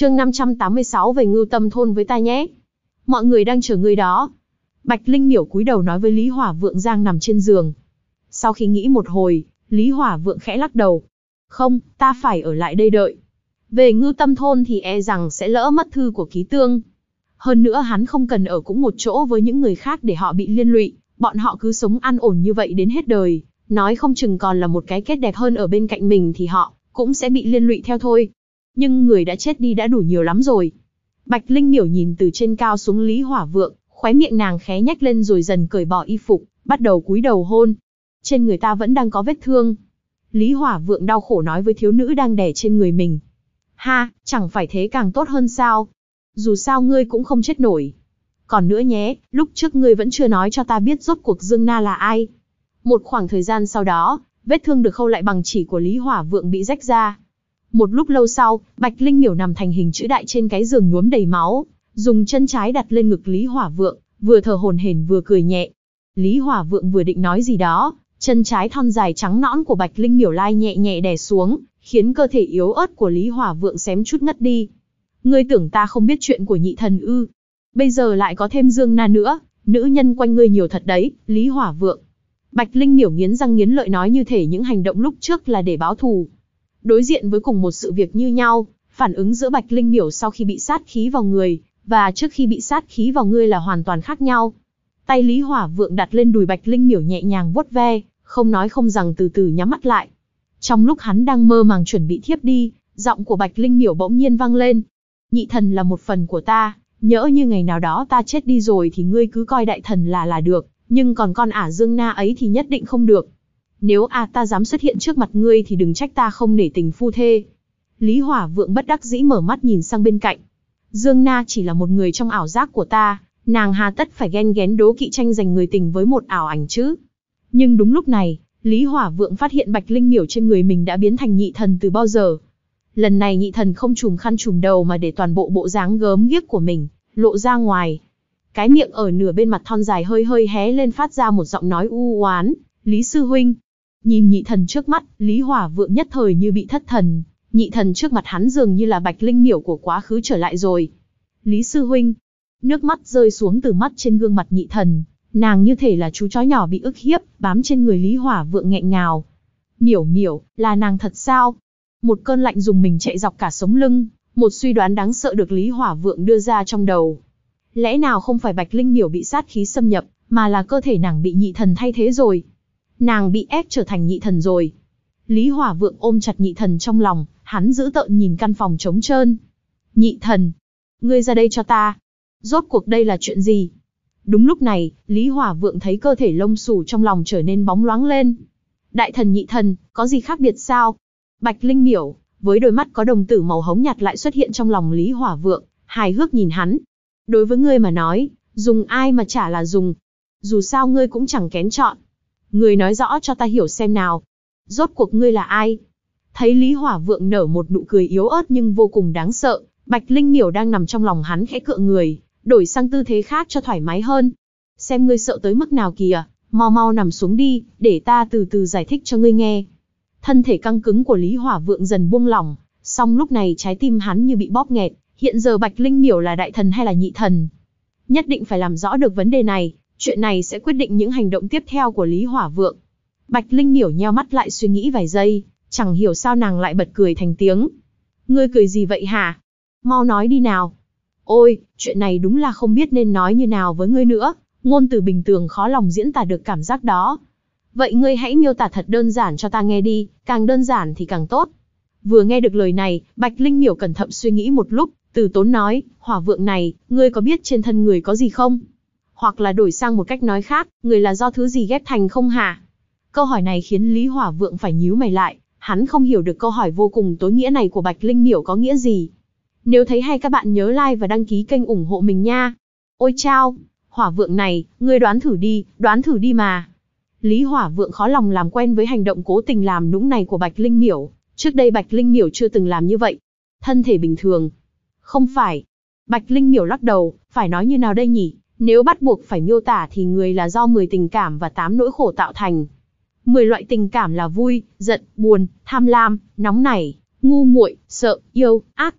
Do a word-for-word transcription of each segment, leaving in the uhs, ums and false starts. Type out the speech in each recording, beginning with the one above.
Chương năm trăm tám mươi sáu về Ngưu Tâm thôn với ta nhé. Mọi người đang chờ ngươi đó. Bạch Linh Miểu cúi đầu nói với Lý Hỏa Vượng đang nằm trên giường. Sau khi nghĩ một hồi, Lý Hỏa Vượng khẽ lắc đầu. Không, ta phải ở lại đây đợi. Về Ngưu Tâm thôn thì e rằng sẽ lỡ mất thư của Ký Tương. Hơn nữa hắn không cần ở cũng một chỗ với những người khác để họ bị liên lụy, bọn họ cứ sống an ổn như vậy đến hết đời, nói không chừng còn là một cái kết đẹp hơn ở bên cạnh mình thì họ cũng sẽ bị liên lụy theo thôi. Nhưng người đã chết đi đã đủ nhiều lắm rồi. Bạch Linh Miểu nhìn từ trên cao xuống Lý Hỏa Vượng, khóe miệng nàng khẽ nhếch lên rồi dần cởi bỏ y phục, bắt đầu cúi đầu hôn. Trên người ta vẫn đang có vết thương. Lý Hỏa Vượng đau khổ nói với thiếu nữ đang đè trên người mình. Ha, chẳng phải thế càng tốt hơn sao? Dù sao ngươi cũng không chết nổi. Còn nữa nhé, lúc trước ngươi vẫn chưa nói cho ta biết rốt cuộc Dương Na là ai. Một khoảng thời gian sau đó, vết thương được khâu lại bằng chỉ của Lý Hỏa Vượng bị rách ra. Một lúc lâu sau, Bạch Linh Miểu nằm thành hình chữ đại trên cái giường nhuốm đầy máu, dùng chân trái đặt lên ngực Lý Hỏa Vượng, vừa thở hổn hển vừa cười nhẹ. Lý Hỏa Vượng vừa định nói gì đó, chân trái thon dài trắng nõn của Bạch Linh Miểu lai nhẹ nhẹ đè xuống, khiến cơ thể yếu ớt của Lý Hỏa Vượng xém chút ngất đi. Ngươi tưởng ta không biết chuyện của nhị thần ư? Bây giờ lại có thêm Dương Na nữa, nữ nhân quanh ngươi nhiều thật đấy, Lý Hỏa Vượng. Bạch Linh Miểu nghiến răng nghiến lợi nói như thể những hành động lúc trước là để báo thù. Đối diện với cùng một sự việc như nhau, phản ứng giữa Bạch Linh Miểu sau khi bị sát khí vào người, và trước khi bị sát khí vào ngươi là hoàn toàn khác nhau. Tay Lý Hỏa Vượng đặt lên đùi Bạch Linh Miểu nhẹ nhàng vuốt ve, không nói không rằng từ từ nhắm mắt lại. Trong lúc hắn đang mơ màng chuẩn bị thiếp đi, giọng của Bạch Linh Miểu bỗng nhiên vang lên. Nhị thần là một phần của ta, nhỡ như ngày nào đó ta chết đi rồi thì ngươi cứ coi đại thần là là được, nhưng còn con ả Dương Na ấy thì nhất định không được. Nếu à ta dám xuất hiện trước mặt ngươi thì đừng trách ta không nể tình phu thê. Lý Hỏa Vượng bất đắc dĩ mở mắt nhìn sang bên cạnh. Dương Na chỉ là một người trong ảo giác của ta, nàng hà tất phải ghen ghén đố kỵ tranh giành người tình với một ảo ảnh chứ. Nhưng đúng lúc này, Lý Hỏa Vượng phát hiện Bạch Linh Miểu trên người mình đã biến thành nhị thần từ bao giờ. Lần này nhị thần không trùm khăn trùm đầu mà để toàn bộ bộ dáng gớm ghiếc của mình lộ ra ngoài. Cái miệng ở nửa bên mặt thon dài hơi hơi hé lên phát ra một giọng nói u oán. Lý sư huynh. Nhìn nhị thần trước mắt, Lý Hỏa Vượng nhất thời như bị thất thần. Nhị thần trước mặt hắn dường như là Bạch Linh Miểu của quá khứ trở lại rồi. Lý sư huynh. Nước mắt rơi xuống từ mắt trên gương mặt nhị thần. Nàng như thể là chú chó nhỏ bị ức hiếp, bám trên người Lý Hỏa Vượng nghẹn ngào. Miểu miểu, là nàng thật sao? Một cơn lạnh dùng mình chạy dọc cả sống lưng, một suy đoán đáng sợ được Lý Hỏa Vượng đưa ra trong đầu. Lẽ nào không phải Bạch Linh Miểu bị sát khí xâm nhập, mà là cơ thể nàng bị nhị thần thay thế rồi? Nàng bị ép trở thành nhị thần rồi. Lý Hỏa Vượng ôm chặt nhị thần trong lòng, hắn dữ tợn nhìn căn phòng trống trơn. Nhị thần, ngươi ra đây cho ta. Rốt cuộc đây là chuyện gì? Đúng lúc này, Lý Hỏa Vượng thấy cơ thể lông xù trong lòng trở nên bóng loáng lên. Đại thần nhị thần, có gì khác biệt sao? Bạch Linh Miểu, với đôi mắt có đồng tử màu hống nhạt lại xuất hiện trong lòng Lý Hỏa Vượng, hài hước nhìn hắn. Đối với ngươi mà nói, dùng ai mà chả là dùng. Dù sao ngươi cũng chẳng kén chọn. Ngươi nói rõ cho ta hiểu xem nào. Rốt cuộc ngươi là ai? Thấy Lý Hỏa Vượng nở một nụ cười yếu ớt nhưng vô cùng đáng sợ, Bạch Linh Miểu đang nằm trong lòng hắn khẽ cựa người, đổi sang tư thế khác cho thoải mái hơn. Xem ngươi sợ tới mức nào kìa, mau mau nằm xuống đi, để ta từ từ giải thích cho ngươi nghe. Thân thể căng cứng của Lý Hỏa Vượng dần buông lỏng, song lúc này trái tim hắn như bị bóp nghẹt, hiện giờ Bạch Linh Miểu là đại thần hay là nhị thần? Nhất định phải làm rõ được vấn đề này, chuyện này sẽ quyết định những hành động tiếp theo của Lý Hỏa Vượng. Bạch Linh Miểu nheo mắt lại suy nghĩ vài giây, chẳng hiểu sao nàng lại bật cười thành tiếng. Ngươi cười gì vậy hả? Mau nói đi nào. Ôi, chuyện này đúng là không biết nên nói như nào với ngươi nữa, ngôn từ bình thường khó lòng diễn tả được cảm giác đó. Vậy ngươi hãy miêu tả thật đơn giản cho ta nghe đi, càng đơn giản thì càng tốt. Vừa nghe được lời này, Bạch Linh Miểu cẩn thận suy nghĩ một lúc, từ tốn nói, Hỏa Vượng này, ngươi có biết trên thân người có gì không? Hoặc là đổi sang một cách nói khác, người là do thứ gì ghép thành không hả? Câu hỏi này khiến Lý Hỏa Vượng phải nhíu mày lại, hắn không hiểu được câu hỏi vô cùng tối nghĩa này của Bạch Linh Miểu có nghĩa gì. Nếu thấy hay các bạn nhớ like và đăng ký kênh ủng hộ mình nha. Ôi chao, Hỏa Vượng này, ngươi đoán thử đi, đoán thử đi mà. Lý Hỏa Vượng khó lòng làm quen với hành động cố tình làm nũng này của Bạch Linh Miểu. Trước đây Bạch Linh Miểu chưa từng làm như vậy. Thân thể bình thường. Không phải. Bạch Linh Miểu lắc đầu, phải nói như nào đây nhỉ? Nếu bắt buộc phải miêu tả thì người là do mười tình cảm và tám nỗi khổ tạo thành. mười loại tình cảm là vui, giận, buồn, tham lam, nóng nảy, ngu muội, sợ, yêu, ác.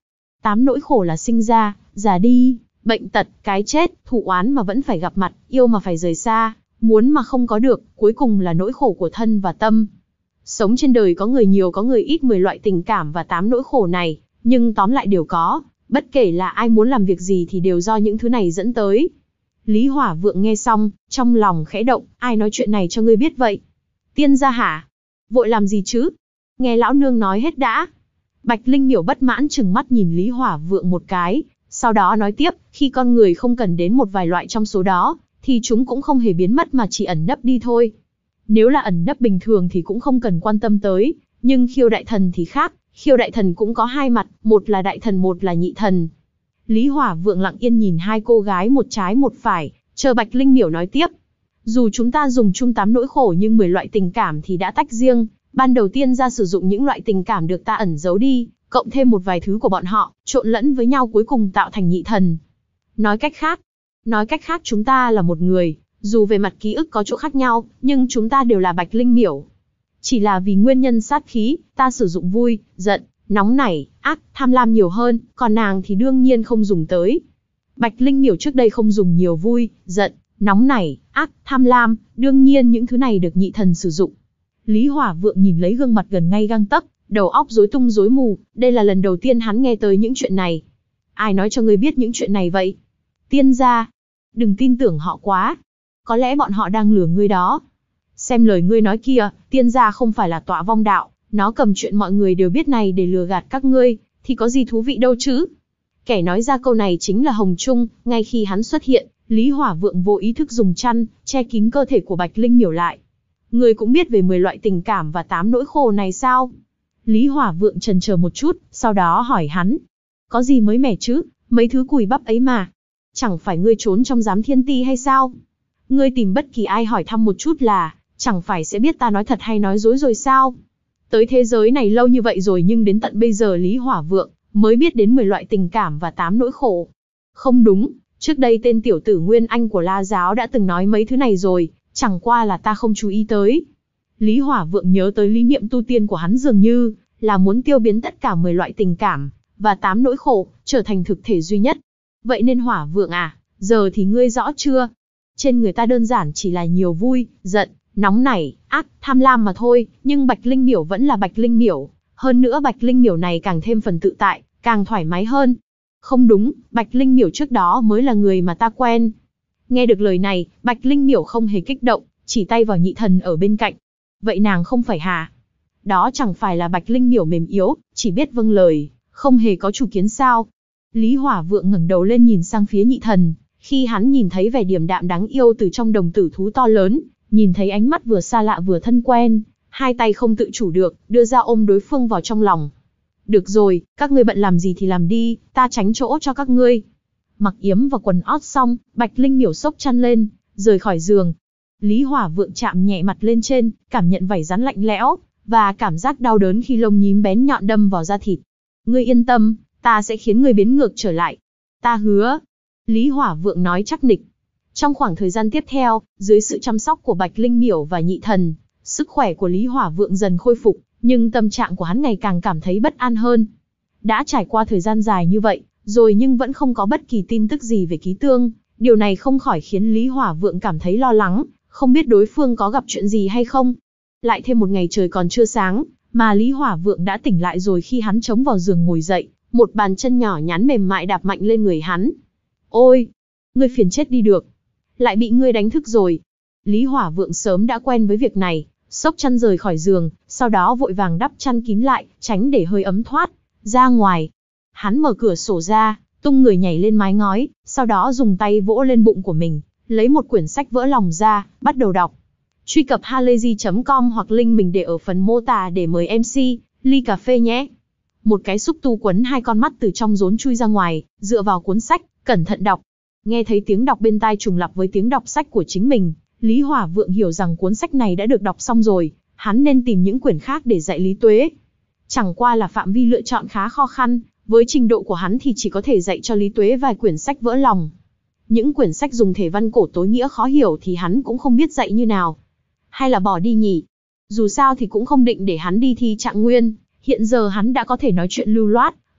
Tám nỗi khổ là sinh ra, già đi, bệnh tật, cái chết, thù oán mà vẫn phải gặp mặt, yêu mà phải rời xa, muốn mà không có được, cuối cùng là nỗi khổ của thân và tâm. Sống trên đời có người nhiều có người ít, mười loại tình cảm và tám nỗi khổ này, nhưng tóm lại đều có, bất kể là ai muốn làm việc gì thì đều do những thứ này dẫn tới. Lý Hỏa Vượng nghe xong, trong lòng khẽ động, ai nói chuyện này cho ngươi biết vậy? Tiên gia hả? Vội làm gì chứ? Nghe lão nương nói hết đã. Bạch Linh Miểu bất mãn trừng mắt nhìn Lý Hỏa Vượng một cái, sau đó nói tiếp, khi con người không cần đến một vài loại trong số đó, thì chúng cũng không hề biến mất mà chỉ ẩn nấp đi thôi. Nếu là ẩn nấp bình thường thì cũng không cần quan tâm tới, nhưng khiêu đại thần thì khác, khiêu đại thần cũng có hai mặt, một là đại thần một là nhị thần. Lý Hỏa Vượng lặng yên nhìn hai cô gái một trái một phải, chờ Bạch Linh Miểu nói tiếp. Dù chúng ta dùng chung tám nỗi khổ nhưng mười loại tình cảm thì đã tách riêng, ban đầu tiên ra sử dụng những loại tình cảm được ta ẩn giấu đi, cộng thêm một vài thứ của bọn họ, trộn lẫn với nhau cuối cùng tạo thành nhị thần. Nói cách khác, nói cách khác chúng ta là một người, dù về mặt ký ức có chỗ khác nhau, nhưng chúng ta đều là Bạch Linh Miểu. Chỉ là vì nguyên nhân sát khí, ta sử dụng vui, giận, nóng nảy, ác, tham lam nhiều hơn, còn nàng thì đương nhiên không dùng tới. Bạch Linh Miểu trước đây không dùng nhiều vui, giận, nóng nảy, ác, tham lam, đương nhiên những thứ này được nhị thần sử dụng. Lý Hỏa Vượng nhìn lấy gương mặt gần ngay gang tấc, đầu óc rối tung rối mù, đây là lần đầu tiên hắn nghe tới những chuyện này. Ai nói cho ngươi biết những chuyện này vậy? Tiên gia, đừng tin tưởng họ quá. Có lẽ bọn họ đang lừa ngươi đó. Xem lời ngươi nói kia, tiên gia không phải là tọa vong đạo, nó cầm chuyện mọi người đều biết này để lừa gạt các ngươi, thì có gì thú vị đâu chứ? Kẻ nói ra câu này chính là Hồng Trung, ngay khi hắn xuất hiện, Lý Hỏa Vượng vô ý thức dùng chăn, che kín cơ thể của Bạch Linh Miểu lại. Ngươi cũng biết về mười loại tình cảm và tám nỗi khổ này sao? Lý Hỏa Vượng chần chờ một chút, sau đó hỏi hắn. Có gì mới mẻ chứ, mấy thứ cùi bắp ấy mà. Chẳng phải ngươi trốn trong giám thiên ti hay sao? Ngươi tìm bất kỳ ai hỏi thăm một chút là, chẳng phải sẽ biết ta nói thật hay nói dối rồi sao? Tới thế giới này lâu như vậy rồi nhưng đến tận bây giờ Lý Hỏa Vượng mới biết đến mười loại tình cảm và tám nỗi khổ. Không đúng, trước đây tên tiểu tử Nguyên Anh của La Giáo đã từng nói mấy thứ này rồi, chẳng qua là ta không chú ý tới. Lý Hỏa Vượng nhớ tới lý niệm tu tiên của hắn dường như là muốn tiêu biến tất cả mười loại tình cảm và tám nỗi khổ, trở thành thực thể duy nhất. Vậy nên Hỏa Vượng à, giờ thì ngươi rõ chưa? Trên người ta đơn giản chỉ là nhiều vui, giận, nóng nảy, ác, tham lam mà thôi, nhưng Bạch Linh Miểu vẫn là Bạch Linh Miểu. Hơn nữa Bạch Linh Miểu này càng thêm phần tự tại, càng thoải mái hơn. Không đúng, Bạch Linh Miểu trước đó mới là người mà ta quen. Nghe được lời này, Bạch Linh Miểu không hề kích động, chỉ tay vào nhị thần ở bên cạnh. Vậy nàng không phải hả? Đó chẳng phải là Bạch Linh Miểu mềm yếu, chỉ biết vâng lời, không hề có chủ kiến sao? Lý Hỏa Vượng ngẩng đầu lên nhìn sang phía nhị thần, khi hắn nhìn thấy vẻ điềm đạm đáng yêu từ trong đồng tử thú to lớn, nhìn thấy ánh mắt vừa xa lạ vừa thân quen, hai tay không tự chủ được, đưa ra ôm đối phương vào trong lòng. Được rồi, các ngươi bận làm gì thì làm đi, ta tránh chỗ cho các ngươi. Mặc yếm và quần ót xong, Bạch Linh Miểu xốc chăn lên, rời khỏi giường. Lý Hỏa Vượng chạm nhẹ mặt lên trên, cảm nhận vảy rắn lạnh lẽo, và cảm giác đau đớn khi lông nhím bén nhọn đâm vào da thịt. Ngươi yên tâm, ta sẽ khiến ngươi biến ngược trở lại. Ta hứa. Lý Hỏa Vượng nói chắc nịch. Trong khoảng thời gian tiếp theo, dưới sự chăm sóc của Bạch Linh Miểu và nhị thần, sức khỏe của Lý Hỏa Vượng dần khôi phục, nhưng tâm trạng của hắn ngày càng cảm thấy bất an hơn. Đã trải qua thời gian dài như vậy, rồi nhưng vẫn không có bất kỳ tin tức gì về Ký Tương, điều này không khỏi khiến Lý Hỏa Vượng cảm thấy lo lắng, không biết đối phương có gặp chuyện gì hay không. Lại thêm một ngày trời còn chưa sáng, mà Lý Hỏa Vượng đã tỉnh lại rồi khi hắn chống vào giường ngồi dậy, một bàn chân nhỏ nhắn mềm mại đạp mạnh lên người hắn. Ôi, ngươi phiền chết đi được. Lại bị ngươi đánh thức rồi. Lý Hỏa Vượng sớm đã quen với việc này, xốc chăn rời khỏi giường, sau đó vội vàng đắp chăn kín lại, tránh để hơi ấm thoát ra ngoài. Hắn mở cửa sổ ra, tung người nhảy lên mái ngói, sau đó dùng tay vỗ lên bụng của mình, lấy một quyển sách vỡ lòng ra, bắt đầu đọc. Truy cập halayzi chấm com hoặc link mình để ở phần mô tả để mời em xê, ly cà phê nhé. Một cái xúc tu quấn hai con mắt từ trong rốn chui ra ngoài, dựa vào cuốn sách, cẩn thận đọc. Nghe thấy tiếng đọc bên tai trùng lặp với tiếng đọc sách của chính mình, Lý Hỏa Vượng hiểu rằng cuốn sách này đã được đọc xong rồi, hắn nên tìm những quyển khác để dạy Lý Tuế. Chẳng qua là phạm vi lựa chọn khá khó khăn, với trình độ của hắn thì chỉ có thể dạy cho Lý Tuế vài quyển sách vỡ lòng. Những quyển sách dùng thể văn cổ tối nghĩa khó hiểu thì hắn cũng không biết dạy như nào. Hay là bỏ đi nhỉ? Dù sao thì cũng không định để hắn đi thi trạng nguyên, hiện giờ hắn đã có thể nói chuyện lưu loát,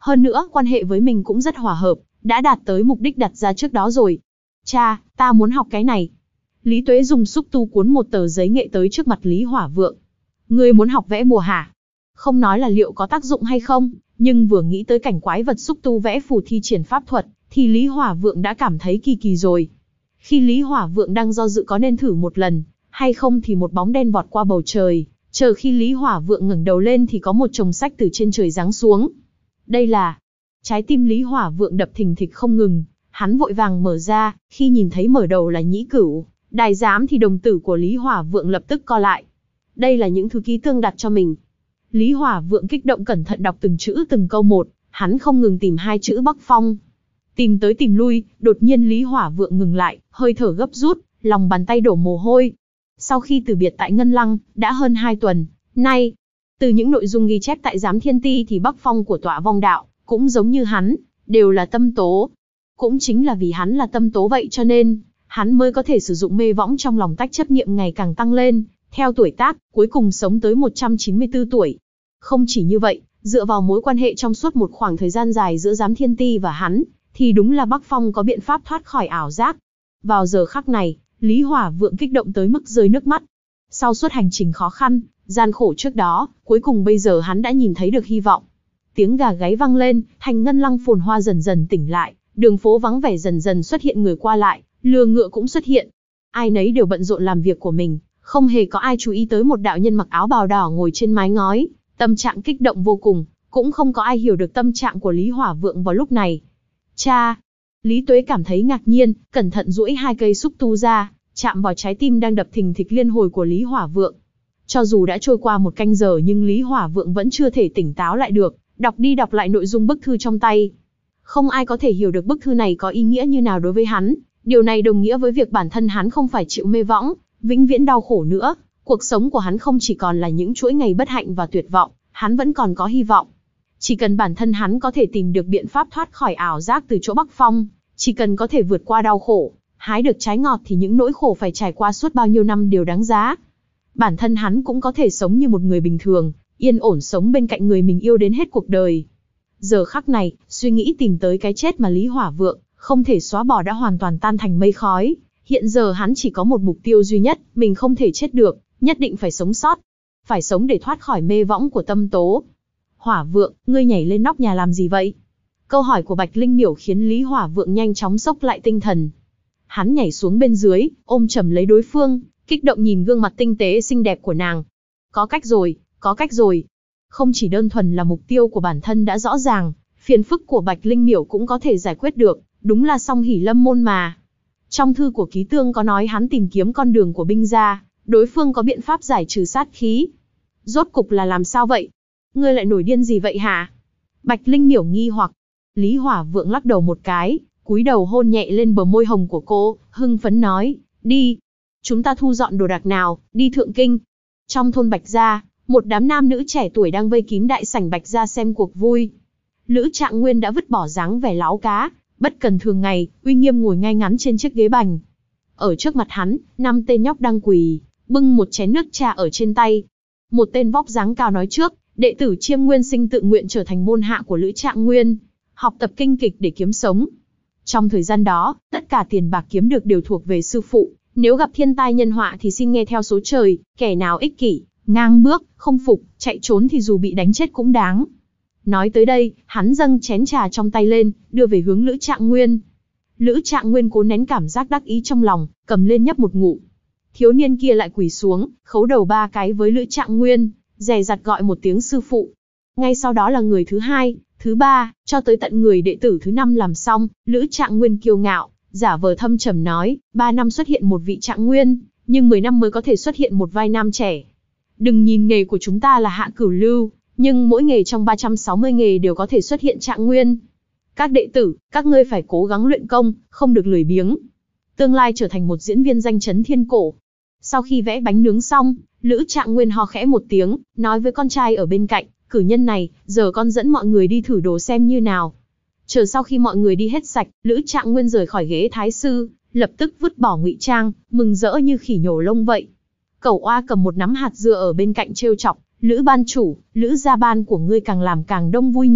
Hơn nữa, quan hệ với mình cũng rất hòa hợp, đã đạt tới mục đích đặt ra trước đó rồi. Cha, ta muốn học cái này. Lý Tuế dùng xúc tu cuốn một tờ giấy nghệ tới trước mặt Lý Hỏa Vượng. Ngươi muốn học vẽ bùa hả? Không nói là liệu có tác dụng hay không, nhưng vừa nghĩ tới cảnh quái vật xúc tu vẽ phù thi triển pháp thuật, thì Lý Hỏa Vượng đã cảm thấy kỳ kỳ rồi. Khi Lý Hỏa Vượng đang do dự có nên thử một lần, hay không thì một bóng đen vọt qua bầu trời, chờ khi Lý Hỏa Vượng ngẩng đầu lên thì có một chồng sách từ trên trời giáng xuống. Đây là... Trái tim Lý Hỏa Vượng đập thình thịch không ngừng, hắn vội vàng mở ra, khi nhìn thấy mở đầu là Nhĩ Cửu, Đài Giám thì đồng tử của Lý Hỏa Vượng lập tức co lại. Đây là những thứ ký tương đặt cho mình. Lý Hỏa Vượng kích động cẩn thận đọc từng chữ từng câu một, hắn không ngừng tìm hai chữ Bắc Phong. Tìm tới tìm lui, đột nhiên Lý Hỏa Vượng ngừng lại, hơi thở gấp rút, lòng bàn tay đổ mồ hôi. Sau khi từ biệt tại Ngân Lăng, đã hơn hai tuần, nay, từ những nội dung ghi chép tại Giám Thiên Ti thì Bắc Phong của Tọa Vong Đạo, cũng giống như hắn, đều là tâm tố. Cũng chính là vì hắn là tâm tố vậy cho nên, hắn mới có thể sử dụng mê võng trong lòng tách chấp niệm ngày càng tăng lên, theo tuổi tác, cuối cùng sống tới một trăm chín mươi tư tuổi. Không chỉ như vậy, dựa vào mối quan hệ trong suốt một khoảng thời gian dài giữa Giám Thiên Ti và hắn, thì đúng là Bắc Phong có biện pháp thoát khỏi ảo giác. Vào giờ khắc này, Lý Hỏa Vượng kích động tới mức rơi nước mắt. Sau suốt hành trình khó khăn, gian khổ trước đó, cuối cùng bây giờ hắn đã nhìn thấy được hy vọng. Tiếng gà gáy vang lên, thành Ngân Lăng phồn hoa dần dần tỉnh lại, đường phố vắng vẻ dần dần xuất hiện người qua lại, lừa ngựa cũng xuất hiện. Ai nấy đều bận rộn làm việc của mình, không hề có ai chú ý tới một đạo nhân mặc áo bào đỏ ngồi trên mái ngói, tâm trạng kích động vô cùng, cũng không có ai hiểu được tâm trạng của Lý Hỏa Vượng vào lúc này. Cha! Lý Tuế cảm thấy ngạc nhiên, cẩn thận duỗi hai cây xúc tu ra, chạm vào trái tim đang đập thình thịch liên hồi của Lý Hỏa Vượng. Cho dù đã trôi qua một canh giờ nhưng Lý Hỏa Vượng vẫn chưa thể tỉnh táo lại được, đọc đi đọc lại nội dung bức thư trong tay. Không ai có thể hiểu được bức thư này có ý nghĩa như nào đối với hắn, điều này đồng nghĩa với việc bản thân hắn không phải chịu mê võng, vĩnh viễn đau khổ nữa, cuộc sống của hắn không chỉ còn là những chuỗi ngày bất hạnh và tuyệt vọng, hắn vẫn còn có hy vọng. Chỉ cần bản thân hắn có thể tìm được biện pháp thoát khỏi ảo giác từ chỗ Bắc Phong, chỉ cần có thể vượt qua đau khổ, hái được trái ngọt thì những nỗi khổ phải trải qua suốt bao nhiêu năm đều đáng giá. Bản thân hắn cũng có thể sống như một người bình thường, yên ổn sống bên cạnh người mình yêu đến hết cuộc đời. Giờ khắc này, suy nghĩ tìm tới cái chết mà Lý Hỏa Vượng không thể xóa bỏ đã hoàn toàn tan thành mây khói. Hiện giờ hắn chỉ có một mục tiêu duy nhất, mình không thể chết được, nhất định phải sống sót. Phải sống để thoát khỏi mê võng của tâm tố. Hỏa Vượng, ngươi nhảy lên nóc nhà làm gì vậy? Câu hỏi của Bạch Linh Miểu khiến Lý Hỏa Vượng nhanh chóng xốc lại tinh thần. Hắn nhảy xuống bên dưới, ôm chầm lấy đối phương, kích động nhìn gương mặt tinh tế xinh đẹp của nàng. Có cách rồi, có cách rồi. Không chỉ đơn thuần là mục tiêu của bản thân đã rõ ràng, phiền phức của Bạch Linh Miểu cũng có thể giải quyết được, đúng là song hỷ lâm môn mà. Trong thư của Ký Tương có nói hắn tìm kiếm con đường của binh gia, đối phương có biện pháp giải trừ sát khí. Rốt cục là làm sao vậy? Ngươi lại nổi điên gì vậy hả? Bạch Linh Miểu nghi hoặc. Lý Hỏa Vượng lắc đầu một cái, cúi đầu hôn nhẹ lên bờ môi hồng của cô, hưng phấn nói, đi. Chúng ta thu dọn đồ đạc nào, đi Thượng Kinh. Trong thôn Bạch Gia, một đám nam nữ trẻ tuổi đang vây kín đại sảnh Bạch Gia xem cuộc vui. Lữ Trạng Nguyên đã vứt bỏ dáng vẻ láo cá, bất cần thường ngày, uy nghiêm ngồi ngay ngắn trên chiếc ghế bành. Ở trước mặt hắn, năm tên nhóc đang quỳ, bưng một chén nước trà ở trên tay. Một tên vóc dáng cao nói trước, đệ tử Chiêm Nguyên Sinh tự nguyện trở thành môn hạ của Lữ Trạng Nguyên, học tập kinh kịch để kiếm sống. Trong thời gian đó, tất cả tiền bạc kiếm được đều thuộc về sư phụ, nếu gặp thiên tai nhân họa thì xin nghe theo số trời, kẻ nào ích kỷ, ngang bước, không phục, chạy trốn thì dù bị đánh chết cũng đáng. Nói tới đây, hắn dâng chén trà trong tay lên, đưa về hướng Lữ Trạng Nguyên. Lữ Trạng Nguyên cố nén cảm giác đắc ý trong lòng, cầm lên nhấp một ngụm. Thiếu niên kia lại quỳ xuống, khấu đầu ba cái với Lữ Trạng Nguyên, dè dặt gọi một tiếng sư phụ. Ngay sau đó là người thứ hai, thứ ba, cho tới tận người đệ tử thứ năm làm xong, Lữ Trạng Nguyên kiêu ngạo, giả vờ thâm trầm nói, ba năm xuất hiện một vị Trạng Nguyên, nhưng mười năm mới có thể xuất hiện một vai nam trẻ. Đừng nhìn nghề của chúng ta là hạ cửu lưu, nhưng mỗi nghề trong ba trăm sáu mươi nghề đều có thể xuất hiện Trạng Nguyên. Các đệ tử, các ngươi phải cố gắng luyện công, không được lười biếng. Tương lai trở thành một diễn viên danh chấn thiên cổ. Sau khi vẽ bánh nướng xong, Lữ Trạng Nguyên ho khẽ một tiếng, nói với con trai ở bên cạnh, cử nhân này, giờ con dẫn mọi người đi thử đồ xem như nào. Chờ sau khi mọi người đi hết sạch, Lữ Trạng Nguyên rời khỏi ghế thái sư, lập tức vứt bỏ ngụy trang, mừng rỡ như khỉ nhổ lông vậy. Cẩu Oa cầm một nắm hạt dưa ở bên cạnh trêu chọc, Lữ ban chủ, Lữ gia ban của ngươi càng làm càng đông vui nhỉ,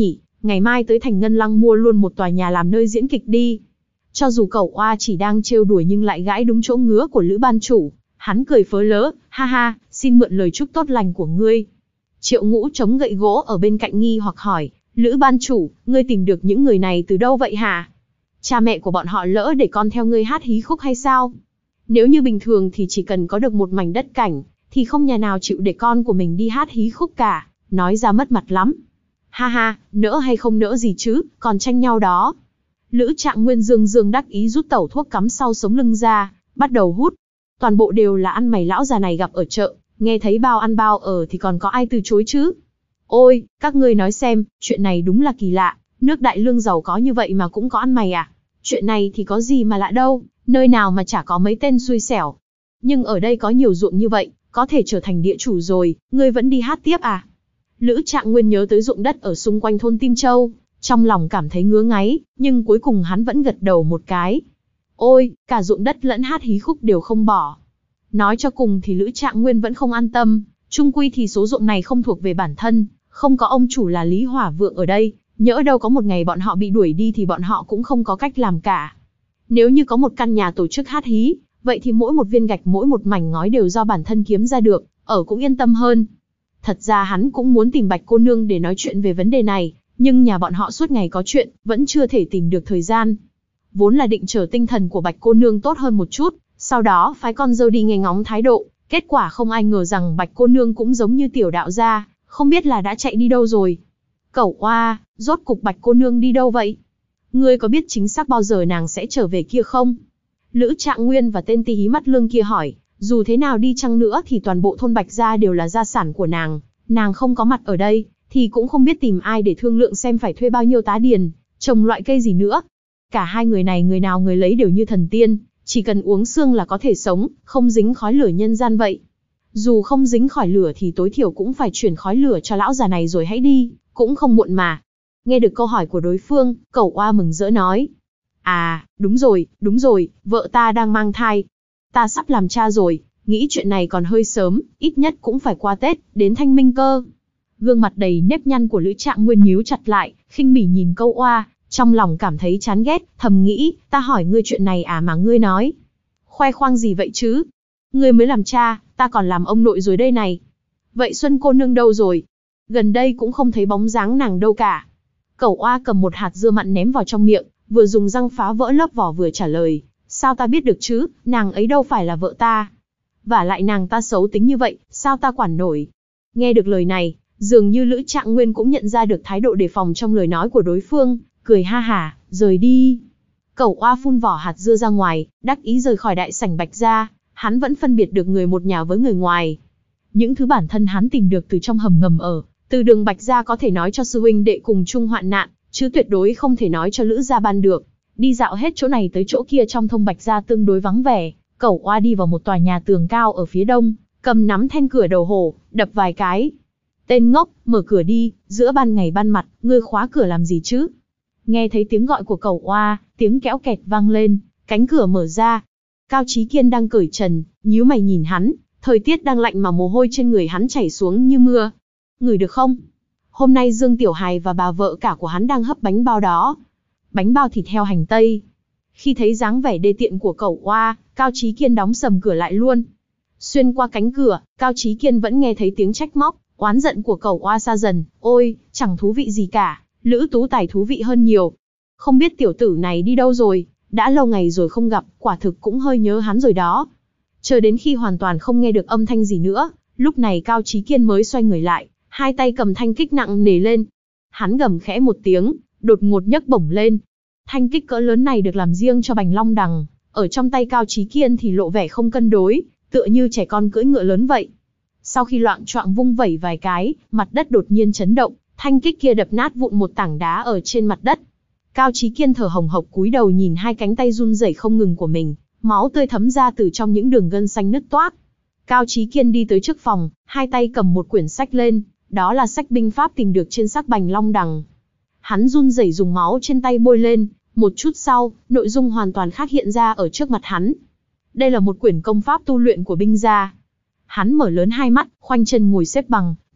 ngày mai tới thành Ngân Lăng mua luôn một tòa nhà làm nơi diễn kịch đi. Cho dù cẩu oa chỉ đang trêu đùa nhưng lại gãi đúng chỗ ngứa của Lữ ban chủ, hắn cười phớ lớ, ha ha, xin mượn lời chúc tốt lành của ngươi. Triệu Ngũ chống gậy gỗ ở bên cạnh nghi hoặc hỏi, Lữ ban chủ, ngươi tìm được những người này từ đâu vậy hả? Cha mẹ của bọn họ lỡ để con theo ngươi hát hí khúc hay sao? Nếu như bình thường thì chỉ cần có được một mảnh đất cảnh, thì không nhà nào chịu để con của mình đi hát hí khúc cả, nói ra mất mặt lắm. Ha ha, nỡ hay không nỡ gì chứ, còn tranh nhau đó. Lữ Trạng Nguyên dương dương đắc ý rút tẩu thuốc cắm sau sống lưng ra, bắt đầu hút. Toàn bộ đều là ăn mày lão già này gặp ở chợ, nghe thấy bao ăn bao ở thì còn có ai từ chối chứ. Ôi, các ngươi nói xem, chuyện này đúng là kỳ lạ, nước Đại Lương giàu có như vậy mà cũng có ăn mày à? Chuyện này thì có gì mà lạ đâu, nơi nào mà chả có mấy tên xui xẻo. Nhưng ở đây có nhiều ruộng như vậy, có thể trở thành địa chủ rồi, ngươi vẫn đi hát tiếp à? Lữ Trạng Nguyên nhớ tới ruộng đất ở xung quanh thôn Tim Châu, trong lòng cảm thấy ngứa ngáy, nhưng cuối cùng hắn vẫn gật đầu một cái. Ôi, cả ruộng đất lẫn hát hí khúc đều không bỏ. Nói cho cùng thì Lữ Trạng Nguyên vẫn không an tâm, chung quy thì số ruộng này không thuộc về bản thân, không có ông chủ là Lý Hỏa Vượng ở đây, nhỡ đâu có một ngày bọn họ bị đuổi đi thì bọn họ cũng không có cách làm cả. Nếu như có một căn nhà tổ chức hát hí, vậy thì mỗi một viên gạch mỗi một mảnh ngói đều do bản thân kiếm ra được, ở cũng yên tâm hơn. Thật ra hắn cũng muốn tìm Bạch cô nương để nói chuyện về vấn đề này, nhưng nhà bọn họ suốt ngày có chuyện, vẫn chưa thể tìm được thời gian. Vốn là định chờ tinh thần của Bạch cô nương tốt hơn một chút, sau đó phái con dâu đi nghe ngóng thái độ, kết quả không ai ngờ rằng Bạch cô nương cũng giống như tiểu đạo gia, không biết là đã chạy đi đâu rồi. Cẩu oa, rốt cục Bạch cô nương đi đâu vậy? Ngươi có biết chính xác bao giờ nàng sẽ trở về kia không? Lữ Trạng Nguyên và tên tí hí mắt lương kia hỏi, dù thế nào đi chăng nữa thì toàn bộ thôn Bạch gia đều là gia sản của nàng, nàng không có mặt ở đây, thì cũng không biết tìm ai để thương lượng xem phải thuê bao nhiêu tá điền, trồng loại cây gì nữa. Cả hai người này người nào người lấy đều như thần tiên, chỉ cần uống xương là có thể sống, không dính khói lửa nhân gian vậy. Dù không dính khỏi lửa thì tối thiểu cũng phải chuyển khói lửa cho lão già này rồi hãy đi, cũng không muộn mà. Nghe được câu hỏi của đối phương, cẩu oa mừng rỡ nói. À, đúng rồi, đúng rồi, vợ ta đang mang thai. Ta sắp làm cha rồi, nghĩ chuyện này còn hơi sớm, ít nhất cũng phải qua Tết, đến Thanh Minh cơ. Gương mặt đầy nếp nhăn của Lữ Trạng Nguyên nhíu chặt lại, khinh bỉ nhìn câu oa, trong lòng cảm thấy chán ghét, thầm nghĩ, ta hỏi ngươi chuyện này à mà ngươi nói. Khoe khoang gì vậy chứ? Ngươi mới làm cha, ta còn làm ông nội rồi đây này. Vậy Xuân cô nương đâu rồi? Gần đây cũng không thấy bóng dáng nàng đâu cả. Cẩu oa cầm một hạt dưa mặn ném vào trong miệng, vừa dùng răng phá vỡ lớp vỏ vừa trả lời. Sao ta biết được chứ, nàng ấy đâu phải là vợ ta. Vả lại nàng ta xấu tính như vậy, sao ta quản nổi. Nghe được lời này, dường như Lữ Trạng Nguyên cũng nhận ra được thái độ đề phòng trong lời nói của đối phương, cười ha hả, rời đi. Cẩu oa phun vỏ hạt dưa ra ngoài, đắc ý rời khỏi đại sảnh Bạch gia, hắn vẫn phân biệt được người một nhà với người ngoài. Những thứ bản thân hắn tìm được từ trong hầm ngầm ở, từ đường Bạch gia có thể nói cho sư huynh đệ cùng chung hoạn nạn, chứ tuyệt đối không thể nói cho Lữ gia ban được. Đi dạo hết chỗ này tới chỗ kia trong thông Bạch gia tương đối vắng vẻ, cẩu oa đi vào một tòa nhà tường cao ở phía đông, cầm nắm then cửa đầu hổ, đập vài cái. Tên ngốc, mở cửa đi, giữa ban ngày ban mặt, ngươi khóa cửa làm gì chứ? Nghe thấy tiếng gọi của cẩu oa, tiếng kéo kẹt vang lên, cánh cửa mở ra. Cao Chí Kiên đang cởi trần, nhíu mày nhìn hắn, thời tiết đang lạnh mà mồ hôi trên người hắn chảy xuống như mưa. Ngửi được không? Hôm nay Dương Tiểu Hài và bà vợ cả của hắn đang hấp bánh bao đó. Bánh bao thịt heo hành tây. Khi thấy dáng vẻ đê tiện của cẩu oa, Cao Chí Kiên đóng sầm cửa lại luôn. Xuyên qua cánh cửa, Cao Chí Kiên vẫn nghe thấy tiếng trách móc, oán giận của cẩu oa xa dần. Ôi, chẳng thú vị gì cả, Lữ Tú Tài thú vị hơn nhiều. Không biết tiểu tử này đi đâu rồi, đã lâu ngày rồi không gặp, quả thực cũng hơi nhớ hắn rồi đó. Chờ đến khi hoàn toàn không nghe được âm thanh gì nữa, lúc này Cao Chí Kiên mới xoay người lại, hai tay cầm thanh kích nặng nề lên. Hắn gầm khẽ một tiếng, đột ngột nhấc bổng lên. Thanh kích cỡ lớn này được làm riêng cho Bành Long Đằng, ở trong tay Cao Chí Kiên thì lộ vẻ không cân đối, tựa như trẻ con cưỡi ngựa lớn vậy. Sau khi loạng choạng vung vẩy vài cái, mặt đất đột nhiên chấn động, thanh kích kia đập nát vụn một tảng đá ở trên mặt đất. Cao Chí Kiên thở hồng hộc cúi đầu nhìn hai cánh tay run rẩy không ngừng của mình, máu tươi thấm ra từ trong những đường gân xanh nứt toác. Cao Chí Kiên đi tới trước phòng, hai tay cầm một quyển sách lên, đó là sách binh pháp tìm được trên xác Bành Long Đằng. Hắn run rẩy dùng máu trên tay bôi lên, một chút sau, nội dung hoàn toàn khác hiện ra ở trước mặt hắn. Đây là một quyển công pháp tu luyện của binh gia. Hắn mở lớn hai mắt, khoanh chân ngồi xếp bằng,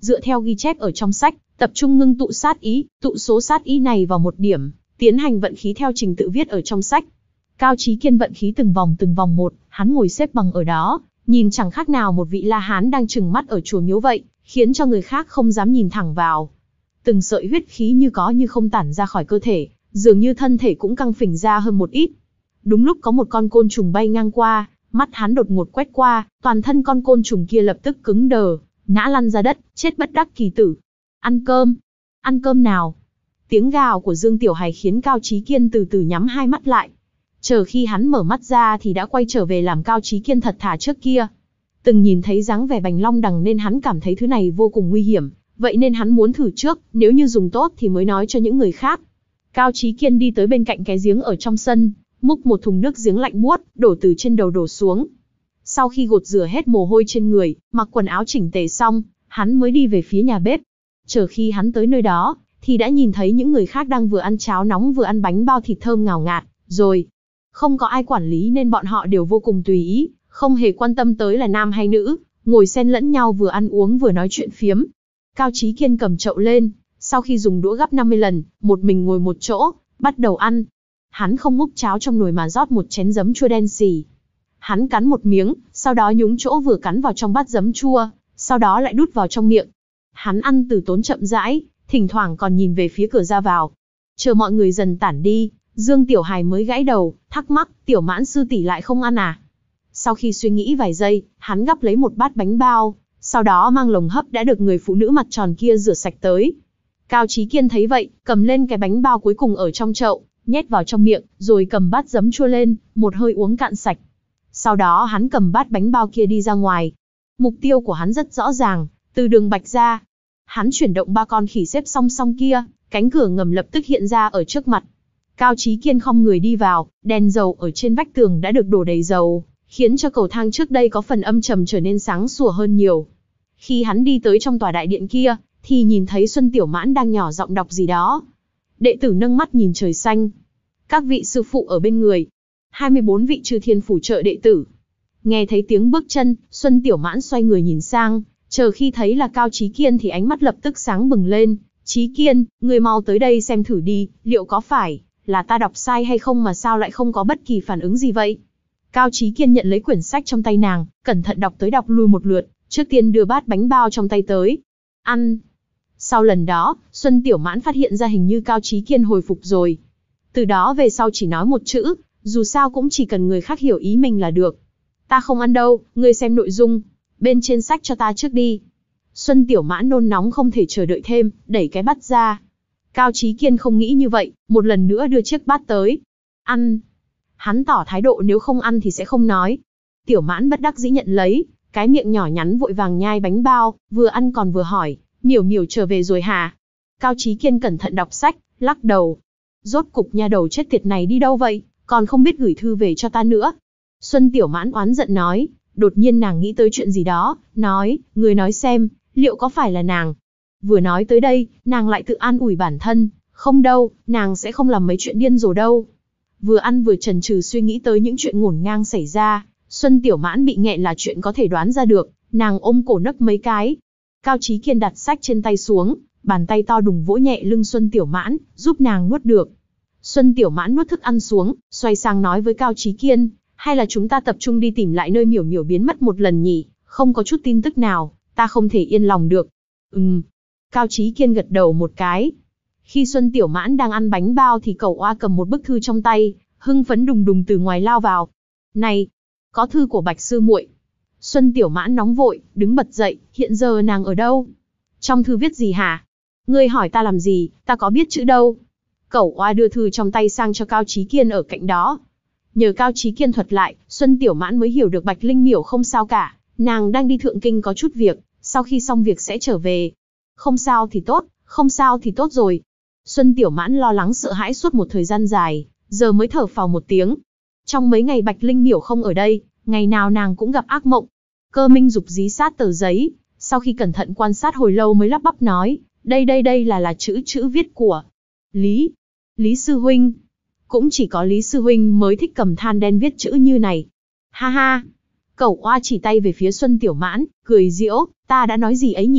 dựa theo ghi chép ở trong sách, tập trung ngưng tụ sát ý, tụ số sát ý này vào một điểm, tiến hành vận khí theo trình tự viết ở trong sách. Cao Chí Kiên vận khí từng vòng từng vòng một, hắn ngồi xếp bằng ở đó, nhìn chẳng khác nào một vị La Hán đang trừng mắt ở chùa miếu vậy, khiến cho người khác không dám nhìn thẳng vào. Từng sợi huyết khí như có như không tản ra khỏi cơ thể, dường như thân thể cũng căng phình ra hơn một ít. Đúng lúc có một con côn trùng bay ngang qua, mắt hắn đột ngột quét qua, toàn thân con côn trùng kia lập tức cứng đờ, ngã lăn ra đất, chết bất đắc kỳ tử. Ăn cơm, ăn cơm nào. Tiếng gào của Dương Tiểu Hài khiến Cao Chí Kiên từ từ nhắm hai mắt lại. Chờ khi hắn mở mắt ra thì đã quay trở về làm Cao Chí Kiên thật thà trước kia. Từng nhìn thấy dáng vẻ bành long đằng nên hắn cảm thấy thứ này vô cùng nguy hiểm, vậy nên hắn muốn thử trước, nếu như dùng tốt thì mới nói cho những người khác. Cao Chí Kiên đi tới bên cạnh cái giếng ở trong sân, múc một thùng nước giếng lạnh buốt, đổ từ trên đầu đổ xuống. Sau khi gột rửa hết mồ hôi trên người, mặc quần áo chỉnh tề xong, hắn mới đi về phía nhà bếp. Chờ khi hắn tới nơi đó, thì đã nhìn thấy những người khác đang vừa ăn cháo nóng vừa ăn bánh bao thịt thơm ngào ngạt, rồi. Không có ai quản lý nên bọn họ đều vô cùng tùy ý, không hề quan tâm tới là nam hay nữ, ngồi xen lẫn nhau vừa ăn uống vừa nói chuyện phiếm. Cao Chí Kiên cầm chậu lên, sau khi dùng đũa gắp năm mươi lần, một mình ngồi một chỗ, bắt đầu ăn. Hắn không múc cháo trong nồi mà rót một chén giấm chua đen xì. Hắn cắn một miếng, sau đó nhúng chỗ vừa cắn vào trong bát giấm chua, sau đó lại đút vào trong miệng. Hắn ăn từ tốn chậm rãi, thỉnh thoảng còn nhìn về phía cửa ra vào. Chờ mọi người dần tản đi, Dương Tiểu Hài mới gãi đầu, thắc mắc, Tiểu Mãn sư tỷ lại không ăn à? Sau khi suy nghĩ vài giây, hắn gắp lấy một bát bánh bao, sau đó mang lồng hấp đã được người phụ nữ mặt tròn kia rửa sạch tới. Cao Chí Kiên thấy vậy, cầm lên cái bánh bao cuối cùng ở trong chậu, nhét vào trong miệng, rồi cầm bát giấm chua lên, một hơi uống cạn sạch. Sau đó hắn cầm bát bánh bao kia đi ra ngoài. Mục tiêu của hắn rất rõ ràng, từ đường Bạch ra. Hắn chuyển động ba con khỉ xếp song song kia, cánh cửa ngầm lập tức hiện ra ở trước mặt. Cao Chí Kiên khom người đi vào, đèn dầu ở trên vách tường đã được đổ đầy dầu, khiến cho cầu thang trước đây có phần âm trầm trở nên sáng sủa hơn nhiều. Khi hắn đi tới trong tòa đại điện kia, thì nhìn thấy Xuân Tiểu Mãn đang nhỏ giọng đọc gì đó. Đệ tử nâng mắt nhìn trời xanh. Các vị sư phụ ở bên người. hai mươi bốn vị chư thiên phù trợ đệ tử. Nghe thấy tiếng bước chân, Xuân Tiểu Mãn xoay người nhìn sang, chờ khi thấy là Cao Chí Kiên thì ánh mắt lập tức sáng bừng lên. Chí Kiên, người mau tới đây xem thử đi, liệu có phải là ta đọc sai hay không mà sao lại không có bất kỳ phản ứng gì vậy? Cao Chí Kiên nhận lấy quyển sách trong tay nàng, cẩn thận đọc tới đọc lui một lượt, trước tiên đưa bát bánh bao trong tay tới. Ăn. Sau lần đó, Xuân Tiểu Mãn phát hiện ra hình như Cao Chí Kiên hồi phục rồi. Từ đó về sau chỉ nói một chữ, dù sao cũng chỉ cần người khác hiểu ý mình là được. Ta không ăn đâu, ngươi xem nội dung bên trên sách cho ta trước đi. Xuân Tiểu Mãn nôn nóng không thể chờ đợi thêm, đẩy cái bát ra. Cao Chí Kiên không nghĩ như vậy, một lần nữa đưa chiếc bát tới. Ăn. Hắn tỏ thái độ nếu không ăn thì sẽ không nói. Tiểu Mãn bất đắc dĩ nhận lấy, cái miệng nhỏ nhắn vội vàng nhai bánh bao, vừa ăn còn vừa hỏi, Miểu Miểu trở về rồi hả? Cao Chí Kiên cẩn thận đọc sách, lắc đầu. Rốt cục nha đầu chết tiệt này đi đâu vậy, còn không biết gửi thư về cho ta nữa. Xuân Tiểu Mãn oán giận nói, đột nhiên nàng nghĩ tới chuyện gì đó, nói, người nói xem, liệu có phải là nàng? Vừa nói tới đây, nàng lại tự an ủi bản thân, không đâu, nàng sẽ không làm mấy chuyện điên rồ đâu. Vừa ăn vừa chần chừ suy nghĩ tới những chuyện ngổn ngang xảy ra, Xuân Tiểu Mãn bị nghẹn là chuyện có thể đoán ra được, nàng ôm cổ nấc mấy cái. Cao Chí Kiên đặt sách trên tay xuống, bàn tay to đùng vỗ nhẹ lưng Xuân Tiểu Mãn, giúp nàng nuốt được. Xuân Tiểu Mãn nuốt thức ăn xuống, xoay sang nói với Cao Chí Kiên, hay là chúng ta tập trung đi tìm lại nơi Miểu Miểu biến mất một lần nhỉ, không có chút tin tức nào, ta không thể yên lòng được. Ừm. Cao Chí Kiên gật đầu một cái. Khi Xuân Tiểu Mãn đang ăn bánh bao thì Cẩu Oa cầm một bức thư trong tay, hưng phấn đùng đùng từ ngoài lao vào. Này, có thư của Bạch sư muội. Xuân Tiểu Mãn nóng vội, đứng bật dậy, hiện giờ nàng ở đâu? Trong thư viết gì hả? Ngươi hỏi ta làm gì, ta có biết chữ đâu. Cẩu Oa đưa thư trong tay sang cho Cao Chí Kiên ở cạnh đó. Nhờ Cao Chí Kiên thuật lại, Xuân Tiểu Mãn mới hiểu được Bạch Linh Miểu không sao cả, nàng đang đi Thượng Kinh có chút việc, sau khi xong việc sẽ trở về. Không sao thì tốt, không sao thì tốt rồi. Xuân Tiểu Mãn lo lắng sợ hãi suốt một thời gian dài, giờ mới thở phào một tiếng. Trong mấy ngày Bạch Linh Miểu không ở đây, ngày nào nàng cũng gặp ác mộng. Cơ Minh Dục dí sát tờ giấy, sau khi cẩn thận quan sát hồi lâu mới lắp bắp nói, đây đây đây là là chữ chữ viết của Lý, Lý Sư Huynh. Cũng chỉ có Lý Sư Huynh mới thích cầm than đen viết chữ như này. Ha ha. Cẩu Oa chỉ tay về phía Xuân Tiểu Mãn, cười giễu, ta đã nói gì ấy nhỉ,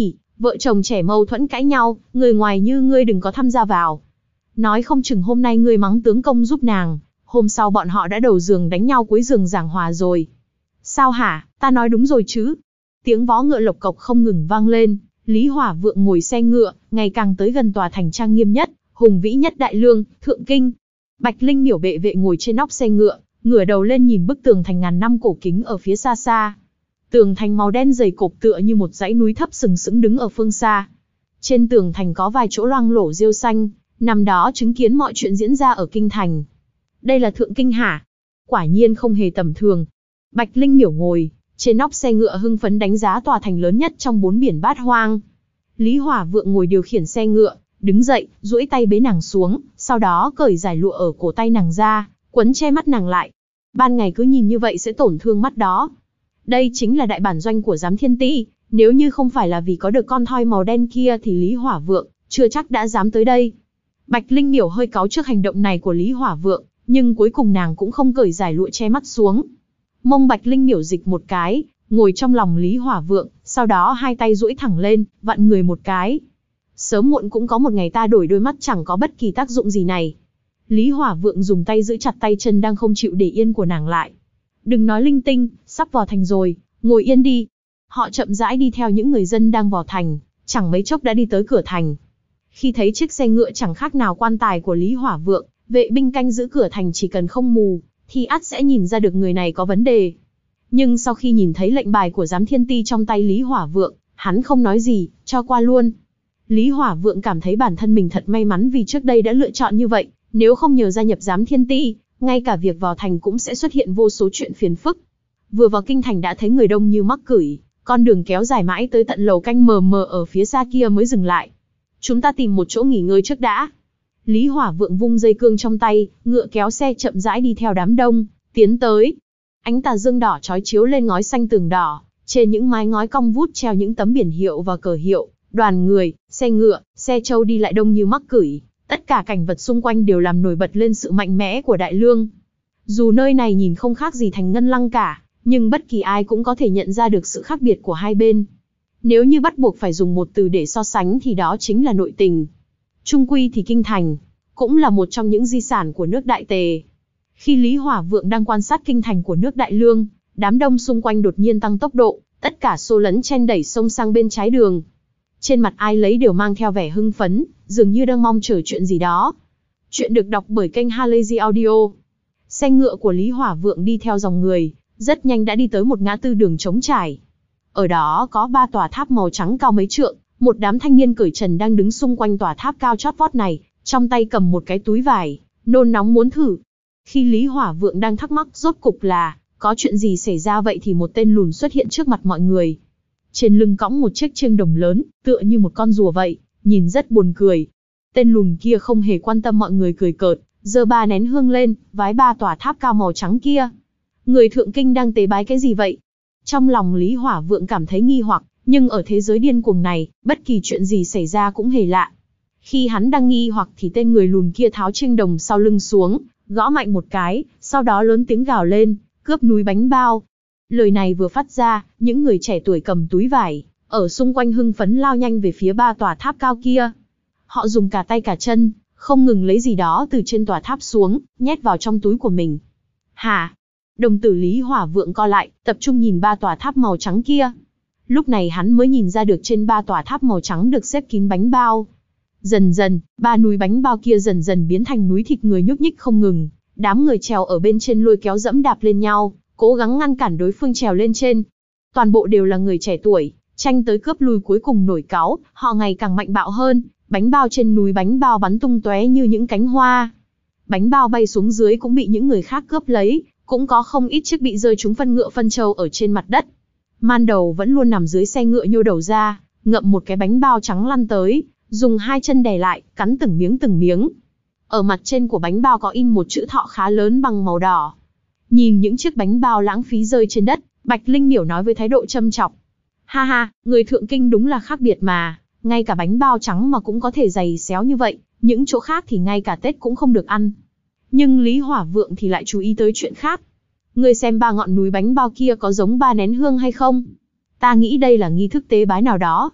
vợ chồng trẻ mâu thuẫn cãi nhau, người ngoài như ngươi đừng có tham gia vào. Nói không chừng hôm nay ngươi mắng tướng công giúp nàng, hôm sau bọn họ đã đầu giường đánh nhau cuối giường giảng hòa rồi. Sao hả, ta nói đúng rồi chứ? Tiếng vó ngựa lộc cộc không ngừng vang lên, Lý Hỏa Vượng ngồi xe ngựa, ngày càng tới gần tòa thành trang nghiêm nhất, hùng vĩ nhất Đại Lương, Thượng Kinh. Bạch Linh Miểu bệ vệ ngồi trên nóc xe ngựa, ngửa đầu lên nhìn bức tường thành ngàn năm cổ kính ở phía xa xa. Tường thành màu đen dày cộp tựa như một dãy núi thấp sừng sững đứng ở phương xa. Trên tường thành có vài chỗ loang lổ rêu xanh, nằm đó chứng kiến mọi chuyện diễn ra ở kinh thành. Đây là Thượng Kinh hả? Quả nhiên không hề tầm thường. Bạch Linh Miểu ngồi trên nóc xe ngựa hưng phấn đánh giá tòa thành lớn nhất trong bốn biển bát hoang. Lý Hỏa Vượng ngồi điều khiển xe ngựa, đứng dậy, duỗi tay bế nàng xuống, sau đó cởi giải lụa ở cổ tay nàng ra, quấn che mắt nàng lại. Ban ngày cứ nhìn như vậy sẽ tổn thương mắt đó. Đây chính là đại bản doanh của Giám Thiên Ti, nếu như không phải là vì có được con thoi màu đen kia thì Lý Hỏa Vượng chưa chắc đã dám tới đây. Bạch Linh Miểu hơi cáu trước hành động này của Lý Hỏa Vượng, nhưng cuối cùng nàng cũng không cởi giải lụa che mắt xuống. Mông Bạch Linh Miểu dịch một cái, ngồi trong lòng Lý Hỏa Vượng, sau đó hai tay duỗi thẳng lên, vặn người một cái. Sớm muộn cũng có một ngày ta đổi đôi mắt chẳng có bất kỳ tác dụng gì này. Lý Hỏa Vượng dùng tay giữ chặt tay chân đang không chịu để yên của nàng lại. Đừng nói linh tinh, sắp vào thành rồi, ngồi yên đi. Họ chậm rãi đi theo những người dân đang vào thành, chẳng mấy chốc đã đi tới cửa thành. Khi thấy chiếc xe ngựa chẳng khác nào quan tài của Lý Hỏa Vượng, vệ binh canh giữ cửa thành chỉ cần không mù, thì ắt sẽ nhìn ra được người này có vấn đề. Nhưng sau khi nhìn thấy lệnh bài của Giám Thiên Ti trong tay Lý Hỏa Vượng, hắn không nói gì, cho qua luôn. Lý Hỏa Vượng cảm thấy bản thân mình thật may mắn vì trước đây đã lựa chọn như vậy, nếu không nhờ gia nhập Giám Thiên Ti, ngay cả việc vào thành cũng sẽ xuất hiện vô số chuyện phiền phức. Vừa vào kinh thành đã thấy người đông như mắc cửi, con đường kéo dài mãi tới tận lầu canh mờ mờ ở phía xa kia mới dừng lại. Chúng ta tìm một chỗ nghỉ ngơi trước đã. Lý Hỏa Vượng vung dây cương trong tay, ngựa kéo xe chậm rãi đi theo đám đông, tiến tới. Ánh tà dương đỏ chói chiếu lên ngói xanh tường đỏ, trên những mái ngói cong vút treo những tấm biển hiệu và cờ hiệu, đoàn người, xe ngựa, xe trâu đi lại đông như mắc cửi. Tất cả cảnh vật xung quanh đều làm nổi bật lên sự mạnh mẽ của Đại Lương. Dù nơi này nhìn không khác gì thành Ngân Lăng cả, nhưng bất kỳ ai cũng có thể nhận ra được sự khác biệt của hai bên. Nếu như bắt buộc phải dùng một từ để so sánh thì đó chính là nội tình. Trung quy thì kinh thành cũng là một trong những di sản của nước Đại Tề. Khi Lý Hỏa Vượng đang quan sát kinh thành của nước Đại Lương, đám đông xung quanh đột nhiên tăng tốc độ, tất cả xô lấn chen đẩy xông sang bên trái đường. Trên mặt ai lấy đều mang theo vẻ hưng phấn, dường như đang mong chờ chuyện gì đó. Chuyện được đọc bởi kênh Halazy Audio. Xe ngựa của Lý Hỏa Vượng đi theo dòng người, rất nhanh đã đi tới một ngã tư đường trống trải. Ở đó có ba tòa tháp màu trắng cao mấy trượng, một đám thanh niên cởi trần đang đứng xung quanh tòa tháp cao chót vót này, trong tay cầm một cái túi vải, nôn nóng muốn thử. Khi Lý Hỏa Vượng đang thắc mắc rốt cục là có chuyện gì xảy ra vậy thì một tên lùn xuất hiện trước mặt mọi người. Trên lưng cõng một chiếc chiêng đồng lớn, tựa như một con rùa vậy, nhìn rất buồn cười. Tên lùn kia không hề quan tâm mọi người cười cợt, giơ ba nén hương lên, vái ba tòa tháp cao màu trắng kia. Người Thượng Kinh đang tế bái cái gì vậy? Trong lòng Lý Hỏa Vượng cảm thấy nghi hoặc, nhưng ở thế giới điên cuồng này, bất kỳ chuyện gì xảy ra cũng hề lạ. Khi hắn đang nghi hoặc thì tên người lùn kia tháo chiêng đồng sau lưng xuống, gõ mạnh một cái, sau đó lớn tiếng gào lên, cướp núi bánh bao. Lời này vừa phát ra, những người trẻ tuổi cầm túi vải, ở xung quanh hưng phấn lao nhanh về phía ba tòa tháp cao kia. Họ dùng cả tay cả chân, không ngừng lấy gì đó từ trên tòa tháp xuống, nhét vào trong túi của mình. Hả? Đồng tử Lý Hỏa Vượng co lại, tập trung nhìn ba tòa tháp màu trắng kia. Lúc này hắn mới nhìn ra được trên ba tòa tháp màu trắng được xếp kín bánh bao. Dần dần, ba núi bánh bao kia dần dần biến thành núi thịt người nhúc nhích không ngừng. Đám người trèo ở bên trên lôi kéo dẫm đạp lên nhau, cố gắng ngăn cản đối phương trèo lên trên. Toàn bộ đều là người trẻ tuổi, tranh tới cướp lui cuối cùng nổi cáu, họ ngày càng mạnh bạo hơn. Bánh bao trên núi bánh bao bắn tung tóe như những cánh hoa. Bánh bao bay xuống dưới cũng bị những người khác cướp lấy, cũng có không ít chiếc bị rơi trúng phân ngựa phân trâu ở trên mặt đất. Man Đầu vẫn luôn nằm dưới xe ngựa nhô đầu ra, ngậm một cái bánh bao trắng lăn tới, dùng hai chân đè lại, cắn từng miếng từng miếng. Ở mặt trên của bánh bao có in một chữ thọ khá lớn bằng màu đỏ. Nhìn những chiếc bánh bao lãng phí rơi trên đất, Bạch Linh Miểu nói với thái độ châm chọc. Ha ha, người Thượng Kinh đúng là khác biệt mà, ngay cả bánh bao trắng mà cũng có thể dày xéo như vậy, những chỗ khác thì ngay cả Tết cũng không được ăn. Nhưng Lý Hỏa Vượng thì lại chú ý tới chuyện khác. Ngươi xem ba ngọn núi bánh bao kia có giống ba nén hương hay không? Ta nghĩ đây là nghi thức tế bái nào đó.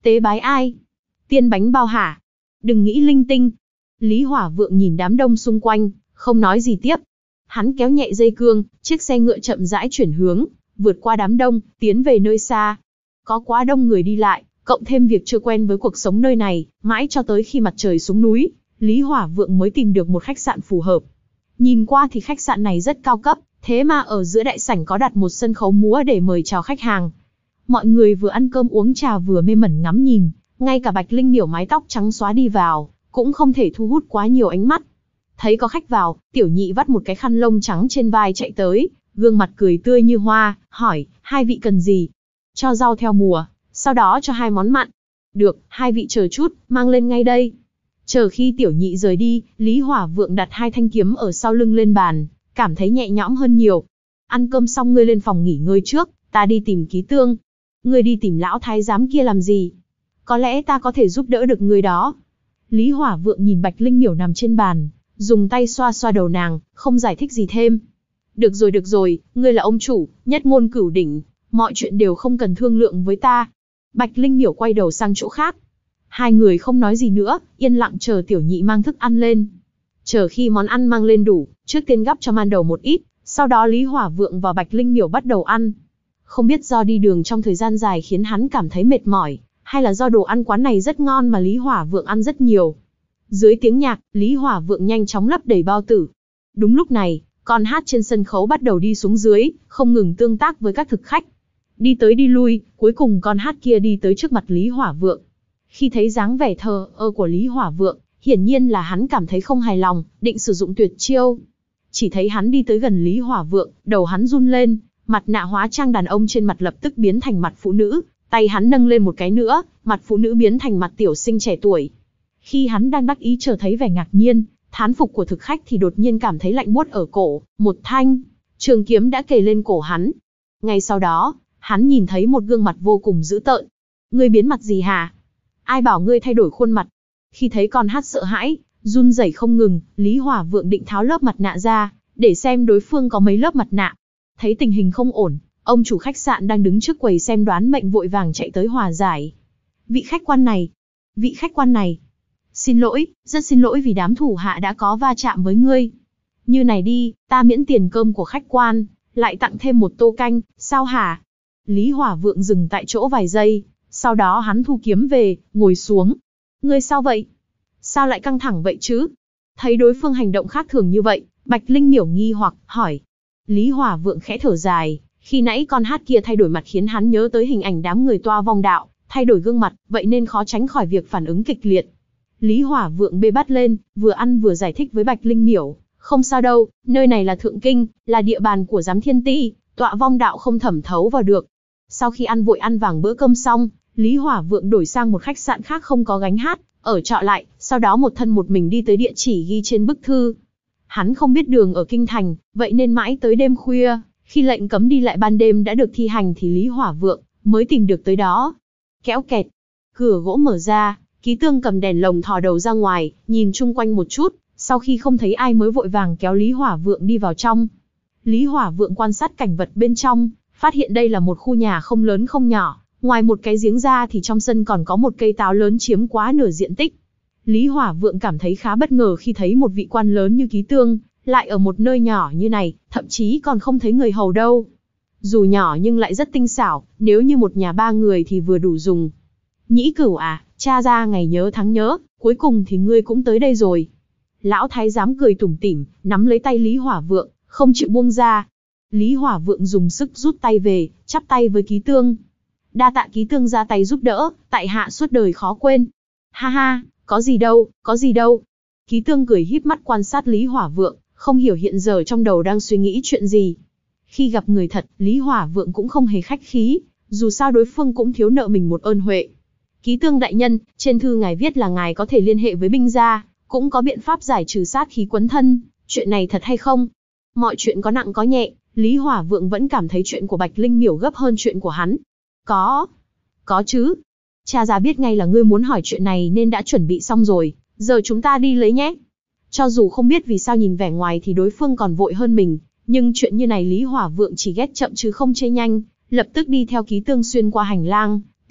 Tế bái ai? Tiên bánh bao hả? Đừng nghĩ linh tinh. Lý Hỏa Vượng nhìn đám đông xung quanh, không nói gì tiếp. Hắn kéo nhẹ dây cương, chiếc xe ngựa chậm rãi chuyển hướng, vượt qua đám đông, tiến về nơi xa. Có quá đông người đi lại, cộng thêm việc chưa quen với cuộc sống nơi này, mãi cho tới khi mặt trời xuống núi, Lý Hỏa Vượng mới tìm được một khách sạn phù hợp. Nhìn qua thì khách sạn này rất cao cấp, thế mà ở giữa đại sảnh có đặt một sân khấu múa để mời chào khách hàng. Mọi người vừa ăn cơm uống trà vừa mê mẩn ngắm nhìn, ngay cả Bạch Linh Miểu mái tóc trắng xóa đi vào, cũng không thể thu hút quá nhiều ánh mắt. Thấy có khách vào, Tiểu Nhị vắt một cái khăn lông trắng trên vai chạy tới, gương mặt cười tươi như hoa, hỏi, hai vị cần gì? Cho rau theo mùa, sau đó cho hai món mặn. Được, hai vị chờ chút, mang lên ngay đây. Chờ khi Tiểu Nhị rời đi, Lý Hỏa Vượng đặt hai thanh kiếm ở sau lưng lên bàn, cảm thấy nhẹ nhõm hơn nhiều. Ăn cơm xong ngươi lên phòng nghỉ ngơi trước, ta đi tìm Ký Tương. Ngươi đi tìm lão thái giám kia làm gì? Có lẽ ta có thể giúp đỡ được ngươi đó. Lý Hỏa Vượng nhìn Bạch Linh Miểu nằm trên bàn, dùng tay xoa xoa đầu nàng, không giải thích gì thêm. Được rồi được rồi, ngươi là ông chủ, nhất ngôn cửu đỉnh, mọi chuyện đều không cần thương lượng với ta. Bạch Linh Miểu quay đầu sang chỗ khác. Hai người không nói gì nữa, yên lặng chờ Tiểu Nhị mang thức ăn lên. Chờ khi món ăn mang lên đủ, trước tiên gắp cho man đầu một ít, sau đó Lý Hỏa Vượng và Bạch Linh Miểu bắt đầu ăn. Không biết do đi đường trong thời gian dài khiến hắn cảm thấy mệt mỏi, hay là do đồ ăn quán này rất ngon mà Lý Hỏa Vượng ăn rất nhiều. Dưới tiếng nhạc, Lý Hỏa Vượng nhanh chóng lấp đầy bao tử. Đúng lúc này, con hát trên sân khấu bắt đầu đi xuống dưới, không ngừng tương tác với các thực khách. Đi tới đi lui, cuối cùng con hát kia đi tới trước mặt Lý Hỏa Vượng. Khi thấy dáng vẻ thờ ơ của Lý Hỏa Vượng, hiển nhiên là hắn cảm thấy không hài lòng, định sử dụng tuyệt chiêu. Chỉ thấy hắn đi tới gần Lý Hỏa Vượng, đầu hắn run lên, mặt nạ hóa trang đàn ông trên mặt lập tức biến thành mặt phụ nữ, tay hắn nâng lên một cái nữa, mặt phụ nữ biến thành mặt tiểu sinh trẻ tuổi. Khi hắn đang đắc ý chờ thấy vẻ ngạc nhiên, thán phục của thực khách thì đột nhiên cảm thấy lạnh buốt ở cổ, một thanh trường kiếm đã kề lên cổ hắn. Ngay sau đó, hắn nhìn thấy một gương mặt vô cùng dữ tợn. Ngươi biến mặt gì hả? Ai bảo ngươi thay đổi khuôn mặt? Khi thấy con hát sợ hãi, run rẩy không ngừng, Lý Hỏa Vượng định tháo lớp mặt nạ ra, để xem đối phương có mấy lớp mặt nạ. Thấy tình hình không ổn, ông chủ khách sạn đang đứng trước quầy xem đoán mệnh vội vàng chạy tới hòa giải. Vị khách quan này, vị khách quan này, xin lỗi, rất xin lỗi vì đám thủ hạ đã có va chạm với ngươi. Như này đi, ta miễn tiền cơm của khách quan, lại tặng thêm một tô canh, sao hả? Lý Hỏa Vượng dừng tại chỗ vài giây, sau đó hắn thu kiếm về, ngồi xuống. Ngươi sao vậy? Sao lại căng thẳng vậy chứ? Thấy đối phương hành động khác thường như vậy, Bạch Linh Miểu nghi hoặc, hỏi. Lý Hỏa Vượng khẽ thở dài, khi nãy con hát kia thay đổi mặt khiến hắn nhớ tới hình ảnh đám người toa vong đạo, thay đổi gương mặt, vậy nên khó tránh khỏi việc phản ứng kịch liệt. Lý Hỏa Vượng bê bát lên, vừa ăn vừa giải thích với Bạch Linh Miểu, không sao đâu, nơi này là Thượng Kinh, là địa bàn của giám thiên ti, tọa vong đạo không thẩm thấu vào được. Sau khi ăn vội ăn vàng bữa cơm xong, Lý Hỏa Vượng đổi sang một khách sạn khác không có gánh hát, ở trọ lại, sau đó một thân một mình đi tới địa chỉ ghi trên bức thư. Hắn không biết đường ở kinh thành, vậy nên mãi tới đêm khuya, khi lệnh cấm đi lại ban đêm đã được thi hành thì Lý Hỏa Vượng mới tìm được tới đó. Kéo kẹt, cửa gỗ mở ra, Ký Tương cầm đèn lồng thò đầu ra ngoài, nhìn chung quanh một chút, sau khi không thấy ai mới vội vàng kéo Lý Hỏa Vượng đi vào trong. Lý Hỏa Vượng quan sát cảnh vật bên trong, phát hiện đây là một khu nhà không lớn không nhỏ, ngoài một cái giếng ra thì trong sân còn có một cây táo lớn chiếm quá nửa diện tích. Lý Hỏa Vượng cảm thấy khá bất ngờ khi thấy một vị quan lớn như Ký Tương, lại ở một nơi nhỏ như này, thậm chí còn không thấy người hầu đâu. Dù nhỏ nhưng lại rất tinh xảo, nếu như một nhà ba người thì vừa đủ dùng. Nhĩ Cửu à, cha ra ngày nhớ tháng nhớ, cuối cùng thì ngươi cũng tới đây rồi. Lão thái giám cười tủm tỉm, nắm lấy tay Lý Hỏa Vượng, không chịu buông ra. Lý Hỏa Vượng dùng sức rút tay về, chắp tay với Ký Tương. Đa tạ Ký Tương ra tay giúp đỡ, tại hạ suốt đời khó quên. Ha ha, có gì đâu, có gì đâu. Ký Tương cười híp mắt quan sát Lý Hỏa Vượng, không hiểu hiện giờ trong đầu đang suy nghĩ chuyện gì. Khi gặp người thật, Lý Hỏa Vượng cũng không hề khách khí, dù sao đối phương cũng thiếu nợ mình một ơn huệ. Ký Tương đại nhân, trên thư ngài viết là ngài có thể liên hệ với binh gia, cũng có biện pháp giải trừ sát khí quấn thân, chuyện này thật hay không? Mọi chuyện có nặng có nhẹ, Lý Hỏa Vượng vẫn cảm thấy chuyện của Bạch Linh Miểu gấp hơn chuyện của hắn. Có, có chứ. Cha già biết ngay là ngươi muốn hỏi chuyện này nên đã chuẩn bị xong rồi, giờ chúng ta đi lấy nhé. Cho dù không biết vì sao nhìn vẻ ngoài thì đối phương còn vội hơn mình, nhưng chuyện như này Lý Hỏa Vượng chỉ ghét chậm chứ không chê nhanh, lập tức đi theo Ký Tương xuyên qua hành lang, tiến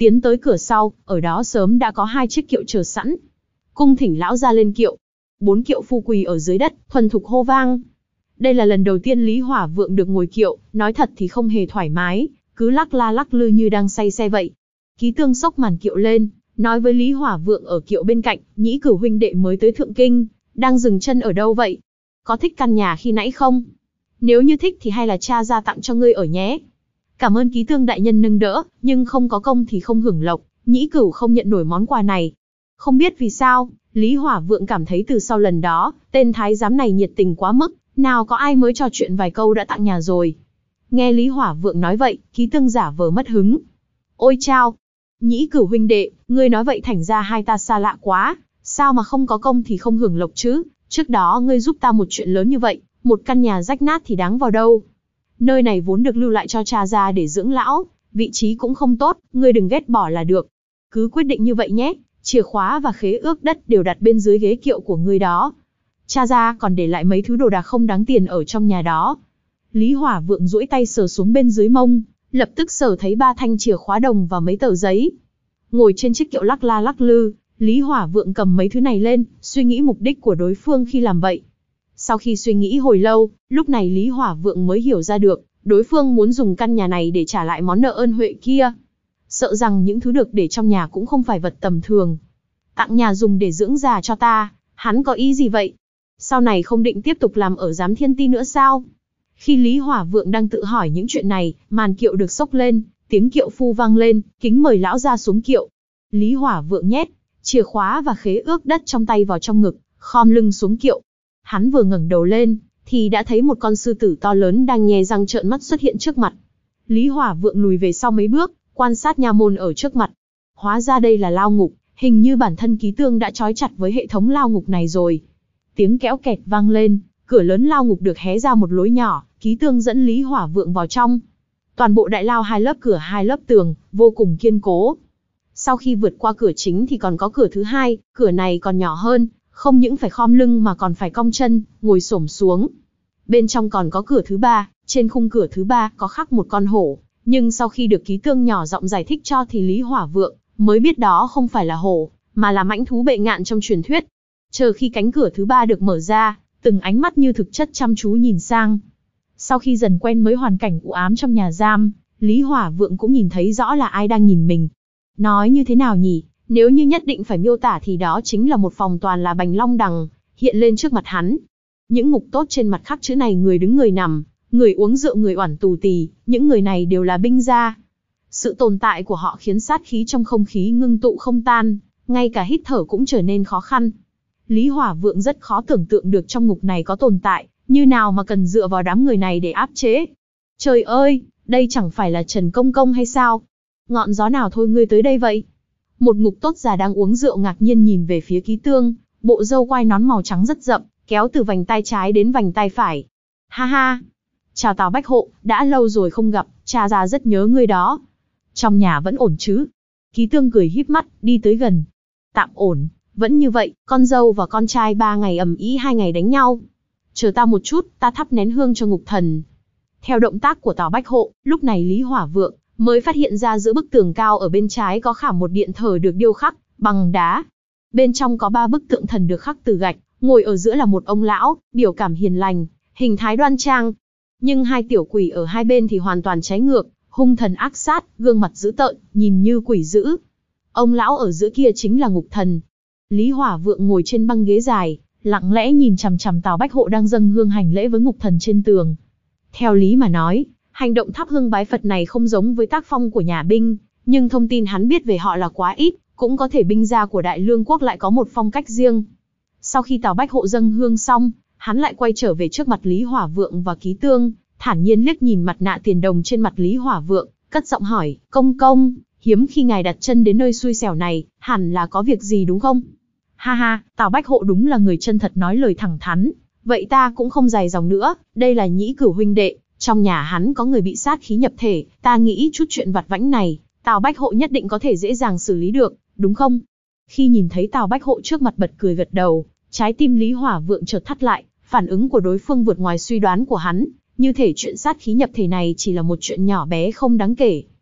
tiến tới cửa sau, ở đó sớm đã có hai chiếc kiệu chờ sẵn. Cung thỉnh lão ra lên kiệu. Bốn kiệu phu quỳ ở dưới đất, thuần thục hô vang. Đây là lần đầu tiên Lý Hỏa Vượng được ngồi kiệu, nói thật thì không hề thoải mái, cứ lắc la lắc lư như đang say xe vậy. Ký Tương xốc màn kiệu lên, nói với Lý Hỏa Vượng ở kiệu bên cạnh, Nhĩ Cửu huynh đệ mới tới Thượng Kinh, đang dừng chân ở đâu vậy? Có thích căn nhà khi nãy không? Nếu như thích thì hay là cha ra tặng cho ngươi ở nhé. Cảm ơn Ký Tương đại nhân nâng đỡ, nhưng không có công thì không hưởng lộc, Nhĩ Cửu không nhận nổi món quà này. Không biết vì sao, Lý Hỏa Vượng cảm thấy từ sau lần đó, tên thái giám này nhiệt tình quá mức, nào có ai mới trò chuyện vài câu đã tặng nhà rồi. Nghe Lý Hỏa Vượng nói vậy, Ký Tương giả vờ mất hứng. Ôi chao! Nhĩ Cửu huynh đệ, ngươi nói vậy thành ra hai ta xa lạ quá, sao mà không có công thì không hưởng lộc chứ? Trước đó ngươi giúp ta một chuyện lớn như vậy, một căn nhà rách nát thì đáng vào đâu. Nơi này vốn được lưu lại cho cha ra để dưỡng lão, vị trí cũng không tốt, ngươi đừng ghét bỏ là được. Cứ quyết định như vậy nhé, chìa khóa và khế ước đất đều đặt bên dưới ghế kiệu của ngươi đó. Cha ra còn để lại mấy thứ đồ đạc không đáng tiền ở trong nhà đó. Lý Hỏa Vượng duỗi tay sờ xuống bên dưới mông, lập tức sờ thấy ba thanh chìa khóa đồng và mấy tờ giấy. Ngồi trên chiếc kiệu lắc la lắc lư, Lý Hỏa Vượng cầm mấy thứ này lên, suy nghĩ mục đích của đối phương khi làm vậy. Sau khi suy nghĩ hồi lâu, lúc này Lý Hỏa Vượng mới hiểu ra được, đối phương muốn dùng căn nhà này để trả lại món nợ ơn huệ kia. Sợ rằng những thứ được để trong nhà cũng không phải vật tầm thường. Tặng nhà dùng để dưỡng già cho ta, hắn có ý gì vậy? Sau này không định tiếp tục làm ở Giám Thiên Ti nữa sao? Khi Lý Hỏa Vượng đang tự hỏi những chuyện này, màn kiệu được xốc lên, tiếng kiệu phu vang lên, kính mời lão ra xuống kiệu. Lý Hỏa Vượng nhét chìa khóa và khế ước đất trong tay vào trong ngực, khom lưng xuống kiệu. Hắn vừa ngẩng đầu lên, thì đã thấy một con sư tử to lớn đang nhe răng trợn mắt xuất hiện trước mặt. Lý Hỏa Vượng lùi về sau mấy bước, quan sát nha môn ở trước mặt. Hóa ra đây là lao ngục, hình như bản thân Ký Tương đã trói chặt với hệ thống lao ngục này rồi. Tiếng kéo kẹt vang lên, cửa lớn lao ngục được hé ra một lối nhỏ, Ký Tương dẫn Lý Hỏa Vượng vào trong. Toàn bộ đại lao hai lớp cửa hai lớp tường, vô cùng kiên cố. Sau khi vượt qua cửa chính thì còn có cửa thứ hai, cửa này còn nhỏ hơn, không những phải khom lưng mà còn phải cong chân, ngồi xổm xuống. Bên trong còn có cửa thứ ba, trên khung cửa thứ ba có khắc một con hổ, nhưng sau khi được Ký Tương nhỏ giọng giải thích cho thì Lý Hỏa Vượng mới biết đó không phải là hổ, mà là mãnh thú bệ ngạn trong truyền thuyết. Chờ khi cánh cửa thứ ba được mở ra, từng ánh mắt như thực chất chăm chú nhìn sang. Sau khi dần quen với hoàn cảnh u ám trong nhà giam, Lý Hỏa Vượng cũng nhìn thấy rõ là ai đang nhìn mình. Nói như thế nào nhỉ? Nếu như nhất định phải miêu tả thì đó chính là một phòng toàn là bành long đằng, hiện lên trước mặt hắn. Những ngục tốt trên mặt khắc chữ này người đứng người nằm, người uống rượu người oản tù tì, những người này đều là binh gia. Sự tồn tại của họ khiến sát khí trong không khí ngưng tụ không tan, ngay cả hít thở cũng trở nên khó khăn. Lý Hỏa Vượng rất khó tưởng tượng được trong ngục này có tồn tại, như nào mà cần dựa vào đám người này để áp chế. Trời ơi, đây chẳng phải là Trần Công Công hay sao? Ngọn gió nào thôi ngươi tới đây vậy? Một ngục tốt già đang uống rượu ngạc nhiên nhìn về phía Ký Tương, bộ râu quai nón màu trắng rất rậm, kéo từ vành tai trái đến vành tai phải. Ha ha! Chào Tào Bách Hộ, đã lâu rồi không gặp, cha già rất nhớ ngươi đó. Trong nhà vẫn ổn chứ? Ký Tương cười híp mắt, đi tới gần. Tạm ổn, vẫn như vậy, con dâu và con trai ba ngày ầm ĩ hai ngày đánh nhau. Chờ ta một chút, ta thắp nén hương cho ngục thần. Theo động tác của Tào Bách Hộ, lúc này Lý Hỏa Vượng mới phát hiện ra giữa bức tường cao ở bên trái có khảm một điện thờ được điêu khắc bằng đá. Bên trong có ba bức tượng thần được khắc từ gạch, ngồi ở giữa là một ông lão, biểu cảm hiền lành, hình thái đoan trang. Nhưng hai tiểu quỷ ở hai bên thì hoàn toàn trái ngược, hung thần ác sát, gương mặt dữ tợn, nhìn như quỷ dữ. Ông lão ở giữa kia chính là ngục thần. Lý Hỏa Vượng ngồi trên băng ghế dài, lặng lẽ nhìn chằm chằm Tào Bách Hộ đang dâng hương hành lễ với ngục thần trên tường. Theo lý mà nói, hành động thắp hương bái Phật này không giống với tác phong của nhà binh, nhưng thông tin hắn biết về họ là quá ít, cũng có thể binh gia của Đại Lương quốc lại có một phong cách riêng. Sau khi Tào Bách Hộ dâng hương xong, hắn lại quay trở về trước mặt Lý Hỏa Vượng và Ký Tương, thản nhiên liếc nhìn mặt nạ tiền đồng trên mặt Lý Hỏa Vượng, cất giọng hỏi, công công, hiếm khi ngài đặt chân đến nơi xui xẻo này, hẳn là có việc gì đúng không? Ha ha, Tào Bách Hộ đúng là người chân thật nói lời thẳng thắn, vậy ta cũng không dài dòng nữa, đây là Nhĩ Cửu huynh đệ, trong nhà hắn có người bị sát khí nhập thể, ta nghĩ chút chuyện vặt vãnh này, Tào Bách Hộ nhất định có thể dễ dàng xử lý được, đúng không? Khi nhìn thấy Tào Bách Hộ trước mặt bật cười gật đầu, trái tim Lý Hỏa Vượng chợt thắt lại, phản ứng của đối phương vượt ngoài suy đoán của hắn, như thể chuyện sát khí nhập thể này chỉ là một chuyện nhỏ bé không đáng kể.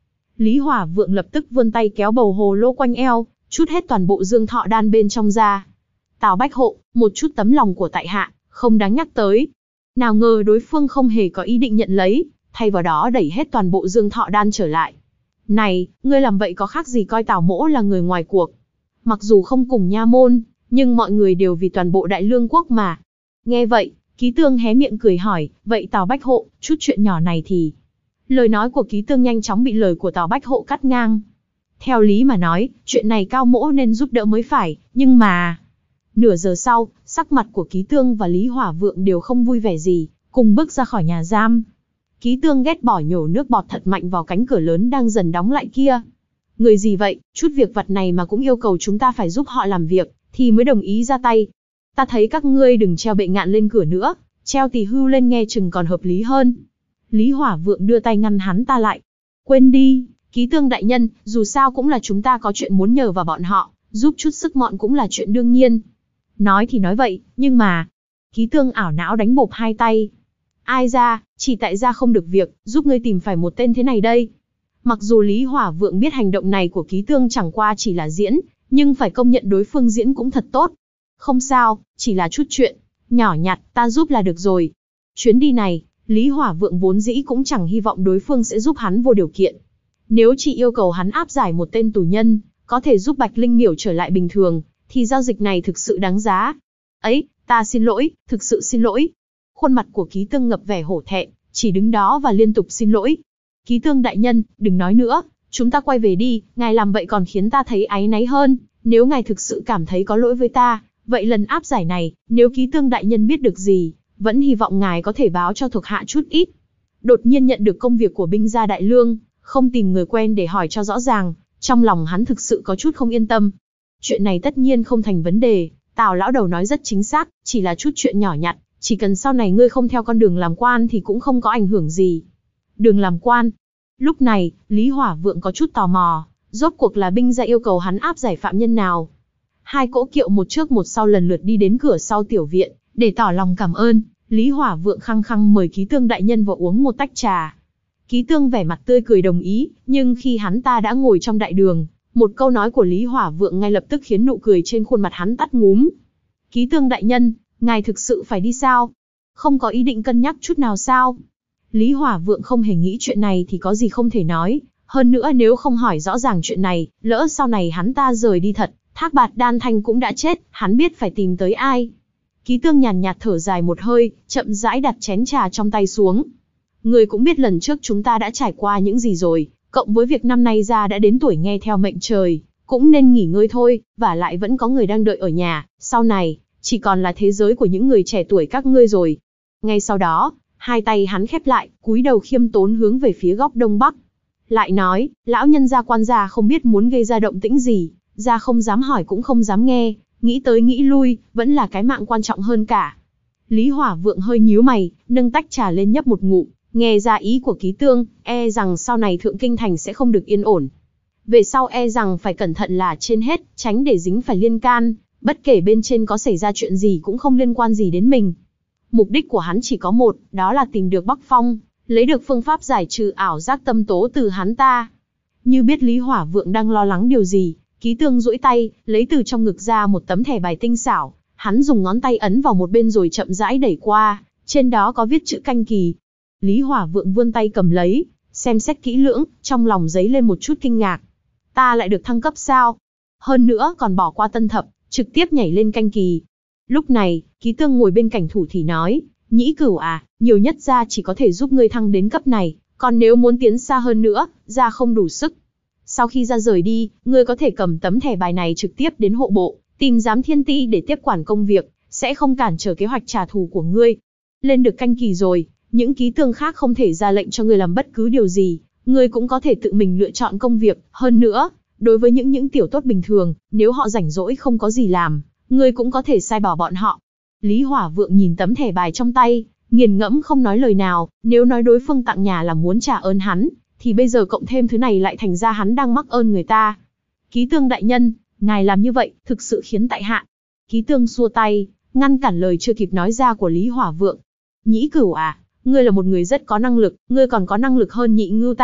Lý Hỏa Vượng lập tức vươn tay kéo bầu hồ lô quanh eo, chút hết toàn bộ dương thọ đan bên trong ra. Tào Bách Hộ, một chút tấm lòng của tại hạ, không đáng nhắc tới. Nào ngờ đối phương không hề có ý định nhận lấy, thay vào đó đẩy hết toàn bộ dương thọ đan trở lại. Này, ngươi làm vậy có khác gì coi Tào mỗ là người ngoài cuộc. Mặc dù không cùng nha môn, nhưng mọi người đều vì toàn bộ Đại Lương quốc mà. Nghe vậy, Ký Tương hé miệng cười hỏi, vậy Tào Bách Hộ, chút chuyện nhỏ này thì... Lời nói của Ký Tương nhanh chóng bị lời của Tào Bách Hộ cắt ngang. Theo lý mà nói, chuyện này Cao mỗ nên giúp đỡ mới phải, nhưng mà... Nửa giờ sau, sắc mặt của Ký Tương và Lý Hỏa Vượng đều không vui vẻ gì, cùng bước ra khỏi nhà giam. Ký Tương ghét bỏ nhổ nước bọt thật mạnh vào cánh cửa lớn đang dần đóng lại kia. Người gì vậy, chút việc vặt này mà cũng yêu cầu chúng ta phải giúp họ làm việc, thì mới đồng ý ra tay. Ta thấy các ngươi đừng treo bệ ngạn lên cửa nữa, treo tỳ hưu lên nghe chừng còn hợp lý hơn. Lý Hỏa Vượng đưa tay ngăn hắn ta lại. Quên đi, Ký Tương đại nhân, dù sao cũng là chúng ta có chuyện muốn nhờ vào bọn họ, giúp chút sức mọn cũng là chuyện đương nhiên. Nói thì nói vậy, nhưng mà... Ký Tương ảo não đánh bộp hai tay. Ai ra, chỉ tại gia không được việc, giúp ngươi tìm phải một tên thế này đây. Mặc dù Lý Hỏa Vượng biết hành động này của Ký Tương chẳng qua chỉ là diễn, nhưng phải công nhận đối phương diễn cũng thật tốt. Không sao, chỉ là chút chuyện nhỏ nhặt, ta giúp là được rồi. Chuyến đi này, Lý Hỏa Vượng vốn dĩ cũng chẳng hy vọng đối phương sẽ giúp hắn vô điều kiện. Nếu chỉ yêu cầu hắn áp giải một tên tù nhân, có thể giúp Bạch Linh Miểu trở lại bình thường, thì giao dịch này thực sự đáng giá. Ấy, ta xin lỗi, thực sự xin lỗi. Khuôn mặt của Ký Tương ngập vẻ hổ thẹn, chỉ đứng đó và liên tục xin lỗi. Ký Tương đại nhân, đừng nói nữa, chúng ta quay về đi, ngài làm vậy còn khiến ta thấy áy náy hơn. Nếu ngài thực sự cảm thấy có lỗi với ta, vậy lần áp giải này, nếu Ký Tương đại nhân biết được gì, vẫn hy vọng ngài có thể báo cho thuộc hạ chút ít. Đột nhiên nhận được công việc của binh gia Đại Lương, không tìm người quen để hỏi cho rõ ràng, trong lòng hắn thực sự có chút không yên tâm. Chuyện này tất nhiên không thành vấn đề, Tào lão đầu nói rất chính xác, chỉ là chút chuyện nhỏ nhặt, chỉ cần sau này ngươi không theo con đường làm quan thì cũng không có ảnh hưởng gì. Đường làm quan. Lúc này, Lý Hỏa Vượng có chút tò mò, rốt cuộc là binh gia yêu cầu hắn áp giải phạm nhân nào. Hai cỗ kiệu một trước một sau lần lượt đi đến cửa sau tiểu viện, để tỏ lòng cảm ơn, Lý Hỏa Vượng khăng khăng mời Ký Tương đại nhân vào uống một tách trà. Ký Tương vẻ mặt tươi cười đồng ý, nhưng khi hắn ta đã ngồi trong đại đường, một câu nói của Lý Hỏa Vượng ngay lập tức khiến nụ cười trên khuôn mặt hắn tắt ngúm. Ký Tương đại nhân, ngài thực sự phải đi sao? Không có ý định cân nhắc chút nào sao? Lý Hỏa Vượng không hề nghĩ chuyện này thì có gì không thể nói, hơn nữa nếu không hỏi rõ ràng chuyện này, lỡ sau này hắn ta rời đi thật, Thác Bạt Đan Thanh cũng đã chết, hắn biết phải tìm tới ai. Ký Tương nhàn nhạt thở dài một hơi, chậm rãi đặt chén trà trong tay xuống. Người cũng biết lần trước chúng ta đã trải qua những gì rồi, cộng với việc năm nay ra đã đến tuổi nghe theo mệnh trời, cũng nên nghỉ ngơi thôi, và lại vẫn có người đang đợi ở nhà, sau này, chỉ còn là thế giới của những người trẻ tuổi các ngươi rồi. Ngay sau đó, hai tay hắn khép lại, cúi đầu khiêm tốn hướng về phía góc đông bắc. Lại nói, lão nhân gia quan gia không biết muốn gây ra động tĩnh gì, gia không dám hỏi cũng không dám nghe, nghĩ tới nghĩ lui, vẫn là cái mạng quan trọng hơn cả. Lý Hỏa Vượng hơi nhíu mày, nâng tách trà lên nhấp một ngụm, nghe ra ý của Ký Tương, e rằng sau này Thượng Kinh Thành sẽ không được yên ổn. Về sau e rằng phải cẩn thận là trên hết, tránh để dính phải liên can, bất kể bên trên có xảy ra chuyện gì cũng không liên quan gì đến mình. Mục đích của hắn chỉ có một, đó là tìm được Bắc Phong, lấy được phương pháp giải trừ ảo giác tâm tố từ hắn ta. Như biết Lý Hỏa Vượng đang lo lắng điều gì, Ký Tương duỗi tay, lấy từ trong ngực ra một tấm thẻ bài tinh xảo, hắn dùng ngón tay ấn vào một bên rồi chậm rãi đẩy qua, trên đó có viết chữ canh kỳ. Lý Hỏa Vượng vươn tay cầm lấy, xem xét kỹ lưỡng, trong lòng dấy lên một chút kinh ngạc. Ta lại được thăng cấp sao? Hơn nữa còn bỏ qua tân thập, trực tiếp nhảy lên canh kỳ. Lúc này, Ký Tương ngồi bên cạnh thủ thì nói, Nhĩ Cửu à, nhiều nhất gia chỉ có thể giúp ngươi thăng đến cấp này, còn nếu muốn tiến xa hơn nữa, gia không đủ sức. Sau khi gia rời đi, ngươi có thể cầm tấm thẻ bài này trực tiếp đến hộ bộ, tìm giám thiên ti để tiếp quản công việc, sẽ không cản trở kế hoạch trả thù của ngươi. Lên được canh kỳ rồi, những ký tương khác không thể ra lệnh cho ngươi làm bất cứ điều gì, ngươi cũng có thể tự mình lựa chọn công việc. Hơn nữa, đối với những những tiểu tốt bình thường, nếu họ rảnh rỗi không có gì làm, ngươi cũng có thể sai bảo bọn họ. Lý Hỏa Vượng nhìn tấm thẻ bài trong tay, nghiền ngẫm không nói lời nào. Nếu nói đối phương tặng nhà là muốn trả ơn hắn, thì bây giờ cộng thêm thứ này lại thành ra hắn đang mắc ơn người ta. Ký Tương đại nhân, ngài làm như vậy, thực sự khiến tại hạ. Ký Tương xua tay, ngăn cản lời chưa kịp nói ra của Lý Hỏa Vượng. Nhĩ Cửu à, ngươi là một người rất có năng lực, ngươi còn có năng lực hơn Nhị Ngưu ta,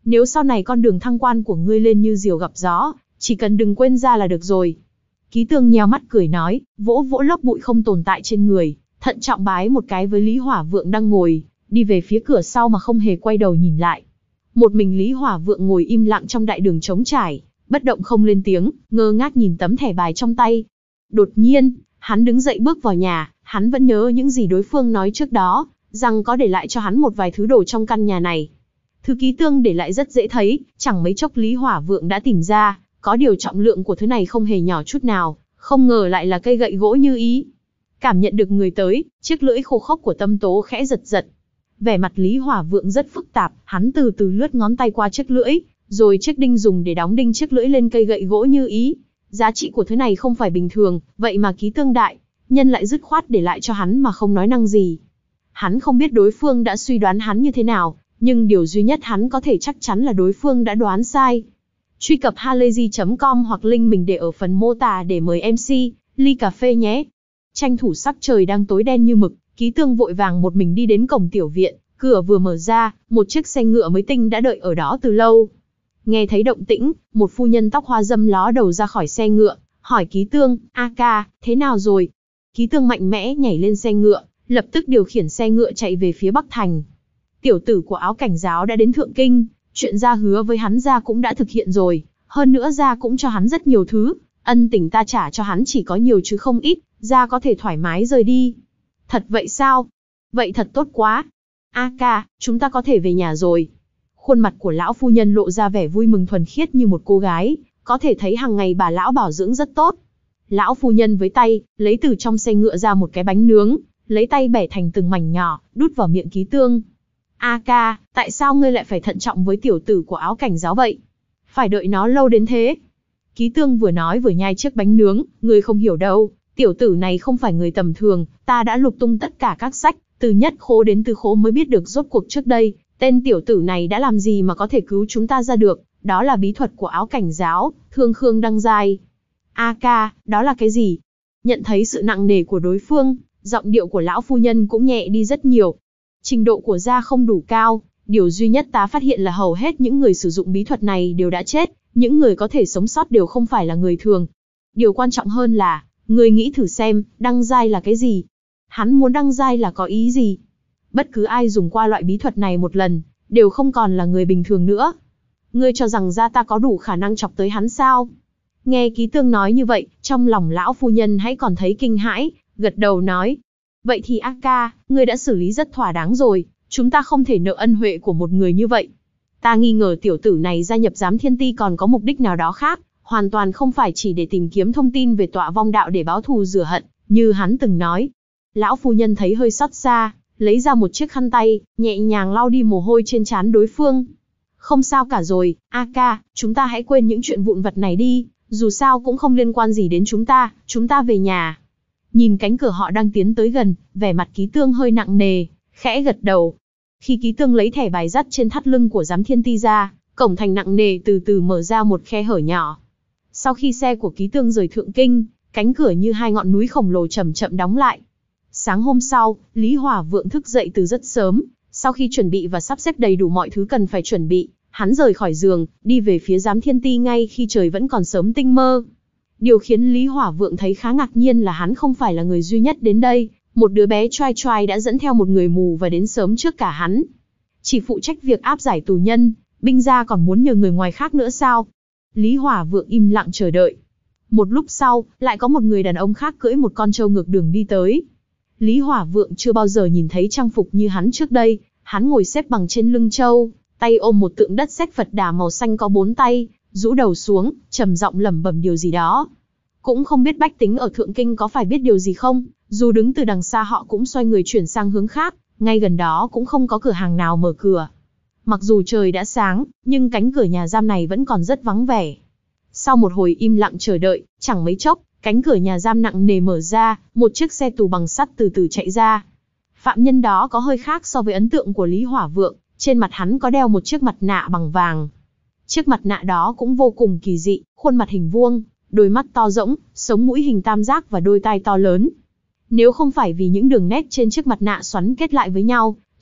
Nếu sau này con đường thăng quan của ngươi lên như diều gặp gió, chỉ cần đừng quên ra là được rồi. Ký Tương nheo mắt cười nói, vỗ vỗ lớp bụi không tồn tại trên người, thận trọng bái một cái với Lý Hỏa Vượng đang ngồi, đi về phía cửa sau mà không hề quay đầu nhìn lại. Một mình Lý Hỏa Vượng ngồi im lặng trong đại đường trống trải, bất động không lên tiếng, ngơ ngác nhìn tấm thẻ bài trong tay. Đột nhiên, hắn đứng dậy bước vào nhà, hắn vẫn nhớ những gì đối phương nói trước đó, rằng có để lại cho hắn một vài thứ đồ trong căn nhà này. Thứ Ký Tương để lại rất dễ thấy, chẳng mấy chốc Lý Hỏa Vượng đã tìm ra, có điều trọng lượng của thứ này không hề nhỏ chút nào, không ngờ lại là cây gậy gỗ như ý. Cảm nhận được người tới, chiếc lưỡi khô khốc của Tâm Tố khẽ giật giật. Vẻ mặt Lý Hỏa Vượng rất phức tạp, hắn từ từ lướt ngón tay qua chiếc lưỡi, rồi chiếc đinh dùng để đóng đinh chiếc lưỡi lên cây gậy gỗ như ý. Giá trị của thứ này không phải bình thường, vậy mà Ký Tương đại nhân lại dứt khoát để lại cho hắn mà không nói năng gì. Hắn không biết đối phương đã suy đoán hắn như thế nào, nhưng điều duy nhất hắn có thể chắc chắn là đối phương đã đoán sai. Truy cập halayzi chấm com hoặc link mình để ở phần mô tả để mời em xê, ly cà phê nhé. Tranh thủ sắc trời đang tối đen như mực, Ký Tương vội vàng một mình đi đến cổng tiểu viện, cửa vừa mở ra, một chiếc xe ngựa mới tinh đã đợi ở đó từ lâu. Nghe thấy động tĩnh, một phu nhân tóc hoa dâm ló đầu ra khỏi xe ngựa, hỏi Ký Tương, a ca, thế nào rồi? Ký Tương mạnh mẽ nhảy lên xe ngựa, lập tức điều khiển xe ngựa chạy về phía Bắc Thành. Tiểu tử của Áo Cảnh Giáo đã đến Thượng Kinh, chuyện gia hứa với hắn gia cũng đã thực hiện rồi, hơn nữa gia cũng cho hắn rất nhiều thứ, ân tình ta trả cho hắn chỉ có nhiều chứ không ít, gia có thể thoải mái rời đi. Thật vậy sao? Vậy thật tốt quá. A ca, chúng ta có thể về nhà rồi. Khuôn mặt của lão phu nhân lộ ra vẻ vui mừng thuần khiết như một cô gái, có thể thấy hàng ngày bà lão bảo dưỡng rất tốt. Lão phu nhân với tay, lấy từ trong xe ngựa ra một cái bánh nướng, lấy tay bẻ thành từng mảnh nhỏ, đút vào miệng Ký Tương. A ca, tại sao ngươi lại phải thận trọng với tiểu tử của Áo Cảnh Giáo vậy? Phải đợi nó lâu đến thế? Ký Tương vừa nói vừa nhai chiếc bánh nướng, ngươi không hiểu đâu, tiểu tử này không phải người tầm thường, ta đã lục tung tất cả các sách, từ nhất khố đến tư khố mới biết được rốt cuộc trước đây, tên tiểu tử này đã làm gì mà có thể cứu chúng ta ra được, đó là bí thuật của Áo Cảnh Giáo, Thương Khương Đăng Giai. A ca, đó là cái gì? Nhận thấy sự nặng nề của đối phương, giọng điệu của lão phu nhân cũng nhẹ đi rất nhiều. Trình độ của gia không đủ cao, điều duy nhất ta phát hiện là hầu hết những người sử dụng bí thuật này đều đã chết, những người có thể sống sót đều không phải là người thường. Điều quan trọng hơn là, người nghĩ thử xem, đăng giai là cái gì? Hắn muốn đăng giai là có ý gì? Bất cứ ai dùng qua loại bí thuật này một lần, đều không còn là người bình thường nữa. Ngươi cho rằng gia ta có đủ khả năng chọc tới hắn sao? Nghe Ký Tương nói như vậy, trong lòng lão phu nhân hãy còn thấy kinh hãi, gật đầu nói. Vậy thì A ca, ngươi đã xử lý rất thỏa đáng rồi, chúng ta không thể nợ ân huệ của một người như vậy. Ta nghi ngờ tiểu tử này gia nhập Giám Thiên Ti còn có mục đích nào đó khác, hoàn toàn không phải chỉ để tìm kiếm thông tin về tọa vong đạo để báo thù rửa hận, như hắn từng nói. Lão phu nhân thấy hơi xót xa, lấy ra một chiếc khăn tay, nhẹ nhàng lau đi mồ hôi trên trán đối phương. Không sao cả rồi, A ca, chúng ta hãy quên những chuyện vụn vặt này đi, dù sao cũng không liên quan gì đến chúng ta, chúng ta về nhà. Nhìn cánh cửa họ đang tiến tới gần, vẻ mặt Ký Tương hơi nặng nề, khẽ gật đầu. Khi Ký Tương lấy thẻ bài dắt trên thắt lưng của Giám Thiên Ti ra, cổng thành nặng nề từ từ mở ra một khe hở nhỏ. Sau khi xe của Ký Tương rời Thượng Kinh, cánh cửa như hai ngọn núi khổng lồ chậm chậm đóng lại. Sáng hôm sau, Lý Hỏa Vượng thức dậy từ rất sớm, sau khi chuẩn bị và sắp xếp đầy đủ mọi thứ cần phải chuẩn bị, hắn rời khỏi giường, đi về phía Giám Thiên Ti ngay khi trời vẫn còn sớm tinh mơ. Điều khiến Lý Hỏa Vượng thấy khá ngạc nhiên là hắn không phải là người duy nhất đến đây, một đứa bé choai choai đã dẫn theo một người mù và đến sớm trước cả hắn. Chỉ phụ trách việc áp giải tù nhân, binh gia còn muốn nhờ người ngoài khác nữa sao? Lý Hỏa Vượng im lặng chờ đợi. Một lúc sau, lại có một người đàn ông khác cưỡi một con trâu ngược đường đi tới. Lý Hỏa Vượng chưa bao giờ nhìn thấy trang phục như hắn trước đây, hắn ngồi xếp bằng trên lưng trâu, tay ôm một tượng đất sét Phật Đà màu xanh có bốn tay, rũ đầu xuống, trầm giọng lẩm bẩm điều gì đó. Cũng không biết bách tính ở Thượng Kinh có phải biết điều gì không, dù đứng từ đằng xa họ cũng xoay người chuyển sang hướng khác, ngay gần đó cũng không có cửa hàng nào mở cửa. Mặc dù trời đã sáng, nhưng cánh cửa nhà giam này vẫn còn rất vắng vẻ. Sau một hồi im lặng chờ đợi, chẳng mấy chốc, cánh cửa nhà giam nặng nề mở ra, một chiếc xe tù bằng sắt từ từ chạy ra. Phạm nhân đó có hơi khác so với ấn tượng của Lý Hỏa Vượng, trên mặt hắn có đeo một chiếc mặt nạ bằng vàng. Chiếc mặt nạ đó cũng vô cùng kỳ dị, khuôn mặt hình vuông, đôi mắt to rỗng, sống mũi hình tam giác và đôi tai to lớn. Nếu không phải vì những đường nét trên chiếc mặt nạ xoắn kết lại với nhau,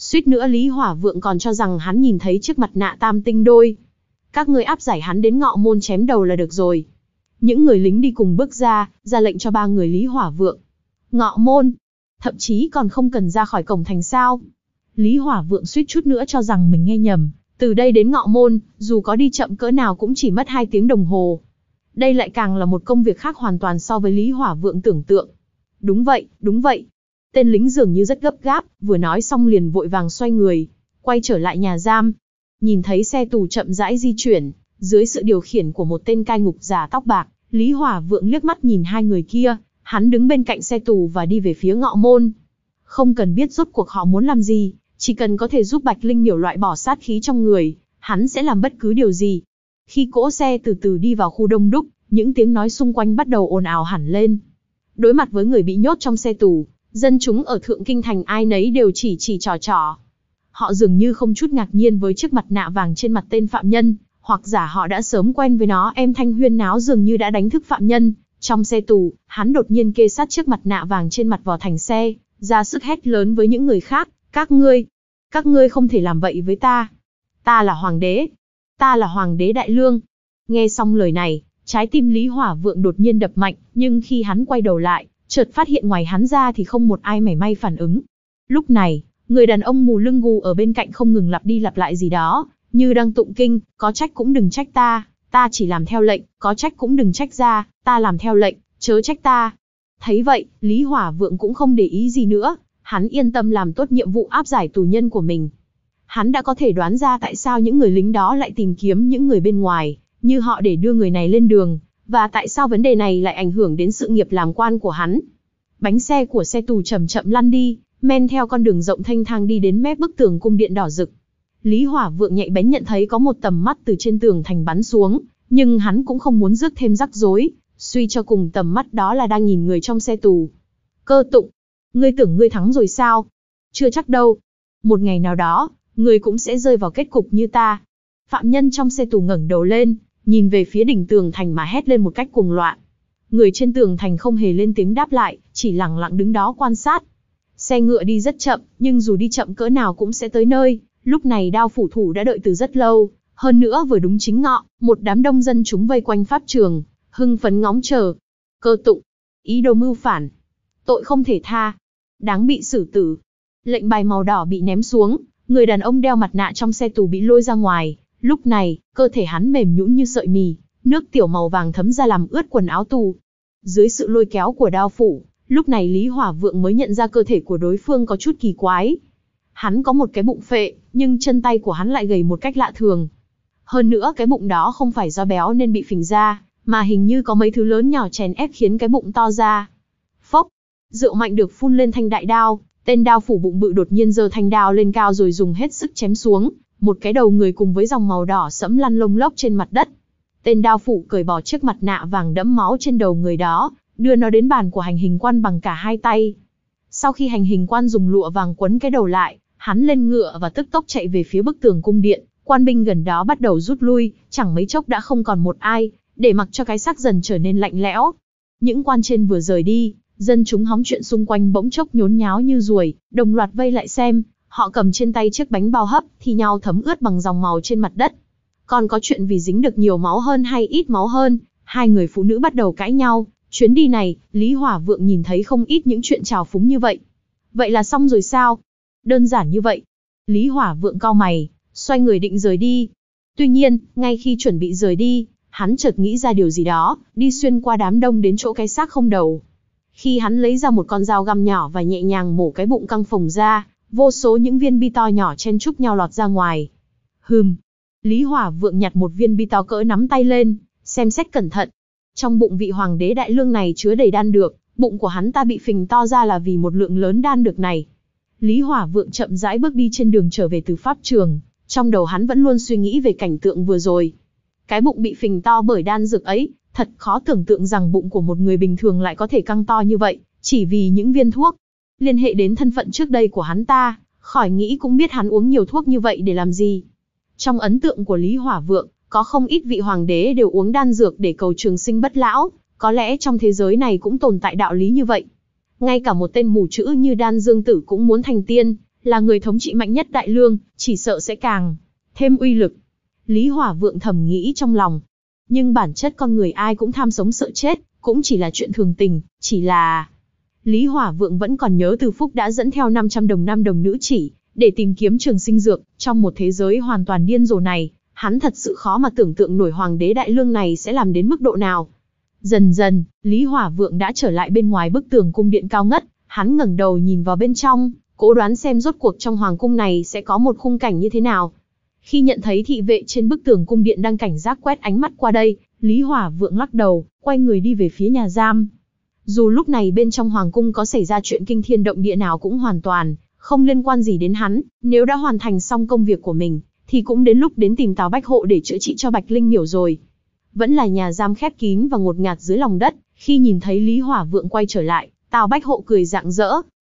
Suýt nữa Lý Hỏa Vượng còn cho rằng hắn nhìn thấy chiếc mặt nạ tam tinh đôi. Các ngươi áp giải hắn đến Ngọ Môn chém đầu là được rồi. Những người lính đi cùng bước ra, ra lệnh cho ba người Lý Hỏa Vượng. Ngọ Môn? Thậm chí còn không cần ra khỏi cổng thành sao? Lý Hỏa Vượng suýt chút nữa cho rằng mình nghe nhầm. Từ đây đến Ngọ Môn, dù có đi chậm cỡ nào cũng chỉ mất hai tiếng đồng hồ. Đây lại càng là một công việc khác hoàn toàn so với Lý Hỏa Vượng tưởng tượng. Đúng vậy, đúng vậy. Tên lính dường như rất gấp gáp, vừa nói xong liền vội vàng xoay người, quay trở lại nhà giam. Nhìn thấy xe tù chậm rãi di chuyển, dưới sự điều khiển của một tên cai ngục già tóc bạc, Lý Hỏa Vượng liếc mắt nhìn hai người kia, hắn đứng bên cạnh xe tù và đi về phía Ngọ Môn. Không cần biết rốt cuộc họ muốn làm gì, chỉ cần có thể giúp Bạch Linh Miểu loại bỏ sát khí trong người, hắn sẽ làm bất cứ điều gì. Khi cỗ xe từ từ đi vào khu đông đúc, những tiếng nói xung quanh bắt đầu ồn ào hẳn lên. Đối mặt với người bị nhốt trong xe tù, dân chúng ở Thượng Kinh Thành ai nấy đều chỉ chỉ trò trò. Họ dường như không chút ngạc nhiên với chiếc mặt nạ vàng trên mặt tên phạm nhân, hoặc giả họ đã sớm quen với nó. Em thanh huyên náo dường như đã đánh thức phạm nhân. Trong xe tù, hắn đột nhiên kê sát chiếc mặt nạ vàng trên mặt vào thành xe, ra sức hét lớn với những người khác. Các ngươi, các ngươi không thể làm vậy với ta. Ta là hoàng đế. Ta là hoàng đế Đại Lương. Nghe xong lời này, trái tim Lý Hỏa Vượng đột nhiên đập mạnh, nhưng khi hắn quay đầu lại, chợt phát hiện ngoài hắn ra thì không một ai mảy may phản ứng. Lúc này, người đàn ông mù lưng gù ở bên cạnh không ngừng lặp đi lặp lại gì đó, như đang tụng kinh, có trách cũng đừng trách ta, ta chỉ làm theo lệnh, có trách cũng đừng trách ra, ta làm theo lệnh, chớ trách ta. Thấy vậy, Lý Hỏa Vượng cũng không để ý gì nữa, hắn yên tâm làm tốt nhiệm vụ áp giải tù nhân của mình. Hắn đã có thể đoán ra tại sao những người lính đó lại tìm kiếm những người bên ngoài, như họ để đưa người này lên đường, và tại sao vấn đề này lại ảnh hưởng đến sự nghiệp làm quan của hắn. Bánh xe của xe tù chậm chậm lăn đi, men theo con đường rộng thênh thang đi đến mép bức tường cung điện đỏ rực. Lý Hỏa Vượng nhạy bén nhận thấy có một tầm mắt từ trên tường thành bắn xuống, nhưng hắn cũng không muốn rước thêm rắc rối, suy cho cùng tầm mắt đó là đang nhìn người trong xe tù. Cơ Tụng, ngươi tưởng ngươi thắng rồi sao? Chưa chắc đâu. Một ngày nào đó, ngươi cũng sẽ rơi vào kết cục như ta. Phạm nhân trong xe tù ngẩng đầu lên, nhìn về phía đỉnh tường thành mà hét lên một cách cuồng loạn. Người trên tường thành không hề lên tiếng đáp lại, chỉ lặng lặng đứng đó quan sát. Xe ngựa đi rất chậm, nhưng dù đi chậm cỡ nào cũng sẽ tới nơi. Lúc này Đao phủ thủ đã đợi từ rất lâu, hơn nữa vừa đúng chính ngọ, một đám đông dân chúng vây quanh pháp trường, hưng phấn ngóng chờ. Cơ Tụng, ý đồ mưu phản, tội không thể tha, đáng bị xử tử. Lệnh bài màu đỏ bị ném xuống, người đàn ông đeo mặt nạ trong xe tù bị lôi ra ngoài. Lúc này, cơ thể hắn mềm nhũn như sợi mì, nước tiểu màu vàng thấm ra làm ướt quần áo tù. Dưới sự lôi kéo của Đao phủ, lúc này Lý Hỏa Vượng mới nhận ra cơ thể của đối phương có chút kỳ quái. Hắn có một cái bụng phệ, nhưng chân tay của hắn lại gầy một cách lạ thường. Hơn nữa cái bụng đó không phải do béo nên bị phình ra, mà hình như có mấy thứ lớn nhỏ chèn ép khiến cái bụng to ra. Phốc, rượu mạnh được phun lên thanh đại đao, tên Đao phủ bụng bự đột nhiên giơ thanh đao lên cao rồi dùng hết sức chém xuống, một cái đầu người cùng với dòng màu đỏ sẫm lăn lông lốc trên mặt đất. Tên Đao phủ cởi bỏ chiếc mặt nạ vàng đẫm máu trên đầu người đó, đưa nó đến bàn của hành hình quan bằng cả hai tay. Sau khi hành hình quan dùng lụa vàng quấn cái đầu lại, hắn lên ngựa và tức tốc chạy về phía bức tường cung điện. Quan binh gần đó bắt đầu rút lui, chẳng mấy chốc đã không còn một ai, để mặc cho cái xác dần trở nên lạnh lẽo. Những quan trên vừa rời đi, dân chúng hóng chuyện xung quanh bỗng chốc nhốn nháo như ruồi, đồng loạt vây lại xem. Họ cầm trên tay chiếc bánh bao hấp, thi nhau thấm ướt bằng dòng màu trên mặt đất. Còn có chuyện vì dính được nhiều máu hơn hay ít máu hơn, hai người phụ nữ bắt đầu cãi nhau. Chuyến đi này, Lý Hỏa Vượng nhìn thấy không ít những chuyện trào phúng như vậy. Vậy là xong rồi sao? Đơn giản như vậy. Lý Hỏa Vượng cau mày, xoay người định rời đi. Tuy nhiên, ngay khi chuẩn bị rời đi, hắn chợt nghĩ ra điều gì đó, đi xuyên qua đám đông đến chỗ cái xác không đầu. Khi hắn lấy ra một con dao găm nhỏ và nhẹ nhàng mổ cái bụng căng phồng ra, vô số những viên bi to nhỏ chen chúc nhau lọt ra ngoài. Hừm. Lý Hỏa Vượng nhặt một viên bi to cỡ nắm tay lên, xem xét cẩn thận. Trong bụng vị hoàng đế Đại Lương này chứa đầy đan dược, bụng của hắn ta bị phình to ra là vì một lượng lớn đan dược này. Lý Hỏa Vượng chậm rãi bước đi trên đường trở về từ pháp trường, trong đầu hắn vẫn luôn suy nghĩ về cảnh tượng vừa rồi. Cái bụng bị phình to bởi đan dược ấy, thật khó tưởng tượng rằng bụng của một người bình thường lại có thể căng to như vậy, chỉ vì những viên thuốc. Liên hệ đến thân phận trước đây của hắn ta, khỏi nghĩ cũng biết hắn uống nhiều thuốc như vậy để làm gì. Trong ấn tượng của Lý Hỏa Vượng, có không ít vị hoàng đế đều uống đan dược để cầu trường sinh bất lão, có lẽ trong thế giới này cũng tồn tại đạo lý như vậy. Ngay cả một tên mù chữ như Đan Dương Tử cũng muốn thành tiên, là người thống trị mạnh nhất Đại Lương, chỉ sợ sẽ càng thêm uy lực. Lý Hỏa Vượng thầm nghĩ trong lòng. Nhưng bản chất con người ai cũng tham sống sợ chết, cũng chỉ là chuyện thường tình, chỉ là... Lý Hỏa Vượng vẫn còn nhớ Từ Phúc đã dẫn theo năm trăm đồng năm đồng nữ chỉ, để tìm kiếm trường sinh dược, trong một thế giới hoàn toàn điên rồ này, hắn thật sự khó mà tưởng tượng nổi hoàng đế Đại Lương này sẽ làm đến mức độ nào. Dần dần, Lý Hỏa Vượng đã trở lại bên ngoài bức tường cung điện cao ngất, hắn ngẩng đầu nhìn vào bên trong, cố đoán xem rốt cuộc trong hoàng cung này sẽ có một khung cảnh như thế nào. Khi nhận thấy thị vệ trên bức tường cung điện đang cảnh giác quét ánh mắt qua đây, Lý Hỏa Vượng lắc đầu, quay người đi về phía nhà giam. Dù lúc này bên trong hoàng cung có xảy ra chuyện kinh thiên động địa nào cũng hoàn toàn không liên quan gì đến hắn, nếu đã hoàn thành xong công việc của mình, thì cũng đến lúc đến tìm Tào Bách Hộ để chữa trị cho Bạch Linh Miểu rồi. Vẫn là nhà giam khép kín và ngột ngạt dưới lòng đất, khi nhìn thấy Lý Hỏa Vượng quay trở lại, Tào Bách Hộ cười rạng rỡ.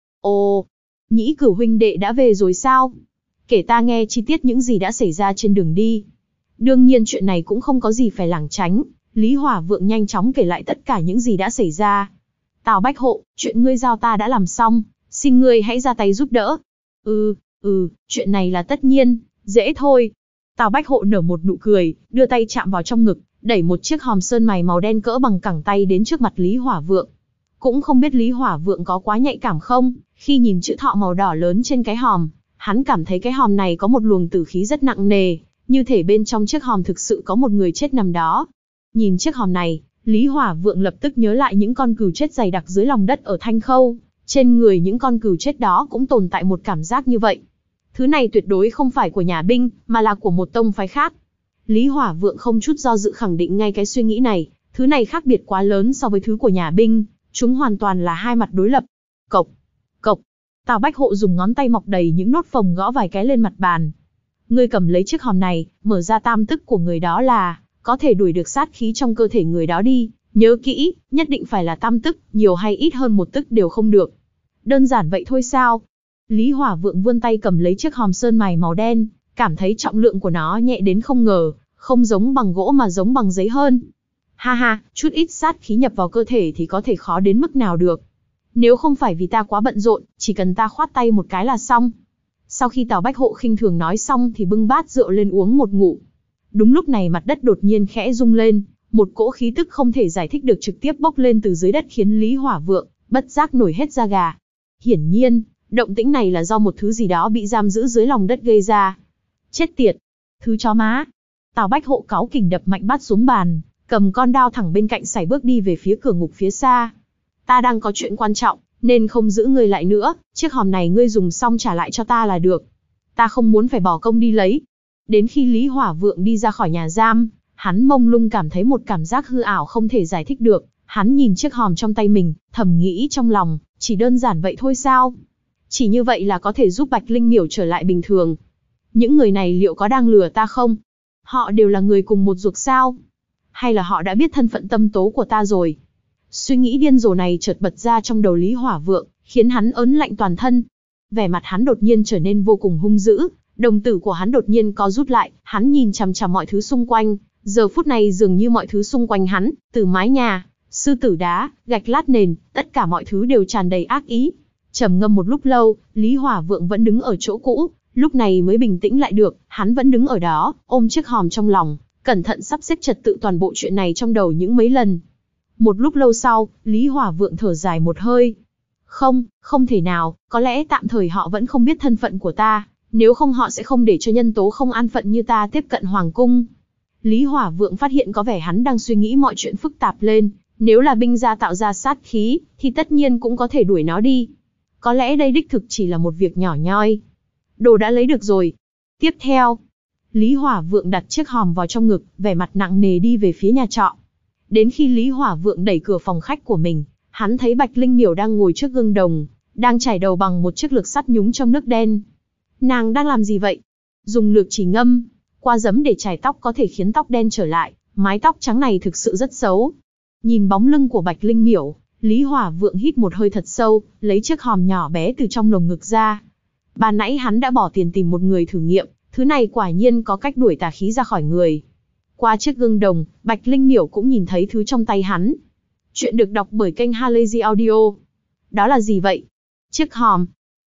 Ồ, Nhĩ Cửu huynh đệ đã về rồi sao? Kể ta nghe chi tiết những gì đã xảy ra trên đường đi. Đương nhiên chuyện này cũng không có gì phải lảng tránh, Lý Hỏa Vượng nhanh chóng kể lại tất cả những gì đã xảy ra. Tào Bách Hộ, chuyện ngươi giao ta đã làm xong, xin ngươi hãy ra tay giúp đỡ. Ừ, ừ, chuyện này là tất nhiên, dễ thôi. Tào Bách Hộ nở một nụ cười, đưa tay chạm vào trong ngực, đẩy một chiếc hòm sơn mài màu đen cỡ bằng cẳng tay đến trước mặt Lý Hỏa Vượng. Cũng không biết Lý Hỏa Vượng có quá nhạy cảm không, khi nhìn chữ thọ màu đỏ lớn trên cái hòm, hắn cảm thấy cái hòm này có một luồng tử khí rất nặng nề, như thể bên trong chiếc hòm thực sự có một người chết nằm đó. Nhìn chiếc hòm này, Lý Hỏa Vượng lập tức nhớ lại những con cừu chết dày đặc dưới lòng đất ở Thanh Khâu, trên người những con cừu chết đó cũng tồn tại một cảm giác như vậy. Thứ này tuyệt đối không phải của nhà binh, mà là của một tông phái khác. Lý Hỏa Vượng không chút do dự khẳng định ngay cái suy nghĩ này, thứ này khác biệt quá lớn so với thứ của nhà binh, chúng hoàn toàn là hai mặt đối lập. Cộc, cộc, Tào Bách Hộ dùng ngón tay mọc đầy những nốt phồng gõ vài cái lên mặt bàn. Ngươi cầm lấy chiếc hòm này, mở ra tam tức của người đó là có thể đuổi được sát khí trong cơ thể người đó đi, nhớ kỹ, nhất định phải là tam tức, nhiều hay ít hơn một tức đều không được. Đơn giản vậy thôi sao? Lý Hỏa Vượng vươn tay cầm lấy chiếc hòm sơn mài màu đen, cảm thấy trọng lượng của nó nhẹ đến không ngờ, không giống bằng gỗ mà giống bằng giấy hơn. Ha ha, chút ít sát khí nhập vào cơ thể thì có thể khó đến mức nào được. Nếu không phải vì ta quá bận rộn, chỉ cần ta khoát tay một cái là xong. Sau khi Tào Bách Hộ khinh thường nói xong thì bưng bát rượu lên uống một ngụm. Đúng lúc này mặt đất đột nhiên khẽ rung lên, một cỗ khí tức không thể giải thích được trực tiếp bốc lên từ dưới đất khiến Lý Hỏa Vượng bất giác nổi hết da gà. Hiển nhiên, động tĩnh này là do một thứ gì đó bị giam giữ dưới lòng đất gây ra. Chết tiệt, thứ chó má. Tào Bách Hộ cáu kỉnh đập mạnh bát xuống bàn, cầm con đao thẳng bên cạnh sải bước đi về phía cửa ngục phía xa. Ta đang có chuyện quan trọng, nên không giữ ngươi lại nữa, chiếc hòm này ngươi dùng xong trả lại cho ta là được. Ta không muốn phải bỏ công đi lấy. Đến khi Lý Hỏa Vượng đi ra khỏi nhà giam, hắn mông lung cảm thấy một cảm giác hư ảo không thể giải thích được. Hắn nhìn chiếc hòm trong tay mình, thầm nghĩ trong lòng, chỉ đơn giản vậy thôi sao? Chỉ như vậy là có thể giúp Bạch Linh Miểu trở lại bình thường. Những người này liệu có đang lừa ta không? Họ đều là người cùng một ruột sao? Hay là họ đã biết thân phận tâm tố của ta rồi? Suy nghĩ điên rồ này chợt bật ra trong đầu Lý Hỏa Vượng, khiến hắn ớn lạnh toàn thân. Vẻ mặt hắn đột nhiên trở nên vô cùng hung dữ, đồng tử của hắn đột nhiên co rút lại, hắn nhìn chằm chằm mọi thứ xung quanh. Giờ phút này dường như mọi thứ xung quanh hắn, từ mái nhà, sư tử đá, gạch lát nền, tất cả mọi thứ đều tràn đầy ác ý. Trầm ngâm một lúc lâu, Lý Hỏa Vượng vẫn đứng ở chỗ cũ, lúc này mới bình tĩnh lại được, hắn vẫn đứng ở đó, ôm chiếc hòm trong lòng, cẩn thận sắp xếp trật tự toàn bộ chuyện này trong đầu những mấy lần. Một lúc lâu sau, Lý Hỏa Vượng thở dài một hơi. Không, không thể nào, có lẽ tạm thời họ vẫn không biết thân phận của ta, nếu không họ sẽ không để cho nhân tố không an phận như ta tiếp cận Hoàng Cung. Lý Hỏa Vượng phát hiện có vẻ hắn đang suy nghĩ mọi chuyện phức tạp lên, nếu là binh gia tạo ra sát khí, thì tất nhiên cũng có thể đuổi nó đi. Có lẽ đây đích thực chỉ là một việc nhỏ nhoi. Đồ đã lấy được rồi. Tiếp theo, Lý Hỏa Vượng đặt chiếc hòm vào trong ngực, vẻ mặt nặng nề đi về phía nhà trọ. Đến khi Lý Hỏa Vượng đẩy cửa phòng khách của mình, hắn thấy Bạch Linh Miểu đang ngồi trước gương đồng, đang chải đầu bằng một chiếc lược sắt nhúng trong nước đen. Nàng đang làm gì vậy? Dùng lược chỉ ngâm qua giấm để chải tóc có thể khiến tóc đen trở lại, mái tóc trắng này thực sự rất xấu. Nhìn bóng lưng của Bạch Linh Miểu, Lý Hỏa Vượng hít một hơi thật sâu, lấy chiếc hòm nhỏ bé từ trong lồng ngực ra. Ban nãy hắn đã bỏ tiền tìm một người thử nghiệm, thứ này quả nhiên có cách đuổi tà khí ra khỏi người. Qua chiếc gương đồng, Bạch Linh Miểu cũng nhìn thấy thứ trong tay hắn. Chuyện được đọc bởi kênh Halazy Audio. Đó là gì vậy? Chiếc hòm.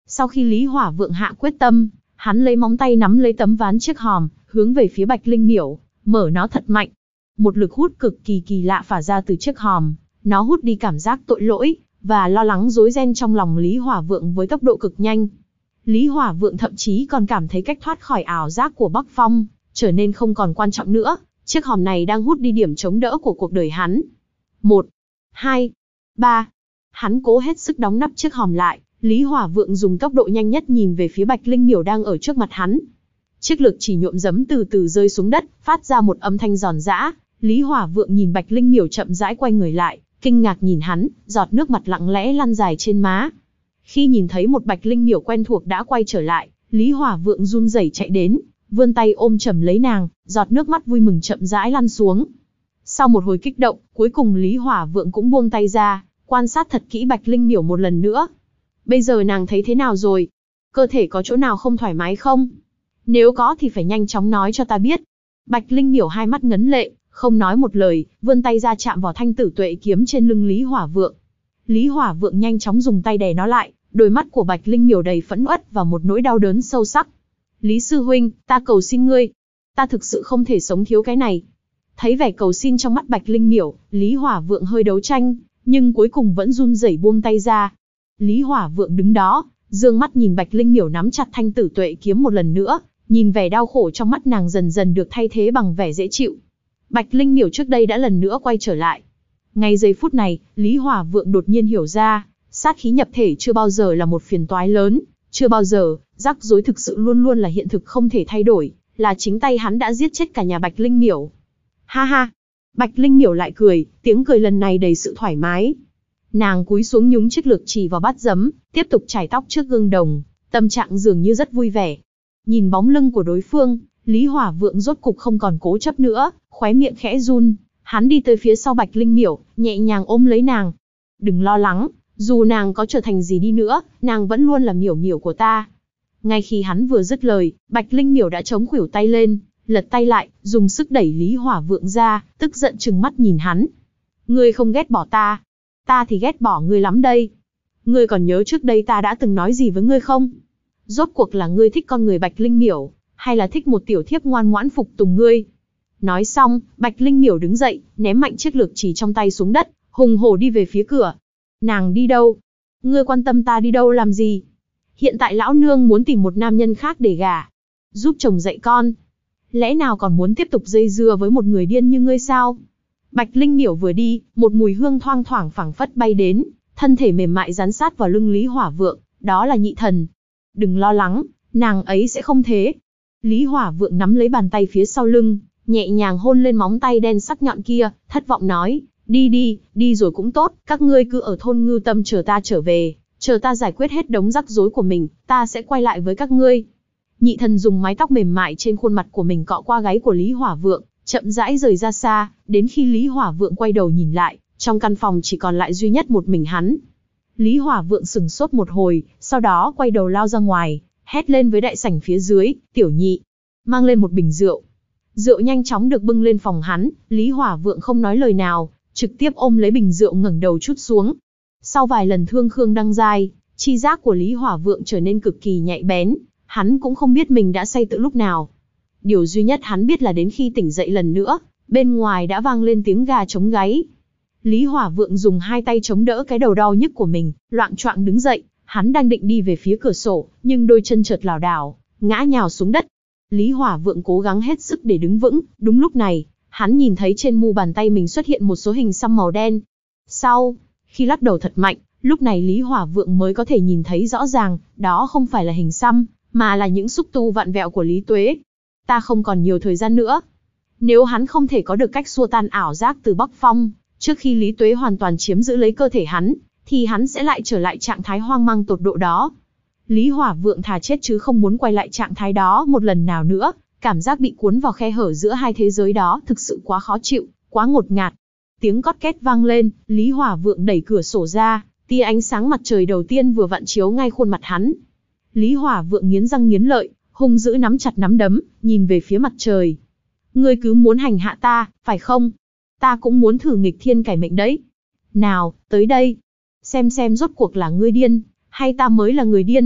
Sau khi Lý Hỏa Vượng hạ quyết tâm, hắn lấy móng tay nắm lấy tấm ván chiếc hòm, hướng về phía Bạch Linh Miểu, mở nó thật mạnh. Một lực hút cực kỳ kỳ lạ phả ra từ chiếc hòm, nó hút đi cảm giác tội lỗi và lo lắng rối ren trong lòng Lý Hỏa Vượng với tốc độ cực nhanh. Lý Hỏa Vượng thậm chí còn cảm thấy cách thoát khỏi ảo giác của Bắc Phong trở nên không còn quan trọng nữa, chiếc hòm này đang hút đi điểm chống đỡ của cuộc đời hắn. Một, hai, ba. Hắn cố hết sức đóng nắp chiếc hòm lại, Lý Hỏa Vượng dùng tốc độ nhanh nhất nhìn về phía Bạch Linh Miểu đang ở trước mặt hắn. Chiếc lược chỉ nhuộm giấm từ từ rơi xuống đất, phát ra một âm thanh giòn giã. Lý Hỏa Vượng nhìn Bạch Linh Miểu chậm rãi quay người lại, kinh ngạc nhìn hắn, giọt nước mặt lặng lẽ lăn dài trên má. Khi nhìn thấy một Bạch Linh Miểu quen thuộc đã quay trở lại, Lý Hỏa Vượng run rẩy chạy đến, vươn tay ôm chầm lấy nàng, giọt nước mắt vui mừng chậm rãi lăn xuống. Sau một hồi kích động, cuối cùng Lý Hỏa Vượng cũng buông tay ra, quan sát thật kỹ Bạch Linh Miểu một lần nữa. Bây giờ nàng thấy thế nào rồi? Cơ thể có chỗ nào không thoải mái không? Nếu có thì phải nhanh chóng nói cho ta biết. Bạch Linh Miểu hai mắt ngấn lệ, không nói một lời, vươn tay ra chạm vào thanh tử tuệ kiếm trên lưng Lý Hỏa Vượng. Lý Hỏa Vượng nhanh chóng dùng tay đè nó lại, đôi mắt của Bạch Linh Miểu đầy phẫn uất và một nỗi đau đớn sâu sắc. Lý sư huynh, ta cầu xin ngươi, ta thực sự không thể sống thiếu cái này. Thấy vẻ cầu xin trong mắt Bạch Linh Miểu, Lý Hỏa Vượng hơi đấu tranh, nhưng cuối cùng vẫn run rẩy buông tay ra. Lý Hỏa Vượng đứng đó, dương mắt nhìn Bạch Linh Miểu nắm chặt thanh tử tuệ kiếm một lần nữa, nhìn vẻ đau khổ trong mắt nàng dần dần được thay thế bằng vẻ dễ chịu. Bạch Linh Miểu trước đây đã lần nữa quay trở lại. Ngay giây phút này, Lý Hỏa Vượng đột nhiên hiểu ra, sát khí nhập thể chưa bao giờ là một phiền toái lớn, chưa bao giờ, rắc rối thực sự luôn luôn là hiện thực không thể thay đổi, là chính tay hắn đã giết chết cả nhà Bạch Linh Miểu. Ha ha! Bạch Linh Miểu lại cười, tiếng cười lần này đầy sự thoải mái. Nàng cúi xuống nhúng chiếc lược chì vào bát giấm, tiếp tục chải tóc trước gương đồng, tâm trạng dường như rất vui vẻ. Nhìn bóng lưng của đối phương, Lý Hỏa Vượng rốt cục không còn cố chấp nữa, khóe miệng khẽ run, hắn đi tới phía sau Bạch Linh Miểu, nhẹ nhàng ôm lấy nàng. Đừng lo lắng, dù nàng có trở thành gì đi nữa, nàng vẫn luôn là Miểu Miểu của ta. Ngay khi hắn vừa dứt lời, Bạch Linh Miểu đã chống khuỷu tay lên, lật tay lại, dùng sức đẩy Lý Hỏa Vượng ra, tức giận trừng mắt nhìn hắn. Ngươi không ghét bỏ ta, ta thì ghét bỏ ngươi lắm đây. Ngươi còn nhớ trước đây ta đã từng nói gì với ngươi không? Rốt cuộc là ngươi thích con người Bạch Linh Miểu, hay là thích một tiểu thiếp ngoan ngoãn phục tùng ngươi? Nói xong, Bạch Linh Miểu đứng dậy, ném mạnh chiếc lược chì trong tay xuống đất, hùng hổ đi về phía cửa. Nàng đi đâu? Ngươi quan tâm ta đi đâu làm gì? Hiện tại lão nương muốn tìm một nam nhân khác để gả, giúp chồng dạy con. Lẽ nào còn muốn tiếp tục dây dưa với một người điên như ngươi sao? Bạch Linh Miểu vừa đi, một mùi hương thoang thoảng phảng phất bay đến, thân thể mềm mại dán sát vào lưng Lý Hỏa Vượng, đó là Nhị Thần. Đừng lo lắng, nàng ấy sẽ không thế. Lý Hỏa Vượng nắm lấy bàn tay phía sau lưng, nhẹ nhàng hôn lên móng tay đen sắc nhọn kia, thất vọng nói, đi đi, đi rồi cũng tốt, các ngươi cứ ở thôn Ngưu Tâm chờ ta trở về, chờ ta giải quyết hết đống rắc rối của mình, ta sẽ quay lại với các ngươi. Nhị Thần dùng mái tóc mềm mại trên khuôn mặt của mình cọ qua gáy của Lý Hỏa Vượng, chậm rãi rời ra xa, đến khi Lý Hỏa Vượng quay đầu nhìn lại, trong căn phòng chỉ còn lại duy nhất một mình hắn. Lý Hỏa Vượng sừng sốt một hồi, sau đó quay đầu lao ra ngoài, hét lên với đại sảnh phía dưới, Tiểu Nhị, mang lên một bình rượu. Rượu nhanh chóng được bưng lên phòng hắn, Lý Hỏa Vượng không nói lời nào, trực tiếp ôm lấy bình rượu ngẩng đầu trút xuống. Sau vài lần thương khương đăng giai, chi giác của Lý Hỏa Vượng trở nên cực kỳ nhạy bén, hắn cũng không biết mình đã say từ lúc nào. Điều duy nhất hắn biết là đến khi tỉnh dậy lần nữa, bên ngoài đã vang lên tiếng gà trống gáy. Lý Hỏa Vượng dùng hai tay chống đỡ cái đầu đau nhức của mình, loạng choạng đứng dậy, hắn đang định đi về phía cửa sổ, nhưng đôi chân chợt lảo đảo, ngã nhào xuống đất. Lý Hỏa Vượng cố gắng hết sức để đứng vững, đúng lúc này, hắn nhìn thấy trên mu bàn tay mình xuất hiện một số hình xăm màu đen. Sau, khi lắc đầu thật mạnh, lúc này Lý Hỏa Vượng mới có thể nhìn thấy rõ ràng, đó không phải là hình xăm, mà là những xúc tu vặn vẹo của Lý Tuế. Ta không còn nhiều thời gian nữa. Nếu hắn không thể có được cách xua tan ảo giác từ Bắc Phong, trước khi Lý Tuế hoàn toàn chiếm giữ lấy cơ thể hắn, thì hắn sẽ lại trở lại trạng thái hoang mang tột độ đó. Lý Hỏa Vượng thà chết chứ không muốn quay lại trạng thái đó một lần nào nữa, cảm giác bị cuốn vào khe hở giữa hai thế giới đó thực sự quá khó chịu, quá ngột ngạt. Tiếng cót két vang lên, Lý Hỏa Vượng đẩy cửa sổ ra, tia ánh sáng mặt trời đầu tiên vừa vặn chiếu ngay khuôn mặt hắn. Lý Hỏa Vượng nghiến răng nghiến lợi, hung dữ nắm chặt nắm đấm, nhìn về phía mặt trời. Ngươi cứ muốn hành hạ ta, phải không? Ta cũng muốn thử nghịch thiên cải mệnh đấy. Nào, tới đây. Xem xem rốt cuộc là ngươi điên, hay ta mới là người điên.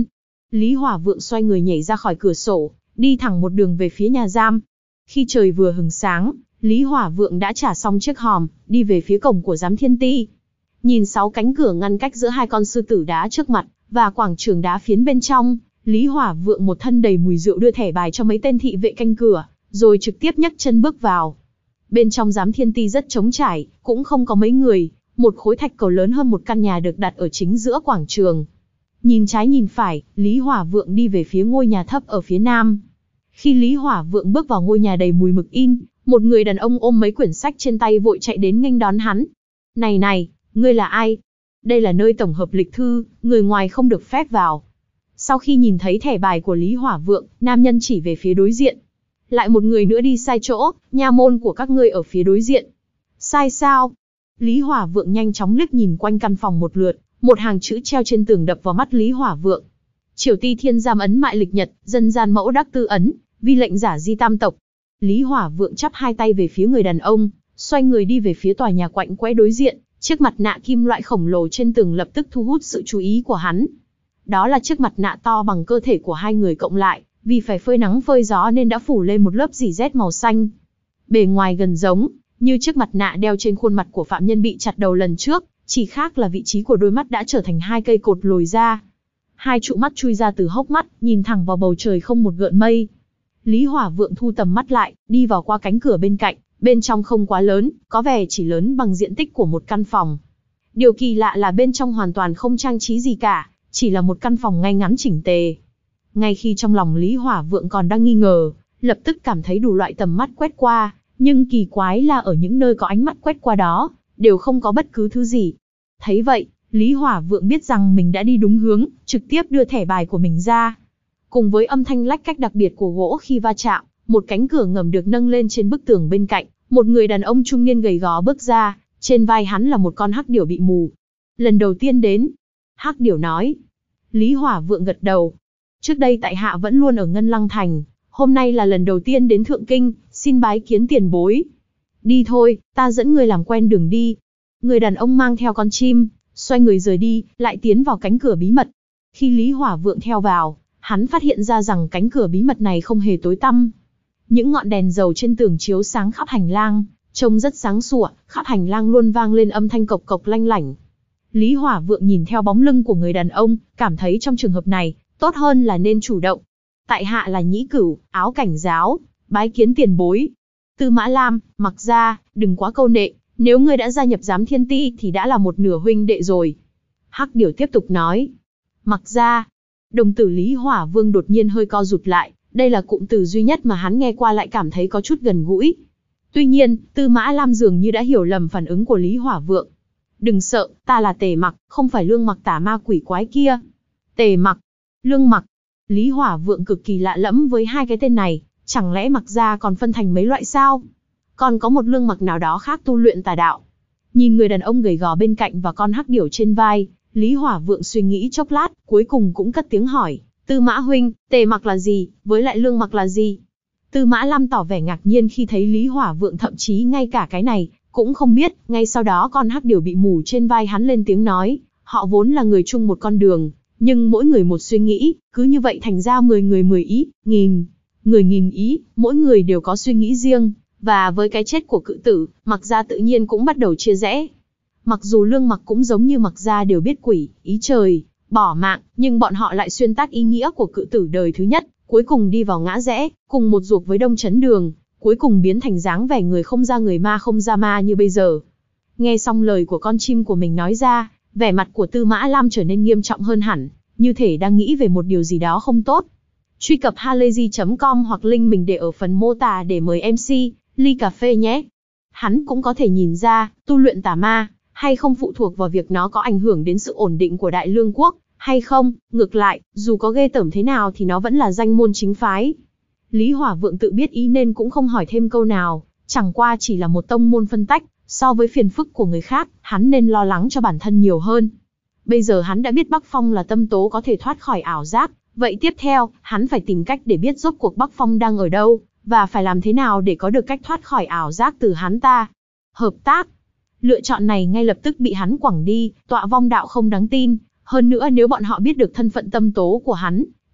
Lý Hỏa Vượng xoay người nhảy ra khỏi cửa sổ, đi thẳng một đường về phía nhà giam. Khi trời vừa hừng sáng, Lý Hỏa Vượng đã trả xong chiếc hòm, đi về phía cổng của giám thiên ti. Nhìn sáu cánh cửa ngăn cách giữa hai con sư tử đá trước mặt, và quảng trường đá phiến bên trong, Lý Hỏa Vượng một thân đầy mùi rượu đưa thẻ bài cho mấy tên thị vệ canh cửa, rồi trực tiếp nhấc chân bước vào. Bên trong giám thiên ti rất trống trải, cũng không có mấy người, một khối thạch cầu lớn hơn một căn nhà được đặt ở chính giữa quảng trường. Nhìn trái nhìn phải, Lý Hỏa Vượng đi về phía ngôi nhà thấp ở phía nam. Khi Lý Hỏa Vượng bước vào ngôi nhà đầy mùi mực in, một người đàn ông ôm mấy quyển sách trên tay vội chạy đến nghênh đón hắn. Này này, ngươi là ai? Đây là nơi tổng hợp lịch thư, người ngoài không được phép vào. Sau khi nhìn thấy thẻ bài của Lý Hỏa Vượng, nam nhân chỉ về phía đối diện. Lại một người nữa đi sai chỗ, nha môn của các ngươi ở phía đối diện. Sai sao? Lý Hỏa Vượng nhanh chóng liếc nhìn quanh căn phòng một lượt, một hàng chữ treo trên tường đập vào mắt Lý Hỏa Vượng. Triều ti thiên giam ấn mại lịch nhật, dân gian mẫu đắc tư ấn, vi lệnh giả di tam tộc. Lý Hỏa Vượng chắp hai tay về phía người đàn ông, xoay người đi về phía tòa nhà quạnh quẽ đối diện, chiếc mặt nạ kim loại khổng lồ trên tường lập tức thu hút sự chú ý của hắn. Đó là chiếc mặt nạ to bằng cơ thể của hai người cộng lại, vì phải phơi nắng phơi gió nên đã phủ lên một lớp rỉ sét màu xanh. Bề ngoài gần giống, như chiếc mặt nạ đeo trên khuôn mặt của phạm nhân bị chặt đầu lần trước, chỉ khác là vị trí của đôi mắt đã trở thành hai cây cột lồi ra. Hai trụ mắt chui ra từ hốc mắt, nhìn thẳng vào bầu trời không một gợn mây. Lý Hỏa Vượng thu tầm mắt lại, đi vào qua cánh cửa bên cạnh, bên trong không quá lớn, có vẻ chỉ lớn bằng diện tích của một căn phòng. Điều kỳ lạ là bên trong hoàn toàn không trang trí gì cả, chỉ là một căn phòng ngay ngắn chỉnh tề. Ngay khi trong lòng Lý Hỏa Vượng còn đang nghi ngờ, lập tức cảm thấy đủ loại tầm mắt quét qua, nhưng kỳ quái là ở những nơi có ánh mắt quét qua đó, đều không có bất cứ thứ gì. Thấy vậy, Lý Hỏa Vượng biết rằng mình đã đi đúng hướng, trực tiếp đưa thẻ bài của mình ra. Cùng với âm thanh lách cách đặc biệt của gỗ khi va chạm, một cánh cửa ngầm được nâng lên trên bức tường bên cạnh, một người đàn ông trung niên gầy gò bước ra, trên vai hắn là một con hắc điểu bị mù. Lần đầu tiên đến, hắc điểu nói. Lý Hỏa Vượng gật đầu. Trước đây tại hạ vẫn luôn ở Ngân Lăng Thành, hôm nay là lần đầu tiên đến Thượng Kinh, xin bái kiến tiền bối. Đi thôi, ta dẫn người làm quen đường đi. Người đàn ông mang theo con chim, xoay người rời đi, lại tiến vào cánh cửa bí mật. Khi Lý Hỏa Vượng theo vào, hắn phát hiện ra rằng cánh cửa bí mật này không hề tối tăm. Những ngọn đèn dầu trên tường chiếu sáng khắp hành lang, trông rất sáng sủa, khắp hành lang luôn vang lên âm thanh cộc cộc lanh lảnh. Lý Hỏa Vượng nhìn theo bóng lưng của người đàn ông, cảm thấy trong trường hợp này, tốt hơn là nên chủ động. Tại hạ là Nhĩ Cửu, áo cảnh giáo, bái kiến tiền bối. Tư Mã Lam, Mặc Gia, đừng quá câu nệ, nếu ngươi đã gia nhập giám thiên ti thì đã là một nửa huynh đệ rồi. Hắc Điểu tiếp tục nói. Mặc Gia. Đồng tử Lý Hỏa Vương đột nhiên hơi co rụt lại, đây là cụm từ duy nhất mà hắn nghe qua lại cảm thấy có chút gần gũi. Tuy nhiên, Tư Mã Lam dường như đã hiểu lầm phản ứng của Lý Hỏa Vượng. Đừng sợ, ta là Tề Mặc, không phải Lương Mặc tả ma quỷ quái kia. Tề Mặc, Lương Mặc. Lý Hỏa Vượng cực kỳ lạ lẫm với hai cái tên này, chẳng lẽ Mặc Gia còn phân thành mấy loại sao? Còn có một Lương Mặc nào đó khác tu luyện tà đạo. Nhìn người đàn ông gầy gò bên cạnh và con hắc điểu trên vai, Lý Hỏa Vượng suy nghĩ chốc lát, cuối cùng cũng cất tiếng hỏi, Tư Mã huynh, Tề Mặc là gì, với lại Lương Mặc là gì? Tư Mã Lam tỏ vẻ ngạc nhiên khi thấy Lý Hỏa Vượng thậm chí ngay cả cái này cũng không biết. Ngay sau đó con hắc điểu bị mù trên vai hắn lên tiếng nói, họ vốn là người chung một con đường, nhưng mỗi người một suy nghĩ, cứ như vậy thành ra mười người mười ý, nghìn người nghìn ý, mỗi người đều có suy nghĩ riêng, và với cái chết của cự tử, Mặc Gia tự nhiên cũng bắt đầu chia rẽ. Mặc dù Lương Mặc cũng giống như Mặc Gia đều biết quỷ, ý trời, bỏ mạng, nhưng bọn họ lại xuyên tạc ý nghĩa của cự tử đời thứ nhất, cuối cùng đi vào ngã rẽ, cùng một ruột với Đông Chấn Đường, cuối cùng biến thành dáng vẻ người không ra người ma không ra ma như bây giờ. Nghe xong lời của con chim của mình nói ra, vẻ mặt của Tư Mã Lam trở nên nghiêm trọng hơn hẳn, như thể đang nghĩ về một điều gì đó không tốt. Truy cập halayzi chấm com hoặc link mình để ở phần mô tả để mời em xê, ly cà phê nhé. Hắn cũng có thể nhìn ra, tu luyện tà ma, hay không phụ thuộc vào việc nó có ảnh hưởng đến sự ổn định của Đại Lương quốc, hay không, ngược lại, dù có ghê tởm thế nào thì nó vẫn là danh môn chính phái. Lý Hỏa Vượng tự biết ý nên cũng không hỏi thêm câu nào, chẳng qua chỉ là một tông môn phân tách, so với phiền phức của người khác, hắn nên lo lắng cho bản thân nhiều hơn. Bây giờ hắn đã biết Bắc Phong là tâm tố có thể thoát khỏi ảo giác, vậy tiếp theo, hắn phải tìm cách để biết rốt cuộc Bắc Phong đang ở đâu, và phải làm thế nào để có được cách thoát khỏi ảo giác từ hắn ta. Hợp tác. Lựa chọn này ngay lập tức bị hắn quẳng đi, Tọa Vong đạo không đáng tin, hơn nữa nếu bọn họ biết được thân phận tâm tố của hắn,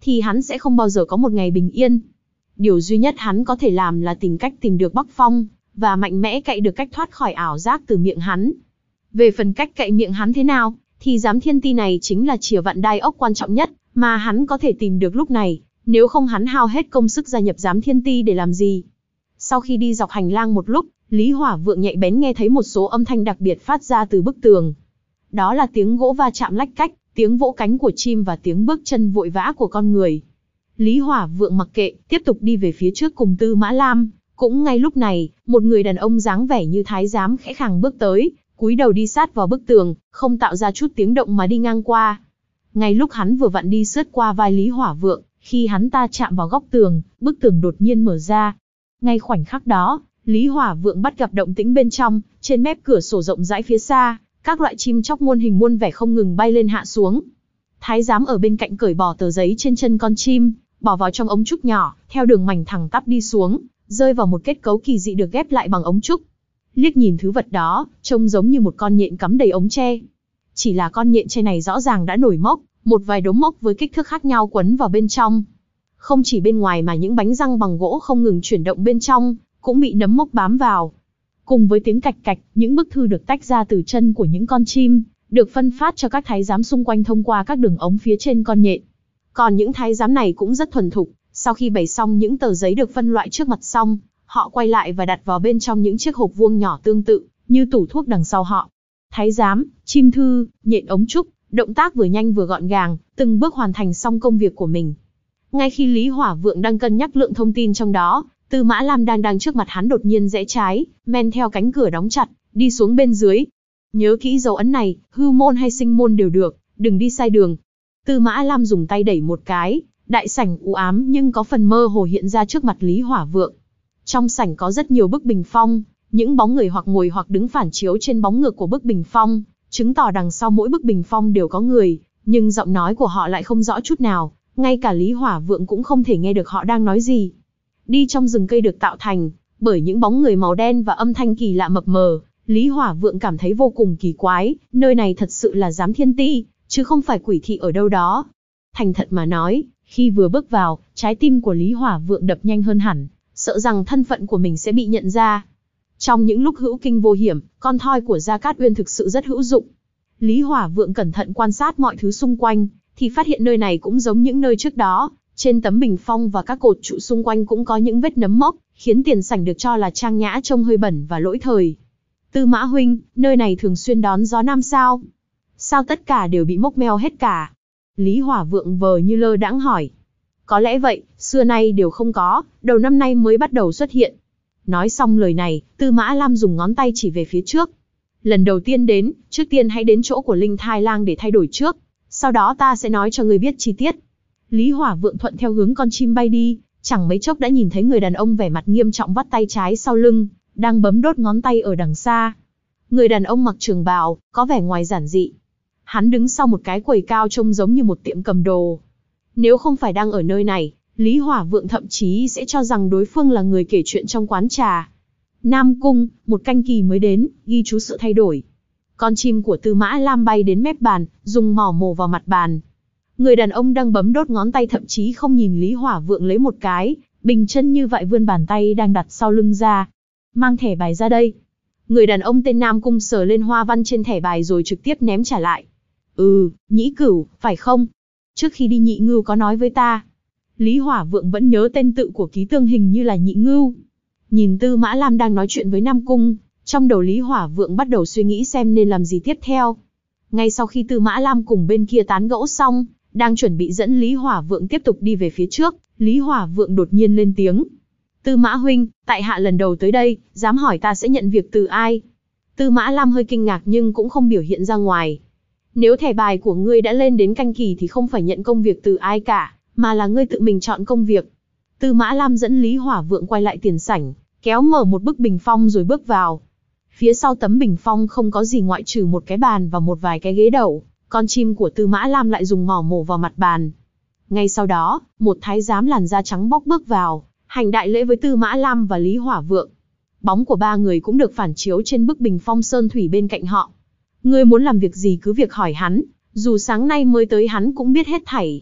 thì hắn sẽ không bao giờ có một ngày bình yên. Điều duy nhất hắn có thể làm là tìm cách tìm được Bắc Phong, và mạnh mẽ cậy được cách thoát khỏi ảo giác từ miệng hắn. Về phần cách cậy miệng hắn thế nào, thì giám thiên ti này chính là chìa vạn đai ốc quan trọng nhất mà hắn có thể tìm được lúc này, nếu không hắn hao hết công sức gia nhập giám thiên ti để làm gì. Sau khi đi dọc hành lang một lúc, Lý Hỏa Vượng nhạy bén nghe thấy một số âm thanh đặc biệt phát ra từ bức tường. Đó là tiếng gỗ va chạm lách cách, tiếng vỗ cánh của chim và tiếng bước chân vội vã của con người. Lý Hỏa Vượng mặc kệ, tiếp tục đi về phía trước cùng Tư Mã Lam. Cũng ngay lúc này, một người đàn ông dáng vẻ như thái giám khẽ khàng bước tới, cúi đầu đi sát vào bức tường, không tạo ra chút tiếng động mà đi ngang qua. Ngay lúc hắn vừa vặn đi sướt qua vai Lý Hỏa Vượng, khi hắn ta chạm vào góc tường, bức tường đột nhiên mở ra. Ngay khoảnh khắc đó, Lý Hỏa Vượng bắt gặp động tĩnh bên trong, trên mép cửa sổ rộng rãi phía xa, các loại chim chóc muôn hình muôn vẻ không ngừng bay lên hạ xuống. Thái giám ở bên cạnh cởi bỏ tờ giấy trên chân con chim, bỏ vào trong ống trúc nhỏ, theo đường mảnh thẳng tắp đi xuống, rơi vào một kết cấu kỳ dị được ghép lại bằng ống trúc. Liếc nhìn thứ vật đó, trông giống như một con nhện cắm đầy ống tre. Chỉ là con nhện tre này rõ ràng đã nổi mốc, một vài đốm mốc với kích thước khác nhau quấn vào bên trong. Không chỉ bên ngoài mà những bánh răng bằng gỗ không ngừng chuyển động bên trong, cũng bị nấm mốc bám vào. Cùng với tiếng cạch cạch, những bức thư được tách ra từ chân của những con chim, được phân phát cho các thái giám xung quanh thông qua các đường ống phía trên con nhện. Còn những thái giám này cũng rất thuần thục, sau khi bày xong những tờ giấy được phân loại trước mặt xong, họ quay lại và đặt vào bên trong những chiếc hộp vuông nhỏ tương tự, như tủ thuốc đằng sau họ. Thái giám, chim thư, nhện ống trúc, động tác vừa nhanh vừa gọn gàng, từng bước hoàn thành xong công việc của mình. Ngay khi Lý Hỏa Vượng đang cân nhắc lượng thông tin trong đó, Tư Mã Lam đang đang trước mặt hắn đột nhiên rẽ trái, men theo cánh cửa đóng chặt, đi xuống bên dưới. Nhớ kỹ dấu ấn này, hư môn hay sinh môn đều được, đừng đi sai đường. Tư Mã Lam dùng tay đẩy một cái, đại sảnh u ám nhưng có phần mơ hồ hiện ra trước mặt Lý Hỏa Vượng. Trong sảnh có rất nhiều bức bình phong, những bóng người hoặc ngồi hoặc đứng phản chiếu trên bóng ngược của bức bình phong, chứng tỏ đằng sau mỗi bức bình phong đều có người, nhưng giọng nói của họ lại không rõ chút nào, ngay cả Lý Hỏa Vượng cũng không thể nghe được họ đang nói gì. Đi trong rừng cây được tạo thành bởi những bóng người màu đen và âm thanh kỳ lạ mập mờ, Lý Hỏa Vượng cảm thấy vô cùng kỳ quái, nơi này thật sự là giám thiên ti, chứ không phải quỷ thị ở đâu đó. Thành thật mà nói, khi vừa bước vào, trái tim của Lý Hỏa Vượng đập nhanh hơn hẳn, sợ rằng thân phận của mình sẽ bị nhận ra. Trong những lúc hữu kinh vô hiểm, con thoi của Gia Cát Uyên thực sự rất hữu dụng. Lý Hỏa Vượng cẩn thận quan sát mọi thứ xung quanh, thì phát hiện nơi này cũng giống những nơi trước đó, trên tấm bình phong và các cột trụ xung quanh cũng có những vết nấm mốc, khiến tiền sảnh được cho là trang nhã trông hơi bẩn và lỗi thời. Tư Mã huynh, nơi này thường xuyên đón gió nam sao? Sao tất cả đều bị mốc meo hết cả? Lý Hỏa Vượng vờ như lơ đãng hỏi. Có lẽ vậy, xưa nay đều không có, đầu năm nay mới bắt đầu xuất hiện. Nói xong lời này, Tư Mã Lam dùng ngón tay chỉ về phía trước. Lần đầu tiên đến, trước tiên hãy đến chỗ của Linh Thai Lang để thay đổi trước, sau đó ta sẽ nói cho ngươi biết chi tiết. Lý Hỏa Vượng thuận theo hướng con chim bay đi, chẳng mấy chốc đã nhìn thấy người đàn ông vẻ mặt nghiêm trọng vắt tay trái sau lưng, đang bấm đốt ngón tay ở đằng xa. Người đàn ông mặc trường bào, có vẻ ngoài giản dị. Hắn đứng sau một cái quầy cao trông giống như một tiệm cầm đồ. Nếu không phải đang ở nơi này, Lý Hỏa Vượng thậm chí sẽ cho rằng đối phương là người kể chuyện trong quán trà. Nam Cung, một canh kỳ mới đến, ghi chú sự thay đổi. Con chim của Tư Mã Lam bay đến mép bàn, dùng mỏ mổ vào mặt bàn. Người đàn ông đang bấm đốt ngón tay thậm chí không nhìn Lý Hỏa Vượng lấy một cái, bình chân như vậy vươn bàn tay đang đặt sau lưng ra. Mang thẻ bài ra đây. Người đàn ông tên Nam Cung sờ lên hoa văn trên thẻ bài rồi trực tiếp ném trả lại. Ừ, Nhĩ Cửu, phải không? Trước khi đi Nhị Ngưu có nói với ta. Lý Hỏa Vượng vẫn nhớ tên tự của ký tương hình như là Nhị Ngưu. Nhìn Tư Mã Lam đang nói chuyện với Nam Cung, trong đầu Lý Hỏa Vượng bắt đầu suy nghĩ xem nên làm gì tiếp theo. Ngay sau khi Tư Mã Lam cùng bên kia tán gẫu xong, đang chuẩn bị dẫn Lý Hỏa Vượng tiếp tục đi về phía trước, Lý Hỏa Vượng đột nhiên lên tiếng. Tư Mã huynh, tại hạ lần đầu tới đây, dám hỏi ta sẽ nhận việc từ ai? Tư Mã Lam hơi kinh ngạc nhưng cũng không biểu hiện ra ngoài. Nếu thẻ bài của ngươi đã lên đến canh kỳ thì không phải nhận công việc từ ai cả, mà là ngươi tự mình chọn công việc. Tư Mã Lam dẫn Lý Hỏa Vượng quay lại tiền sảnh, kéo mở một bức bình phong rồi bước vào. Phía sau tấm bình phong không có gì ngoại trừ một cái bàn và một vài cái ghế đầu. Con chim của Tư Mã Lam lại dùng mỏ mổ vào mặt bàn. Ngay sau đó, một thái giám làn da trắng bóc bước vào, hành đại lễ với Tư Mã Lam và Lý Hỏa Vượng. Bóng của ba người cũng được phản chiếu trên bức bình phong sơn thủy bên cạnh họ. Ngươi muốn làm việc gì cứ việc hỏi hắn, dù sáng nay mới tới hắn cũng biết hết thảy.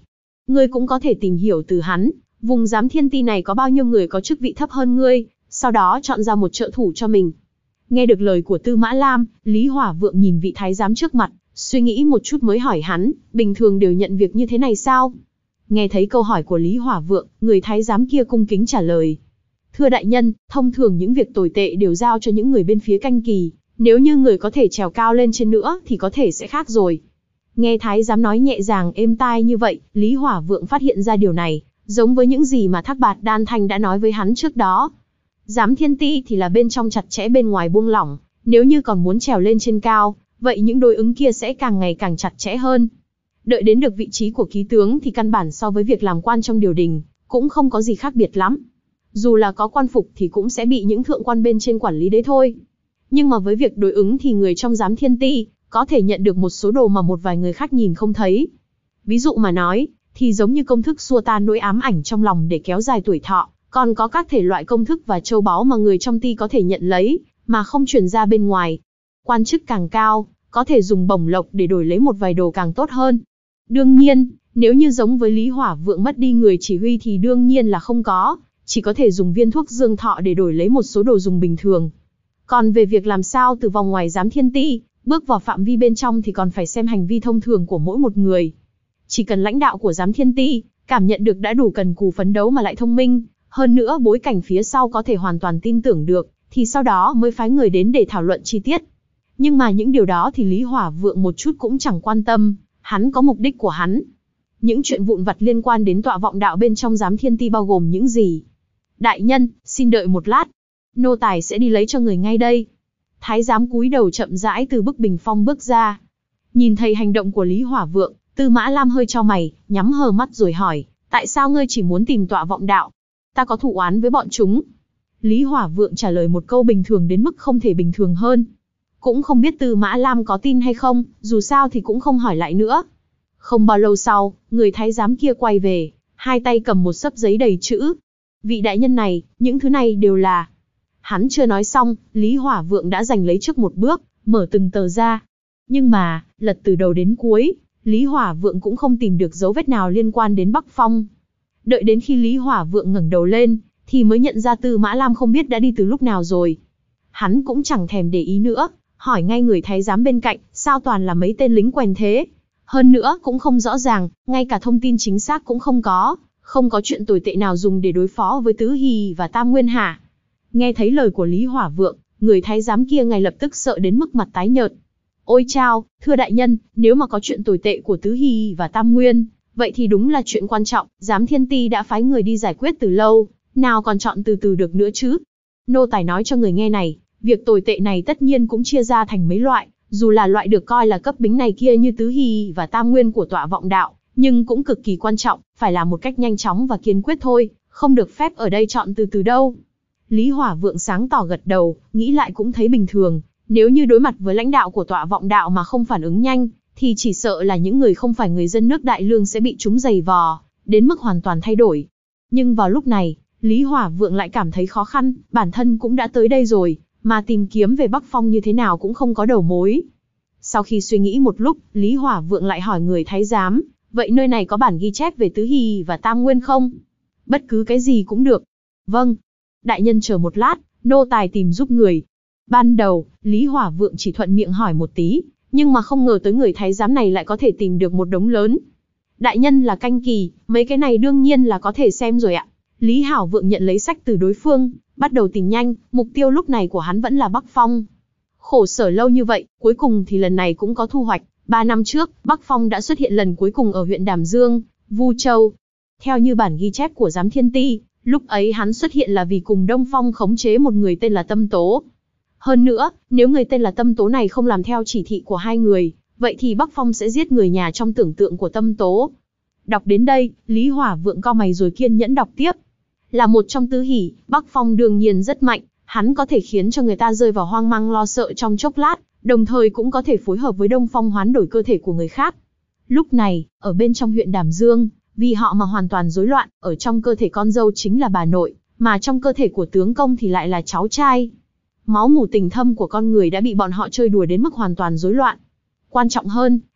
ngươi cũng có thể tìm hiểu từ hắn, vùng giám thiên ti này có bao nhiêu người có chức vị thấp hơn ngươi, sau đó chọn ra một trợ thủ cho mình. Nghe được lời của Tư Mã Lam, Lý Hỏa Vượng nhìn vị thái giám trước mặt, suy nghĩ một chút mới hỏi hắn, bình thường đều nhận việc như thế này sao? Nghe thấy câu hỏi của Lý Hỏa Vượng, người thái giám kia cung kính trả lời. Thưa đại nhân, thông thường những việc tồi tệ đều giao cho những người bên phía canh kỳ, nếu như người có thể trèo cao lên trên nữa thì có thể sẽ khác rồi. Nghe thái giám nói nhẹ nhàng êm tai như vậy, Lý Hỏa Vượng phát hiện ra điều này, giống với những gì mà Thác Bạt Đan Thanh đã nói với hắn trước đó. Giám thiên ti thì là bên trong chặt chẽ bên ngoài buông lỏng, nếu như còn muốn trèo lên trên cao, vậy những đối ứng kia sẽ càng ngày càng chặt chẽ hơn. Đợi đến được vị trí của ký tướng thì căn bản so với việc làm quan trong triều đình, cũng không có gì khác biệt lắm. Dù là có quan phục thì cũng sẽ bị những thượng quan bên trên quản lý đấy thôi. Nhưng mà với việc đối ứng thì người trong giám thiên ti có thể nhận được một số đồ mà một vài người khác nhìn không thấy. Ví dụ mà nói, thì giống như công thức xua tan nỗi ám ảnh trong lòng để kéo dài tuổi thọ, còn có các thể loại công thức và châu báu mà người trong ti có thể nhận lấy, mà không truyền ra bên ngoài. Quan chức càng cao, có thể dùng bổng lộc để đổi lấy một vài đồ càng tốt hơn. Đương nhiên, nếu như giống với Lý Hỏa Vượng mất đi người chỉ huy thì đương nhiên là không có, chỉ có thể dùng viên thuốc dương thọ để đổi lấy một số đồ dùng bình thường. Còn về việc làm sao từ vòng ngoài giám thiên ti, bước vào phạm vi bên trong thì còn phải xem hành vi thông thường của mỗi một người. Chỉ cần lãnh đạo của giám thiên ti cảm nhận được đã đủ cần cù phấn đấu mà lại thông minh, hơn nữa bối cảnh phía sau có thể hoàn toàn tin tưởng được, thì sau đó mới phái người đến để thảo luận chi tiết. Nhưng mà những điều đó thì Lý Hỏa Vượng một chút cũng chẳng quan tâm, hắn có mục đích của hắn. Những chuyện vụn vặt liên quan đến tọa vọng đạo bên trong giám thiên ti bao gồm những gì? Đại nhân, xin đợi một lát. Nô tài sẽ đi lấy cho người ngay đây. Thái giám cúi đầu chậm rãi từ bức bình phong bước ra. Nhìn thấy hành động của Lý Hỏa Vượng, Tư Mã Lam hơi chau mày, nhắm hờ mắt rồi hỏi, tại sao ngươi chỉ muốn tìm tọa vọng đạo? Ta có thù oán với bọn chúng. Lý Hỏa Vượng trả lời một câu bình thường đến mức không thể bình thường hơn. Cũng không biết Tư Mã Lam có tin hay không, dù sao thì cũng không hỏi lại nữa. Không bao lâu sau, người thái giám kia quay về, hai tay cầm một xấp giấy đầy chữ. Vị đại nhân này, những thứ này đều là... Hắn chưa nói xong, Lý Hỏa Vượng đã giành lấy trước một bước, mở từng tờ ra. Nhưng mà, lật từ đầu đến cuối, Lý Hỏa Vượng cũng không tìm được dấu vết nào liên quan đến Bắc Phong. Đợi đến khi Lý Hỏa Vượng ngẩng đầu lên, thì mới nhận ra Tư Mã Lam không biết đã đi từ lúc nào rồi. Hắn cũng chẳng thèm để ý nữa, hỏi ngay người thái giám bên cạnh, sao toàn là mấy tên lính quèn thế? Hơn nữa cũng không rõ ràng, ngay cả thông tin chính xác cũng không có, không có chuyện tồi tệ nào dùng để đối phó với Tứ Hy và Tam Nguyên hả? Nghe thấy lời của Lý Hỏa Vượng, người thái giám kia ngay lập tức sợ đến mức mặt tái nhợt. Ôi chao, thưa đại nhân, nếu mà có chuyện tồi tệ của Tứ Hy và Tam Nguyên, vậy thì đúng là chuyện quan trọng, giám thiên ti đã phái người đi giải quyết từ lâu, nào còn chọn từ từ được nữa chứ. Nô tài nói cho người nghe này, việc tồi tệ này tất nhiên cũng chia ra thành mấy loại, dù là loại được coi là cấp bính này kia như Tứ Hy và Tam Nguyên của tọa vọng đạo, nhưng cũng cực kỳ quan trọng, phải làm một cách nhanh chóng và kiên quyết thôi, không được phép ở đây chọn từ từ đâu. Lý Hỏa Vượng sáng tỏ gật đầu, nghĩ lại cũng thấy bình thường, nếu như đối mặt với lãnh đạo của tọa vọng đạo mà không phản ứng nhanh, thì chỉ sợ là những người không phải người dân nước Đại Lương sẽ bị chúng giày vò, đến mức hoàn toàn thay đổi. Nhưng vào lúc này, Lý Hỏa Vượng lại cảm thấy khó khăn, bản thân cũng đã tới đây rồi, mà tìm kiếm về Bắc Phong như thế nào cũng không có đầu mối. Sau khi suy nghĩ một lúc, Lý Hỏa Vượng lại hỏi người thái giám, vậy nơi này có bản ghi chép về Tứ Hy và Tam Nguyên không? Bất cứ cái gì cũng được. Vâng. Đại nhân chờ một lát, nô tài tìm giúp người. Ban đầu, Lý Hỏa Vượng chỉ thuận miệng hỏi một tí, nhưng mà không ngờ tới người thái giám này lại có thể tìm được một đống lớn. Đại nhân là canh kỳ, mấy cái này đương nhiên là có thể xem rồi ạ. Lý Hảo Vượng nhận lấy sách từ đối phương, bắt đầu tìm nhanh, mục tiêu lúc này của hắn vẫn là Bắc Phong. Khổ sở lâu như vậy, cuối cùng thì lần này cũng có thu hoạch. Ba năm trước, Bắc Phong đã xuất hiện lần cuối cùng ở huyện Đàm Dương, Vu Châu. Theo như bản ghi chép của giám thiên ti, lúc ấy hắn xuất hiện là vì cùng Đông Phong khống chế một người tên là Tâm Tố. Hơn nữa, nếu người tên là Tâm Tố này không làm theo chỉ thị của hai người, vậy thì Bắc Phong sẽ giết người nhà trong tưởng tượng của Tâm Tố. Đọc đến đây, Lý Hỏa Vượng cau mày rồi kiên nhẫn đọc tiếp. Là một trong tứ hỷ, Bắc Phong đương nhiên rất mạnh, hắn có thể khiến cho người ta rơi vào hoang mang lo sợ trong chốc lát, đồng thời cũng có thể phối hợp với Đông Phong hoán đổi cơ thể của người khác. Lúc này, ở bên trong huyện Đàm Dương, vì họ mà hoàn toàn rối loạn, ở trong cơ thể con dâu chính là bà nội, mà trong cơ thể của tướng công thì lại là cháu trai. Máu mủ tình thâm của con người đã bị bọn họ chơi đùa đến mức hoàn toàn rối loạn. Quan trọng hơn,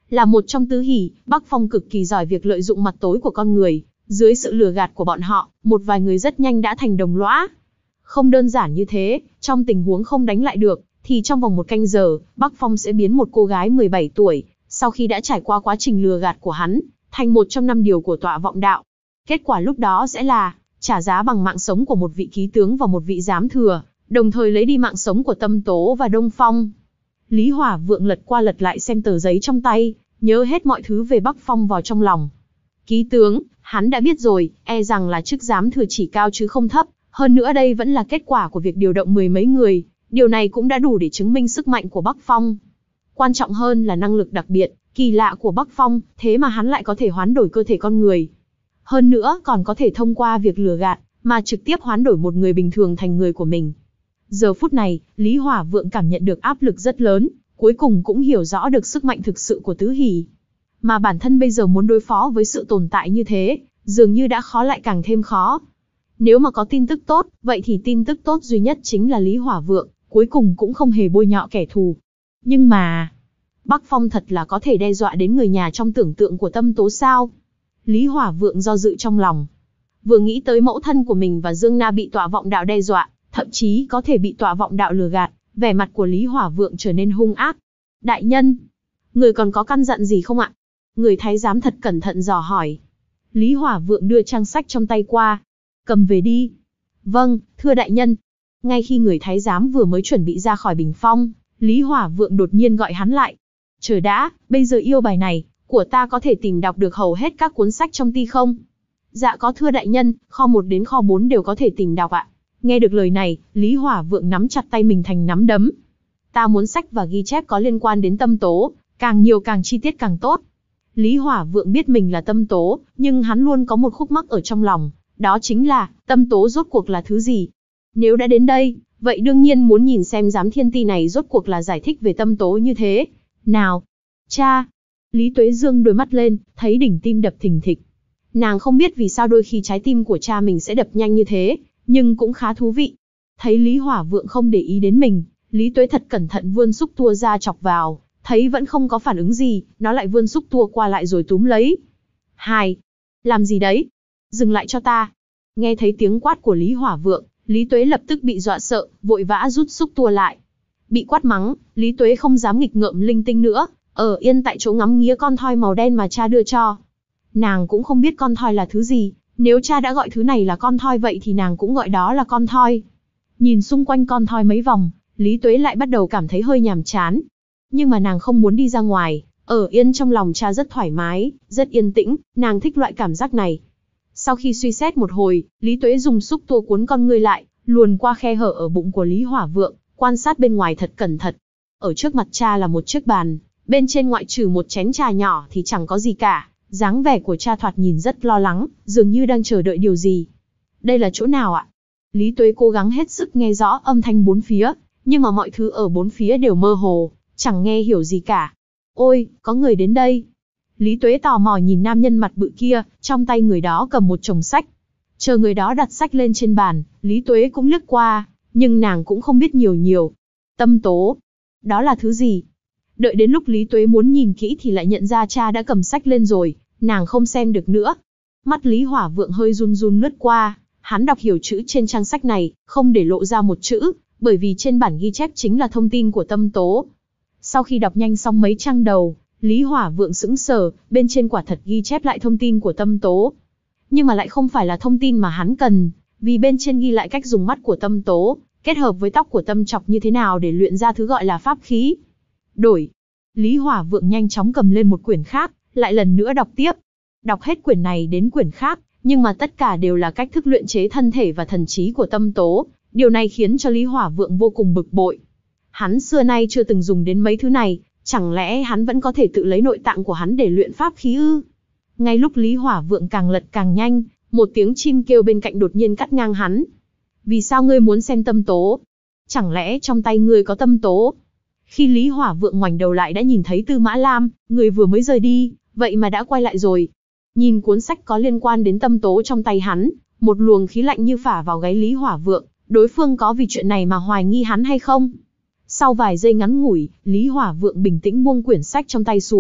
Là một trong tứ hỷ, Bắc Phong cực kỳ giỏi việc lợi dụng mặt tối của con người. Dưới sự lừa gạt của bọn họ, một vài người rất nhanh đã thành đồng lõa. Không đơn giản như thế, trong tình huống không đánh lại được, thì trong vòng một canh giờ, Bắc Phong sẽ biến một cô gái mười bảy tuổi, sau khi đã trải qua quá trình lừa gạt của hắn, thành một trong năm điều của tọa vọng đạo. Kết quả lúc đó sẽ là, trả giá bằng mạng sống của một vị ký tướng và một vị giám thừa, đồng thời lấy đi mạng sống của Tâm Tố và Đông Phong. Lý Hỏa Vượng lật qua lật lại xem tờ giấy trong tay, nhớ hết mọi thứ về Bắc Phong vào trong lòng. Ký tướng, hắn đã biết rồi, e rằng là chức giám thừa chỉ cao chứ không thấp, hơn nữa đây vẫn là kết quả của việc điều động mười mấy người, điều này cũng đã đủ để chứng minh sức mạnh của Bắc Phong. Quan trọng hơn là năng lực đặc biệt, kỳ lạ của Bắc Phong, thế mà hắn lại có thể hoán đổi cơ thể con người. Hơn nữa còn có thể thông qua việc lừa gạt, mà trực tiếp hoán đổi một người bình thường thành người của mình. Giờ phút này, Lý Hỏa Vượng cảm nhận được áp lực rất lớn, cuối cùng cũng hiểu rõ được sức mạnh thực sự của tứ hỷ. Mà bản thân bây giờ muốn đối phó với sự tồn tại như thế, dường như đã khó lại càng thêm khó. Nếu mà có tin tức tốt, vậy thì tin tức tốt duy nhất chính là Lý Hỏa Vượng, cuối cùng cũng không hề bôi nhọ kẻ thù. Nhưng mà, Bắc Phong thật là có thể đe dọa đến người nhà trong tưởng tượng của Tâm Tố sao? Lý Hỏa Vượng do dự trong lòng. Vừa nghĩ tới mẫu thân của mình và Dương Na bị tọa vọng đạo đe dọa, thậm chí có thể bị tọa vọng đạo lừa gạt, vẻ mặt của Lý Hỏa Vượng trở nên hung ác. Đại nhân, người còn có căn dặn gì không ạ? Người thái giám thật cẩn thận dò hỏi. Lý Hỏa Vượng đưa trang sách trong tay qua. Cầm về đi. Vâng, thưa đại nhân. Ngay khi người thái giám vừa mới chuẩn bị ra khỏi bình phong, Lý Hỏa Vượng đột nhiên gọi hắn lại. Chờ đã, bây giờ yêu bài này, của ta có thể tìm đọc được hầu hết các cuốn sách trong ti không? Dạ có thưa đại nhân, kho một đến kho bốn đều có thể tìm đọc ạ. Nghe được lời này, Lý Hỏa Vượng nắm chặt tay mình thành nắm đấm. Ta muốn sách và ghi chép có liên quan đến Tâm Tố, càng nhiều càng chi tiết càng tốt. Lý Hỏa Vượng biết mình là Tâm Tố, nhưng hắn luôn có một khúc mắc ở trong lòng, đó chính là, Tâm Tố rốt cuộc là thứ gì? Nếu đã đến đây, vậy đương nhiên muốn nhìn xem giám thiên ti này rốt cuộc là giải thích về Tâm Tố như thế. Nào, cha. Lý Tuế dương đôi mắt lên, thấy đỉnh tim đập thình thịch. Nàng không biết vì sao đôi khi trái tim của cha mình sẽ đập nhanh như thế, nhưng cũng khá thú vị. Thấy Lý Hỏa Vượng không để ý đến mình, Lý Tuế thật cẩn thận vươn xúc tua ra chọc vào, thấy vẫn không có phản ứng gì, nó lại vươn xúc tua qua lại rồi túm lấy. Hai, làm gì đấy? Dừng lại cho ta. Nghe thấy tiếng quát của Lý Hỏa Vượng, Lý Tuế lập tức bị dọa sợ, vội vã rút xúc tua lại. Bị quát mắng, Lý Tuế không dám nghịch ngợm linh tinh nữa, ở yên tại chỗ ngắm nghía con thoi màu đen mà cha đưa cho. Nàng cũng không biết con thoi là thứ gì, nếu cha đã gọi thứ này là con thoi vậy thì nàng cũng gọi đó là con thoi. Nhìn xung quanh con thoi mấy vòng, Lý Tuế lại bắt đầu cảm thấy hơi nhàm chán. Nhưng mà nàng không muốn đi ra ngoài, ở yên trong lòng cha rất thoải mái, rất yên tĩnh, nàng thích loại cảm giác này. Sau khi suy xét một hồi, Lý Tuế dùng xúc tua cuốn con ngươi lại, luồn qua khe hở ở bụng của Lý Hỏa Vượng, quan sát bên ngoài thật cẩn thận. Ở trước mặt cha là một chiếc bàn, bên trên ngoại trừ một chén trà nhỏ thì chẳng có gì cả. Dáng vẻ của cha thoạt nhìn rất lo lắng, dường như đang chờ đợi điều gì. Đây là chỗ nào ạ? Lý Tuế cố gắng hết sức nghe rõ âm thanh bốn phía, nhưng mà mọi thứ ở bốn phía đều mơ hồ, chẳng nghe hiểu gì cả. Ôi, có người đến đây. Lý Tuế tò mò nhìn nam nhân mặt bự kia, trong tay người đó cầm một chồng sách. Chờ người đó đặt sách lên trên bàn, Lý Tuế cũng lướt qua, nhưng nàng cũng không biết nhiều nhiều. Tâm Tố. Đó là thứ gì? Đợi đến lúc Lý Tuế muốn nhìn kỹ thì lại nhận ra cha đã cầm sách lên rồi, nàng không xem được nữa. Mắt Lý Hỏa Vượng hơi run run lướt qua, hắn đọc hiểu chữ trên trang sách này, không để lộ ra một chữ, bởi vì trên bản ghi chép chính là thông tin của Tâm Tố. Sau khi đọc nhanh xong mấy trang đầu, Lý Hỏa Vượng sững sờ, bên trên quả thật ghi chép lại thông tin của Tâm Tố. Nhưng mà lại không phải là thông tin mà hắn cần, vì bên trên ghi lại cách dùng mắt của Tâm Tố, kết hợp với tóc của Tâm Chọc như thế nào để luyện ra thứ gọi là pháp khí. Đổi. Lý Hỏa Vượng nhanh chóng cầm lên một quyển khác, lại lần nữa đọc tiếp. Đọc hết quyển này đến quyển khác, nhưng mà tất cả đều là cách thức luyện chế thân thể và thần trí của Tâm Tố. Điều này khiến cho Lý Hỏa Vượng vô cùng bực bội. Hắn xưa nay chưa từng dùng đến mấy thứ này, chẳng lẽ hắn vẫn có thể tự lấy nội tạng của hắn để luyện pháp khí ư? Ngay lúc Lý Hỏa Vượng càng lật càng nhanh, một tiếng chim kêu bên cạnh đột nhiên cắt ngang hắn. Vì sao ngươi muốn xem Tâm Tố? Chẳng lẽ trong tay ngươi có Tâm Tố? Khi Lý Hỏa Vượng ngoảnh đầu lại đã nhìn thấy Tư Mã Lam, người vừa mới rời đi, vậy mà đã quay lại rồi. Nhìn cuốn sách có liên quan đến Tâm Tố trong tay hắn, một luồng khí lạnh như phả vào gáy Lý Hỏa Vượng, đối phương có vì chuyện này mà hoài nghi hắn hay không? Sau vài giây ngắn ngủi, Lý Hỏa Vượng bình tĩnh buông quyển sách trong tay xuống,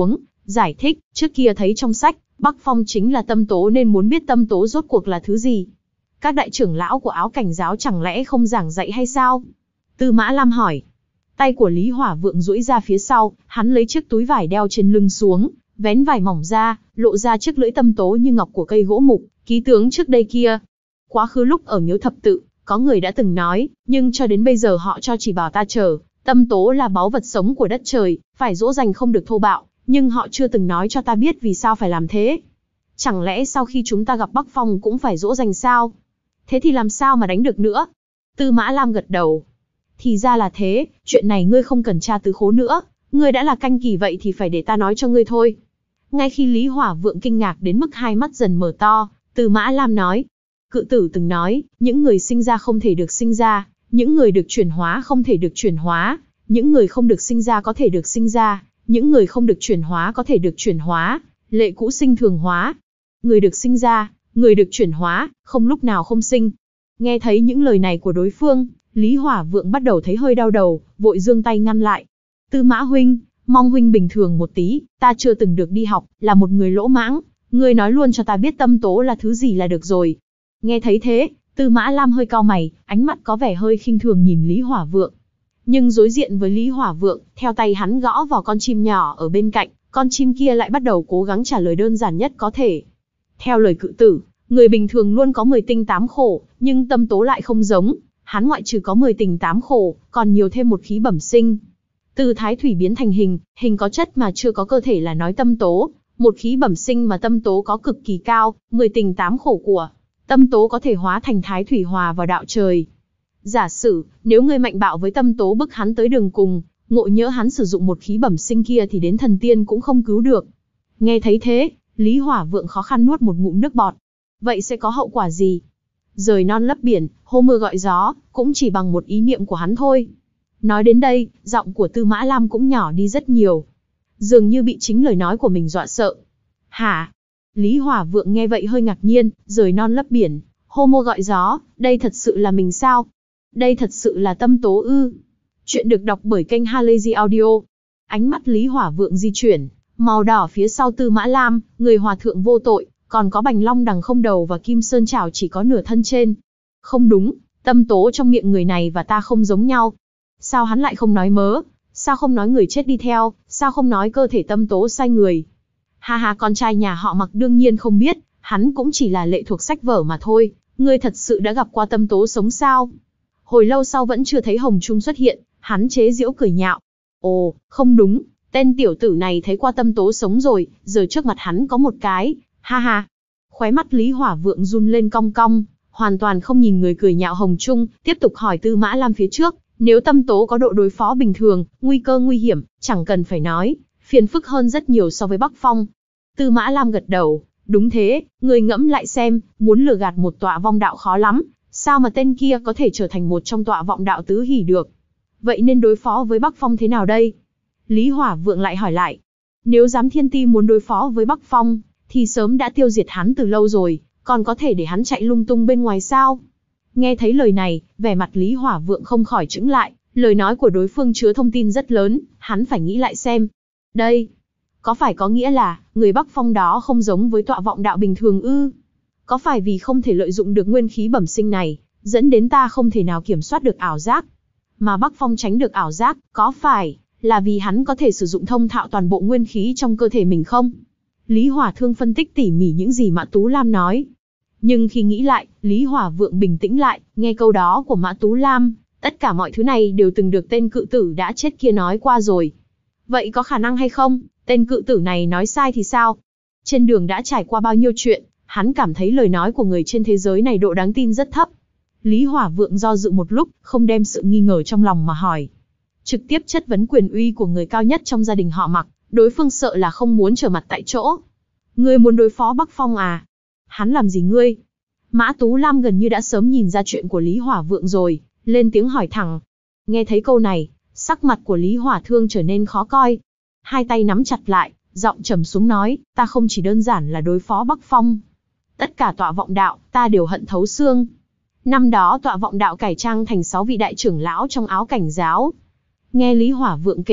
Giải thích, trước kia thấy trong sách, Bắc Phong chính là tâm tố nên muốn biết tâm tố rốt cuộc là thứ gì. Các đại trưởng lão của Áo Cảnh giáo chẳng lẽ không giảng dạy hay sao? Tư Mã Lam hỏi. Tay của Lý Hỏa Vượng duỗi ra phía sau, hắn lấy chiếc túi vải đeo trên lưng xuống, vén vải mỏng ra, lộ ra chiếc lưỡi tâm tố như ngọc của cây gỗ mục, ký tướng trước đây kia. Quá khứ lúc ở Miếu Thập Tự, có người đã từng nói, nhưng cho đến bây giờ họ cho chỉ bảo ta chờ, tâm tố là báu vật sống của đất trời, phải dỗ dành không được thô bạo, nhưng họ chưa từng nói cho ta biết vì sao phải làm thế. Chẳng lẽ sau khi chúng ta gặp Bắc Phong cũng phải dỗ dành sao? Thế thì làm sao mà đánh được nữa? Tư Mã Lam gật đầu. Thì ra là thế, chuyện này ngươi không cần tra tứ khố nữa, ngươi đã là canh kỳ vậy thì phải để ta nói cho ngươi thôi. Ngay khi Lý Hỏa Vượng kinh ngạc đến mức hai mắt dần mở to, Tư Mã Lam nói. Cự tử từng nói, những người sinh ra không thể được sinh ra, những người được chuyển hóa không thể được chuyển hóa, những người không được sinh ra có thể được sinh ra, những người không được chuyển hóa có thể được chuyển hóa, lệ cũ sinh thường hóa. Người được sinh ra, người được chuyển hóa, không lúc nào không sinh. Nghe thấy những lời này của đối phương, Lý Hỏa Vượng bắt đầu thấy hơi đau đầu, vội giương tay ngăn lại. Tư Mã huynh, mong huynh bình thường một tí, ta chưa từng được đi học, là một người lỗ mãng, ngươi nói luôn cho ta biết tâm tố là thứ gì là được rồi. Nghe thấy thế, Tư Mã Lam hơi cau mày, ánh mắt có vẻ hơi khinh thường nhìn Lý Hỏa Vượng. Nhưng đối diện với Lý Hỏa Vượng, theo tay hắn gõ vào con chim nhỏ ở bên cạnh, con chim kia lại bắt đầu cố gắng trả lời đơn giản nhất có thể. Theo lời cự tử, người bình thường luôn có mười tinh tám khổ, nhưng tâm tố lại không giống, hắn ngoại trừ có mười tình tám khổ, còn nhiều thêm một khí bẩm sinh. Từ thái thủy biến thành hình, hình có chất mà chưa có cơ thể là nói tâm tố, một khí bẩm sinh mà tâm tố có cực kỳ cao, mười tình tám khổ của tâm tố có thể hóa thành thái thủy hòa vào đạo trời. Giả sử, nếu ngươi mạnh bạo với tâm tố bức hắn tới đường cùng, ngộ nhỡ hắn sử dụng một khí bẩm sinh kia thì đến thần tiên cũng không cứu được. Nghe thấy thế, Lý Hỏa Vượng khó khăn nuốt một ngụm nước bọt. Vậy sẽ có hậu quả gì? Rời non lấp biển, hô mưa gọi gió, cũng chỉ bằng một ý niệm của hắn thôi. Nói đến đây, giọng của Tư Mã Lam cũng nhỏ đi rất nhiều. Dường như bị chính lời nói của mình dọa sợ. Hả? Lý Hỏa Vượng nghe vậy hơi ngạc nhiên, rời non lấp biển, hô mưa gọi gió, đây thật sự là mình sao? Đây thật sự là tâm tố ư? Chuyện được đọc bởi kênh Halazy Audio. Ánh mắt Lý Hỏa Vượng di chuyển, màu đỏ phía sau Tư Mã Lam, người hòa thượng vô tội, còn có Bành Long đằng không đầu và Kim Sơn Chảo chỉ có nửa thân trên. Không đúng, tâm tố trong miệng người này và ta không giống nhau. Sao hắn lại không nói mớ? Sao không nói người chết đi theo? Sao không nói cơ thể tâm tố sai người? Ha ha, con trai nhà họ Mặc đương nhiên không biết, hắn cũng chỉ là lệ thuộc sách vở mà thôi. Ngươi thật sự đã gặp qua tâm tố sống sao? Hồi lâu sau vẫn chưa thấy Hồng Trung xuất hiện, hắn chế giễu cười nhạo. Ồ, không đúng, tên tiểu tử này thấy qua tâm tố sống rồi, giờ trước mặt hắn có một cái, ha ha. Khóe mắt Lý Hỏa Vượng run lên cong cong, hoàn toàn không nhìn người cười nhạo Hồng Trung, tiếp tục hỏi Tư Mã Lam phía trước, nếu tâm tố có độ đối phó bình thường, nguy cơ nguy hiểm, chẳng cần phải nói, phiền phức hơn rất nhiều so với Bắc Phong. Tư Mã Lam gật đầu, đúng thế, người ngẫm lại xem, muốn lừa gạt một tọa vong đạo khó lắm, sao mà tên kia có thể trở thành một trong tọa vọng đạo tứ hỷ được? Vậy nên đối phó với Bắc Phong thế nào đây? Lý Hỏa Vượng lại hỏi lại. Nếu Giám Thiên Ti muốn đối phó với Bắc Phong, thì sớm đã tiêu diệt hắn từ lâu rồi, còn có thể để hắn chạy lung tung bên ngoài sao? Nghe thấy lời này, vẻ mặt Lý Hỏa Vượng không khỏi chững lại, lời nói của đối phương chứa thông tin rất lớn, hắn phải nghĩ lại xem. Đây, có phải có nghĩa là, người Bắc Phong đó không giống với tọa vọng đạo bình thường ư? Có phải vì không thể lợi dụng được nguyên khí bẩm sinh này, dẫn đến ta không thể nào kiểm soát được ảo giác? Mà Bắc Phong tránh được ảo giác, có phải là vì hắn có thể sử dụng thông thạo toàn bộ nguyên khí trong cơ thể mình không? Lý Hỏa Thương phân tích tỉ mỉ những gì Mã Tú Lam nói. Nhưng khi nghĩ lại, Lý Hỏa Vượng bình tĩnh lại, nghe câu đó của Mã Tú Lam, tất cả mọi thứ này đều từng được tên cự tử đã chết kia nói qua rồi. Vậy có khả năng hay không, tên cự tử này nói sai thì sao? Trên đường đã trải qua bao nhiêu chuyện, hắn cảm thấy lời nói của người trên thế giới này độ đáng tin rất thấp. Lý Hỏa Vượng do dự một lúc, không đem sự nghi ngờ trong lòng mà hỏi. Trực tiếp chất vấn quyền uy của người cao nhất trong gia đình họ Mặc, đối phương sợ là không muốn trở mặt tại chỗ. Ngươi muốn đối phó Bắc Phong à? Hắn làm gì ngươi? Mã Tú Lam gần như đã sớm nhìn ra chuyện của Lý Hỏa Vượng rồi, lên tiếng hỏi thẳng. Nghe thấy câu này, sắc mặt của Lý Hỏa Thương trở nên khó coi. Hai tay nắm chặt lại, giọng trầm xuống nói, ta không chỉ đơn giản là đối phó Bắc Phong. Tất cả tọa vọng đạo, ta đều hận thấu xương. Năm đó tọa vọng đạo cải trang thành sáu vị đại trưởng lão trong Áo Cảnh giáo. Nghe Lý Hỏa Vượng kể,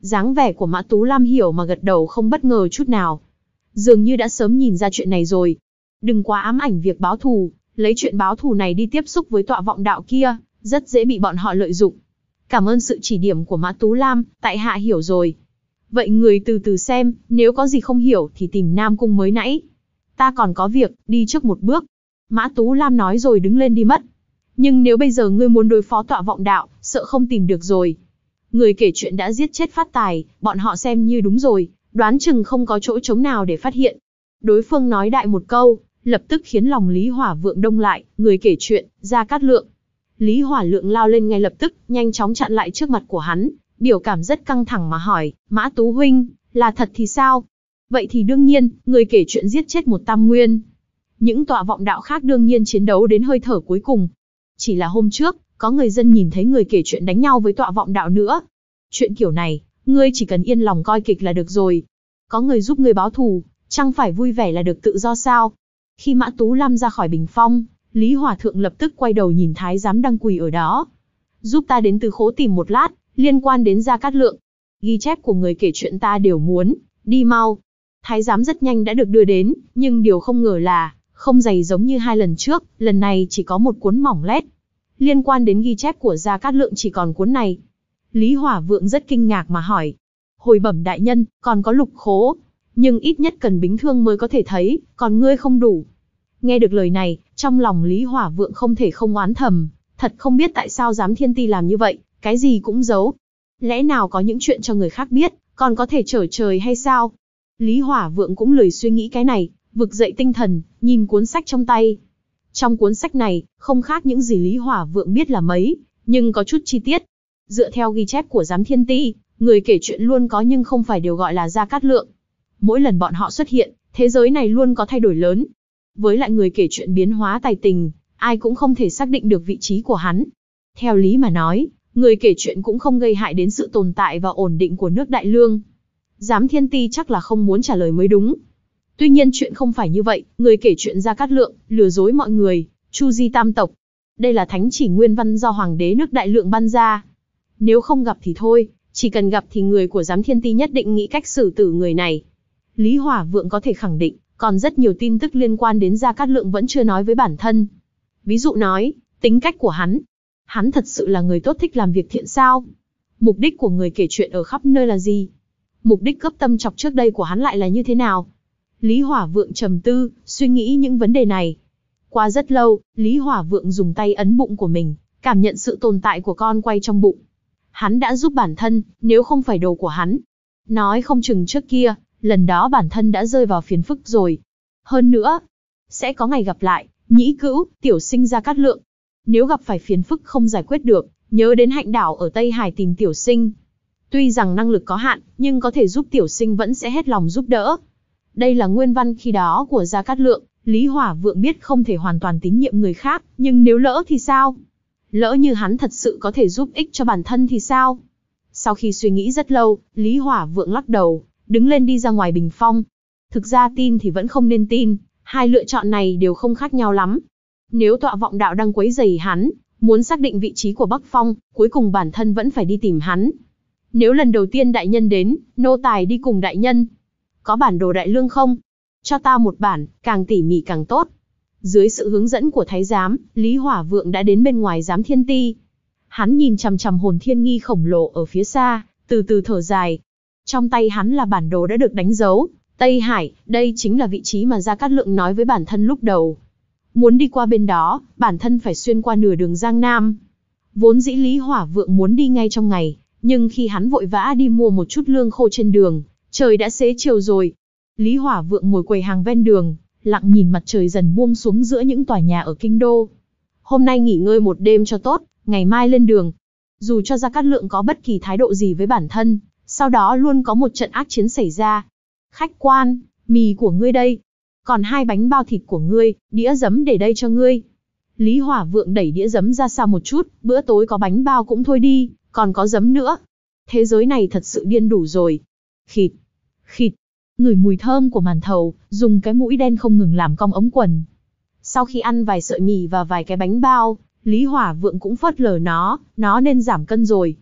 Dáng vẻ của Mã Tú Lam hiểu mà gật đầu không bất ngờ chút nào. Dường như đã sớm nhìn ra chuyện này rồi. Đừng quá ám ảnh việc báo thù, lấy chuyện báo thù này đi tiếp xúc với tọa vọng đạo kia, rất dễ bị bọn họ lợi dụng. Cảm ơn sự chỉ điểm của Mã Tú Lam, tại hạ hiểu rồi. Vậy người từ từ xem, nếu có gì không hiểu thì tìm Nam Cung mới nãy. Ta còn có việc, đi trước một bước. Mã Tú Lam nói rồi đứng lên đi mất. Nhưng nếu bây giờ ngươi muốn đối phó tọa vọng đạo, sợ không tìm được rồi. Người kể chuyện đã giết chết Phát Tài, bọn họ xem như đúng rồi, đoán chừng không có chỗ trống nào để phát hiện. Đối phương nói đại một câu, lập tức khiến lòng Lý Hỏa Vượng đông lại, người kể chuyện, Gia Cát Lượng. Lý Hỏa Lượng lao lên ngay lập tức, nhanh chóng chặn lại trước mặt của hắn, biểu cảm rất căng thẳng mà hỏi, Mã Tú huynh, là thật thì sao? Vậy thì đương nhiên, người kể chuyện giết chết một tam nguyên. Những tọa vọng đạo khác đương nhiên chiến đấu đến hơi thở cuối cùng. Chỉ là hôm trước, có người dân nhìn thấy người kể chuyện đánh nhau với tọa vọng đạo nữa. Chuyện kiểu này, ngươi chỉ cần yên lòng coi kịch là được rồi. Có người giúp ngươi báo thù, chẳng phải vui vẻ là được tự do sao? Khi Mã Tú Lam ra khỏi bình phong, Lý Hòa Thượng lập tức quay đầu nhìn Thái giám đang quỳ ở đó. Giúp ta đến Từ Khố tìm một lát, liên quan đến Gia Cát Lượng. Ghi chép của người kể chuyện ta đều muốn, đi mau. Thái giám rất nhanh đã được đưa đến, nhưng điều không ngờ là, không dày giống như hai lần trước, lần này chỉ có một cuốn mỏng lét. Liên quan đến ghi chép của Gia Cát Lượng chỉ còn cuốn này. Lý Hỏa Vượng rất kinh ngạc mà hỏi. Hồi bẩm đại nhân, còn có lục khố. Nhưng ít nhất cần bính thương mới có thể thấy, còn ngươi không đủ. Nghe được lời này, trong lòng Lý Hỏa Vượng không thể không oán thầm. Thật không biết tại sao Giám Thiên Ti làm như vậy, cái gì cũng giấu. Lẽ nào có những chuyện cho người khác biết, còn có thể trở trời hay sao? Lý Hỏa Vượng cũng lười suy nghĩ cái này, vực dậy tinh thần, nhìn cuốn sách trong tay. Trong cuốn sách này, không khác những gì Lý Hỏa Vượng biết là mấy, nhưng có chút chi tiết. Dựa theo ghi chép của Giám Thiên Ti, người kể chuyện luôn có nhưng không phải đều gọi là Gia Cát Lượng. Mỗi lần bọn họ xuất hiện, thế giới này luôn có thay đổi lớn. Với lại người kể chuyện biến hóa tài tình, ai cũng không thể xác định được vị trí của hắn. Theo lý mà nói, người kể chuyện cũng không gây hại đến sự tồn tại và ổn định của nước Đại Lương. Giám Thiên Ti chắc là không muốn trả lời mới đúng. Tuy nhiên chuyện không phải như vậy, người kể chuyện Gia Cát Lượng, lừa dối mọi người, chu di tam tộc. Đây là thánh chỉ nguyên văn do Hoàng đế nước Đại Lượng ban ra. Nếu không gặp thì thôi, chỉ cần gặp thì người của Giám Thiên Ti nhất định nghĩ cách xử tử người này. Lý Hỏa Vượng có thể khẳng định, còn rất nhiều tin tức liên quan đến Gia Cát Lượng vẫn chưa nói với bản thân. Ví dụ nói, tính cách của hắn. Hắn thật sự là người tốt thích làm việc thiện sao? Mục đích của người kể chuyện ở khắp nơi là gì? Mục đích cướp tâm chọc trước đây của hắn lại là như thế nào? Lý Hỏa Vượng trầm tư, suy nghĩ những vấn đề này. Qua rất lâu, Lý Hỏa Vượng dùng tay ấn bụng của mình, cảm nhận sự tồn tại của con quay trong bụng. Hắn đã giúp bản thân, nếu không phải đồ của hắn. Nói không chừng trước kia, lần đó bản thân đã rơi vào phiền phức rồi. Hơn nữa, sẽ có ngày gặp lại, nhĩ cữu, tiểu sinh Gia Cát Lượng. Nếu gặp phải phiền phức không giải quyết được, nhớ đến Hạnh Đảo ở Tây Hải tìm tiểu sinh. Tuy rằng năng lực có hạn, nhưng có thể giúp tiểu sinh vẫn sẽ hết lòng giúp đỡ. Đây là nguyên văn khi đó của Gia Cát Lượng. Lý Hỏa Vượng biết không thể hoàn toàn tín nhiệm người khác, nhưng nếu lỡ thì sao? Lỡ như hắn thật sự có thể giúp ích cho bản thân thì sao? Sau khi suy nghĩ rất lâu, Lý Hỏa Vượng lắc đầu, đứng lên đi ra ngoài bình phong. Thực ra tin thì vẫn không nên tin, hai lựa chọn này đều không khác nhau lắm. Nếu tọa vọng đạo đang quấy rầy hắn, muốn xác định vị trí của Bắc Phong, cuối cùng bản thân vẫn phải đi tìm hắn. Nếu lần đầu tiên đại nhân đến, nô tài đi cùng đại nhân. Có bản đồ Đại Lương không? Cho ta một bản, càng tỉ mỉ càng tốt. Dưới sự hướng dẫn của thái giám, Lý Hỏa Vượng đã đến bên ngoài Giám Thiên Ti. Hắn nhìn chằm chằm hồn thiên nghi khổng lồ ở phía xa, từ từ thở dài. Trong tay hắn là bản đồ đã được đánh dấu, Tây Hải, đây chính là vị trí mà Gia Cát Lượng nói với bản thân lúc đầu. Muốn đi qua bên đó, bản thân phải xuyên qua nửa đường Giang Nam. Vốn dĩ Lý Hỏa Vượng muốn đi ngay trong ngày, nhưng khi hắn vội vã đi mua một chút lương khô trên đường, trời đã xế chiều rồi. Lý Hỏa Vượng ngồi quầy hàng ven đường, lặng nhìn mặt trời dần buông xuống giữa những tòa nhà ở kinh đô. Hôm nay nghỉ ngơi một đêm cho tốt, ngày mai lên đường. Dù cho Gia Cát Lượng có bất kỳ thái độ gì với bản thân, sau đó luôn có một trận ác chiến xảy ra. Khách quan, mì của ngươi đây. Còn hai bánh bao thịt của ngươi, đĩa giấm để đây cho ngươi. Lý Hỏa Vượng đẩy đĩa giấm ra xa một chút, bữa tối có bánh bao cũng thôi đi, còn có giấm nữa. Thế giới này thật sự điên đủ rồi. Khịt, khịt, ngửi mùi thơm của màn thầu, dùng cái mũi đen không ngừng làm cong ống quần. Sau khi ăn vài sợi mì và vài cái bánh bao, Lý Hỏa Vượng cũng phớt lờ nó, nó nên giảm cân rồi.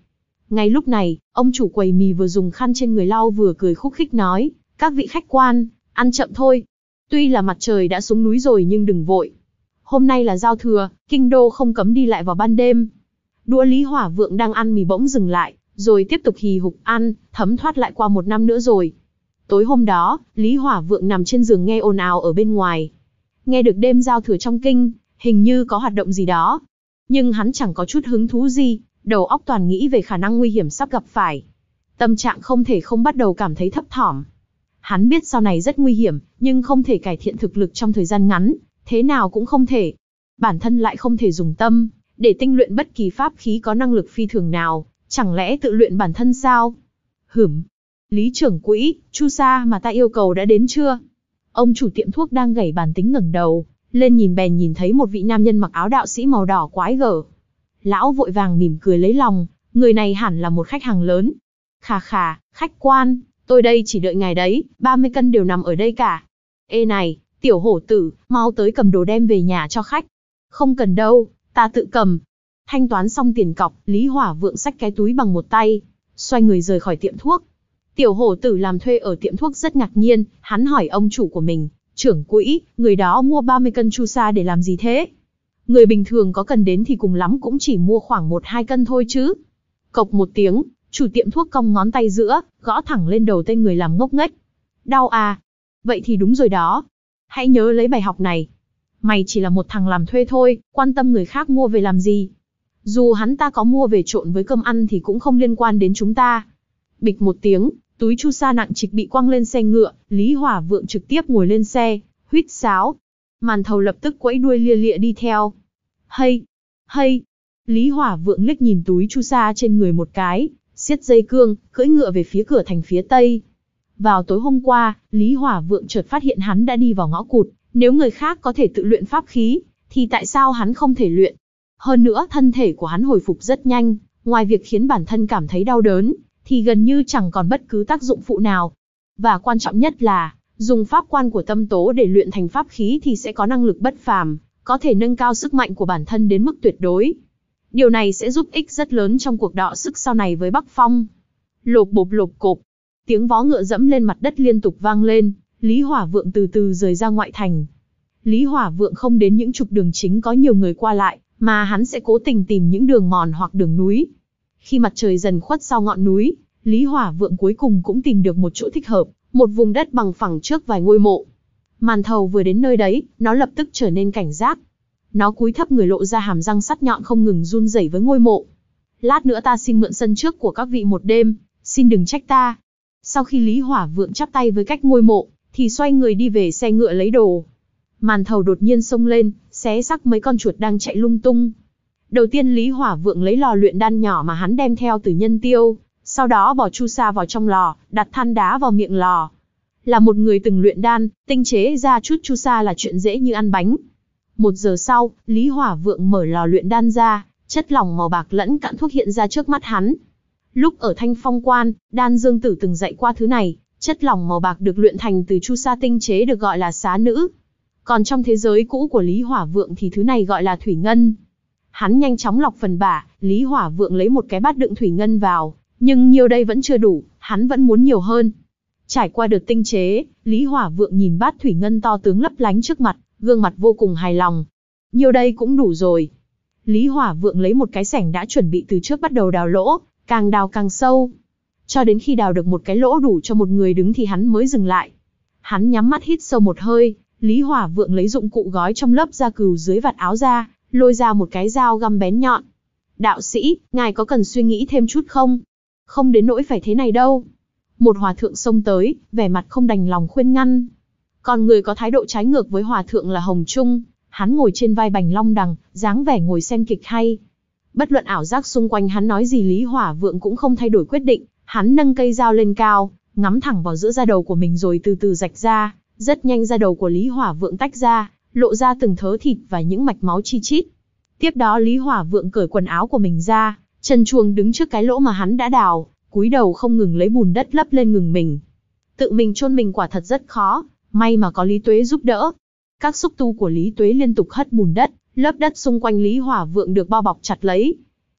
Ngay lúc này, ông chủ quầy mì vừa dùng khăn trên người lau vừa cười khúc khích nói, các vị khách quan, ăn chậm thôi. Tuy là mặt trời đã xuống núi rồi nhưng đừng vội. Hôm nay là giao thừa, kinh đô không cấm đi lại vào ban đêm. Đũa Lý Hỏa Vượng đang ăn mì bỗng dừng lại, rồi tiếp tục hì hục ăn, thấm thoát lại qua một năm nữa rồi. Tối hôm đó, Lý Hỏa Vượng nằm trên giường nghe ồn ào ở bên ngoài. Nghe được đêm giao thừa trong kinh, hình như có hoạt động gì đó. Nhưng hắn chẳng có chút hứng thú gì, đầu óc toàn nghĩ về khả năng nguy hiểm sắp gặp phải. Tâm trạng không thể không bắt đầu cảm thấy thấp thỏm. Hắn biết sau này rất nguy hiểm, nhưng không thể cải thiện thực lực trong thời gian ngắn, thế nào cũng không thể. Bản thân lại không thể dùng tâm, để tinh luyện bất kỳ pháp khí có năng lực phi thường nào, chẳng lẽ tự luyện bản thân sao? Hửm. Lý trưởng quỹ, chu sa mà ta yêu cầu đã đến chưa? Ông chủ tiệm thuốc đang gảy bàn tính ngẩng đầu, lên nhìn bèn nhìn thấy một vị nam nhân mặc áo đạo sĩ màu đỏ quái gở. Lão vội vàng mỉm cười lấy lòng, người này hẳn là một khách hàng lớn. Khà khà, khách quan, tôi đây chỉ đợi ngài đấy, ba mươi cân đều nằm ở đây cả. Ê này, tiểu hổ tử, mau tới cầm đồ đem về nhà cho khách. Không cần đâu, ta tự cầm. Thanh toán xong tiền cọc, Lý Hỏa Vượng xách cái túi bằng một tay, xoay người rời khỏi tiệm thuốc. Tiểu hổ tử làm thuê ở tiệm thuốc rất ngạc nhiên, hắn hỏi ông chủ của mình, trưởng quỹ, người đó mua ba mươi cân chu sa để làm gì thế? Người bình thường có cần đến thì cùng lắm cũng chỉ mua khoảng một hai cân thôi chứ. Cộc một tiếng, chủ tiệm thuốc cong ngón tay giữa, gõ thẳng lên đầu tên người làm ngốc nghếch. Đau à? Vậy thì đúng rồi đó. Hãy nhớ lấy bài học này. Mày chỉ là một thằng làm thuê thôi, quan tâm người khác mua về làm gì? Dù hắn ta có mua về trộn với cơm ăn thì cũng không liên quan đến chúng ta. Bịch một tiếng, túi chu sa nặng trịch bị quăng lên xe ngựa, Lý Hỏa Vượng trực tiếp ngồi lên xe, huýt sáo. Màn thầu lập tức quẫy đuôi lia lịa đi theo. Hây, hây. Lý Hỏa Vượng liếc nhìn túi chu sa trên người một cái, siết dây cương, cưỡi ngựa về phía cửa thành phía tây. Vào tối hôm qua, Lý Hỏa Vượng chợt phát hiện hắn đã đi vào ngõ cụt, nếu người khác có thể tự luyện pháp khí, thì tại sao hắn không thể luyện? Hơn nữa thân thể của hắn hồi phục rất nhanh, ngoài việc khiến bản thân cảm thấy đau đớn, thì gần như chẳng còn bất cứ tác dụng phụ nào. Và quan trọng nhất là, dùng pháp quan của tâm tố để luyện thành pháp khí thì sẽ có năng lực bất phàm, có thể nâng cao sức mạnh của bản thân đến mức tuyệt đối. Điều này sẽ giúp ích rất lớn trong cuộc đọ sức sau này với Bắc Phong. Lộp bộp lộp cộp, tiếng vó ngựa dẫm lên mặt đất liên tục vang lên, Lý Hỏa Vượng từ từ rời ra ngoại thành. Lý Hỏa Vượng không đến những trục đường chính có nhiều người qua lại, mà hắn sẽ cố tình tìm những đường mòn hoặc đường núi. Khi mặt trời dần khuất sau ngọn núi, Lý Hỏa Vượng cuối cùng cũng tìm được một chỗ thích hợp, một vùng đất bằng phẳng trước vài ngôi mộ. Màn thầu vừa đến nơi đấy, nó lập tức trở nên cảnh giác. Nó cúi thấp người lộ ra hàm răng sắc nhọn không ngừng run rẩy với ngôi mộ. Lát nữa ta xin mượn sân trước của các vị một đêm, xin đừng trách ta. Sau khi Lý Hỏa Vượng chắp tay với cách ngôi mộ, thì xoay người đi về xe ngựa lấy đồ. Màn thầu đột nhiên xông lên, xé xác mấy con chuột đang chạy lung tung. Đầu tiên Lý Hỏa Vượng lấy lò luyện đan nhỏ mà hắn đem theo từ Nhân Tiêu, sau đó bỏ chu sa vào trong lò, đặt than đá vào miệng lò. Là một người từng luyện đan, tinh chế ra chút chu sa là chuyện dễ như ăn bánh. Một giờ sau, Lý Hỏa Vượng mở lò luyện đan ra, chất lỏng màu bạc lẫn cặn thuốc hiện ra trước mắt hắn. Lúc ở Thanh Phong Quan, Đan Dương Tử từng dạy qua thứ này, chất lỏng màu bạc được luyện thành từ chu sa tinh chế được gọi là xá nữ. Còn trong thế giới cũ của Lý Hỏa Vượng thì thứ này gọi là thủy ngân. Hắn nhanh chóng lọc phần bả, Lý Hỏa Vượng lấy một cái bát đựng thủy ngân vào, nhưng nhiều đây vẫn chưa đủ, hắn vẫn muốn nhiều hơn. Trải qua đợt tinh chế, Lý Hỏa Vượng nhìn bát thủy ngân to tướng lấp lánh trước mặt, gương mặt vô cùng hài lòng. Nhiều đây cũng đủ rồi. Lý Hỏa Vượng lấy một cái xẻng đã chuẩn bị từ trước bắt đầu đào lỗ, càng đào càng sâu. Cho đến khi đào được một cái lỗ đủ cho một người đứng thì hắn mới dừng lại. Hắn nhắm mắt hít sâu một hơi, Lý Hỏa Vượng lấy dụng cụ gói trong lớp da cừu dưới vạt áo ra, lôi ra một cái dao găm bén nhọn. Đạo sĩ, ngài có cần suy nghĩ thêm chút không? Không đến nỗi phải thế này đâu. Một hòa thượng xông tới, vẻ mặt không đành lòng khuyên ngăn. Còn người có thái độ trái ngược với hòa thượng là Hồng Trung, hắn ngồi trên vai bành long đằng, dáng vẻ ngồi xem kịch hay. Bất luận ảo giác xung quanh hắn nói gì Lý Hỏa Vượng cũng không thay đổi quyết định, hắn nâng cây dao lên cao, ngắm thẳng vào giữa da đầu của mình rồi từ từ rạch ra, rất nhanh da đầu của Lý Hỏa Vượng tách ra, lộ ra từng thớ thịt và những mạch máu chi chít. Tiếp đó Lý Hỏa Vượng cởi quần áo của mình ra, trần truồng đứng trước cái lỗ mà hắn đã đào, cúi đầu không ngừng lấy bùn đất lấp lên ngừng mình. Tự mình chôn mình quả thật rất khó, may mà có Lý Tuế giúp đỡ. Các xúc tu của Lý Tuế liên tục hất bùn đất, lớp đất xung quanh Lý Hỏa Vượng được bao bọc chặt lấy.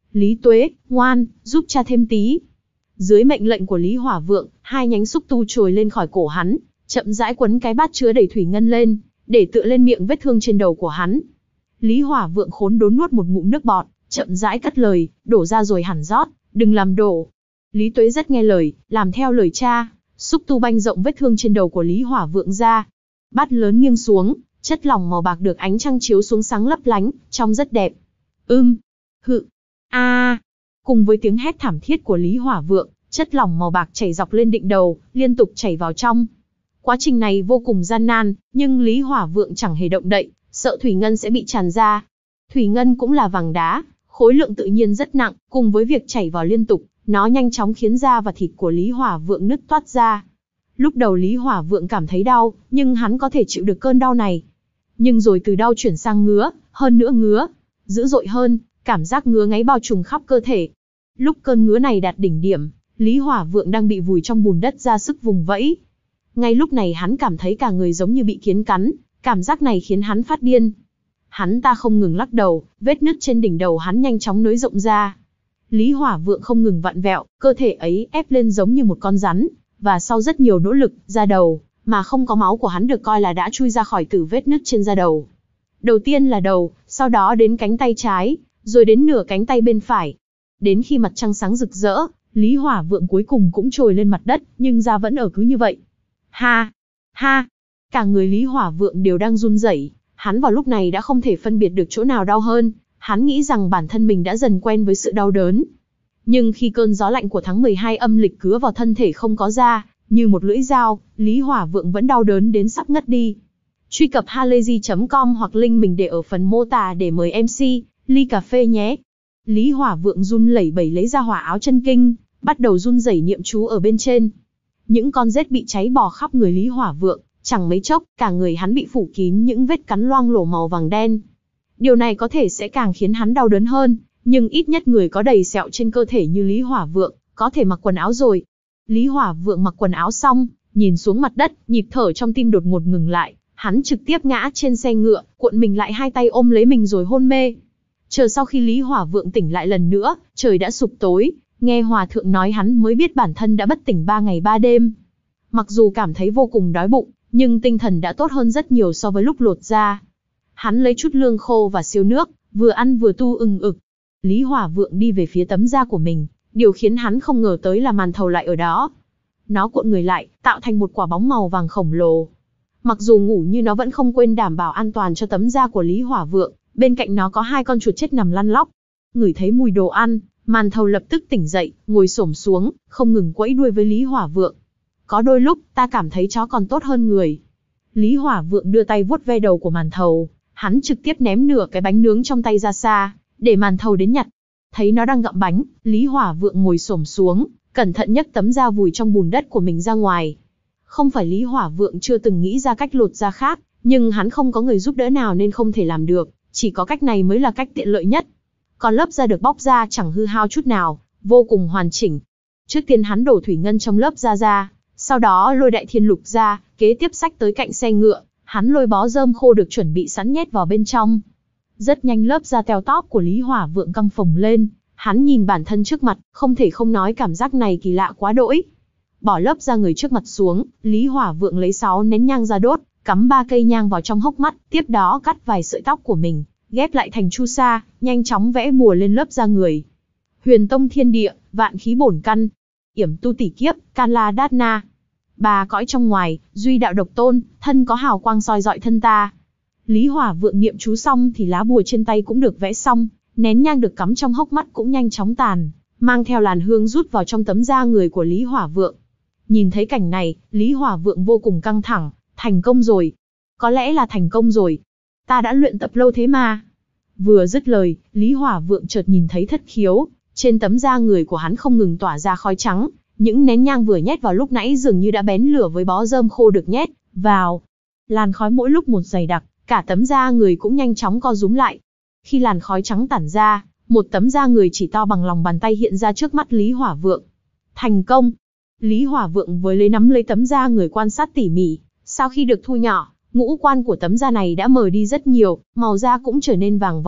Lý Tuế, ngoan, giúp cha thêm tí. Dưới mệnh lệnh của Lý Hỏa Vượng, hai nhánh xúc tu trồi lên khỏi cổ hắn, chậm rãi quấn cái bát chứa đầy thủy ngân lên, để tựa lên miệng vết thương trên đầu của hắn. Lý Hỏa Vượng khốn đốn nuốt một ngụm nước bọt, chậm rãi cất lời, đổ ra rồi hẳn rót, đừng làm đổ. Lý Tuế rất nghe lời, làm theo lời cha, xúc tu banh rộng vết thương trên đầu của Lý Hỏa Vượng ra. Bát lớn nghiêng xuống, chất lỏng màu bạc được ánh trăng chiếu xuống sáng lấp lánh, trông rất đẹp. Ưm, hự, a. Cùng với tiếng hét thảm thiết của Lý Hỏa Vượng, chất lỏng màu bạc chảy dọc lên đỉnh đầu, liên tục chảy vào trong. Quá trình này vô cùng gian nan, nhưng Lý Hỏa Vượng chẳng hề động đậy, sợ thủy ngân sẽ bị tràn ra. Thủy ngân cũng là vàng đá, khối lượng tự nhiên rất nặng, cùng với việc chảy vào liên tục, nó nhanh chóng khiến da và thịt của Lý Hỏa Vượng nứt toát ra. Lúc đầu Lý Hỏa Vượng cảm thấy đau, nhưng hắn có thể chịu được cơn đau này. Nhưng rồi từ đau chuyển sang ngứa, hơn nữa ngứa, dữ dội hơn, cảm giác ngứa ngáy bao trùm khắp cơ thể. Lúc cơn ngứa này đạt đỉnh điểm, Lý Hỏa Vượng đang bị vùi trong bùn đất ra sức vùng vẫy. Ngay lúc này hắn cảm thấy cả người giống như bị kiến cắn, cảm giác này khiến hắn phát điên. Hắn ta không ngừng lắc đầu, vết nứt trên đỉnh đầu hắn nhanh chóng nới rộng ra. Lý Hỏa Vượng không ngừng vặn vẹo, cơ thể ấy ép lên giống như một con rắn, và sau rất nhiều nỗ lực, da đầu, mà không có máu của hắn được coi là đã chui ra khỏi từ vết nứt trên da đầu. Đầu tiên là đầu, sau đó đến cánh tay trái, rồi đến nửa cánh tay bên phải. Đến khi mặt trăng sáng rực rỡ, Lý Hỏa Vượng cuối cùng cũng trồi lên mặt đất, nhưng da vẫn ở cứ như vậy. Ha! Ha! Cả người Lý Hỏa Vượng đều đang run rẩy, hắn vào lúc này đã không thể phân biệt được chỗ nào đau hơn, hắn nghĩ rằng bản thân mình đã dần quen với sự đau đớn. Nhưng khi cơn gió lạnh của tháng mười hai âm lịch cứa vào thân thể không có da, như một lưỡi dao, Lý Hỏa Vượng vẫn đau đớn đến sắp ngất đi. Truy cập halayzi chấm com hoặc link mình để ở phần mô tả để mời em xê, ly cà phê nhé. Lý Hỏa Vượng run lẩy bẩy lấy ra hỏa áo chân kinh, bắt đầu run rẩy niệm chú ở bên trên. Những con rết bị cháy bò khắp người Lý Hỏa Vượng, chẳng mấy chốc, cả người hắn bị phủ kín những vết cắn loang lổ màu vàng đen. Điều này có thể sẽ càng khiến hắn đau đớn hơn, nhưng ít nhất người có đầy sẹo trên cơ thể như Lý Hỏa Vượng, có thể mặc quần áo rồi. Lý Hỏa Vượng mặc quần áo xong, nhìn xuống mặt đất, nhịp thở trong tim đột ngột ngừng lại, hắn trực tiếp ngã trên xe ngựa, cuộn mình lại hai tay ôm lấy mình rồi hôn mê. Chờ sau khi Lý Hỏa Vượng tỉnh lại lần nữa, trời đã sụp tối, nghe hòa thượng nói hắn mới biết bản thân đã bất tỉnh ba ngày ba đêm. Mặc dù cảm thấy vô cùng đói bụng, nhưng tinh thần đã tốt hơn rất nhiều so với lúc lột da. Hắn lấy chút lương khô và siêu nước, vừa ăn vừa tu ưng ực. Lý Hỏa Vượng đi về phía tấm da của mình, điều khiến hắn không ngờ tới là màn thầu lại ở đó. Nó cuộn người lại, tạo thành một quả bóng màu vàng khổng lồ. Mặc dù ngủ như nó vẫn không quên đảm bảo an toàn cho tấm da của Lý Hỏa Vượng, bên cạnh nó có hai con chuột chết nằm lăn lóc. Ngửi thấy mùi đồ ăn, màn thầu lập tức tỉnh dậy, ngồi xổm xuống, không ngừng quẫy đuôi với Lý Hỏa Vượng. Có đôi lúc, ta cảm thấy chó còn tốt hơn người. Lý Hỏa Vượng đưa tay vuốt ve đầu của màn thầu, hắn trực tiếp ném nửa cái bánh nướng trong tay ra xa, để màn thầu đến nhặt. Thấy nó đang gặm bánh, Lý Hỏa Vượng ngồi xổm xuống, cẩn thận nhấc tấm da vùi trong bùn đất của mình ra ngoài. Không phải Lý Hỏa Vượng chưa từng nghĩ ra cách lột da khác, nhưng hắn không có người giúp đỡ nào nên không thể làm được, chỉ có cách này mới là cách tiện lợi nhất. Còn lớp da được bóc ra chẳng hư hao chút nào, vô cùng hoàn chỉnh. Trước tiên hắn đổ thủy ngân trong lớp da ra, sau đó lôi đại thiên lục ra, kế tiếp xách tới cạnh xe ngựa, hắn lôi bó rơm khô được chuẩn bị sẵn nhét vào bên trong. Rất nhanh lớp da teo tóp của Lý Hỏa Vượng căng phồng lên, hắn nhìn bản thân trước mặt, không thể không nói cảm giác này kỳ lạ quá đỗi. Bỏ lớp da người trước mặt xuống, Lý Hỏa Vượng lấy sáu nén nhang ra đốt, cắm ba cây nhang vào trong hốc mắt, tiếp đó cắt vài sợi tóc của mình, ghép lại thành chu sa, nhanh chóng vẽ bùa lên lớp da người. Huyền tông thiên địa, vạn khí bổn căn, yểm tu tỷ kiếp, can la đát na. Ba cõi trong ngoài, duy đạo độc tôn, thân có hào quang soi dọi thân ta. Lý Hỏa Vượng niệm chú xong thì lá bùa trên tay cũng được vẽ xong, nén nhang được cắm trong hốc mắt cũng nhanh chóng tàn, mang theo làn hương rút vào trong tấm da người của Lý Hỏa Vượng. Nhìn thấy cảnh này, Lý Hỏa Vượng vô cùng căng thẳng, thành công rồi. Có lẽ là thành công rồi. Ta đã luyện tập lâu thế mà. Vừa dứt lời, Lý Hỏa Vượng chợt nhìn thấy thất khiếu, trên tấm da người của hắn không ngừng tỏa ra khói trắng, những nén nhang vừa nhét vào lúc nãy dường như đã bén lửa với bó rơm khô được nhét vào. Làn khói mỗi lúc một dày đặc, cả tấm da người cũng nhanh chóng co rúm lại. Khi làn khói trắng tản ra, một tấm da người chỉ to bằng lòng bàn tay hiện ra trước mắt Lý Hỏa Vượng. Thành công! Lý Hỏa Vượng với lấy nắm lấy tấm da người quan sát tỉ mỉ, sau khi được thu nhỏ, ngũ quan của tấm da này đã mờ đi rất nhiều, màu da cũng trở nên vàng vọt,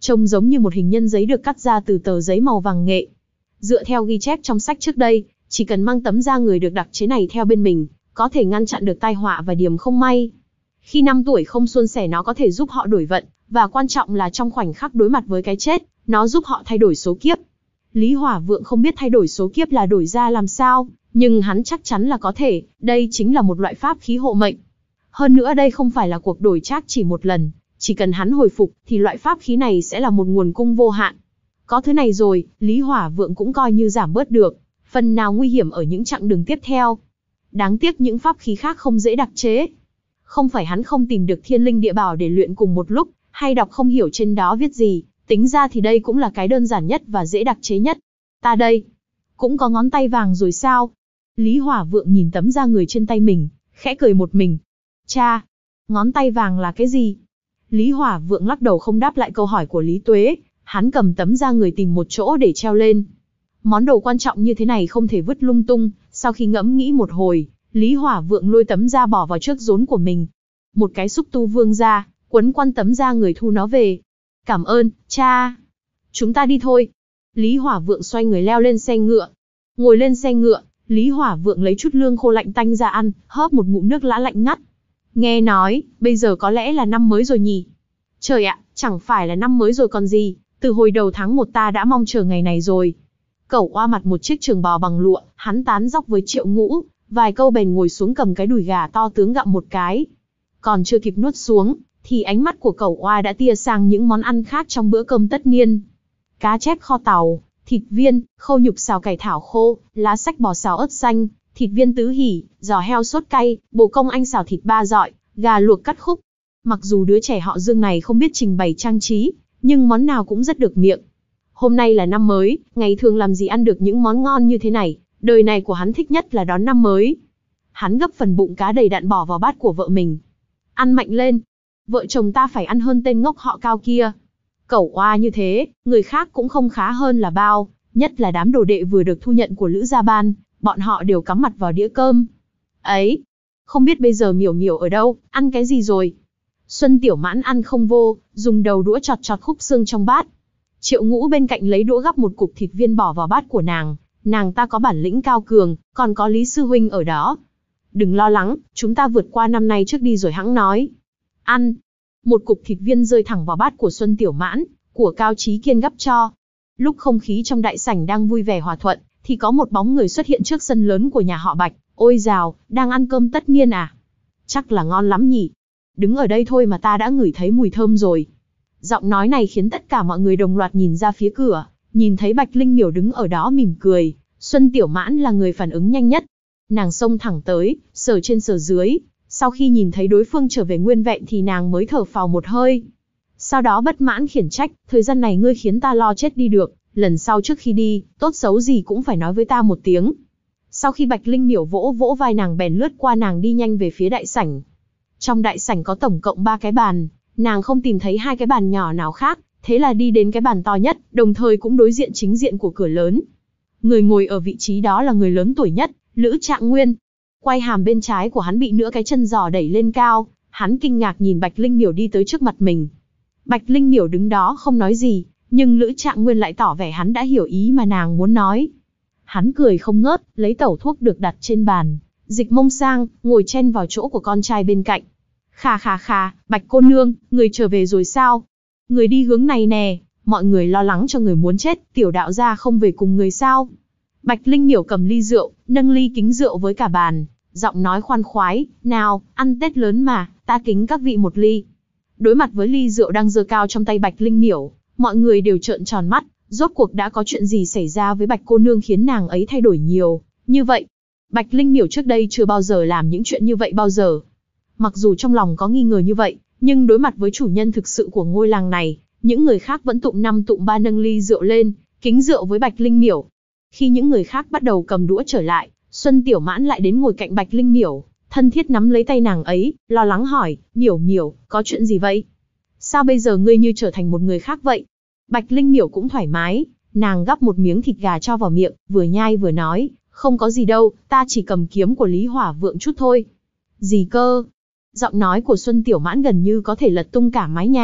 trông giống như một hình nhân giấy được cắt ra từ tờ giấy màu vàng nghệ. Dựa theo ghi chép trong sách trước đây, chỉ cần mang tấm da người được đặc chế này theo bên mình, có thể ngăn chặn được tai họa và điểm không may. Khi năm tuổi không suôn sẻ, nó có thể giúp họ đổi vận, và quan trọng là trong khoảnh khắc đối mặt với cái chết, nó giúp họ thay đổi số kiếp. Lý Hỏa Vượng không biết thay đổi số kiếp là đổi ra làm sao, nhưng hắn chắc chắn là có thể, đây chính là một loại pháp khí hộ mệnh. Hơn nữa đây không phải là cuộc đổi trác chỉ một lần, chỉ cần hắn hồi phục thì loại pháp khí này sẽ là một nguồn cung vô hạn. Có thứ này rồi, Lý Hỏa Vượng cũng coi như giảm bớt được phần nào nguy hiểm ở những chặng đường tiếp theo. Đáng tiếc những pháp khí khác không dễ đặc chế. Không phải hắn không tìm được thiên linh địa bảo để luyện cùng một lúc, hay đọc không hiểu trên đó viết gì, tính ra thì đây cũng là cái đơn giản nhất và dễ đặc chế nhất. Ta đây, cũng có ngón tay vàng rồi sao? Lý Hỏa Vượng nhìn tấm da người trên tay mình, khẽ cười một mình. Cha, ngón tay vàng là cái gì? Lý Hỏa Vượng lắc đầu không đáp lại câu hỏi của Lý Tuế, hắn cầm tấm da người tìm một chỗ để treo lên. Món đồ quan trọng như thế này không thể vứt lung tung, sau khi ngẫm nghĩ một hồi, Lý Hỏa Vượng lôi tấm da bỏ vào trước rốn của mình. Một cái xúc tu vương ra, quấn quanh tấm da người thu nó về. Cảm ơn, cha. Chúng ta đi thôi. Lý Hỏa Vượng xoay người leo lên xe ngựa. Ngồi lên xe ngựa, Lý Hỏa Vượng lấy chút lương khô lạnh tanh ra ăn, hớp một ngụm nước lã lạnh ngắt. Nghe nói, bây giờ có lẽ là năm mới rồi nhỉ? Trời ạ, chẳng phải là năm mới rồi còn gì, từ hồi đầu tháng một ta đã mong chờ ngày này rồi. Cẩu Oa mặt một chiếc trường bào bằng lụa, hắn tán dóc với Triệu Ngũ, vài câu bèn ngồi xuống cầm cái đùi gà to tướng gặm một cái. Còn chưa kịp nuốt xuống, thì ánh mắt của Cẩu Oa đã tia sang những món ăn khác trong bữa cơm tất niên. Cá chép kho tàu, thịt viên, khâu nhục xào cải thảo khô, lá sách bò xào ớt xanh, thịt viên tứ hỉ, giò heo sốt cay, bồ công anh xào thịt ba dọi, gà luộc cắt khúc. Mặc dù đứa trẻ họ Dương này không biết trình bày trang trí, nhưng món nào cũng rất được miệng. Hôm nay là năm mới, ngày thường làm gì ăn được những món ngon như thế này, đời này của hắn thích nhất là đón năm mới. Hắn gấp phần bụng cá đầy đặn bỏ vào bát của vợ mình. Ăn mạnh lên, vợ chồng ta phải ăn hơn tên ngốc họ Cao kia. Cẩu Oa như thế, người khác cũng không khá hơn là bao, nhất là đám đồ đệ vừa được thu nhận của Lữ Gia Ban, bọn họ đều cắm mặt vào đĩa cơm. Ấy, không biết bây giờ Miểu Miểu ở đâu, ăn cái gì rồi? Xuân Tiểu Mãn ăn không vô, dùng đầu đũa chọt chọt khúc xương trong bát. Triệu Ngũ bên cạnh lấy đũa gắp một cục thịt viên bỏ vào bát của nàng, nàng ta có bản lĩnh cao cường, còn có Lý Sư Huynh ở đó. Đừng lo lắng, chúng ta vượt qua năm nay trước đi rồi hẵng nói. Ăn. Một cục thịt viên rơi thẳng vào bát của Xuân Tiểu Mãn, của Cao Chí Kiên gắp cho. Lúc không khí trong đại sảnh đang vui vẻ hòa thuận, thì có một bóng người xuất hiện trước sân lớn của nhà họ Bạch. Ôi dào, đang ăn cơm tất niên à? Chắc là ngon lắm nhỉ? Đứng ở đây thôi mà ta đã ngửi thấy mùi thơm rồi. Giọng nói này khiến tất cả mọi người đồng loạt nhìn ra phía cửa, nhìn thấy Bạch Linh Miểu đứng ở đó mỉm cười. Xuân Tiểu Mãn là người phản ứng nhanh nhất. Nàng xông thẳng tới, sờ trên sờ dưới. Sau khi nhìn thấy đối phương trở về nguyên vẹn thì nàng mới thở phào một hơi. Sau đó bất mãn khiển trách, thời gian này ngươi khiến ta lo chết đi được, lần sau trước khi đi, tốt xấu gì cũng phải nói với ta một tiếng. Sau khi Bạch Linh Miểu vỗ vỗ vai nàng bèn lướt qua nàng đi nhanh về phía đại sảnh. Trong đại sảnh có tổng cộng ba cái bàn, nàng không tìm thấy hai cái bàn nhỏ nào khác, thế là đi đến cái bàn to nhất, đồng thời cũng đối diện chính diện của cửa lớn. Người ngồi ở vị trí đó là người lớn tuổi nhất, Lữ Trạng Nguyên. Quay hàm bên trái của hắn bị nửa cái chân giò đẩy lên cao, hắn kinh ngạc nhìn Bạch Linh Miểu đi tới trước mặt mình. Bạch Linh Miểu đứng đó không nói gì, nhưng Lữ Trạng Nguyên lại tỏ vẻ hắn đã hiểu ý mà nàng muốn nói. Hắn cười không ngớt, lấy tẩu thuốc được đặt trên bàn, dịch mông sang, ngồi chen vào chỗ của con trai bên cạnh. Khà khà khà, Bạch cô nương, người trở về rồi sao? Người đi hướng này nè, mọi người lo lắng cho người muốn chết, tiểu đạo gia không về cùng người sao? Bạch Linh Miểu cầm ly rượu, nâng ly kính rượu với cả bàn, giọng nói khoan khoái, nào, ăn Tết lớn mà, ta kính các vị một ly. Đối mặt với ly rượu đang giơ cao trong tay Bạch Linh Miểu, mọi người đều trợn tròn mắt, rốt cuộc đã có chuyện gì xảy ra với Bạch cô nương khiến nàng ấy thay đổi nhiều, như vậy. Bạch Linh Miểu trước đây chưa bao giờ làm những chuyện như vậy bao giờ. Mặc dù trong lòng có nghi ngờ như vậy, nhưng đối mặt với chủ nhân thực sự của ngôi làng này, những người khác vẫn tụm năm tụm ba nâng ly rượu lên, kính rượu với Bạch Linh Miểu. Khi những người khác bắt đầu cầm đũa trở lại, Xuân Tiểu Mãn lại đến ngồi cạnh Bạch Linh Miểu, thân thiết nắm lấy tay nàng ấy, lo lắng hỏi, Miểu Miểu, có chuyện gì vậy? Sao bây giờ ngươi như trở thành một người khác vậy? Bạch Linh Miểu cũng thoải mái, nàng gắp một miếng thịt gà cho vào miệng, vừa nhai vừa nói, không có gì đâu, ta chỉ cầm kiếm của Lý Hỏa Vượng chút thôi. Gì cơ? Giọng nói của Xuân Tiểu Mãn gần như có thể lật tung cả mái nhà,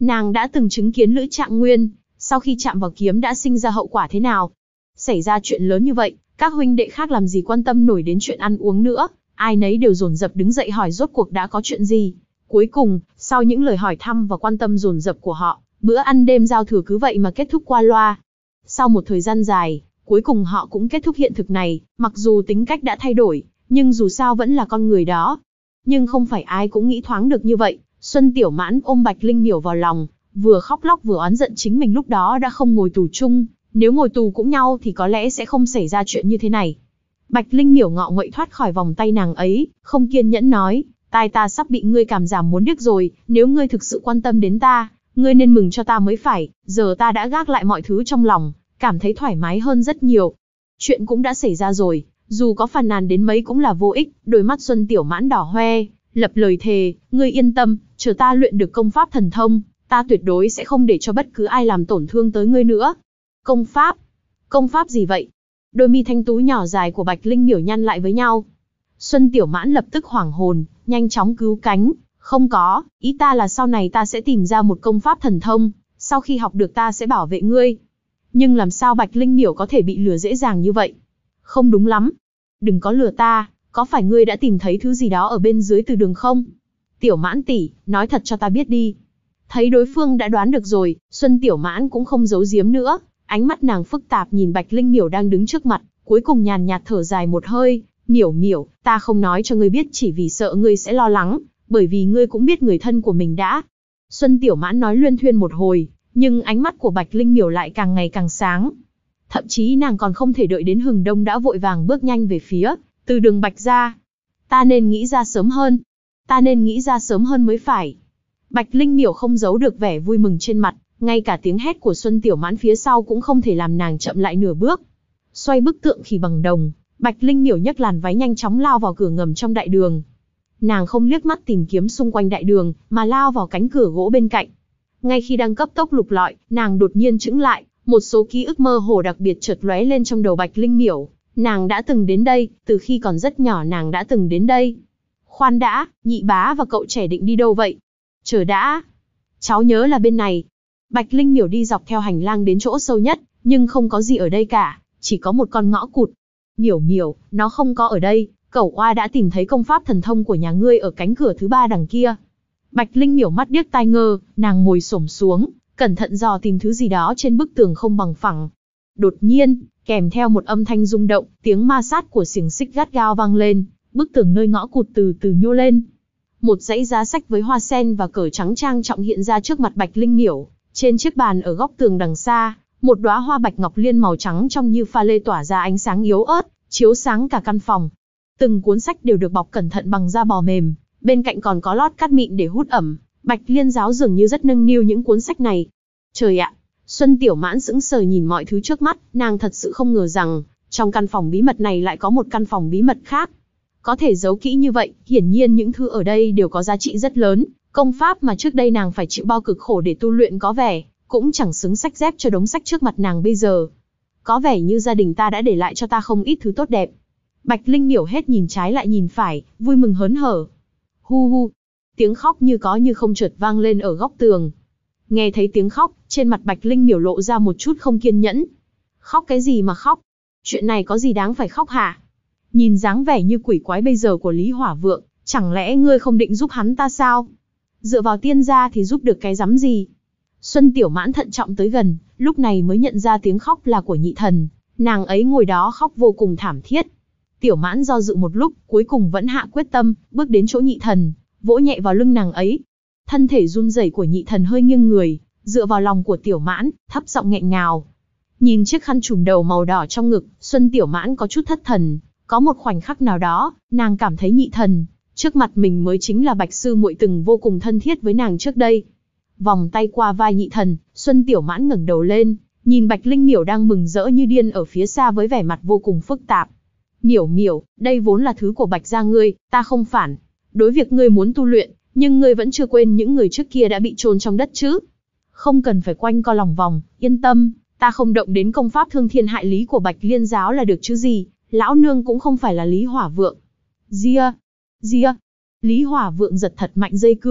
Nàng đã từng chứng kiến Lữ Trạng Nguyên, sau khi chạm vào kiếm đã sinh ra hậu quả thế nào. Xảy ra chuyện lớn như vậy, các huynh đệ khác làm gì quan tâm nổi đến chuyện ăn uống nữa, ai nấy đều dồn dập đứng dậy hỏi rốt cuộc đã có chuyện gì. Cuối cùng, sau những lời hỏi thăm và quan tâm dồn dập của họ, bữa ăn đêm giao thừa cứ vậy mà kết thúc qua loa. Sau một thời gian dài, cuối cùng họ cũng kết thúc hiện thực này, mặc dù tính cách đã thay đổi, nhưng dù sao vẫn là con người đó. Nhưng không phải ai cũng nghĩ thoáng được như vậy. Xuân Tiểu Mãn ôm Bạch Linh Miểu vào lòng, vừa khóc lóc vừa oán giận chính mình lúc đó đã không ngồi tù chung, nếu ngồi tù cũng nhau thì có lẽ sẽ không xảy ra chuyện như thế này. Bạch Linh Miểu ngọ nguậy thoát khỏi vòng tay nàng ấy, không kiên nhẫn nói, tai ta sắp bị ngươi cảm giảm muốn điếc rồi, nếu ngươi thực sự quan tâm đến ta, ngươi nên mừng cho ta mới phải, giờ ta đã gác lại mọi thứ trong lòng, cảm thấy thoải mái hơn rất nhiều. Chuyện cũng đã xảy ra rồi, dù có phàn nàn đến mấy cũng là vô ích. Đôi mắt Xuân Tiểu Mãn đỏ hoe, lập lời thề, ngươi yên tâm, chờ ta luyện được công pháp thần thông, ta tuyệt đối sẽ không để cho bất cứ ai làm tổn thương tới ngươi nữa. Công pháp? Công pháp gì vậy? Đôi mi thanh tú nhỏ dài của Bạch Linh Miểu nhăn lại với nhau. Xuân Tiểu Mãn lập tức hoảng hồn, nhanh chóng cứu cánh, không có, ý ta là sau này ta sẽ tìm ra một công pháp thần thông, sau khi học được ta sẽ bảo vệ ngươi. Nhưng làm sao Bạch Linh Miểu có thể bị lừa dễ dàng như vậy? Không đúng lắm. Đừng có lừa ta, có phải ngươi đã tìm thấy thứ gì đó ở bên dưới từ đường không? Tiểu Mãn tỷ, nói thật cho ta biết đi. Thấy đối phương đã đoán được rồi, Xuân Tiểu Mãn cũng không giấu giếm nữa, ánh mắt nàng phức tạp nhìn Bạch Linh Miểu đang đứng trước mặt, cuối cùng nhàn nhạt thở dài một hơi, Miểu Miểu, ta không nói cho ngươi biết chỉ vì sợ ngươi sẽ lo lắng, bởi vì ngươi cũng biết người thân của mình đã. Xuân Tiểu Mãn nói luyên thuyên một hồi, nhưng ánh mắt của Bạch Linh Miểu lại càng ngày càng sáng. Thậm chí nàng còn không thể đợi đến hừng đông đã vội vàng bước nhanh về phía từ đường Bạch ra. Ta nên nghĩ ra sớm hơn. Ta nên nghĩ ra sớm hơn mới phải. Bạch Linh Miểu không giấu được vẻ vui mừng trên mặt, ngay cả tiếng hét của Xuân Tiểu Mãn phía sau cũng không thể làm nàng chậm lại nửa bước. Xoay bức tượng khỉ bằng đồng, Bạch Linh Miểu nhấc làn váy nhanh chóng lao vào cửa ngầm trong đại đường. Nàng không liếc mắt tìm kiếm xung quanh đại đường, mà lao vào cánh cửa gỗ bên cạnh. Ngay khi đang cấp tốc lục lọi, nàng đột nhiên chững lại, một số ký ức mơ hồ đặc biệt chợt lóe lên trong đầu Bạch Linh Miểu. Nàng đã từng đến đây, từ khi còn rất nhỏ nàng đã từng đến đây. Khoan đã, nhị bá và cậu trẻ định đi đâu vậy? Chờ đã. Cháu nhớ là bên này. Bạch Linh Miểu đi dọc theo hành lang đến chỗ sâu nhất, nhưng không có gì ở đây cả, chỉ có một con ngõ cụt. Miểu Miểu, nó không có ở đây, cẩu oa đã tìm thấy công pháp thần thông của nhà ngươi ở cánh cửa thứ ba đằng kia. Bạch Linh Miểu mắt điếc tai ngơ, nàng ngồi xổm xuống, cẩn thận dò tìm thứ gì đó trên bức tường không bằng phẳng. Đột nhiên, kèm theo một âm thanh rung động, tiếng ma sát của xiềng xích gắt gao vang lên, bức tường nơi ngõ cụt từ từ nhô lên. Một dãy giá sách với hoa sen và cờ trắng trang trọng hiện ra trước mặt Bạch Linh Miểu. Trên chiếc bàn ở góc tường đằng xa, một đóa hoa bạch ngọc liên màu trắng trong như pha lê tỏa ra ánh sáng yếu ớt, chiếu sáng cả căn phòng. Từng cuốn sách đều được bọc cẩn thận bằng da bò mềm, bên cạnh còn có lót cát mịn để hút ẩm. Bạch Liên Giáo dường như rất nâng niu những cuốn sách này. Trời ạ! Xuân Tiểu Mãn sững sờ nhìn mọi thứ trước mắt, nàng thật sự không ngờ rằng, trong căn phòng bí mật này lại có một căn phòng bí mật khác. Có thể giấu kỹ như vậy, hiển nhiên những thứ ở đây đều có giá trị rất lớn. Công pháp mà trước đây nàng phải chịu bao cực khổ để tu luyện có vẻ, cũng chẳng xứng sách dép cho đống sách trước mặt nàng bây giờ. Có vẻ như gia đình ta đã để lại cho ta không ít thứ tốt đẹp. Bạch Linh Miểu hết nhìn trái lại nhìn phải, vui mừng hớn hở. Hu hu, tiếng khóc như có như không chợt vang lên ở góc tường. Nghe thấy tiếng khóc, trên mặt Bạch Linh Miểu lộ ra một chút không kiên nhẫn. Khóc cái gì mà khóc? Chuyện này có gì đáng phải khóc hả? Nhìn dáng vẻ như quỷ quái bây giờ của Lý Hỏa Vượng, chẳng lẽ ngươi không định giúp hắn ta sao? Dựa vào tiên gia thì giúp được cái rắm gì? Xuân Tiểu Mãn thận trọng tới gần, lúc này mới nhận ra tiếng khóc là của nhị thần. Nàng ấy ngồi đó khóc vô cùng thảm thiết. Tiểu Mãn do dự một lúc, cuối cùng vẫn hạ quyết tâm, bước đến chỗ nhị thần, vỗ nhẹ vào lưng nàng ấy. Thân thể run rẩy của nhị thần hơi nghiêng người, dựa vào lòng của Tiểu Mãn, thấp giọng nghẹn ngào. Nhìn chiếc khăn trùm đầu màu đỏ trong ngực, Xuân Tiểu Mãn có chút thất thần. Có một khoảnh khắc nào đó, nàng cảm thấy nhị thần trước mặt mình mới chính là Bạch sư muội từng vô cùng thân thiết với nàng trước đây. Vòng tay qua vai nhị thần, Xuân Tiểu Mãn ngẩng đầu lên, nhìn Bạch Linh Miểu đang mừng rỡ như điên ở phía xa với vẻ mặt vô cùng phức tạp. Miểu Miểu, đây vốn là thứ của Bạch gia ngươi, ta không phản. Đối việc ngươi muốn tu luyện, nhưng ngươi vẫn chưa quên những người trước kia đã bị chôn trong đất chứ? Không cần phải quanh co lòng vòng, yên tâm, ta không động đến công pháp thương thiên hại lý của Bạch Liên Giáo là được chứ gì. Lão nương cũng không phải là Lý Hỏa Vượng. Ria, ria. Lý Hỏa Vượng giật thật mạnh dây cương,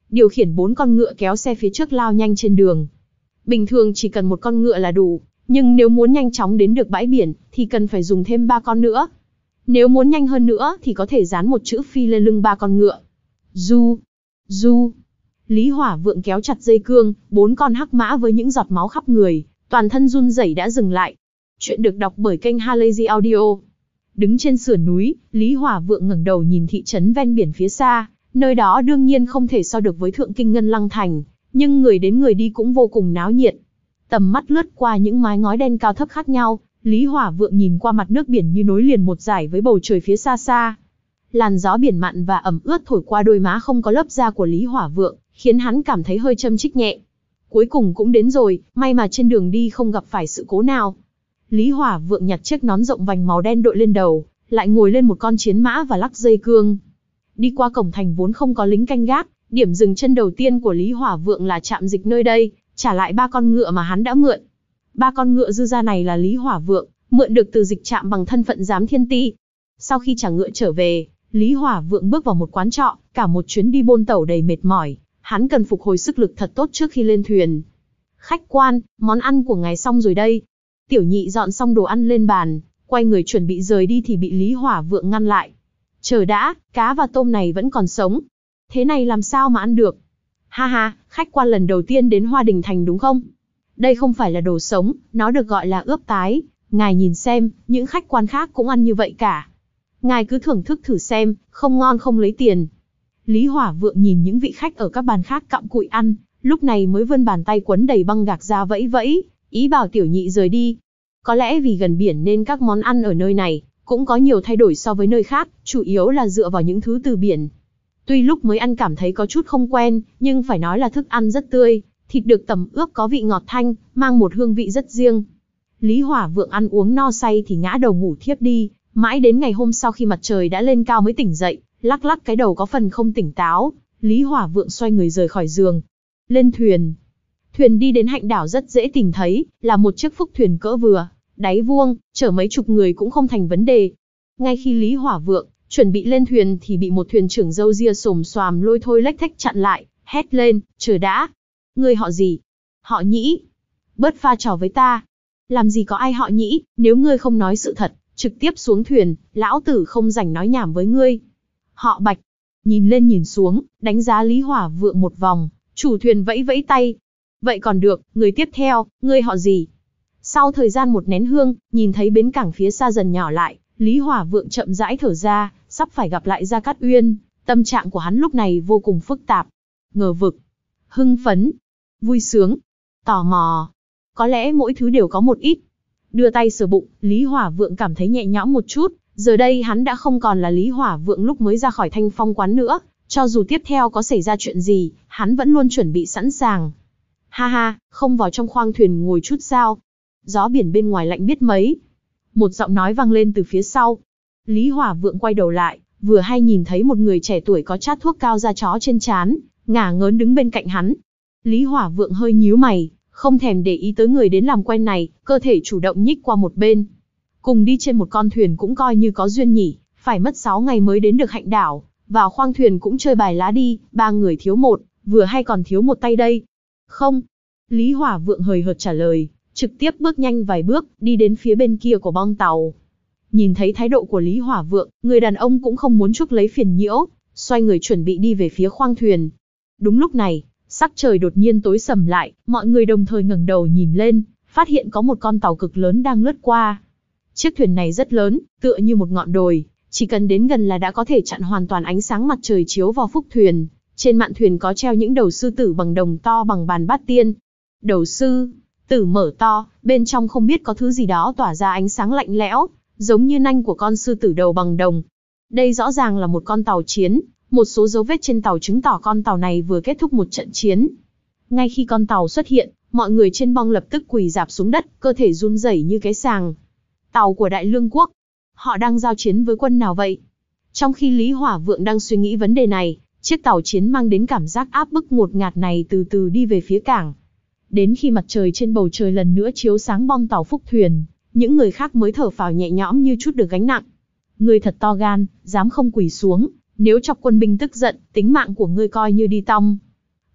điều khiển bốn con ngựa kéo xe phía trước lao nhanh trên đường. Bình thường chỉ cần một con ngựa là đủ, nhưng nếu muốn nhanh chóng đến được bãi biển, thì cần phải dùng thêm ba con nữa. Nếu muốn nhanh hơn nữa thì có thể dán một chữ phi lên lưng ba con ngựa. Du, du. Lý Hỏa Vượng kéo chặt dây cương, bốn con hắc mã với những giọt máu khắp người, toàn thân run rẩy đã dừng lại. Chuyện được đọc bởi kênh Halazy Audio. Đứng trên sườn núi, Lý Hỏa Vượng ngẩng đầu nhìn thị trấn ven biển phía xa, nơi đó đương nhiên không thể so được với Thượng Kinh Ngân Lăng Thành, nhưng người đến người đi cũng vô cùng náo nhiệt. Tầm mắt lướt qua những mái ngói đen cao thấp khác nhau, Lý Hỏa Vượng nhìn qua mặt nước biển như nối liền một dải với bầu trời phía xa xa. Làn gió biển mặn và ẩm ướt thổi qua đôi má không có lớp da của Lý Hỏa Vượng, khiến hắn cảm thấy hơi châm chích nhẹ. Cuối cùng cũng đến rồi, may mà trên đường đi không gặp phải sự cố nào. Lý Hỏa Vượng nhặt chiếc nón rộng vành màu đen đội lên đầu, lại ngồi lên một con chiến mã và lắc dây cương. Đi qua cổng thành vốn không có lính canh gác, điểm dừng chân đầu tiên của Lý Hỏa Vượng là trạm dịch nơi đây, trả lại ba con ngựa mà hắn đã mượn. Ba con ngựa dư ra này là Lý Hỏa Vượng mượn được từ dịch trạm bằng thân phận giám thiên ti. Sau khi trả ngựa trở về, Lý Hỏa Vượng bước vào một quán trọ, cả một chuyến đi bôn tẩu đầy mệt mỏi, hắn cần phục hồi sức lực thật tốt trước khi lên thuyền. Khách quan, món ăn của ngài xong rồi đây. Tiểu nhị dọn xong đồ ăn lên bàn, quay người chuẩn bị rời đi thì bị Lý Hỏa Vượng ngăn lại. Chờ đã, cá và tôm này vẫn còn sống. Thế này làm sao mà ăn được? Ha ha, khách quan lần đầu tiên đến Hoa Đình Thành đúng không? Đây không phải là đồ sống, nó được gọi là ướp tái. Ngài nhìn xem, những khách quan khác cũng ăn như vậy cả. Ngài cứ thưởng thức thử xem, không ngon không lấy tiền. Lý Hỏa Vượng nhìn những vị khách ở các bàn khác cặm cụi ăn, lúc này mới vươn bàn tay quấn đầy băng gạc ra vẫy vẫy, ý bảo tiểu nhị rời đi. Có lẽ vì gần biển nên các món ăn ở nơi này cũng có nhiều thay đổi so với nơi khác, chủ yếu là dựa vào những thứ từ biển. Tuy lúc mới ăn cảm thấy có chút không quen, nhưng phải nói là thức ăn rất tươi, thịt được tẩm ướp có vị ngọt thanh, mang một hương vị rất riêng. Lý Hỏa Vượng ăn uống no say thì ngã đầu ngủ thiếp đi, mãi đến ngày hôm sau khi mặt trời đã lên cao mới tỉnh dậy, lắc lắc cái đầu có phần không tỉnh táo, Lý Hỏa Vượng xoay người rời khỏi giường. Lên thuyền. Thuyền đi đến Hạnh đảo rất dễ tìm thấy, là một chiếc phúc thuyền cỡ vừa, đáy vuông, chở mấy chục người cũng không thành vấn đề. Ngay khi Lý Hỏa Vượng chuẩn bị lên thuyền thì bị một thuyền trưởng râu ria xồm xoàm lôi thôi lếch thếch chặn lại, hét lên, chờ đã. Ngươi họ gì? Họ Nhĩ. Bớt pha trò với ta. Làm gì có ai họ Nhĩ, nếu ngươi không nói sự thật, trực tiếp xuống thuyền, lão tử không rảnh nói nhảm với ngươi. Họ Bạch. Nhìn lên nhìn xuống, đánh giá Lý Hỏa Vượng một vòng, chủ thuyền vẫy vẫy tay. Vậy còn được, người tiếp theo, ngươi họ gì? Sau thời gian một nén hương, nhìn thấy bến cảng phía xa dần nhỏ lại, Lý Hỏa Vượng chậm rãi thở ra, sắp phải gặp lại Gia Cát Uyên, tâm trạng của hắn lúc này vô cùng phức tạp. Ngờ vực, hưng phấn, vui sướng, tò mò. Có lẽ mỗi thứ đều có một ít. Đưa tay sờ bụng, Lý Hỏa Vượng cảm thấy nhẹ nhõm một chút, giờ đây hắn đã không còn là Lý Hỏa Vượng lúc mới ra khỏi Thanh Phong quán nữa, cho dù tiếp theo có xảy ra chuyện gì, hắn vẫn luôn chuẩn bị sẵn sàng. Ha ha, không vào trong khoang thuyền ngồi chút sao? Gió biển bên ngoài lạnh biết mấy. Một giọng nói vang lên từ phía sau. Lý Hỏa Vượng quay đầu lại, vừa hay nhìn thấy một người trẻ tuổi có chát thuốc cao da chó trên trán, ngả ngớn đứng bên cạnh hắn. Lý Hỏa Vượng hơi nhíu mày, không thèm để ý tới người đến làm quen này, cơ thể chủ động nhích qua một bên. Cùng đi trên một con thuyền cũng coi như có duyên nhỉ, phải mất sáu ngày mới đến được Hạnh đảo, vào khoang thuyền cũng chơi bài lá đi, ba người thiếu một, vừa hay còn thiếu một tay đây. Không. Lý Hỏa Vượng hời hợt trả lời, trực tiếp bước nhanh vài bước, đi đến phía bên kia của bong tàu. Nhìn thấy thái độ của Lý Hỏa Vượng, người đàn ông cũng không muốn chuốc lấy phiền nhiễu, xoay người chuẩn bị đi về phía khoang thuyền. Đúng lúc này, sắc trời đột nhiên tối sầm lại, mọi người đồng thời ngẩng đầu nhìn lên, phát hiện có một con tàu cực lớn đang lướt qua. Chiếc thuyền này rất lớn, tựa như một ngọn đồi, chỉ cần đến gần là đã có thể chặn hoàn toàn ánh sáng mặt trời chiếu vào phúc thuyền. Trên mạn thuyền có treo những đầu sư tử bằng đồng to bằng bàn bát tiên. Đầu sư tử mở to, bên trong không biết có thứ gì đó tỏa ra ánh sáng lạnh lẽo, giống như nanh của con sư tử đầu bằng đồng. Đây rõ ràng là một con tàu chiến, một số dấu vết trên tàu chứng tỏ con tàu này vừa kết thúc một trận chiến. Ngay khi con tàu xuất hiện, mọi người trên bong lập tức quỳ rạp xuống đất, cơ thể run rẩy như cái sàng. Tàu của Đại Lương quốc, họ đang giao chiến với quân nào vậy? Trong khi Lý Hỏa Vượng đang suy nghĩ vấn đề này, chiếc tàu chiến mang đến cảm giác áp bức ngột ngạt này từ từ đi về phía cảng. Đến khi mặt trời trên bầu trời lần nữa chiếu sáng bong tàu phúc thuyền, những người khác mới thở phào nhẹ nhõm như chút được gánh nặng. Ngươi thật to gan, dám không quỳ xuống, nếu chọc quân binh tức giận, tính mạng của ngươi coi như đi tong.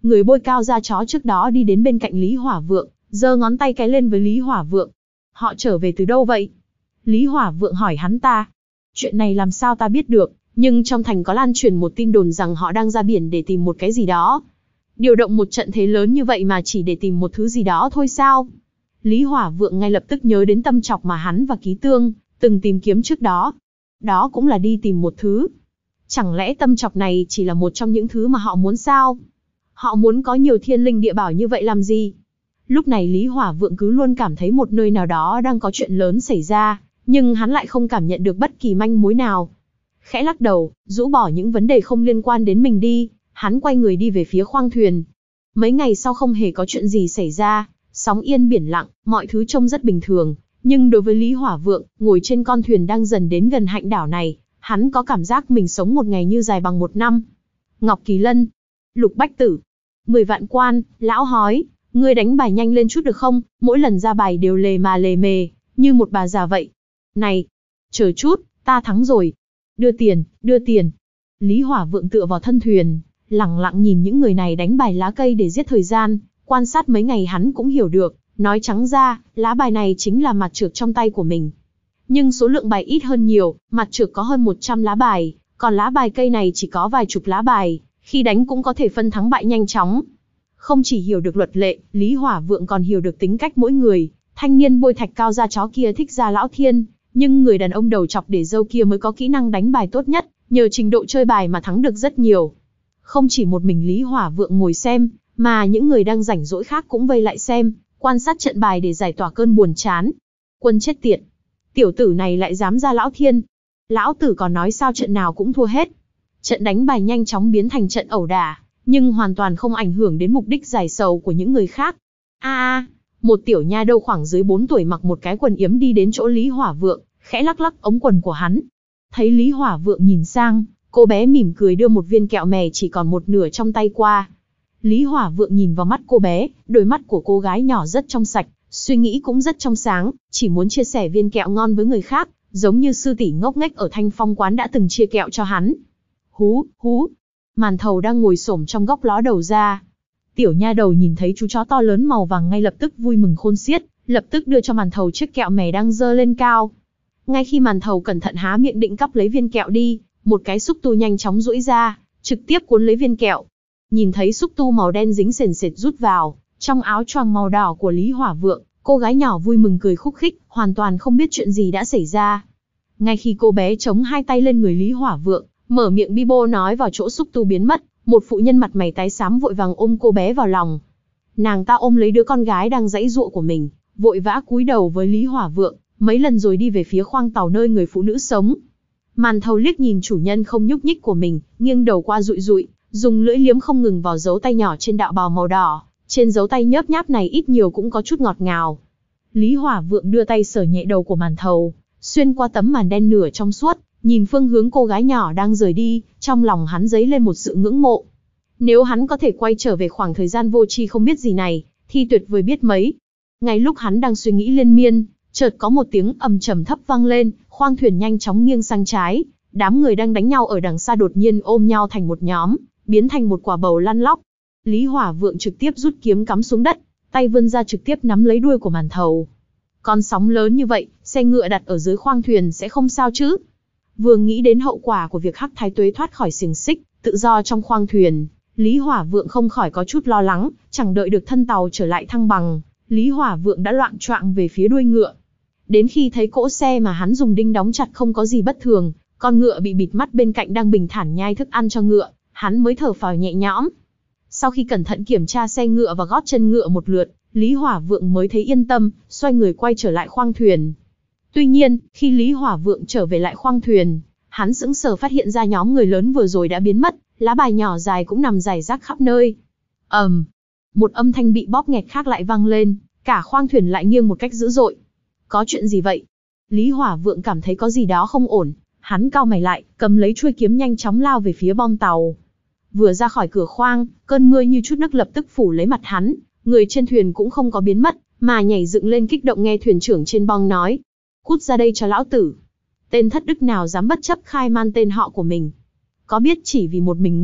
Người bôi cao da chó trước đó đi đến bên cạnh Lý Hỏa Vượng, giơ ngón tay cái lên với Lý Hỏa Vượng. Họ trở về từ đâu vậy? Lý Hỏa Vượng hỏi hắn ta. Chuyện này làm sao ta biết được, nhưng trong thành có lan truyền một tin đồn rằng họ đang ra biển để tìm một cái gì đó. Điều động một trận thế lớn như vậy mà chỉ để tìm một thứ gì đó thôi sao? Lý Hỏa Vượng ngay lập tức nhớ đến tâm trọc mà hắn và Ký Tương từng tìm kiếm trước đó. Đó cũng là đi tìm một thứ. Chẳng lẽ tâm trọc này chỉ là một trong những thứ mà họ muốn sao? Họ muốn có nhiều thiên linh địa bảo như vậy làm gì? Lúc này Lý Hỏa Vượng cứ luôn cảm thấy một nơi nào đó đang có chuyện lớn xảy ra, nhưng hắn lại không cảm nhận được bất kỳ manh mối nào. Khẽ lắc đầu, rũ bỏ những vấn đề không liên quan đến mình đi, hắn quay người đi về phía khoang thuyền. Mấy ngày sau không hề có chuyện gì xảy ra, sóng yên biển lặng, mọi thứ trông rất bình thường. Nhưng đối với Lý Hỏa Vượng, ngồi trên con thuyền đang dần đến gần hạnh đảo này, hắn có cảm giác mình sống một ngày như dài bằng một năm. Ngọc Kỳ Lân, Lục Bách Tử, Mười Vạn Quan, lão hói, ngươi đánh bài nhanh lên chút được không? Mỗi lần ra bài đều lề mà lề mề, như một bà già vậy. Này, chờ chút, ta thắng rồi. Đưa tiền, đưa tiền. Lý Hỏa Vượng tựa vào thân thuyền, lặng lặng nhìn những người này đánh bài lá cây để giết thời gian. Quan sát mấy ngày hắn cũng hiểu được, nói trắng ra, lá bài này chính là mặt trược trong tay của mình. Nhưng số lượng bài ít hơn nhiều, mặt trược có hơn một trăm lá bài, còn lá bài cây này chỉ có vài chục lá bài, khi đánh cũng có thể phân thắng bại nhanh chóng. Không chỉ hiểu được luật lệ, Lý Hỏa Vượng còn hiểu được tính cách mỗi người. Thanh niên bôi thạch cao da chó kia thích Gia Lão Thiên, nhưng người đàn ông đầu chọc để râu kia mới có kỹ năng đánh bài tốt nhất, nhờ trình độ chơi bài mà thắng được rất nhiều. Không chỉ một mình Lý Hỏa Vượng ngồi xem, mà những người đang rảnh rỗi khác cũng vây lại xem, quan sát trận bài để giải tỏa cơn buồn chán. Quân chết tiệt, tiểu tử này lại dám Gia Lão Thiên. Lão tử còn nói sao trận nào cũng thua hết. Trận đánh bài nhanh chóng biến thành trận ẩu đả, nhưng hoàn toàn không ảnh hưởng đến mục đích giải sầu của những người khác. A a, một tiểu nha đầu khoảng dưới bốn tuổi mặc một cái quần yếm đi đến chỗ Lý Hỏa Vượng, khẽ lắc lắc ống quần của hắn. Thấy Lý Hỏa Vượng nhìn sang, cô bé mỉm cười đưa một viên kẹo mè chỉ còn một nửa trong tay qua. Lý Hỏa Vượng nhìn vào mắt cô bé, đôi mắt của cô gái nhỏ rất trong sạch, suy nghĩ cũng rất trong sáng, chỉ muốn chia sẻ viên kẹo ngon với người khác, giống như sư tỷ ngốc nghếch ở Thanh Phong quán đã từng chia kẹo cho hắn. Hú, hú. Màn Thầu đang ngồi xổm trong góc ló đầu ra. Tiểu nha đầu nhìn thấy chú chó to lớn màu vàng ngay lập tức vui mừng khôn xiết, lập tức đưa cho Màn Thầu chiếc kẹo mè đang giơ lên cao. Ngay khi Màn Thầu cẩn thận há miệng định cắp lấy viên kẹo đi, một cái xúc tu nhanh chóng duỗi ra, trực tiếp cuốn lấy viên kẹo. Nhìn thấy xúc tu màu đen dính sền sệt rút vào trong áo choàng màu đỏ của Lý Hỏa Vượng, cô gái nhỏ vui mừng cười khúc khích, hoàn toàn không biết chuyện gì đã xảy ra. Ngay khi cô bé chống hai tay lên người Lý Hỏa Vượng, mở miệng bi bô nói vào chỗ xúc tu biến mất, một phụ nhân mặt mày tái xám vội vàng ôm cô bé vào lòng. Nàng ta ôm lấy đứa con gái đang giãy giụa của mình, vội vã cúi đầu với Lý Hỏa Vượng, mấy lần rồi đi về phía khoang tàu nơi người phụ nữ sống. Màn Thầu liếc nhìn chủ nhân không nhúc nhích của mình, nghiêng đầu qua dụi dụi, dùng lưỡi liếm không ngừng vào dấu tay nhỏ trên đạo bào màu đỏ, trên dấu tay nhớp nháp này ít nhiều cũng có chút ngọt ngào. Lý Hỏa Vượng đưa tay sờ nhẹ đầu của Màn Thầu, xuyên qua tấm màn đen nửa trong suốt, nhìn phương hướng cô gái nhỏ đang rời đi, trong lòng hắn dấy lên một sự ngưỡng mộ. Nếu hắn có thể quay trở về khoảng thời gian vô tri không biết gì này, thì tuyệt vời biết mấy. Ngay lúc hắn đang suy nghĩ liên miên, chợt có một tiếng ầm trầm thấp vang lên, khoang thuyền nhanh chóng nghiêng sang trái, đám người đang đánh nhau ở đằng xa đột nhiên ôm nhau thành một nhóm, biến thành một quả bầu lăn lóc. Lý Hỏa Vượng trực tiếp rút kiếm cắm xuống đất, tay vươn ra trực tiếp nắm lấy đuôi của Màn Thầu. Con sóng lớn như vậy, xe ngựa đặt ở dưới khoang thuyền sẽ không sao chứ? Vừa nghĩ đến hậu quả của việc Hắc Thái Tuế thoát khỏi xiềng xích, tự do trong khoang thuyền, Lý Hỏa Vượng không khỏi có chút lo lắng, chẳng đợi được thân tàu trở lại thăng bằng, Lý Hỏa Vượng đã loạng choạng về phía đuôi ngựa. Đến khi thấy cỗ xe mà hắn dùng đinh đóng chặt không có gì bất thường, con ngựa bị bịt mắt bên cạnh đang bình thản nhai thức ăn cho ngựa, hắn mới thở phào nhẹ nhõm. Sau khi cẩn thận kiểm tra xe ngựa và gót chân ngựa một lượt, Lý Hỏa Vượng mới thấy yên tâm, xoay người quay trở lại khoang thuyền. Tuy nhiên, khi Lý Hỏa Vượng trở về lại khoang thuyền, hắn sững sờ phát hiện ra nhóm người lớn vừa rồi đã biến mất, lá bài nhỏ dài cũng nằm rải rác khắp nơi. ầm, um, một âm thanh bị bóp nghẹt khác lại vang lên, cả khoang thuyền lại nghiêng một cách dữ dội. Có chuyện gì vậy? Lý Hỏa Vượng cảm thấy có gì đó không ổn, hắn cau mày lại, cầm lấy chuôi kiếm nhanh chóng lao về phía bong tàu. Vừa ra khỏi cửa khoang, cơn mưa như chút nước lập tức phủ lấy mặt hắn, người trên thuyền cũng không có biến mất, mà nhảy dựng lên kích động nghe thuyền trưởng trên bong nói: "Cút ra đây cho lão tử. Tên thất đức nào dám bất chấp khai man tên họ của mình? Có biết chỉ vì một mình ngươi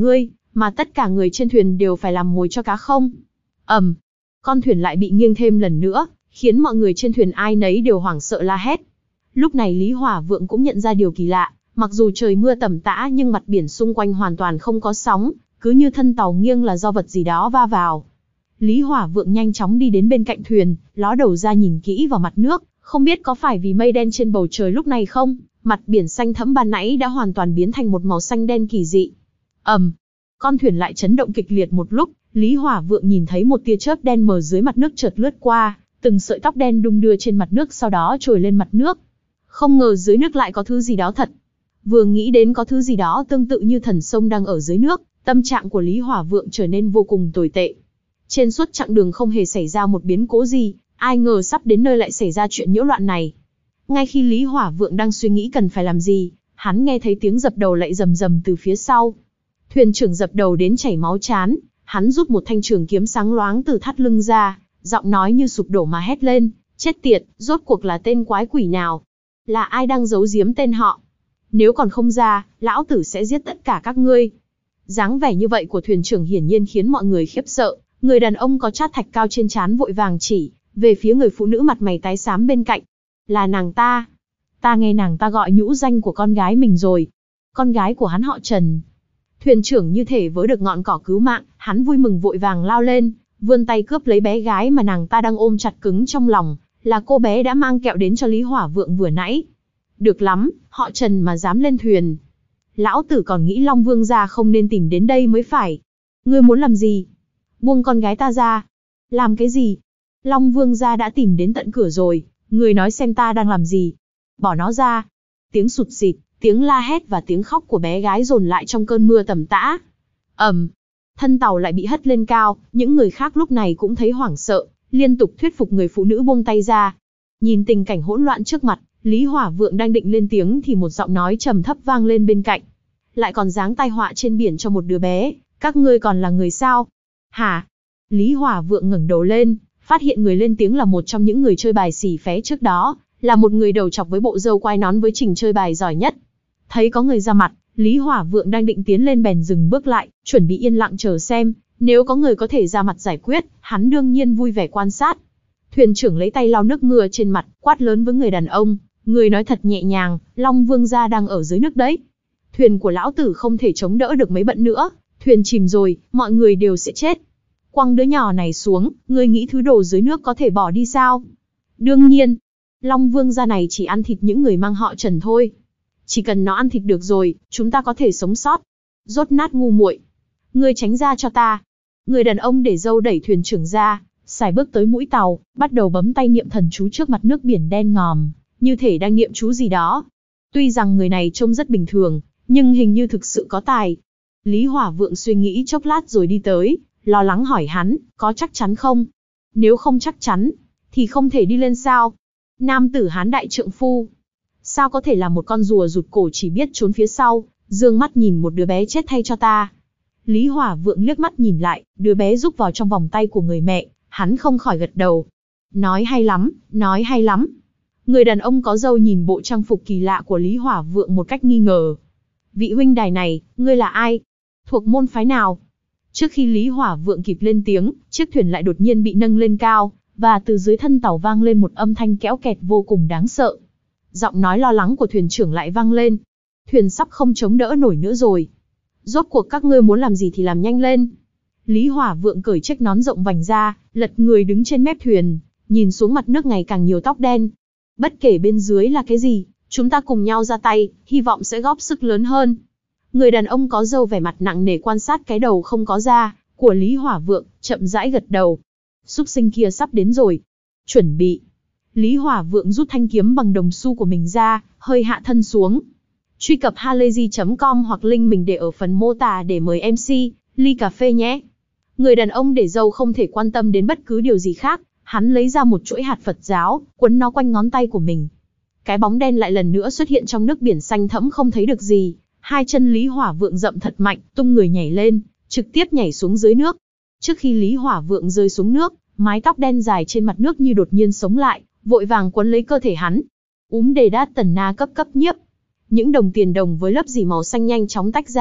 mà tất cả người trên thuyền đều phải làm mồi cho cá không. Ầm, con thuyền lại bị nghiêng thêm lần nữa, khiến mọi người trên thuyền ai nấy đều hoảng sợ la hét. Lúc này Lý Hỏa Vượng cũng nhận ra điều kỳ lạ, mặc dù trời mưa tầm tã nhưng mặt biển xung quanh hoàn toàn không có sóng, cứ như thân tàu nghiêng là do vật gì đó va vào. Lý Hỏa Vượng nhanh chóng đi đến bên cạnh thuyền, ló đầu ra nhìn kỹ vào mặt nước, không biết có phải vì mây đen trên bầu trời lúc này không, mặt biển xanh thẫm ban nãy đã hoàn toàn biến thành một màu xanh đen kỳ dị. Ầm, con thuyền lại chấn động kịch liệt một lúc, Lý Hỏa Vượng nhìn thấy một tia chớp đen mờ dưới mặt nước chợt lướt qua, từng sợi tóc đen đung đưa trên mặt nước sau đó trồi lên mặt nước. Không ngờ dưới nước lại có thứ gì đó thật. Vừa nghĩ đến có thứ gì đó tương tự như thần sông đang ở dưới nước, tâm trạng của Lý Hỏa Vượng trở nên vô cùng tồi tệ. Trên suốt chặng đường không hề xảy ra một biến cố gì, ai ngờ sắp đến nơi lại xảy ra chuyện nhiễu loạn này. Ngay khi Lý Hỏa Vượng đang suy nghĩ cần phải làm gì, hắn nghe thấy tiếng dập đầu lại rầm rầm từ phía sau. Thuyền trưởng dập đầu đến chảy máu chán, hắn rút một thanh trường kiếm sáng loáng từ thắt lưng ra, giọng nói như sụp đổ mà hét lên, chết tiệt, rốt cuộc là tên quái quỷ nào? Là ai đang giấu giếm tên họ? Nếu còn không ra, lão tử sẽ giết tất cả các ngươi. Dáng vẻ như vậy của thuyền trưởng hiển nhiên khiến mọi người khiếp sợ, người đàn ông có chát thạch cao trên trán vội vàng chỉ về phía người phụ nữ mặt mày tái xám bên cạnh. Là nàng ta. Ta nghe nàng ta gọi nhũ danh của con gái mình rồi. Con gái của hắn họ Trần. Thuyền trưởng như thể với được ngọn cỏ cứu mạng, hắn vui mừng vội vàng lao lên, vươn tay cướp lấy bé gái mà nàng ta đang ôm chặt cứng trong lòng, là cô bé đã mang kẹo đến cho Lý Hỏa Vượng vừa nãy. Được lắm, họ Trần mà dám lên thuyền. Lão tử còn nghĩ Long Vương gia không nên tìm đến đây mới phải. Ngươi muốn làm gì? Buông con gái ta ra. Làm cái gì? Long Vương gia đã tìm đến tận cửa rồi, ngươi nói xem ta đang làm gì? Bỏ nó ra. Tiếng sụt sịt, tiếng la hét và tiếng khóc của bé gái dồn lại trong cơn mưa tầm tã. Ầm, thân tàu lại bị hất lên cao, những người khác lúc này cũng thấy hoảng sợ, liên tục thuyết phục người phụ nữ buông tay ra. Nhìn tình cảnh hỗn loạn trước mặt, Lý Hỏa Vượng đang định lên tiếng thì một giọng nói trầm thấp vang lên bên cạnh. Lại còn giáng tai họa trên biển cho một đứa bé, các ngươi còn là người sao? Hả? Lý Hỏa Vượng ngẩng đầu lên, phát hiện người lên tiếng là một trong những người chơi bài xỉ phé trước đó, là một người đầu chọc với bộ râu quai nón với trình chơi bài giỏi nhất. Thấy có người ra mặt, Lý Hỏa Vượng đang định tiến lên bèn dừng bước lại, chuẩn bị yên lặng chờ xem, nếu có người có thể ra mặt giải quyết, hắn đương nhiên vui vẻ quan sát. Thuyền trưởng lấy tay lau nước mưa trên mặt, quát lớn với người đàn ông, người nói thật nhẹ nhàng, Long Vương gia đang ở dưới nước đấy. Thuyền của lão tử không thể chống đỡ được mấy bận nữa, thuyền chìm rồi, mọi người đều sẽ chết. Quăng đứa nhỏ này xuống, ngươi nghĩ thứ đồ dưới nước có thể bỏ đi sao? Đương nhiên, Long Vương gia này chỉ ăn thịt những người mang họ Trần thôi. Chỉ cần nó ăn thịt được rồi, chúng ta có thể sống sót. Rốt nát ngu muội, ngươi tránh ra cho ta. Người đàn ông để râu đẩy thuyền trưởng ra, sải bước tới mũi tàu, bắt đầu bấm tay niệm thần chú trước mặt nước biển đen ngòm, như thể đang niệm chú gì đó. Tuy rằng người này trông rất bình thường, nhưng hình như thực sự có tài. Lý Hỏa Vượng suy nghĩ chốc lát rồi đi tới, lo lắng hỏi hắn, có chắc chắn không? Nếu không chắc chắn, thì không thể đi lên sao? Nam tử Hán đại trượng phu, sao có thể là một con rùa rụt cổ chỉ biết trốn phía sau, dương mắt nhìn một đứa bé chết thay cho ta? Lý Hỏa Vượng liếc mắt nhìn lại, đứa bé rúc vào trong vòng tay của người mẹ, hắn không khỏi gật đầu. Nói hay lắm, nói hay lắm. Người đàn ông có râu nhìn bộ trang phục kỳ lạ của Lý Hỏa Vượng một cách nghi ngờ. Vị huynh đài này, ngươi là ai? Thuộc môn phái nào? Trước khi Lý Hỏa Vượng kịp lên tiếng, chiếc thuyền lại đột nhiên bị nâng lên cao, và từ dưới thân tàu vang lên một âm thanh kéo kẹt vô cùng đáng sợ. Giọng nói lo lắng của thuyền trưởng lại vang lên. Thuyền sắp không chống đỡ nổi nữa rồi. Rốt cuộc các ngươi muốn làm gì thì làm nhanh lên. Lý Hỏa Vượng cởi chiếc nón rộng vành ra, lật người đứng trên mép thuyền, nhìn xuống mặt nước ngày càng nhiều tóc đen. Bất kể bên dưới là cái gì, chúng ta cùng nhau ra tay, hy vọng sẽ góp sức lớn hơn. Người đàn ông có râu vẻ mặt nặng nề quan sát cái đầu không có da của Lý Hỏa Vượng, chậm rãi gật đầu. Súc sinh kia sắp đến rồi. Chuẩn bị. Lý Hỏa Vượng rút thanh kiếm bằng đồng xu của mình ra, hơi hạ thân xuống. Truy cập halayzi chấm com hoặc link mình để ở phần mô tả để mời em xê, ly cà phê nhé. Người đàn ông để râu không thể quan tâm đến bất cứ điều gì khác, hắn lấy ra một chuỗi hạt Phật giáo, quấn nó quanh ngón tay của mình. Cái bóng đen lại lần nữa xuất hiện trong nước biển xanh thẫm không thấy được gì, hai chân Lý Hỏa Vượng dậm thật mạnh, tung người nhảy lên, trực tiếp nhảy xuống dưới nước. Trước khi Lý Hỏa Vượng rơi xuống nước, mái tóc đen dài trên mặt nước như đột nhiên sống lại, vội vàng quấn lấy cơ thể hắn. Úm đề đát tần na cấp cấp nhiếp. Những đồng tiền đồng với lớp dì màu xanh nhanh chóng tách ra,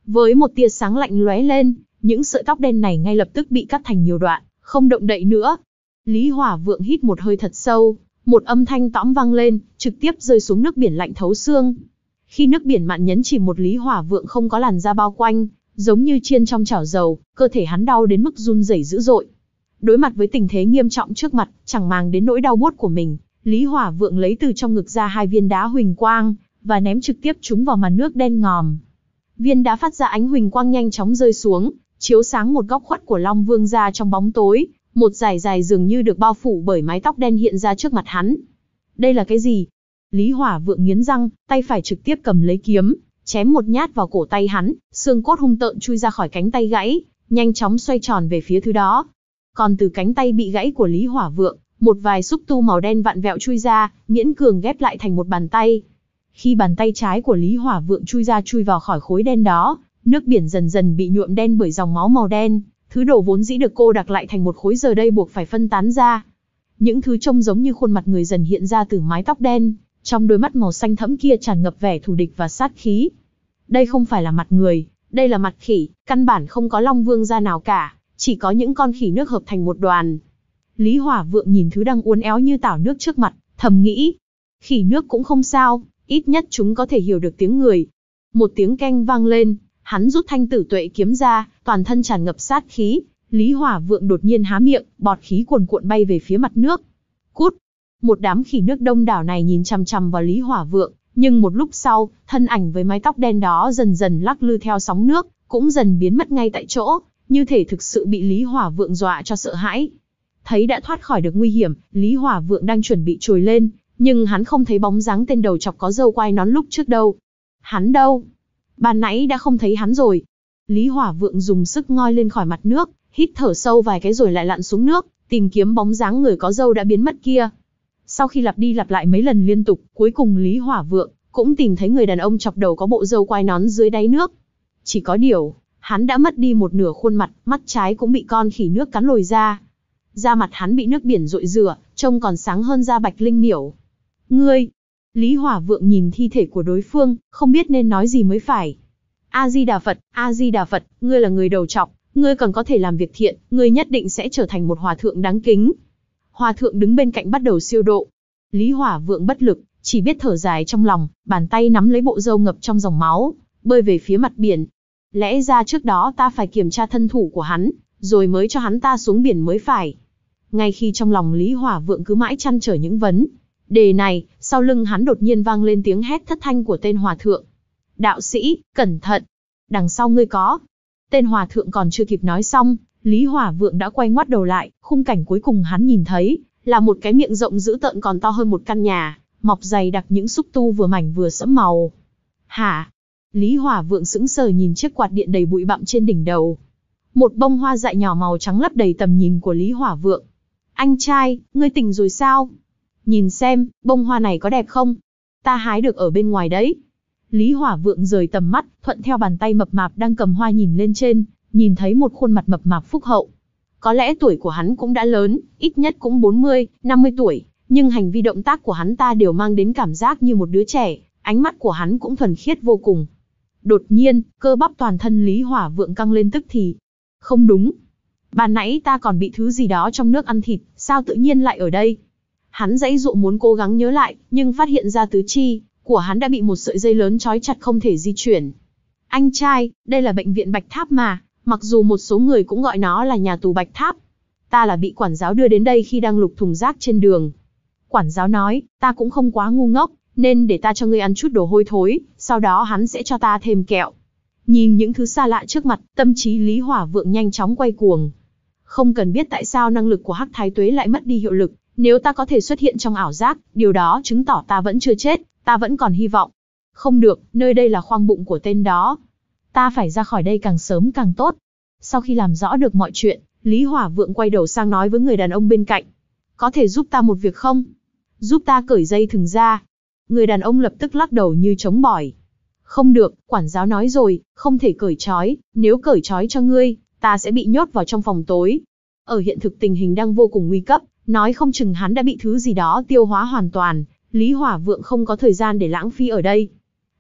Với một tia sáng lạnh lóe lên, những sợi tóc đen này ngay lập tức bị cắt thành nhiều đoạn, không động đậy nữa. Lý Hỏa Vượng hít một hơi thật sâu, một âm thanh tõm vang lên, trực tiếp rơi xuống nước biển lạnh thấu xương. Khi nước biển mặn nhấn chìm một Lý Hỏa Vượng không có làn da bao quanh, giống như chiên trong chảo dầu, cơ thể hắn đau đến mức run rẩy dữ dội. Đối mặt với tình thế nghiêm trọng trước mặt, chẳng màng đến nỗi đau buốt của mình, Lý Hỏa Vượng lấy từ trong ngực ra hai viên đá huỳnh quang, và ném trực tiếp chúng vào màn nước đen ngòm. Viên đá phát ra ánh huỳnh quang nhanh chóng rơi xuống, chiếu sáng một góc khuất của Long Vương ra trong bóng tối, một dải dài dường như được bao phủ bởi mái tóc đen hiện ra trước mặt hắn. Đây là cái gì? Lý Hỏa Vượng nghiến răng, tay phải trực tiếp cầm lấy kiếm, chém một nhát vào cổ tay hắn, xương cốt hung tợn chui ra khỏi cánh tay gãy, nhanh chóng xoay tròn về phía thứ đó. Còn từ cánh tay bị gãy của Lý Hỏa Vượng, một vài xúc tu màu đen vặn vẹo chui ra, miễn cường ghép lại thành một bàn tay. Khi bàn tay trái của Lý Hỏa Vượng chui ra chui vào khỏi khối đen đó, nước biển dần dần bị nhuộm đen bởi dòng máu màu đen, thứ đồ vốn dĩ được cô đặc lại thành một khối giờ đây buộc phải phân tán ra. Những thứ trông giống như khuôn mặt người dần hiện ra từ mái tóc đen, trong đôi mắt màu xanh thẫm kia tràn ngập vẻ thù địch và sát khí. Đây không phải là mặt người, đây là mặt khỉ, căn bản không có Long Vương da nào cả, chỉ có những con khỉ nước hợp thành một đoàn. Lý Hỏa Vượng nhìn thứ đang uốn éo như tảo nước trước mặt, thầm nghĩ, khỉ nước cũng không sao, ít nhất chúng có thể hiểu được tiếng người. Một tiếng keng vang lên, hắn rút thanh tử tuệ kiếm ra, toàn thân tràn ngập sát khí. Lý Hỏa Vượng đột nhiên há miệng, bọt khí cuồn cuộn bay về phía mặt nước. Cút! Một đám khỉ nước đông đảo này nhìn chằm chằm vào Lý Hỏa Vượng, nhưng một lúc sau, thân ảnh với mái tóc đen đó dần dần lắc lư theo sóng nước, cũng dần biến mất ngay tại chỗ, như thể thực sự bị Lý Hỏa Vượng dọa cho sợ hãi. Thấy đã thoát khỏi được nguy hiểm, Lý Hỏa Vượng đang chuẩn bị trồi lên, nhưng hắn không thấy bóng dáng tên đầu chọc có râu quai nón lúc trước đâu. Hắn đâu? Ban nãy đã không thấy hắn rồi. Lý Hỏa Vượng dùng sức ngoi lên khỏi mặt nước, hít thở sâu vài cái rồi lại lặn xuống nước, tìm kiếm bóng dáng người có râu đã biến mất kia. Sau khi lặp đi lặp lại mấy lần liên tục, cuối cùng Lý Hỏa Vượng cũng tìm thấy người đàn ông chọc đầu có bộ râu quai nón dưới đáy nước. Chỉ có điều, hắn đã mất đi một nửa khuôn mặt, mắt trái cũng bị con khỉ nước cắn lồi ra. Da mặt hắn bị nước biển rội rửa, trông còn sáng hơn da Bạch Linh Miểu. Ngươi! Lý Hỏa Vượng nhìn thi thể của đối phương, không biết nên nói gì mới phải. A-di-đà Phật, A-di-đà Phật, ngươi là người đầu trọc, ngươi còn có thể làm việc thiện, ngươi nhất định sẽ trở thành một hòa thượng đáng kính. Hòa thượng đứng bên cạnh bắt đầu siêu độ. Lý Hỏa Vượng bất lực, chỉ biết thở dài trong lòng, bàn tay nắm lấy bộ râu ngập trong dòng máu, bơi về phía mặt biển. Lẽ ra trước đó ta phải kiểm tra thân thủ của hắn, rồi mới cho hắn ta xuống biển mới phải. Ngay khi trong lòng Lý Hỏa Vượng cứ mãi trăn trở những vấn đề này, sau lưng hắn đột nhiên vang lên tiếng hét thất thanh của tên hòa thượng. Đạo sĩ, cẩn thận! Đằng sau ngươi có. Tên hòa thượng còn chưa kịp nói xong, Lý Hỏa Vượng đã quay ngoắt đầu lại, khung cảnh cuối cùng hắn nhìn thấy là một cái miệng rộng dữ tợn còn to hơn một căn nhà, mọc dày đặc những xúc tu vừa mảnh vừa sẫm màu. Hả? Lý Hỏa Vượng sững sờ nhìn chiếc quạt điện đầy bụi bặm trên đỉnh đầu. Một bông hoa dại nhỏ màu trắng lấp đầy tầm nhìn của Lý Hỏa Vượng. Anh trai, ngươi tỉnh rồi sao? Nhìn xem, bông hoa này có đẹp không? Ta hái được ở bên ngoài đấy. Lý Hỏa Vượng rời tầm mắt, thuận theo bàn tay mập mạp đang cầm hoa nhìn lên trên, nhìn thấy một khuôn mặt mập mạp phúc hậu. Có lẽ tuổi của hắn cũng đã lớn, ít nhất cũng bốn mươi, năm mươi tuổi, nhưng hành vi động tác của hắn ta đều mang đến cảm giác như một đứa trẻ, ánh mắt của hắn cũng thuần khiết vô cùng. Đột nhiên, cơ bắp toàn thân Lý Hỏa Vượng căng lên tức thì. Không đúng. Ban nãy ta còn bị thứ gì đó trong nước ăn thịt, sao tự nhiên lại ở đây? Hắn giãy giụa muốn cố gắng nhớ lại, nhưng phát hiện ra tứ chi của hắn đã bị một sợi dây lớn trói chặt không thể di chuyển. Anh trai, đây là bệnh viện Bạch Tháp mà, mặc dù một số người cũng gọi nó là nhà tù Bạch Tháp. Ta là bị quản giáo đưa đến đây khi đang lục thùng rác trên đường. Quản giáo nói, ta cũng không quá ngu ngốc, nên để ta cho ngươi ăn chút đồ hôi thối, sau đó hắn sẽ cho ta thêm kẹo. Nhìn những thứ xa lạ trước mặt, tâm trí Lý Hỏa Vượng nhanh chóng quay cuồng. Không cần biết tại sao năng lực của Hắc Thái Tuế lại mất đi hiệu lực, nếu ta có thể xuất hiện trong ảo giác, điều đó chứng tỏ ta vẫn chưa chết, ta vẫn còn hy vọng. Không được, nơi đây là khoang bụng của tên đó. Ta phải ra khỏi đây càng sớm càng tốt. Sau khi làm rõ được mọi chuyện, Lý Hỏa Vượng quay đầu sang nói với người đàn ông bên cạnh. Có thể giúp ta một việc không? Giúp ta cởi dây thừng ra. Người đàn ông lập tức lắc đầu như chống bỏi. Không được, quản giáo nói rồi, không thể cởi trói, nếu cởi trói cho ngươi, ta sẽ bị nhốt vào trong phòng tối. Ở hiện thực tình hình đang vô cùng nguy cấp, nói không chừng hắn đã bị thứ gì đó tiêu hóa hoàn toàn, Lý Hỏa Vượng không có thời gian để lãng phí ở đây.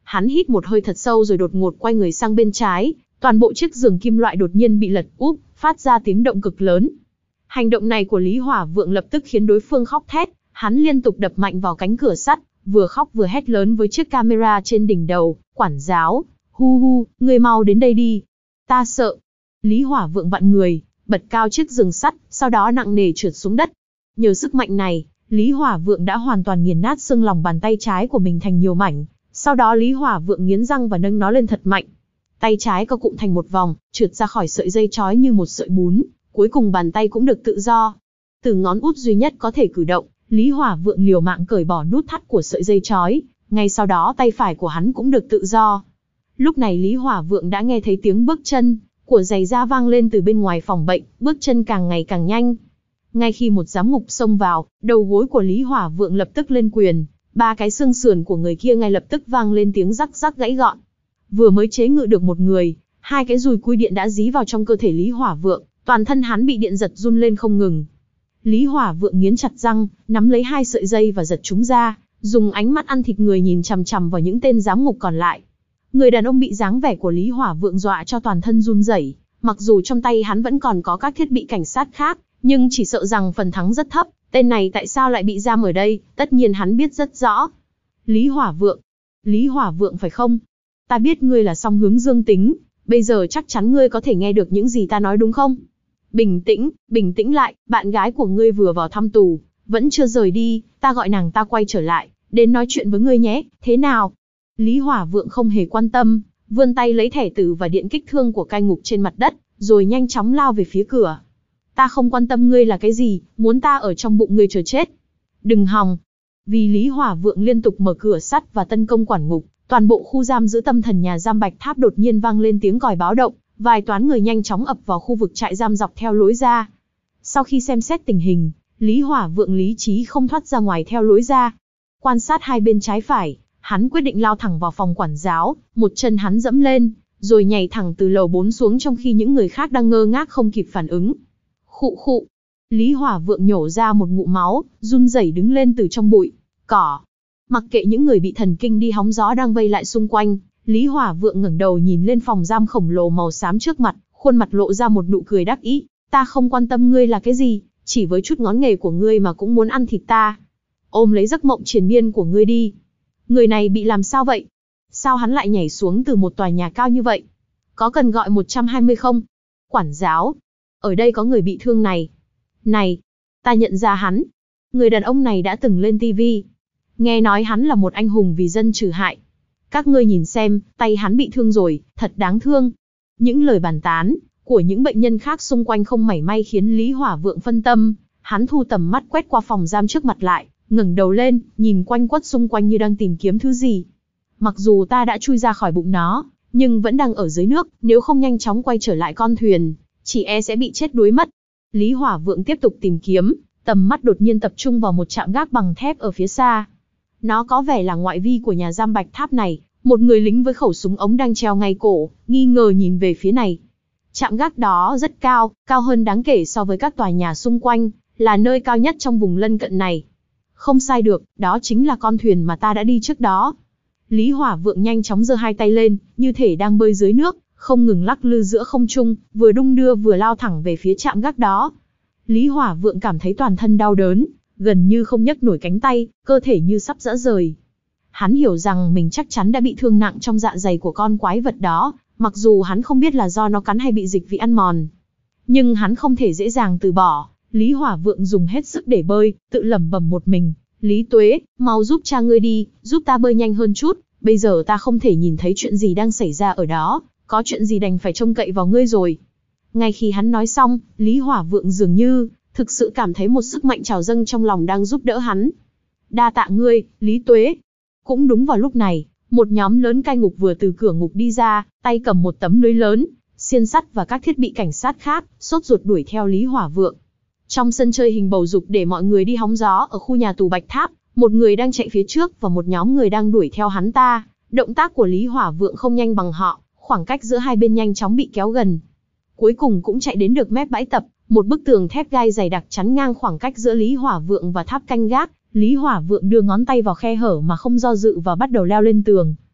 Hắn hít một hơi thật sâu rồi đột ngột quay người sang bên trái, toàn bộ chiếc giường kim loại đột nhiên bị lật úp, phát ra tiếng động cực lớn. Hành động này của Lý Hỏa Vượng lập tức khiến đối phương khóc thét, hắn liên tục đập mạnh vào cánh cửa sắt, vừa khóc vừa hét lớn với chiếc camera trên đỉnh đầu, quản giáo, hu hu, ngươi mau đến đây đi. Ta sợ. Lý Hỏa Vượng vặn người, bật cao chiếc giường sắt, sau đó nặng nề trượt xuống đất. Nhờ sức mạnh này, Lý Hỏa Vượng đã hoàn toàn nghiền nát xương lòng bàn tay trái của mình thành nhiều mảnh. Sau đó Lý Hỏa Vượng nghiến răng và nâng nó lên thật mạnh. Tay trái co cụm thành một vòng, trượt ra khỏi sợi dây trói như một sợi bún, cuối cùng bàn tay cũng được tự do. Từ ngón út duy nhất có thể cử động, Lý Hỏa Vượng liều mạng cởi bỏ nút thắt của sợi dây trói, ngay sau đó tay phải của hắn cũng được tự do. Lúc này Lý Hỏa Vượng đã nghe thấy tiếng bước chân của giày da vang lên từ bên ngoài phòng bệnh, bước chân càng ngày càng nhanh. Ngay khi một giám ngục xông vào, đầu gối của Lý Hỏa Vượng lập tức lên quyền, ba cái xương sườn của người kia ngay lập tức vang lên tiếng rắc rắc gãy gọn. Vừa mới chế ngự được một người, hai cái dùi cui điện đã dí vào trong cơ thể Lý Hỏa Vượng, toàn thân hắn bị điện giật run lên không ngừng. Lý Hỏa Vượng nghiến chặt răng, nắm lấy hai sợi dây và giật chúng ra, dùng ánh mắt ăn thịt người nhìn chằm chằm vào những tên giám ngục còn lại. Người đàn ông bị dáng vẻ của Lý Hỏa Vượng dọa cho toàn thân run rẩy, mặc dù trong tay hắn vẫn còn có các thiết bị cảnh sát khác, nhưng chỉ sợ rằng phần thắng rất thấp. Tên này tại sao lại bị giam ở đây, tất nhiên hắn biết rất rõ. Lý Hỏa Vượng. Lý Hỏa Vượng phải không? Ta biết ngươi là song hướng dương tính, bây giờ chắc chắn ngươi có thể nghe được những gì ta nói đúng không? Bình tĩnh, bình tĩnh lại, bạn gái của ngươi vừa vào thăm tù, vẫn chưa rời đi, ta gọi nàng ta quay trở lại, đến nói chuyện với ngươi nhé, thế nào? Lý Hỏa Vượng không hề quan tâm, vươn tay lấy thẻ từ và điện kích thương của cai ngục trên mặt đất, rồi nhanh chóng lao về phía cửa. Ta không quan tâm ngươi là cái gì, muốn ta ở trong bụng ngươi chờ chết. Đừng hòng. Vì Lý Hỏa Vượng liên tục mở cửa sắt và tấn công quản ngục, toàn bộ khu giam giữ tâm thần nhà giam Bạch Tháp đột nhiên vang lên tiếng còi báo động, vài toán người nhanh chóng ập vào khu vực trại giam dọc theo lối ra. Sau khi xem xét tình hình, Lý Hỏa Vượng lý trí không thoát ra ngoài theo lối ra. Quan sát hai bên trái phải, hắn quyết định lao thẳng vào phòng quản giáo, một chân hắn dẫm lên, rồi nhảy thẳng từ lầu bốn xuống trong khi những người khác đang ngơ ngác không kịp phản ứng. Khụ khụ. Lý Hỏa Vượng nhổ ra một ngụm máu, run rẩy đứng lên từ trong bụi cỏ. Mặc kệ những người bị thần kinh đi hóng gió đang vây lại xung quanh, Lý Hỏa Vượng ngẩng đầu nhìn lên phòng giam khổng lồ màu xám trước mặt, khuôn mặt lộ ra một nụ cười đắc ý. Ta không quan tâm ngươi là cái gì, chỉ với chút ngón nghề của ngươi mà cũng muốn ăn thịt ta. Ôm lấy giấc mộng triền miên của ngươi đi. Người này bị làm sao vậy? Sao hắn lại nhảy xuống từ một tòa nhà cao như vậy? Có cần gọi một trăm hai mươi không? Quản giáo. Ở đây có người bị thương này. Này, ta nhận ra hắn. Người đàn ông này đã từng lên tivi. Nghe nói hắn là một anh hùng vì dân trừ hại. Các ngươi nhìn xem, tay hắn bị thương rồi, thật đáng thương. Những lời bàn tán của những bệnh nhân khác xung quanh không mảy may khiến Lý Hỏa Vượng phân tâm. Hắn thu tầm mắt quét qua phòng giam trước mặt lại, ngẩng đầu lên, nhìn quanh quất xung quanh như đang tìm kiếm thứ gì. Mặc dù ta đã chui ra khỏi bụng nó, nhưng vẫn đang ở dưới nước, nếu không nhanh chóng quay trở lại con thuyền, chỉ e sẽ bị chết đuối mất. Lý Hỏa Vượng tiếp tục tìm kiếm, tầm mắt đột nhiên tập trung vào một trạm gác bằng thép ở phía xa. Nó có vẻ là ngoại vi của nhà giam Bạch Tháp này, một người lính với khẩu súng ống đang treo ngay cổ, nghi ngờ nhìn về phía này. Trạm gác đó rất cao, cao hơn đáng kể so với các tòa nhà xung quanh, là nơi cao nhất trong vùng lân cận này. Không sai được, đó chính là con thuyền mà ta đã đi trước đó. Lý Hỏa Vượng nhanh chóng giơ hai tay lên, như thể đang bơi dưới nước, không ngừng lắc lư giữa không trung, vừa đung đưa vừa lao thẳng về phía trạm gác đó. Lý Hỏa Vượng cảm thấy toàn thân đau đớn, gần như không nhấc nổi cánh tay, cơ thể như sắp giã rời. Hắn hiểu rằng mình chắc chắn đã bị thương nặng trong dạ dày của con quái vật đó, mặc dù hắn không biết là do nó cắn hay bị dịch vị ăn mòn. Nhưng hắn không thể dễ dàng từ bỏ. Lý Hỏa Vượng dùng hết sức để bơi, tự lẩm bẩm một mình. Lý Tuế, mau giúp cha ngươi đi, giúp ta bơi nhanh hơn chút, bây giờ ta không thể nhìn thấy chuyện gì đang xảy ra ở đó, có chuyện gì đành phải trông cậy vào ngươi rồi. Ngay khi hắn nói xong, Lý Hỏa Vượng dường như thực sự cảm thấy một sức mạnh trào dâng trong lòng đang giúp đỡ hắn. Đa tạ ngươi, Lý Tuế. Cũng đúng vào lúc này, một nhóm lớn cai ngục vừa từ cửa ngục đi ra, tay cầm một tấm lưới lớn, xiên sắt và các thiết bị cảnh sát khác, sốt ruột đuổi theo Lý Hỏa Vượng. Trong sân chơi hình bầu dục để mọi người đi hóng gió ở khu nhà tù Bạch Tháp, một người đang chạy phía trước và một nhóm người đang đuổi theo hắn ta. Động tác của Lý Hỏa Vượng không nhanh bằng họ, khoảng cách giữa hai bên nhanh chóng bị kéo gần. Cuối cùng cũng chạy đến được mép bãi tập, một bức tường thép gai dày đặc chắn ngang khoảng cách giữa Lý Hỏa Vượng và tháp canh gác. Lý Hỏa Vượng đưa ngón tay vào khe hở mà không do dự và bắt đầu leo lên tường.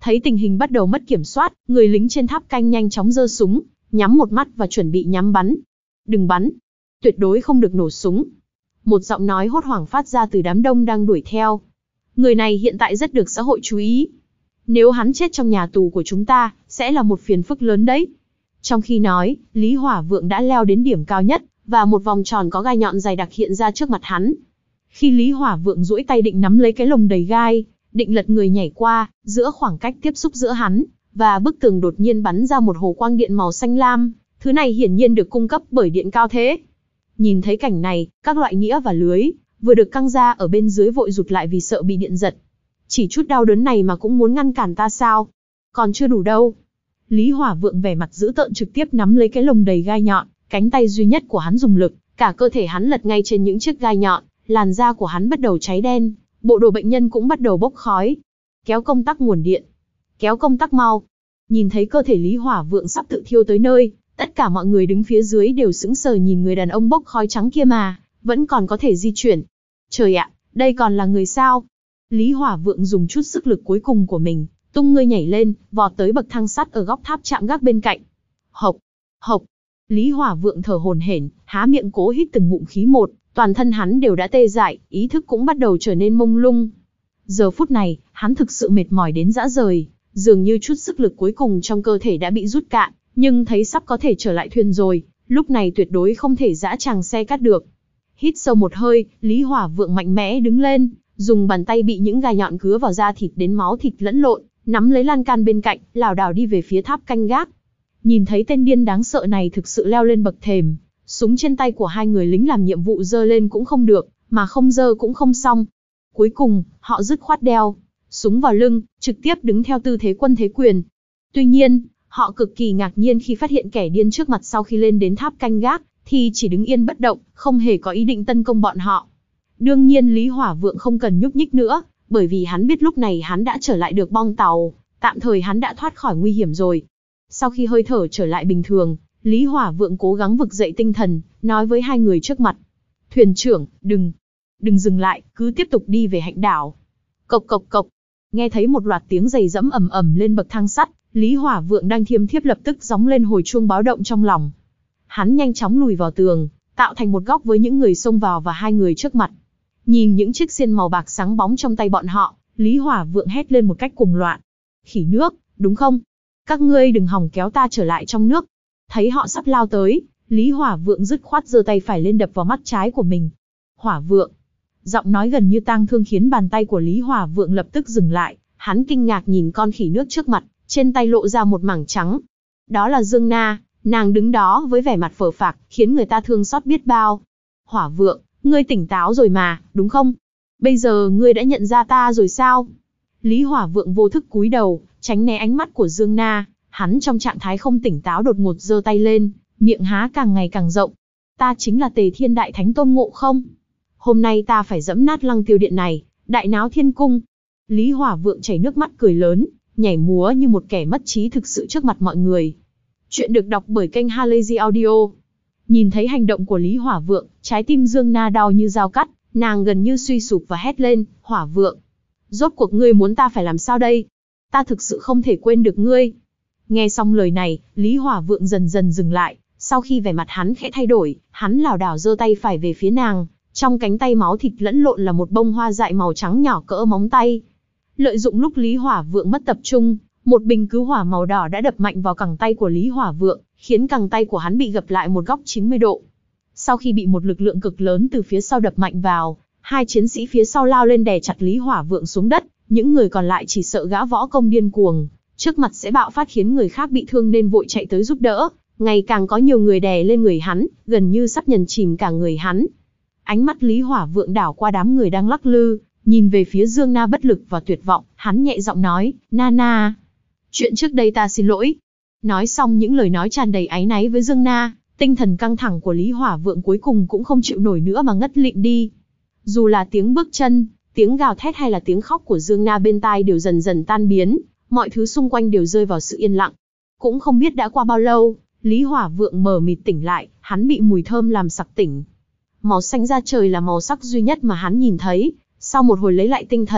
Thấy tình hình bắt đầu mất kiểm soát, người lính trên tháp canh nhanh chóng giơ súng, nhắm một mắt và chuẩn bị nhắm bắn. Đừng bắn, tuyệt đối không được nổ súng. Một giọng nói hốt hoảng phát ra từ đám đông đang đuổi theo. Người này hiện tại rất được xã hội chú ý. Nếu hắn chết trong nhà tù của chúng ta, sẽ là một phiền phức lớn đấy. Trong khi nói, Lý Hỏa Vượng đã leo đến điểm cao nhất, và một vòng tròn có gai nhọn dày đặc hiện ra trước mặt hắn. Khi Lý Hỏa Vượng duỗi tay định nắm lấy cái lồng đầy gai, định lật người nhảy qua, giữa khoảng cách tiếp xúc giữa hắn và bức tường đột nhiên bắn ra một hồ quang điện màu xanh lam, thứ này hiển nhiên được cung cấp bởi điện cao thế. Nhìn thấy cảnh này, các loại nĩa và lưới vừa được căng ra ở bên dưới vội rụt lại vì sợ bị điện giật. Chỉ chút đau đớn này mà cũng muốn ngăn cản ta sao? Còn chưa đủ đâu. Lý Hỏa Vượng vẻ mặt dữ tợn trực tiếp nắm lấy cái lồng đầy gai nhọn, cánh tay duy nhất của hắn dùng lực, cả cơ thể hắn lật ngay trên những chiếc gai nhọn, làn da của hắn bắt đầu cháy đen, bộ đồ bệnh nhân cũng bắt đầu bốc khói. Kéo công tắc nguồn điện. Kéo công tắc mau. Nhìn thấy cơ thể Lý Hỏa Vượng sắp tự thiêu tới nơi, tất cả mọi người đứng phía dưới đều sững sờ nhìn người đàn ông bốc khói trắng kia mà, vẫn còn có thể di chuyển. Trời ạ, đây còn là người sao? Lý Hỏa Vượng dùng chút sức lực cuối cùng của mình, tung người nhảy lên, vọt tới bậc thang sắt ở góc tháp chạm gác bên cạnh. Hộc, hộc. Lý Hỏa Vượng thở hổn hển, há miệng cố hít từng ngụm khí một, toàn thân hắn đều đã tê dại, ý thức cũng bắt đầu trở nên mông lung. Giờ phút này, hắn thực sự mệt mỏi đến rã rời, dường như chút sức lực cuối cùng trong cơ thể đã bị rút cạn, nhưng thấy sắp có thể trở lại thuyền rồi, lúc này tuyệt đối không thể giã tràng xe cắt được. Hít sâu một hơi, Lý Hỏa Vượng mạnh mẽ đứng lên, dùng bàn tay bị những gai nhọn cứa vào da thịt đến máu thịt lẫn lộn, nắm lấy lan can bên cạnh, lảo đảo đi về phía tháp canh gác. Nhìn thấy tên điên đáng sợ này thực sự leo lên bậc thềm, súng trên tay của hai người lính làm nhiệm vụ giơ lên cũng không được, mà không giơ cũng không xong. Cuối cùng, họ dứt khoát đeo súng vào lưng, trực tiếp đứng theo tư thế quân thế quyền. Tuy nhiên, họ cực kỳ ngạc nhiên khi phát hiện kẻ điên trước mặt sau khi lên đến tháp canh gác, thì chỉ đứng yên bất động, không hề có ý định tấn công bọn họ. Đương nhiên Lý Hỏa Vượng không cần nhúc nhích nữa, bởi vì hắn biết lúc này hắn đã trở lại được bong tàu, tạm thời hắn đã thoát khỏi nguy hiểm rồi. Sau khi hơi thở trở lại bình thường, Lý Hỏa Vượng cố gắng vực dậy tinh thần, nói với hai người trước mặt. Thuyền trưởng, đừng, đừng dừng lại, cứ tiếp tục đi về hạnh đảo. Cộc cộc cộc, nghe thấy một loạt tiếng giày giẫm ầm ầm lên bậc thang sắt, Lý Hỏa Vượng đang thiêm thiếp lập tức gióng lên hồi chuông báo động trong lòng. Hắn nhanh chóng lùi vào tường, tạo thành một góc với những người xông vào và hai người trước mặt. Nhìn những chiếc xiên màu bạc sáng bóng trong tay bọn họ, Lý Hỏa Vượng hét lên một cách cuồng loạn. Khỉ nước, đúng không? Các ngươi đừng hòng kéo ta trở lại trong nước. Thấy họ sắp lao tới, Lý Hỏa Vượng dứt khoát giơ tay phải lên đập vào mắt trái của mình. Hỏa Vượng. Giọng nói gần như tang thương khiến bàn tay của Lý Hỏa Vượng lập tức dừng lại, hắn kinh ngạc nhìn con khỉ nước trước mặt, trên tay lộ ra một mảng trắng. Đó là Dương Na, nàng đứng đó với vẻ mặt phờ phạc, khiến người ta thương xót biết bao. Hỏa Vượng, ngươi tỉnh táo rồi mà, đúng không? Bây giờ ngươi đã nhận ra ta rồi sao? Lý Hỏa Vượng vô thức cúi đầu, tránh né ánh mắt của Dương Na, hắn trong trạng thái không tỉnh táo đột ngột giơ tay lên, miệng há càng ngày càng rộng. Ta chính là Tề Thiên Đại Thánh Tôn Ngộ Không. Hôm nay ta phải dẫm nát Lăng Tiêu Điện này, đại náo thiên cung. Lý Hỏa Vượng chảy nước mắt cười lớn, nhảy múa như một kẻ mất trí thực sự trước mặt mọi người. Chuyện được đọc bởi kênh Halazy Audio. Nhìn thấy hành động của Lý Hỏa Vượng, trái tim Dương Na đau như dao cắt, nàng gần như suy sụp và hét lên, Hỏa Vượng. Rốt cuộc ngươi muốn ta phải làm sao đây? Ta thực sự không thể quên được ngươi. Nghe xong lời này, Lý Hỏa Vượng dần dần dừng lại, sau khi vẻ mặt hắn khẽ thay đổi, hắn lảo đảo giơ tay phải về phía nàng, trong cánh tay máu thịt lẫn lộn là một bông hoa dại màu trắng nhỏ cỡ móng tay. Lợi dụng lúc Lý Hỏa Vượng mất tập trung, một bình cứu hỏa màu đỏ đã đập mạnh vào cẳng tay của Lý Hỏa Vượng, khiến cẳng tay của hắn bị gập lại một góc chín mươi độ. Sau khi bị một lực lượng cực lớn từ phía sau đập mạnh vào, hai chiến sĩ phía sau lao lên đè chặt Lý Hỏa Vượng xuống đất, những người còn lại chỉ sợ gã võ công điên cuồng, trước mặt sẽ bạo phát khiến người khác bị thương nên vội chạy tới giúp đỡ, ngày càng có nhiều người đè lên người hắn, gần như sắp nhấn chìm cả người hắn. Ánh mắt Lý Hỏa Vượng đảo qua đám người đang lắc lư, nhìn về phía Dương Na bất lực và tuyệt vọng, hắn nhẹ giọng nói, Na Na. Chuyện trước đây ta xin lỗi. Nói xong những lời nói tràn đầy áy náy với Dương Na, tinh thần căng thẳng của Lý Hỏa Vượng cuối cùng cũng không chịu nổi nữa mà ngất lịm đi. Dù là tiếng bước chân, tiếng gào thét hay là tiếng khóc của Dương Na bên tai đều dần dần tan biến, mọi thứ xung quanh đều rơi vào sự yên lặng. Cũng không biết đã qua bao lâu, Lý Hỏa Vượng mờ mịt tỉnh lại, hắn bị mùi thơm làm sặc tỉnh. Màu xanh da trời là màu sắc duy nhất mà hắn nhìn thấy. Sau một hồi lấy lại tinh thần,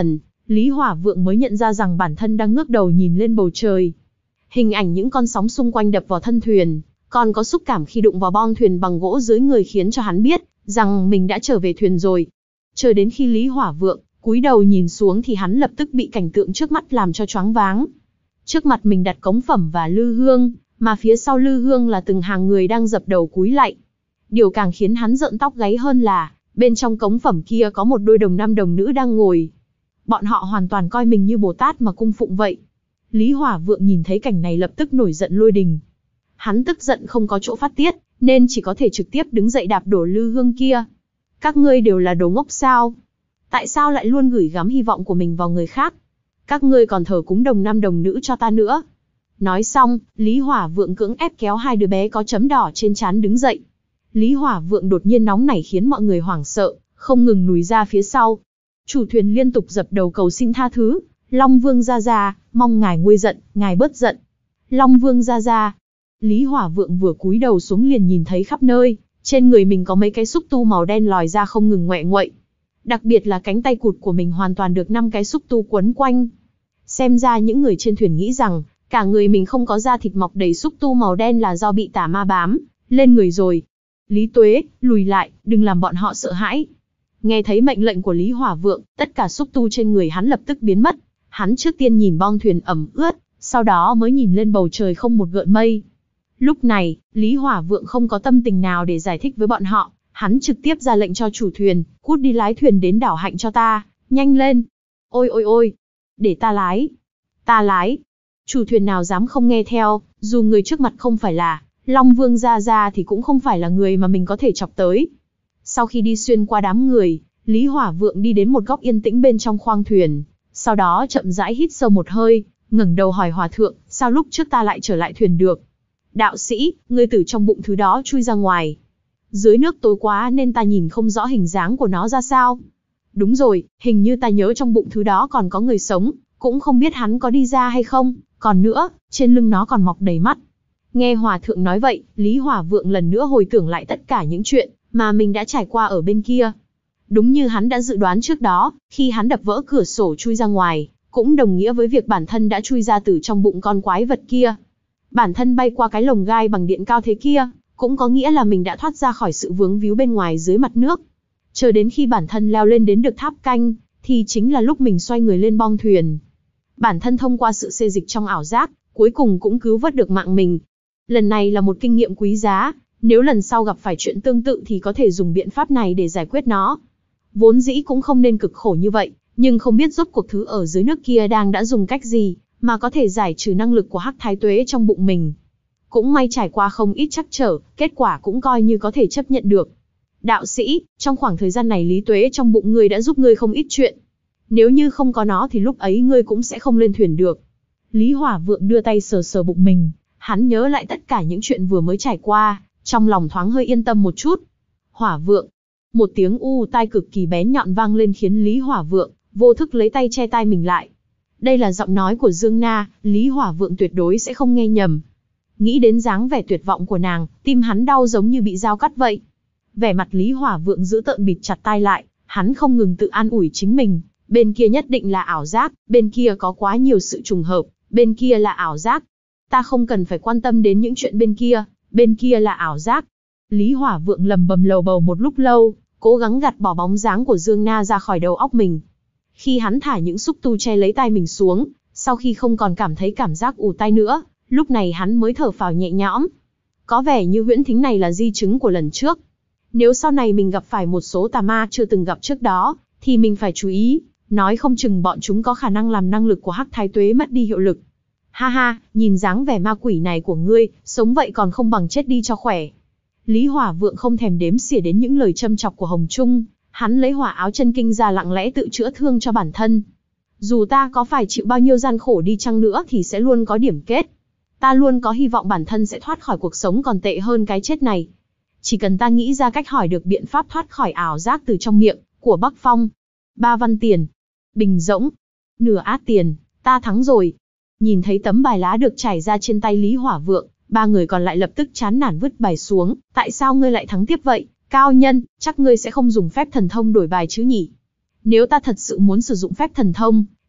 Lý Hỏa Vượng mới nhận ra rằng bản thân đang ngước đầu nhìn lên bầu trời. Hình ảnh những con sóng xung quanh đập vào thân thuyền, còn có xúc cảm khi đụng vào bong thuyền bằng gỗ dưới người khiến cho hắn biết rằng mình đã trở về thuyền rồi. Chờ đến khi Lý Hỏa Vượng cúi đầu nhìn xuống thì hắn lập tức bị cảnh tượng trước mắt làm cho choáng váng. Trước mặt mình đặt cống phẩm và lư hương, mà phía sau lư hương là từng hàng người đang dập đầu cúi lạy. Điều càng khiến hắn rợn tóc gáy hơn là, bên trong cống phẩm kia có một đôi đồng nam đồng nữ đang ngồi. Bọn họ hoàn toàn coi mình như Bồ Tát mà cung phụng vậy. Lý Hỏa Vượng nhìn thấy cảnh này lập tức nổi giận lôi đình. Hắn tức giận không có chỗ phát tiết, nên chỉ có thể trực tiếp đứng dậy đạp đổ lư hương kia. Các ngươi đều là đồ ngốc sao? Tại sao lại luôn gửi gắm hy vọng của mình vào người khác? Các ngươi còn thờ cúng đồng nam đồng nữ cho ta nữa. Nói xong, Lý Hỏa Vượng cưỡng ép kéo hai đứa bé có chấm đỏ trên trán đứng dậy. Lý Hỏa Vượng đột nhiên nóng nảy khiến mọi người hoảng sợ, không ngừng lùi ra phía sau. Chủ thuyền liên tục dập đầu cầu xin tha thứ. Long Vương gia gia, mong ngài nguôi giận, ngài bớt giận. Long Vương gia gia. Lý Hỏa Vượng vừa cúi đầu xuống liền nhìn thấy khắp nơi, trên người mình có mấy cái xúc tu màu đen lòi ra không ngừng ngoẹ nguậy. Đặc biệt là cánh tay cụt của mình hoàn toàn được năm cái xúc tu quấn quanh. Xem ra những người trên thuyền nghĩ rằng, cả người mình không có da thịt mọc đầy xúc tu màu đen là do bị tà ma bám lên người rồi. Lý Tuế, lùi lại, đừng làm bọn họ sợ hãi. Nghe thấy mệnh lệnh của Lý Hỏa Vượng, tất cả xúc tu trên người hắn lập tức biến mất. Hắn trước tiên nhìn bong thuyền ẩm ướt, sau đó mới nhìn lên bầu trời không một gợn mây. Lúc này, Lý Hỏa Vượng không có tâm tình nào để giải thích với bọn họ, hắn trực tiếp ra lệnh cho chủ thuyền, cút đi lái thuyền đến đảo Hạnh cho ta, nhanh lên. Ôi ôi ôi, để ta lái, ta lái. Chủ thuyền nào dám không nghe theo, dù người trước mặt không phải là Long Vương gia gia thì cũng không phải là người mà mình có thể chọc tới. Sau khi đi xuyên qua đám người, Lý Hỏa Vượng đi đến một góc yên tĩnh bên trong khoang thuyền, sau đó chậm rãi hít sâu một hơi, ngẩng đầu hỏi Hòa Thượng, sao lúc trước ta lại trở lại thuyền được? Đạo sĩ, ngươi từ trong bụng thứ đó chui ra ngoài. Dưới nước tối quá nên ta nhìn không rõ hình dáng của nó ra sao. Đúng rồi, hình như ta nhớ trong bụng thứ đó còn có người sống, cũng không biết hắn có đi ra hay không. Còn nữa, trên lưng nó còn mọc đầy mắt. Nghe Hòa Thượng nói vậy, Lý Hỏa Vượng lần nữa hồi tưởng lại tất cả những chuyện mà mình đã trải qua ở bên kia. Đúng như hắn đã dự đoán trước đó, khi hắn đập vỡ cửa sổ chui ra ngoài, cũng đồng nghĩa với việc bản thân đã chui ra từ trong bụng con quái vật kia. Bản thân bay qua cái lồng gai bằng điện cao thế kia, cũng có nghĩa là mình đã thoát ra khỏi sự vướng víu bên ngoài dưới mặt nước. Chờ đến khi bản thân leo lên đến được tháp canh, thì chính là lúc mình xoay người lên bong thuyền. Bản thân thông qua sự xê dịch trong ảo giác, cuối cùng cũng cứu vớt được mạng mình. Lần này là một kinh nghiệm quý giá, nếu lần sau gặp phải chuyện tương tự thì có thể dùng biện pháp này để giải quyết nó. Vốn dĩ cũng không nên cực khổ như vậy, nhưng không biết rốt cuộc thứ ở dưới nước kia đang đã dùng cách gì, mà có thể giải trừ năng lực của Hắc Thái Tuế trong bụng mình. Cũng may trải qua không ít trắc trở, kết quả cũng coi như có thể chấp nhận được. Đạo sĩ, trong khoảng thời gian này Lý Tuế trong bụng ngươi đã giúp ngươi không ít chuyện. Nếu như không có nó thì lúc ấy ngươi cũng sẽ không lên thuyền được. Lý Hỏa Vượng đưa tay sờ sờ bụng mình, hắn nhớ lại tất cả những chuyện vừa mới trải qua, trong lòng thoáng hơi yên tâm một chút. Hỏa Vượng, một tiếng u tai cực kỳ bén nhọn vang lên khiến Lý Hỏa Vượng vô thức lấy tay che tai mình lại. Đây là giọng nói của Dương Na, Lý Hỏa Vượng tuyệt đối sẽ không nghe nhầm. Nghĩ đến dáng vẻ tuyệt vọng của nàng, tim hắn đau giống như bị dao cắt vậy. Vẻ mặt Lý Hỏa Vượng giữ tợn bịt chặt tai lại, hắn không ngừng tự an ủi chính mình. Bên kia nhất định là ảo giác, bên kia có quá nhiều sự trùng hợp, bên kia là ảo giác. Ta không cần phải quan tâm đến những chuyện bên kia, bên kia là ảo giác. Lý Hỏa Vượng lầm bầm lầu bầu một lúc lâu, cố gắng gạt bỏ bóng dáng của Dương Na ra khỏi đầu óc mình. Khi hắn thả những xúc tu che lấy tai mình xuống, sau khi không còn cảm thấy cảm giác ù tai nữa, lúc này hắn mới thở phào nhẹ nhõm. Có vẻ như huyễn thính này là di chứng của lần trước. Nếu sau này mình gặp phải một số tà ma chưa từng gặp trước đó, thì mình phải chú ý, nói không chừng bọn chúng có khả năng làm năng lực của Hắc Thái Tuế mất đi hiệu lực. Ha ha, nhìn dáng vẻ ma quỷ này của ngươi, sống vậy còn không bằng chết đi cho khỏe. Lý Hỏa Vượng không thèm đếm xỉa đến những lời châm chọc của Hồng Trung, hắn lấy hỏa áo chân kinh ra lặng lẽ tự chữa thương cho bản thân. Dù ta có phải chịu bao nhiêu gian khổ đi chăng nữa thì sẽ luôn có điểm kết. Ta luôn có hy vọng bản thân sẽ thoát khỏi cuộc sống còn tệ hơn cái chết này. Chỉ cần ta nghĩ ra cách hỏi được biện pháp thoát khỏi ảo giác từ trong miệng của Bắc Phong. Ba văn tiền, bình rỗng, nửa át tiền, ta thắng rồi. Nhìn thấy tấm bài lá được trải ra trên tay Lý Hỏa Vượng, ba người còn lại lập tức chán nản vứt bài xuống. Tại sao ngươi lại thắng tiếp vậy? Cao nhân, chắc ngươi sẽ không dùng phép thần thông đổi bài chứ nhỉ? Nếu ta thật sự muốn sử dụng phép thần thông,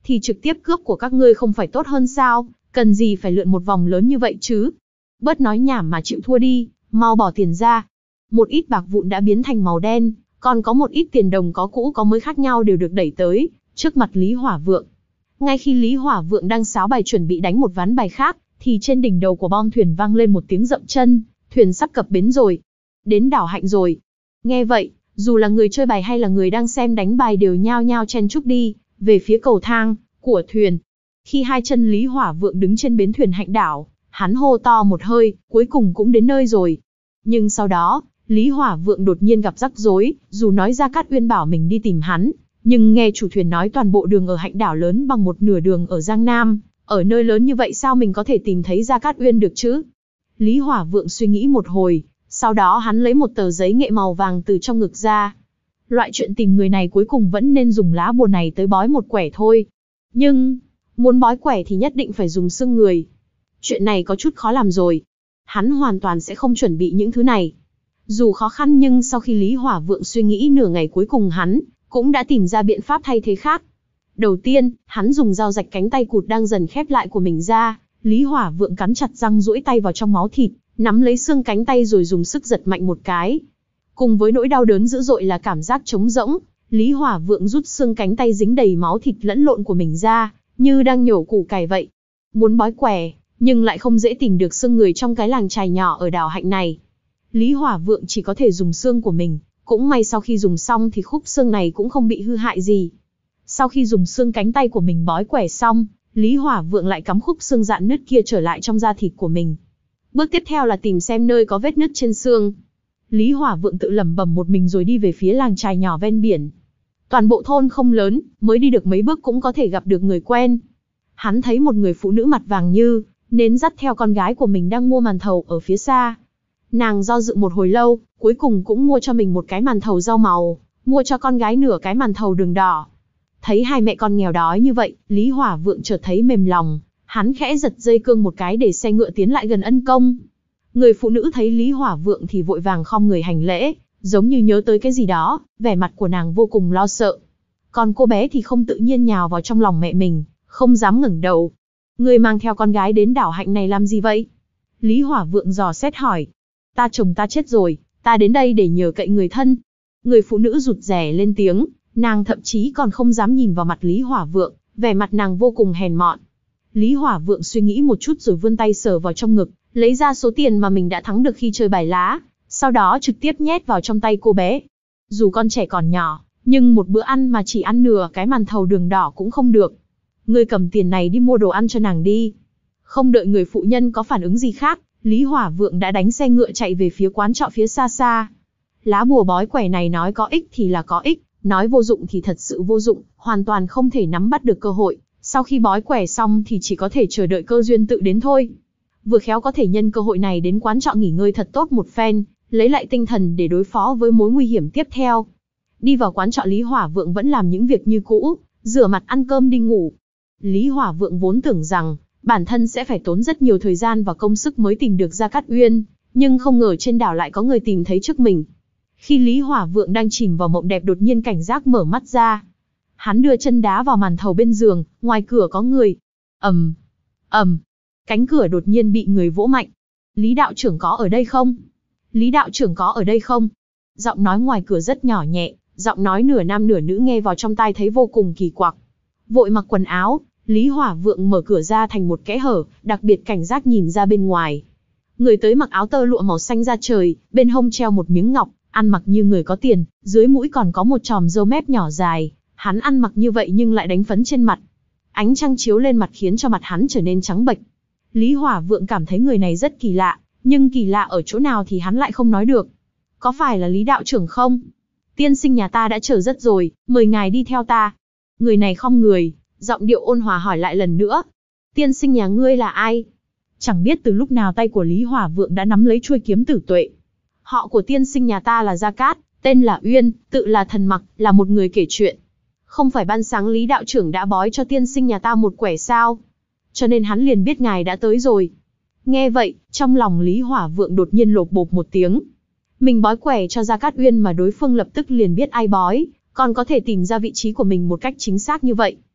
thì trực tiếp cướp của các ngươi không phải tốt hơn sao, cần gì phải lượn một vòng lớn như vậy chứ. Bớt nói nhảm mà chịu thua đi, mau bỏ tiền ra. Một ít bạc vụn đã biến thành màu đen, còn có một ít tiền đồng có cũ có mới khác nhau đều được đẩy tới trước mặt Lý Hỏa Vượng. Ngay khi Lý Hỏa Vượng đang sáo bài chuẩn bị đánh một ván bài khác, thì trên đỉnh đầu của bom thuyền vang lên một tiếng dậm chân, thuyền sắp cập bến rồi. Đến đảo Hạnh rồi. Nghe vậy, dù là người chơi bài hay là người đang xem đánh bài đều nhao nhao chen chúc đi về phía cầu thang của thuyền. Khi hai chân Lý Hỏa Vượng đứng trên bến thuyền Hạnh đảo, hắn hô to một hơi, cuối cùng cũng đến nơi rồi. Nhưng sau đó, Lý Hỏa Vượng đột nhiên gặp rắc rối, dù nói Gia Cát Uyên bảo mình đi tìm hắn, nhưng nghe chủ thuyền nói toàn bộ đường ở Hạnh đảo lớn bằng một nửa đường ở Giang Nam, ở nơi lớn như vậy sao mình có thể tìm thấy Gia Cát Uyên được chứ? Lý Hỏa Vượng suy nghĩ một hồi, sau đó hắn lấy một tờ giấy nghệ màu vàng từ trong ngực ra. Loại chuyện tìm người này cuối cùng vẫn nên dùng lá bùa này tới bói một quẻ thôi. Nhưng, muốn bói quẻ thì nhất định phải dùng xương người. Chuyện này có chút khó làm rồi. Hắn hoàn toàn sẽ không chuẩn bị những thứ này. Dù khó khăn nhưng sau khi Lý Hỏa Vượng suy nghĩ nửa ngày cuối cùng hắn cũng đã tìm ra biện pháp thay thế khác. Đầu tiên, hắn dùng dao rạch cánh tay cụt đang dần khép lại của mình ra. Lý Hỏa Vượng cắn chặt răng duỗi tay vào trong máu thịt, nắm lấy xương cánh tay rồi dùng sức giật mạnh một cái. Cùng với nỗi đau đớn dữ dội là cảm giác trống rỗng, Lý Hỏa Vượng rút xương cánh tay dính đầy máu thịt lẫn lộn của mình ra, như đang nhổ củ cải vậy. Muốn bói quẻ, nhưng lại không dễ tìm được xương người trong cái làng chài nhỏ ở đảo Hạnh này. Lý Hỏa Vượng chỉ có thể dùng xương của mình, cũng may sau khi dùng xong thì khúc xương này cũng không bị hư hại gì. Sau khi dùng xương cánh tay của mình bói quẻ xong, Lý Hỏa Vượng lại cắm khúc xương rạn nứt kia trở lại trong da thịt của mình. Bước tiếp theo là tìm xem nơi có vết nứt trên xương. Lý Hỏa Vượng tự lẩm bẩm một mình rồi đi về phía làng chài nhỏ ven biển. Toàn bộ thôn không lớn, mới đi được mấy bước cũng có thể gặp được người quen. Hắn thấy một người phụ nữ mặt vàng như nến dắt theo con gái của mình đang mua màn thầu ở phía xa. Nàng do dự một hồi lâu, cuối cùng cũng mua cho mình một cái màn thầu rau màu, mua cho con gái nửa cái màn thầu đường đỏ. Thấy hai mẹ con nghèo đói như vậy, Lý Hỏa Vượng chợt thấy mềm lòng, hắn khẽ giật dây cương một cái để xe ngựa tiến lại gần ân công. Người phụ nữ thấy Lý Hỏa Vượng thì vội vàng khom người hành lễ, giống như nhớ tới cái gì đó, vẻ mặt của nàng vô cùng lo sợ. Còn cô bé thì không tự nhiên nhào vào trong lòng mẹ mình, không dám ngẩng đầu. Ngươi mang theo con gái đến đảo Hạnh này làm gì vậy? Lý Hỏa Vượng dò xét hỏi. Ta chồng ta chết rồi, ta đến đây để nhờ cậy người thân. Người phụ nữ rụt rè lên tiếng, nàng thậm chí còn không dám nhìn vào mặt Lý Hỏa Vượng, vẻ mặt nàng vô cùng hèn mọn. Lý Hỏa Vượng suy nghĩ một chút rồi vươn tay sờ vào trong ngực, lấy ra số tiền mà mình đã thắng được khi chơi bài lá, sau đó trực tiếp nhét vào trong tay cô bé. Dù con trẻ còn nhỏ, nhưng một bữa ăn mà chỉ ăn nửa cái màn thầu đường đỏ cũng không được. Ngươi cầm tiền này đi mua đồ ăn cho nàng đi. Không đợi người phụ nhân có phản ứng gì khác, Lý Hỏa Vượng đã đánh xe ngựa chạy về phía quán trọ phía xa xa. Lá bùa bói quẻ này nói có ích thì là có ích, nói vô dụng thì thật sự vô dụng, hoàn toàn không thể nắm bắt được cơ hội. Sau khi bói quẻ xong thì chỉ có thể chờ đợi cơ duyên tự đến thôi. Vừa khéo có thể nhân cơ hội này đến quán trọ nghỉ ngơi thật tốt một phen, lấy lại tinh thần để đối phó với mối nguy hiểm tiếp theo. Đi vào quán trọ Lý Hỏa Vượng vẫn làm những việc như cũ, rửa mặt ăn cơm đi ngủ. Lý Hỏa Vượng vốn tưởng rằng bản thân sẽ phải tốn rất nhiều thời gian và công sức mới tìm được Gia Cát Uyên, nhưng không ngờ trên đảo lại có người tìm thấy trước mình. Khi Lý Hỏa Vượng đang chìm vào mộng đẹp đột nhiên cảnh giác mở mắt ra. Hắn đưa chân đá vào màn thầu bên giường, ngoài cửa có người. Ầm, ầm, cánh cửa đột nhiên bị người vỗ mạnh. Lý đạo trưởng có ở đây không? Lý đạo trưởng có ở đây không? Giọng nói ngoài cửa rất nhỏ nhẹ, giọng nói nửa nam nửa nữ nghe vào trong tai thấy vô cùng kỳ quặc. Vội mặc quần áo, Lý Hỏa Vượng mở cửa ra thành một kẽ hở, đặc biệt cảnh giác nhìn ra bên ngoài. Người tới mặc áo tơ lụa màu xanh da trời, bên hông treo một miếng ngọc, ăn mặc như người có tiền, dưới mũi còn có một chòm râu mép nhỏ dài. Hắn ăn mặc như vậy nhưng lại đánh phấn trên mặt. Ánh trăng chiếu lên mặt khiến cho mặt hắn trở nên trắng bệch. Lý Hỏa Vượng cảm thấy người này rất kỳ lạ, nhưng kỳ lạ ở chỗ nào thì hắn lại không nói được. Có phải là Lý đạo trưởng không? Tiên sinh nhà ta đã chờ rất rồi, mời ngài đi theo ta. Người này khom người, giọng điệu ôn hòa hỏi lại lần nữa. Tiên sinh nhà ngươi là ai? Chẳng biết từ lúc nào tay của Lý Hỏa Vượng đã nắm lấy chuôi kiếm tử tuệ. Họ của tiên sinh nhà ta là Gia Cát, tên là Uyên, tự là thần mặc, là một người kể chuyện. Không phải ban sáng Lý đạo trưởng đã bói cho tiên sinh nhà ta một quẻ sao? Cho nên hắn liền biết ngài đã tới rồi. Nghe vậy, trong lòng Lý Hỏa Vượng đột nhiên lột bột một tiếng. Mình bói quẻ cho Gia Cát Uyên mà đối phương lập tức liền biết ai bói, còn có thể tìm ra vị trí của mình một cách chính xác như vậy.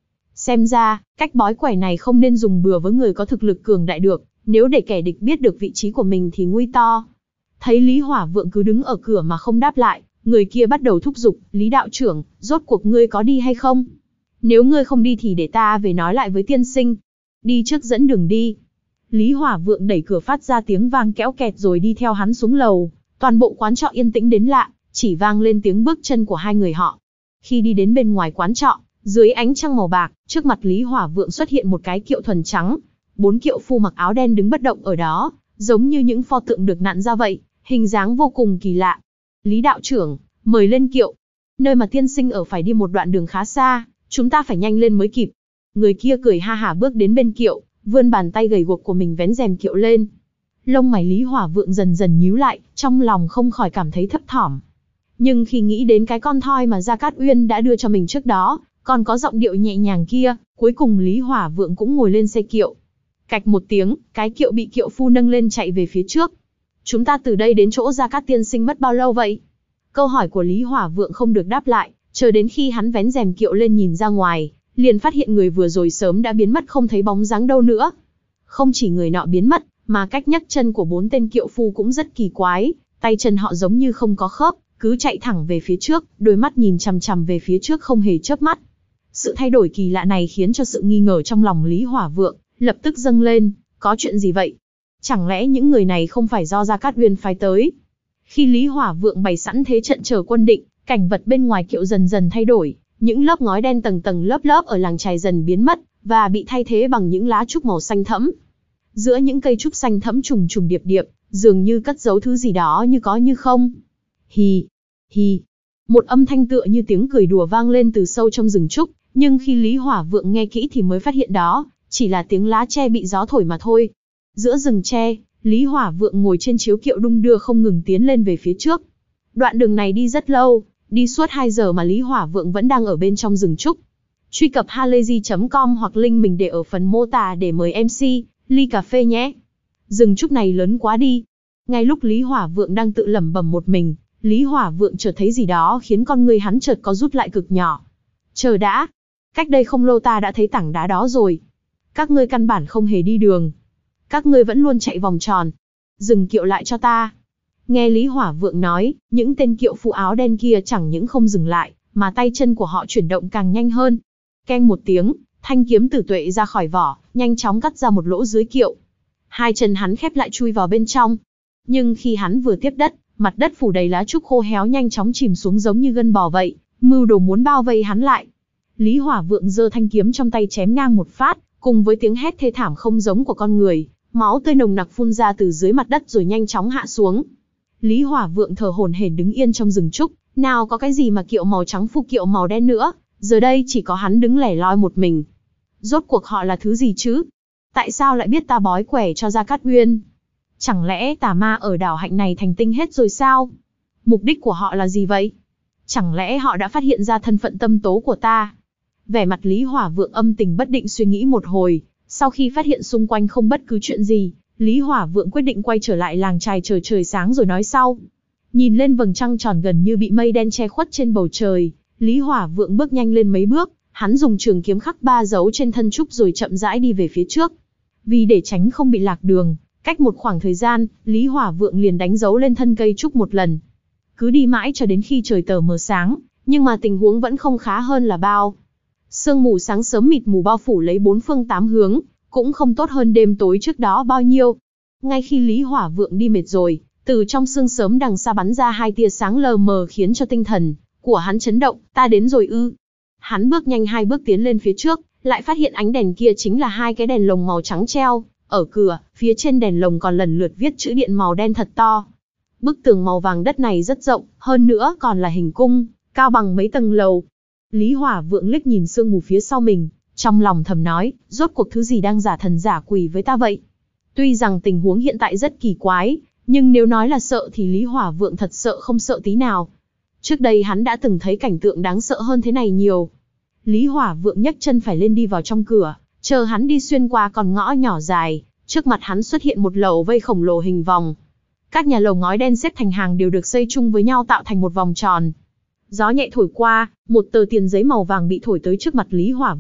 Xem ra, cách bói quẻ này không nên dùng bừa với người có thực lực cường đại được, nếu để kẻ địch biết được vị trí của mình thì nguy to. Thấy Lý Hỏa Vượng cứ đứng ở cửa mà không đáp lại, người kia bắt đầu thúc giục, Lý đạo trưởng, rốt cuộc ngươi có đi hay không? Nếu ngươi không đi thì để ta về nói lại với tiên sinh. Đi trước dẫn đường đi. Lý Hỏa Vượng đẩy cửa phát ra tiếng vang kéo kẹt rồi đi theo hắn xuống lầu. Toàn bộ quán trọ yên tĩnh đến lạ, chỉ vang lên tiếng bước chân của hai người họ. Khi đi đến bên ngoài quán trọ, dưới ánh trăng màu bạc, trước mặt Lý Hỏa Vượng xuất hiện một cái kiệu thuần trắng. Bốn kiệu phu mặc áo đen đứng bất động ở đó, giống như những pho tượng được nặn ra vậy, hình dáng vô cùng kỳ lạ. Lý đạo trưởng, mời lên kiệu. Nơi mà tiên sinh ở phải đi một đoạn đường khá xa, chúng ta phải nhanh lên mới kịp. Người kia cười ha hả bước đến bên kiệu, vươn bàn tay gầy guộc của mình vén rèm kiệu lên. Lông mày Lý Hỏa Vượng dần dần nhíu lại, trong lòng không khỏi cảm thấy thấp thỏm. Nhưng khi nghĩ đến cái con thoi mà Gia Cát Uyên đã đưa cho mình trước đó, còn có giọng điệu nhẹ nhàng kia, cuối cùng Lý Hỏa Vượng cũng ngồi lên xe kiệu. Cạch một tiếng, cái kiệu bị kiệu phu nâng lên chạy về phía trước. Chúng ta từ đây đến chỗ Gia Cát tiên sinh mất bao lâu vậy? Câu hỏi của Lý Hỏa Vượng không được đáp lại, chờ đến khi hắn vén rèm kiệu lên nhìn ra ngoài, liền phát hiện người vừa rồi sớm đã biến mất không thấy bóng dáng đâu nữa. Không chỉ người nọ biến mất, mà cách nhấc chân của bốn tên kiệu phu cũng rất kỳ quái, tay chân họ giống như không có khớp, cứ chạy thẳng về phía trước, đôi mắt nhìn chằm chằm về phía trước không hề chớp mắt. Sự thay đổi kỳ lạ này khiến cho sự nghi ngờ trong lòng Lý Hỏa Vượng lập tức dâng lên, có chuyện gì vậy? Chẳng lẽ những người này không phải do Gia Cát Uyên phái tới? Khi Lý Hỏa Vượng bày sẵn thế trận chờ quân định, cảnh vật bên ngoài kiệu dần dần thay đổi, những lớp ngói đen tầng tầng lớp lớp ở làng chài dần biến mất, và bị thay thế bằng những lá trúc màu xanh thẫm. Giữa những cây trúc xanh thẫm trùng trùng điệp điệp, dường như cất giấu thứ gì đó như có như không. Hì, hì. Một âm thanh tựa như tiếng cười đùa vang lên từ sâu trong rừng trúc, nhưng khi Lý Hỏa Vượng nghe kỹ thì mới phát hiện đó chỉ là tiếng lá tre bị gió thổi mà thôi. Giữa rừng tre, Lý Hỏa Vượng ngồi trên chiếu kiệu đung đưa không ngừng tiến lên về phía trước. Đoạn đường này đi rất lâu, đi suốt hai giờ mà Lý Hỏa Vượng vẫn đang ở bên trong rừng trúc. Truy cập halayzi chấm com hoặc link mình để ở phần mô tả để mời em xê, ly cà phê nhé. Rừng trúc này lớn quá đi. Ngay lúc Lý Hỏa Vượng đang tự lẩm bẩm một mình, Lý Hỏa Vượng chợt thấy gì đó khiến con người hắn chợt có rút lại cực nhỏ. Chờ đã, cách đây không lâu ta đã thấy tảng đá đó rồi. Các ngươi căn bản không hề đi đường. Các ngươi vẫn luôn chạy vòng tròn. Dừng kiệu lại cho ta. Nghe Lý Hỏa Vượng nói, những tên kiệu phu áo đen kia chẳng những không dừng lại, mà tay chân của họ chuyển động càng nhanh hơn. Keng một tiếng, thanh kiếm tử tuệ ra khỏi vỏ, nhanh chóng cắt ra một lỗ dưới kiệu. Hai chân hắn khép lại chui vào bên trong. Nhưng khi hắn vừa tiếp đất, mặt đất phủ đầy lá trúc khô héo nhanh chóng chìm xuống giống như gân bò vậy, mưu đồ muốn bao vây hắn lại. Lý Hỏa Vượng giơ thanh kiếm trong tay chém ngang một phát, cùng với tiếng hét thê thảm không giống của con người, máu tươi nồng nặc phun ra từ dưới mặt đất rồi nhanh chóng hạ xuống. Lý Hỏa Vượng thở hổn hển đứng yên trong rừng trúc, nào có cái gì mà kiệu màu trắng phu kiệu màu đen nữa, giờ đây chỉ có hắn đứng lẻ loi một mình. Rốt cuộc họ là thứ gì chứ? Tại sao lại biết ta bói quẻ cho Gia Cát Uyên? Chẳng lẽ tà ma ở đảo Hạnh này thành tinh hết rồi sao? Mục đích của họ là gì vậy? Chẳng lẽ họ đã phát hiện ra thân phận tâm tố của ta? Vẻ mặt Lý Hỏa Vượng âm tình bất định suy nghĩ một hồi, sau khi phát hiện xung quanh không bất cứ chuyện gì, Lý Hỏa Vượng quyết định quay trở lại làng chài chờ trời sáng rồi nói sau. Nhìn lên vầng trăng tròn gần như bị mây đen che khuất trên bầu trời, Lý Hỏa Vượng bước nhanh lên mấy bước, hắn dùng trường kiếm khắc ba dấu trên thân trúc rồi chậm rãi đi về phía trước. Vì để tránh không bị lạc đường, cách một khoảng thời gian, Lý Hỏa Vượng liền đánh dấu lên thân cây trúc một lần. Cứ đi mãi cho đến khi trời tờ mờ sáng, nhưng mà tình huống vẫn không khá hơn là bao. Sương mù sáng sớm mịt mù bao phủ lấy bốn phương tám hướng, cũng không tốt hơn đêm tối trước đó bao nhiêu. Ngay khi Lý Hỏa Vượng đi mệt rồi, từ trong sương sớm đằng xa bắn ra hai tia sáng lờ mờ khiến cho tinh thần của hắn chấn động. Ta đến rồi ư? Hắn bước nhanh hai bước tiến lên phía trước, lại phát hiện ánh đèn kia chính là hai cái đèn lồng màu trắng treo ở cửa, phía trên đèn lồng còn lần lượt viết chữ điện màu đen thật to. Bức tường màu vàng đất này rất rộng, hơn nữa còn là hình cung, cao bằng mấy tầng lầu. Lý Hỏa Vượng liếc nhìn sương mù phía sau mình, trong lòng thầm nói, rốt cuộc thứ gì đang giả thần giả quỷ với ta vậy? Tuy rằng tình huống hiện tại rất kỳ quái, nhưng nếu nói là sợ thì Lý Hỏa Vượng thật sợ không sợ tí nào. Trước đây hắn đã từng thấy cảnh tượng đáng sợ hơn thế này nhiều. Lý Hỏa Vượng nhấc chân phải lên đi vào trong cửa, chờ hắn đi xuyên qua con ngõ nhỏ dài, trước mặt hắn xuất hiện một lầu vây khổng lồ hình vòng. Các nhà lầu ngói đen xếp thành hàng đều được xây chung với nhau tạo thành một vòng tròn. Gió nhẹ thổi qua, một tờ tiền giấy màu vàng bị thổi tới trước mặt Lý Hỏa Vượng,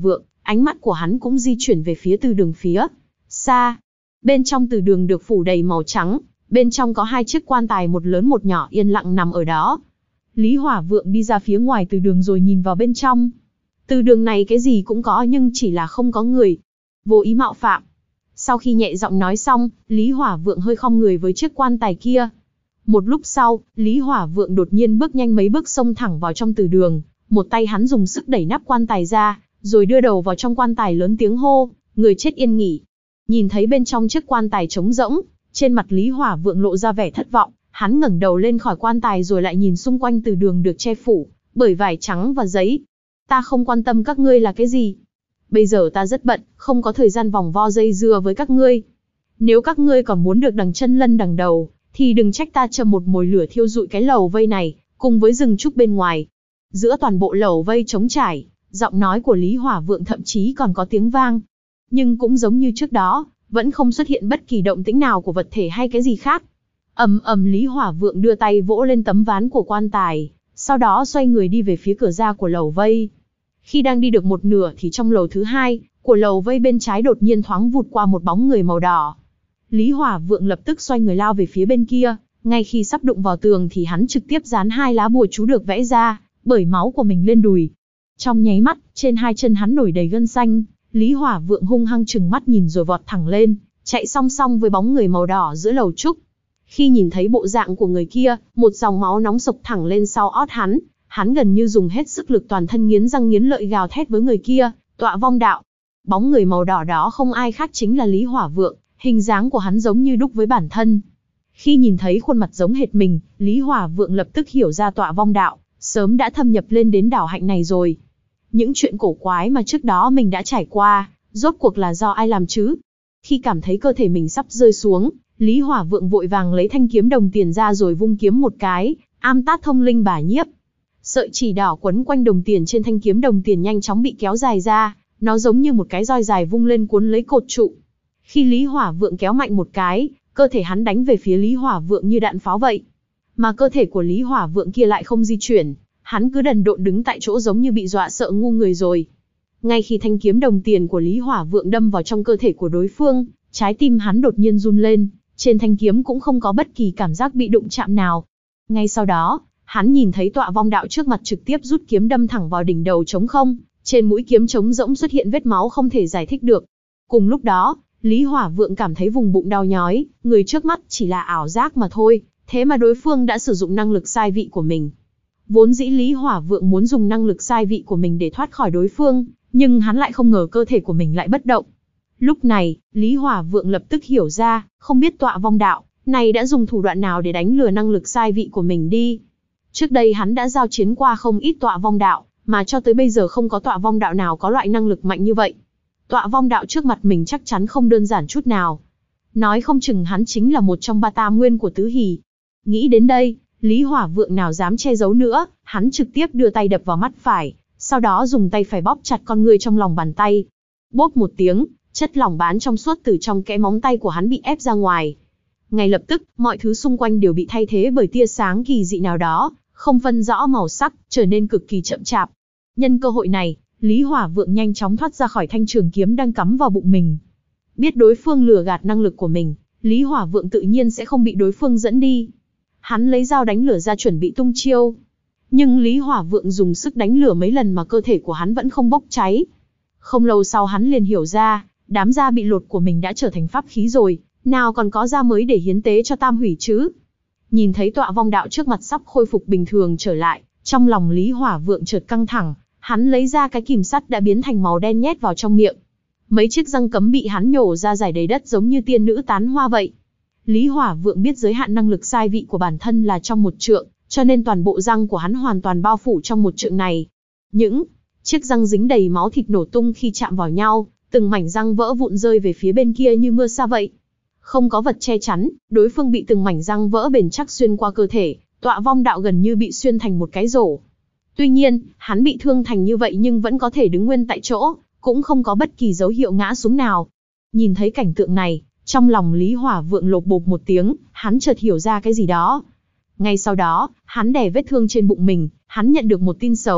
ánh mắt của hắn cũng di chuyển về phía từ đường phía xa. Bên trong từ đường được phủ đầy màu trắng, bên trong có hai chiếc quan tài một lớn một nhỏ yên lặng nằm ở đó. Lý Hỏa Vượng đi ra phía ngoài từ đường rồi nhìn vào bên trong. Từ đường này cái gì cũng có nhưng chỉ là không có người. Vô ý mạo phạm. Sau khi nhẹ giọng nói xong, Lý Hỏa Vượng hơi khom người với chiếc quan tài kia. Một lúc sau, Lý Hỏa Vượng đột nhiên bước nhanh mấy bước xông thẳng vào trong từ đường. Một tay hắn dùng sức đẩy nắp quan tài ra, rồi đưa đầu vào trong quan tài lớn tiếng hô, người chết yên nghỉ. Nhìn thấy bên trong chiếc quan tài trống rỗng, trên mặt Lý Hỏa Vượng lộ ra vẻ thất vọng. Hắn ngẩng đầu lên khỏi quan tài rồi lại nhìn xung quanh từ đường được che phủ bởi vải trắng và giấy. Ta không quan tâm các ngươi là cái gì. Bây giờ ta rất bận, không có thời gian vòng vo dây dưa với các ngươi. Nếu các ngươi còn muốn được đằng chân lân đằng đầu, thì đừng trách ta châm một mồi lửa thiêu rụi cái lầu vây này, cùng với rừng trúc bên ngoài. Giữa toàn bộ lầu vây trống trải, giọng nói của Lý Hỏa Vượng thậm chí còn có tiếng vang. Nhưng cũng giống như trước đó, vẫn không xuất hiện bất kỳ động tĩnh nào của vật thể hay cái gì khác. Ầm ầm, Lý Hỏa Vượng đưa tay vỗ lên tấm ván của quan tài, sau đó xoay người đi về phía cửa ra của lầu vây. Khi đang đi được một nửa thì trong lầu thứ hai, của lầu vây bên trái đột nhiên thoáng vụt qua một bóng người màu đỏ. Lý Hỏa Vượng lập tức xoay người lao về phía bên kia, ngay khi sắp đụng vào tường thì hắn trực tiếp dán hai lá bùa chú được vẽ ra bởi máu của mình lên đùi. Trong nháy mắt, trên hai chân hắn nổi đầy gân xanh, Lý Hỏa Vượng hung hăng trừng mắt nhìn rồi vọt thẳng lên, chạy song song với bóng người màu đỏ giữa lầu trúc. Khi nhìn thấy bộ dạng của người kia, một dòng máu nóng sộc thẳng lên sau ót hắn, hắn gần như dùng hết sức lực toàn thân nghiến răng nghiến lợi gào thét với người kia, tọa vong đạo. Bóng người màu đỏ đó không ai khác chính là Lý Hỏa Vượng, hình dáng của hắn giống như đúc với bản thân. Khi nhìn thấy khuôn mặt giống hệt mình, Lý Hỏa Vượng lập tức hiểu ra tọa vong đạo sớm đã thâm nhập lên đến đảo hạnh này rồi. Những chuyện cổ quái mà trước đó mình đã trải qua, rốt cuộc là do ai làm chứ? Khi cảm thấy cơ thể mình sắp rơi xuống, Lý Hỏa Vượng vội vàng lấy thanh kiếm đồng tiền ra rồi vung kiếm một cái, am tát thông linh bả nhiếp. Sợi chỉ đỏ quấn quanh đồng tiền trên thanh kiếm đồng tiền nhanh chóng bị kéo dài ra, nó giống như một cái roi dài vung lên cuốn lấy cột trụ. Khi Lý Hỏa Vượng kéo mạnh một cái, cơ thể hắn đánh về phía Lý Hỏa Vượng như đạn pháo vậy. Mà cơ thể của Lý Hỏa Vượng kia lại không di chuyển, hắn cứ đần độn đứng tại chỗ giống như bị dọa sợ ngu người rồi. Ngay khi thanh kiếm đồng tiền của Lý Hỏa Vượng đâm vào trong cơ thể của đối phương, trái tim hắn đột nhiên run lên, trên thanh kiếm cũng không có bất kỳ cảm giác bị đụng chạm nào. Ngay sau đó, hắn nhìn thấy tọa vong đạo trước mặt trực tiếp rút kiếm đâm thẳng vào đỉnh đầu trống không, trên mũi kiếm trống rỗng xuất hiện vết máu không thể giải thích được. Cùng lúc đó, Lý Hỏa Vượng cảm thấy vùng bụng đau nhói, người trước mắt chỉ là ảo giác mà thôi, thế mà đối phương đã sử dụng năng lực sai vị của mình. Vốn dĩ Lý Hỏa Vượng muốn dùng năng lực sai vị của mình để thoát khỏi đối phương, nhưng hắn lại không ngờ cơ thể của mình lại bất động. Lúc này, Lý Hỏa Vượng lập tức hiểu ra, không biết tọa vong đạo này đã dùng thủ đoạn nào để đánh lừa năng lực sai vị của mình đi. Trước đây hắn đã giao chiến qua không ít tọa vong đạo, mà cho tới bây giờ không có tọa vong đạo nào có loại năng lực mạnh như vậy. Tọa vong đạo trước mặt mình chắc chắn không đơn giản chút nào. Nói không chừng hắn chính là một trong ba tam nguyên của tứ hỷ. Nghĩ đến đây, Lý Hỏa Vượng nào dám che giấu nữa, hắn trực tiếp đưa tay đập vào mắt phải, sau đó dùng tay phải bóp chặt con ngươi trong lòng bàn tay. Bốp một tiếng, chất lỏng bán trong suốt từ trong kẽ móng tay của hắn bị ép ra ngoài. Ngay lập tức, mọi thứ xung quanh đều bị thay thế bởi tia sáng kỳ dị nào đó, không phân rõ màu sắc, trở nên cực kỳ chậm chạp. Nhân cơ hội này, Lý Hỏa Vượng nhanh chóng thoát ra khỏi thanh trường kiếm đang cắm vào bụng mình. Biết đối phương lừa gạt năng lực của mình, Lý Hỏa Vượng tự nhiên sẽ không bị đối phương dẫn đi. Hắn lấy dao đánh lửa ra chuẩn bị tung chiêu. Nhưng Lý Hỏa Vượng dùng sức đánh lửa mấy lần mà cơ thể của hắn vẫn không bốc cháy. Không lâu sau hắn liền hiểu ra, đám da bị lột của mình đã trở thành pháp khí rồi, nào còn có da mới để hiến tế cho tam hủy chứ. Nhìn thấy tọa vong đạo trước mặt sắp khôi phục bình thường trở lại, trong lòng Lý Hỏa Vượng chợt căng thẳng, hắn lấy ra cái kìm sắt đã biến thành màu đen nhét vào trong miệng. Mấy chiếc răng cấm bị hắn nhổ ra rải đầy đất giống như tiên nữ tán hoa vậy. Lý Hỏa Vượng biết giới hạn năng lực sai vị của bản thân là trong một trượng, cho nên toàn bộ răng của hắn hoàn toàn bao phủ trong một trượng này. Những chiếc răng dính đầy máu thịt nổ tung khi chạm vào nhau, từng mảnh răng vỡ vụn rơi về phía bên kia như mưa sa vậy. Không có vật che chắn, đối phương bị từng mảnh răng vỡ bền chắc xuyên qua cơ thể, tọa vong đạo gần như bị xuyên thành một cái rổ. Tuy nhiên, hắn bị thương thành như vậy nhưng vẫn có thể đứng nguyên tại chỗ, cũng không có bất kỳ dấu hiệu ngã xuống nào. Nhìn thấy cảnh tượng này, trong lòng Lý Hỏa Vượng lột bột một tiếng, hắn chợt hiểu ra cái gì đó. Ngay sau đó, hắn đè vết thương trên bụng mình, hắn nhận được một tin xấu,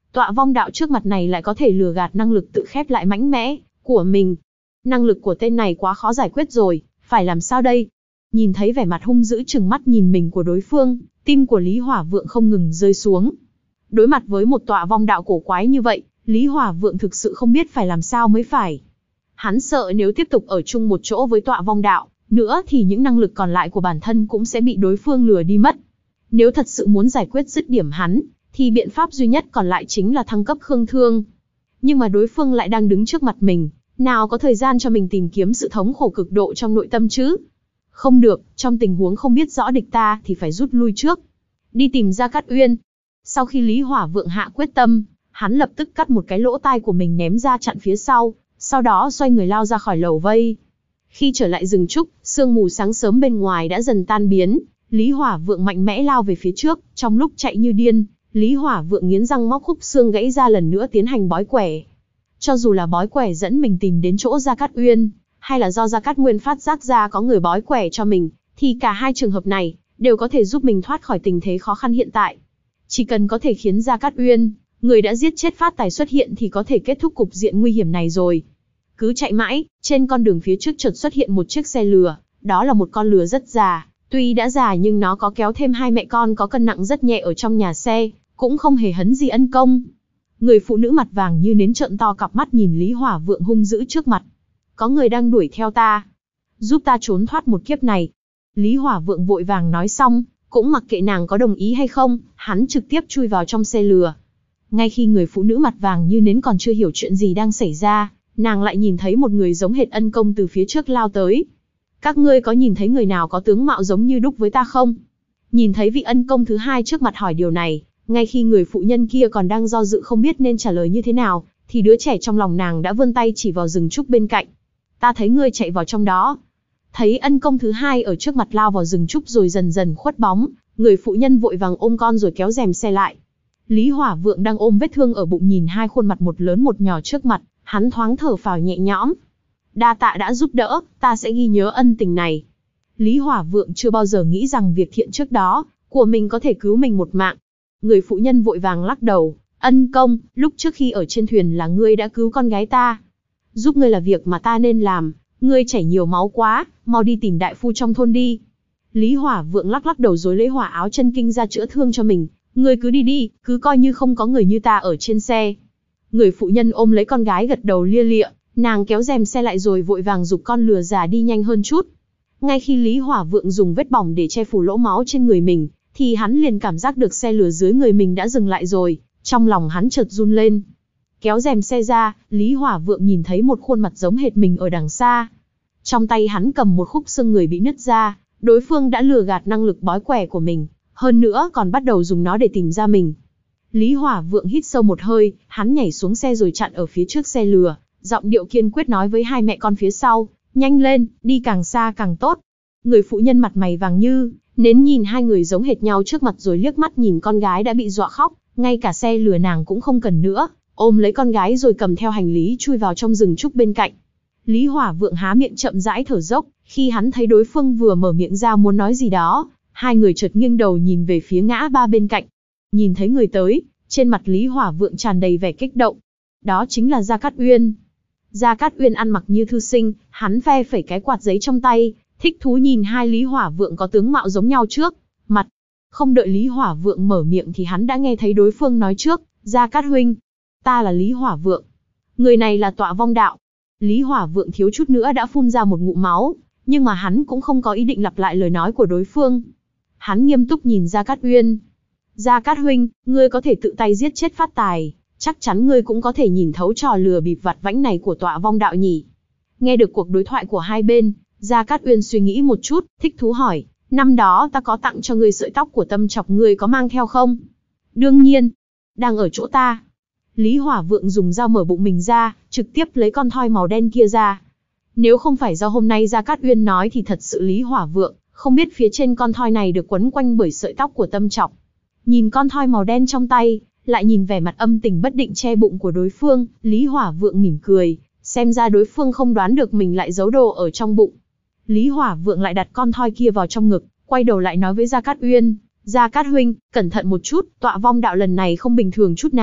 Tọa vong đạo trước mặt này lại có thể lừa gạt năng lực tự khép lại mạnh mẽ của mình. Năng lực của tên này quá khó giải quyết rồi, phải làm sao đây? Nhìn thấy vẻ mặt hung dữ trừng mắt nhìn mình của đối phương, tim của Lý Hỏa Vượng không ngừng rơi xuống. Đối mặt với một tọa vong đạo cổ quái như vậy, Lý Hỏa Vượng thực sự không biết phải làm sao mới phải. Hắn sợ nếu tiếp tục ở chung một chỗ với tọa vong đạo nữa thì những năng lực còn lại của bản thân cũng sẽ bị đối phương lừa đi mất. Nếu thật sự muốn giải quyết dứt điểm hắn, thì biện pháp duy nhất còn lại chính là thăng cấp Khương Thương. Nhưng mà đối phương lại đang đứng trước mặt mình, nào có thời gian cho mình tìm kiếm sự thống khổ cực độ trong nội tâm chứ? Không được, trong tình huống không biết rõ địch ta thì phải rút lui trước. Đi tìm Gia Cát Uyên. Sau khi Lý Hỏa Vượng hạ quyết tâm, hắn lập tức cắt một cái lỗ tai của mình ném ra chặn phía sau, sau đó xoay người lao ra khỏi lầu vây. Khi trở lại rừng trúc, sương mù sáng sớm bên ngoài đã dần tan biến, Lý Hỏa Vượng mạnh mẽ lao về phía trước, trong lúc chạy như điên, Lý Hỏa Vượng nghiến răng móc khúc xương gãy ra lần nữa tiến hành bói quẻ. Cho dù là bói quẻ dẫn mình tìm đến chỗ Gia Cát Uyên, hay là do Gia Cát Nguyên phát giác ra có người bói quẻ cho mình, thì cả hai trường hợp này đều có thể giúp mình thoát khỏi tình thế khó khăn hiện tại. Chỉ cần có thể khiến Gia Cát Uyên, người đã giết chết Phát Tài xuất hiện thì có thể kết thúc cục diện nguy hiểm này rồi. Cứ chạy mãi, trên con đường phía trước chợt xuất hiện một chiếc xe lừa, đó là một con lừa rất già, tuy đã già nhưng nó có kéo thêm hai mẹ con có cân nặng rất nhẹ ở trong nhà xe, cũng không hề hấn gì ân công. Người phụ nữ mặt vàng như nến trợn to cặp mắt nhìn Lý Hỏa Vượng hung dữ trước mặt. Có người đang đuổi theo ta, giúp ta trốn thoát một kiếp này. Lý Hỏa Vượng vội vàng nói xong, cũng mặc kệ nàng có đồng ý hay không, hắn trực tiếp chui vào trong xe lừa. Ngay khi người phụ nữ mặt vàng như nến còn chưa hiểu chuyện gì đang xảy ra, nàng lại nhìn thấy một người giống hệt ân công từ phía trước lao tới. Các ngươi có nhìn thấy người nào có tướng mạo giống như đúc với ta không? Nhìn thấy vị ân công thứ hai trước mặt hỏi điều này, ngay khi người phụ nhân kia còn đang do dự không biết nên trả lời như thế nào, thì đứa trẻ trong lòng nàng đã vươn tay chỉ vào rừng trúc bên cạnh. Ta thấy ngươi chạy vào trong đó. Thấy ân công thứ hai ở trước mặt lao vào rừng trúc rồi dần dần khuất bóng, người phụ nhân vội vàng ôm con rồi kéo rèm xe lại. Lý Hỏa Vượng đang ôm vết thương ở bụng nhìn hai khuôn mặt một lớn một nhỏ trước mặt, hắn thoáng thở phào nhẹ nhõm. Đa tạ đã giúp đỡ, ta sẽ ghi nhớ ân tình này. Lý Hỏa Vượng chưa bao giờ nghĩ rằng việc thiện trước đó của mình có thể cứu mình một mạng. Người phụ nhân vội vàng lắc đầu, ân công, lúc trước khi ở trên thuyền là ngươi đã cứu con gái ta. Giúp ngươi là việc mà ta nên làm, ngươi chảy nhiều máu quá, mau đi tìm đại phu trong thôn đi. Lý Hỏa Vượng lắc lắc đầu rồi lấy hỏa áo chân kinh ra chữa thương cho mình. Ngươi cứ đi đi, cứ coi như không có người như ta ở trên xe. Người phụ nhân ôm lấy con gái gật đầu lia lịa, nàng kéo rèm xe lại rồi vội vàng giục con lừa già đi nhanh hơn chút. Ngay khi Lý Hỏa Vượng dùng vết bỏng để che phủ lỗ máu trên người mình, thì hắn liền cảm giác được xe lừa dưới người mình đã dừng lại rồi, trong lòng hắn chợt run lên. Kéo rèm xe ra, Lý Hỏa Vượng nhìn thấy một khuôn mặt giống hệt mình ở đằng xa. Trong tay hắn cầm một khúc xương người bị nứt ra, đối phương đã lừa gạt năng lực bói quẻ của mình, hơn nữa còn bắt đầu dùng nó để tìm ra mình. Lý Hỏa Vượng hít sâu một hơi, hắn nhảy xuống xe rồi chặn ở phía trước xe lừa, giọng điệu kiên quyết nói với hai mẹ con phía sau, nhanh lên, đi càng xa càng tốt. Người phụ nhân mặt mày vàng như nến nhìn hai người giống hệt nhau trước mặt rồi liếc mắt nhìn con gái đã bị dọa khóc, ngay cả xe lừa nàng cũng không cần nữa, ôm lấy con gái rồi cầm theo hành lý chui vào trong rừng trúc bên cạnh. Lý Hỏa Vượng há miệng chậm rãi thở dốc, khi hắn thấy đối phương vừa mở miệng ra muốn nói gì đó, hai người chợt nghiêng đầu nhìn về phía ngã ba bên cạnh. Nhìn thấy người tới, trên mặt Lý Hỏa Vượng tràn đầy vẻ kích động. Đó chính là Gia Cát Uyên. Gia Cát Uyên ăn mặc như thư sinh, hắn phe phẩy cái quạt giấy trong tay, thích thú nhìn hai Lý Hỏa Vượng có tướng mạo giống nhau trước mặt. Không đợi Lý Hỏa Vượng mở miệng thì hắn đã nghe thấy đối phương nói trước, Gia Cát huynh, ta là Lý Hỏa Vượng. Người này là tọa vong đạo. Lý Hỏa Vượng thiếu chút nữa đã phun ra một ngụm máu, nhưng mà hắn cũng không có ý định lặp lại lời nói của đối phương. Hắn nghiêm túc nhìn Gia Cát Uyên. Gia Cát huynh, ngươi có thể tự tay giết chết Phát Tài, chắc chắn ngươi cũng có thể nhìn thấu trò lừa bịp vặt vãnh này của tọa vong đạo nhỉ. Nghe được cuộc đối thoại của hai bên, Gia Cát Uyên suy nghĩ một chút, thích thú hỏi, năm đó ta có tặng cho ngươi sợi tóc của Tâm Chọc, ngươi có mang theo không? Đương nhiên, đang ở chỗ ta. Lý Hỏa Vượng dùng dao mở bụng mình ra, trực tiếp lấy con thoi màu đen kia ra. Nếu không phải do hôm nay Gia Cát Uyên nói thì thật sự Lý Hỏa Vượng không biết phía trên con thoi này được quấn quanh bởi sợi tóc của Tâm Chọc. Nhìn con thoi màu đen trong tay, lại nhìn vẻ mặt âm tình bất định che bụng của đối phương, Lý Hỏa Vượng mỉm cười, xem ra đối phương không đoán được mình lại giấu đồ ở trong bụng. Lý Hỏa Vượng lại đặt con thoi kia vào trong ngực, quay đầu lại nói với Gia Cát Uyên, Gia Cát huynh, cẩn thận một chút, tọa vong đạo lần này không bình thường chút nào,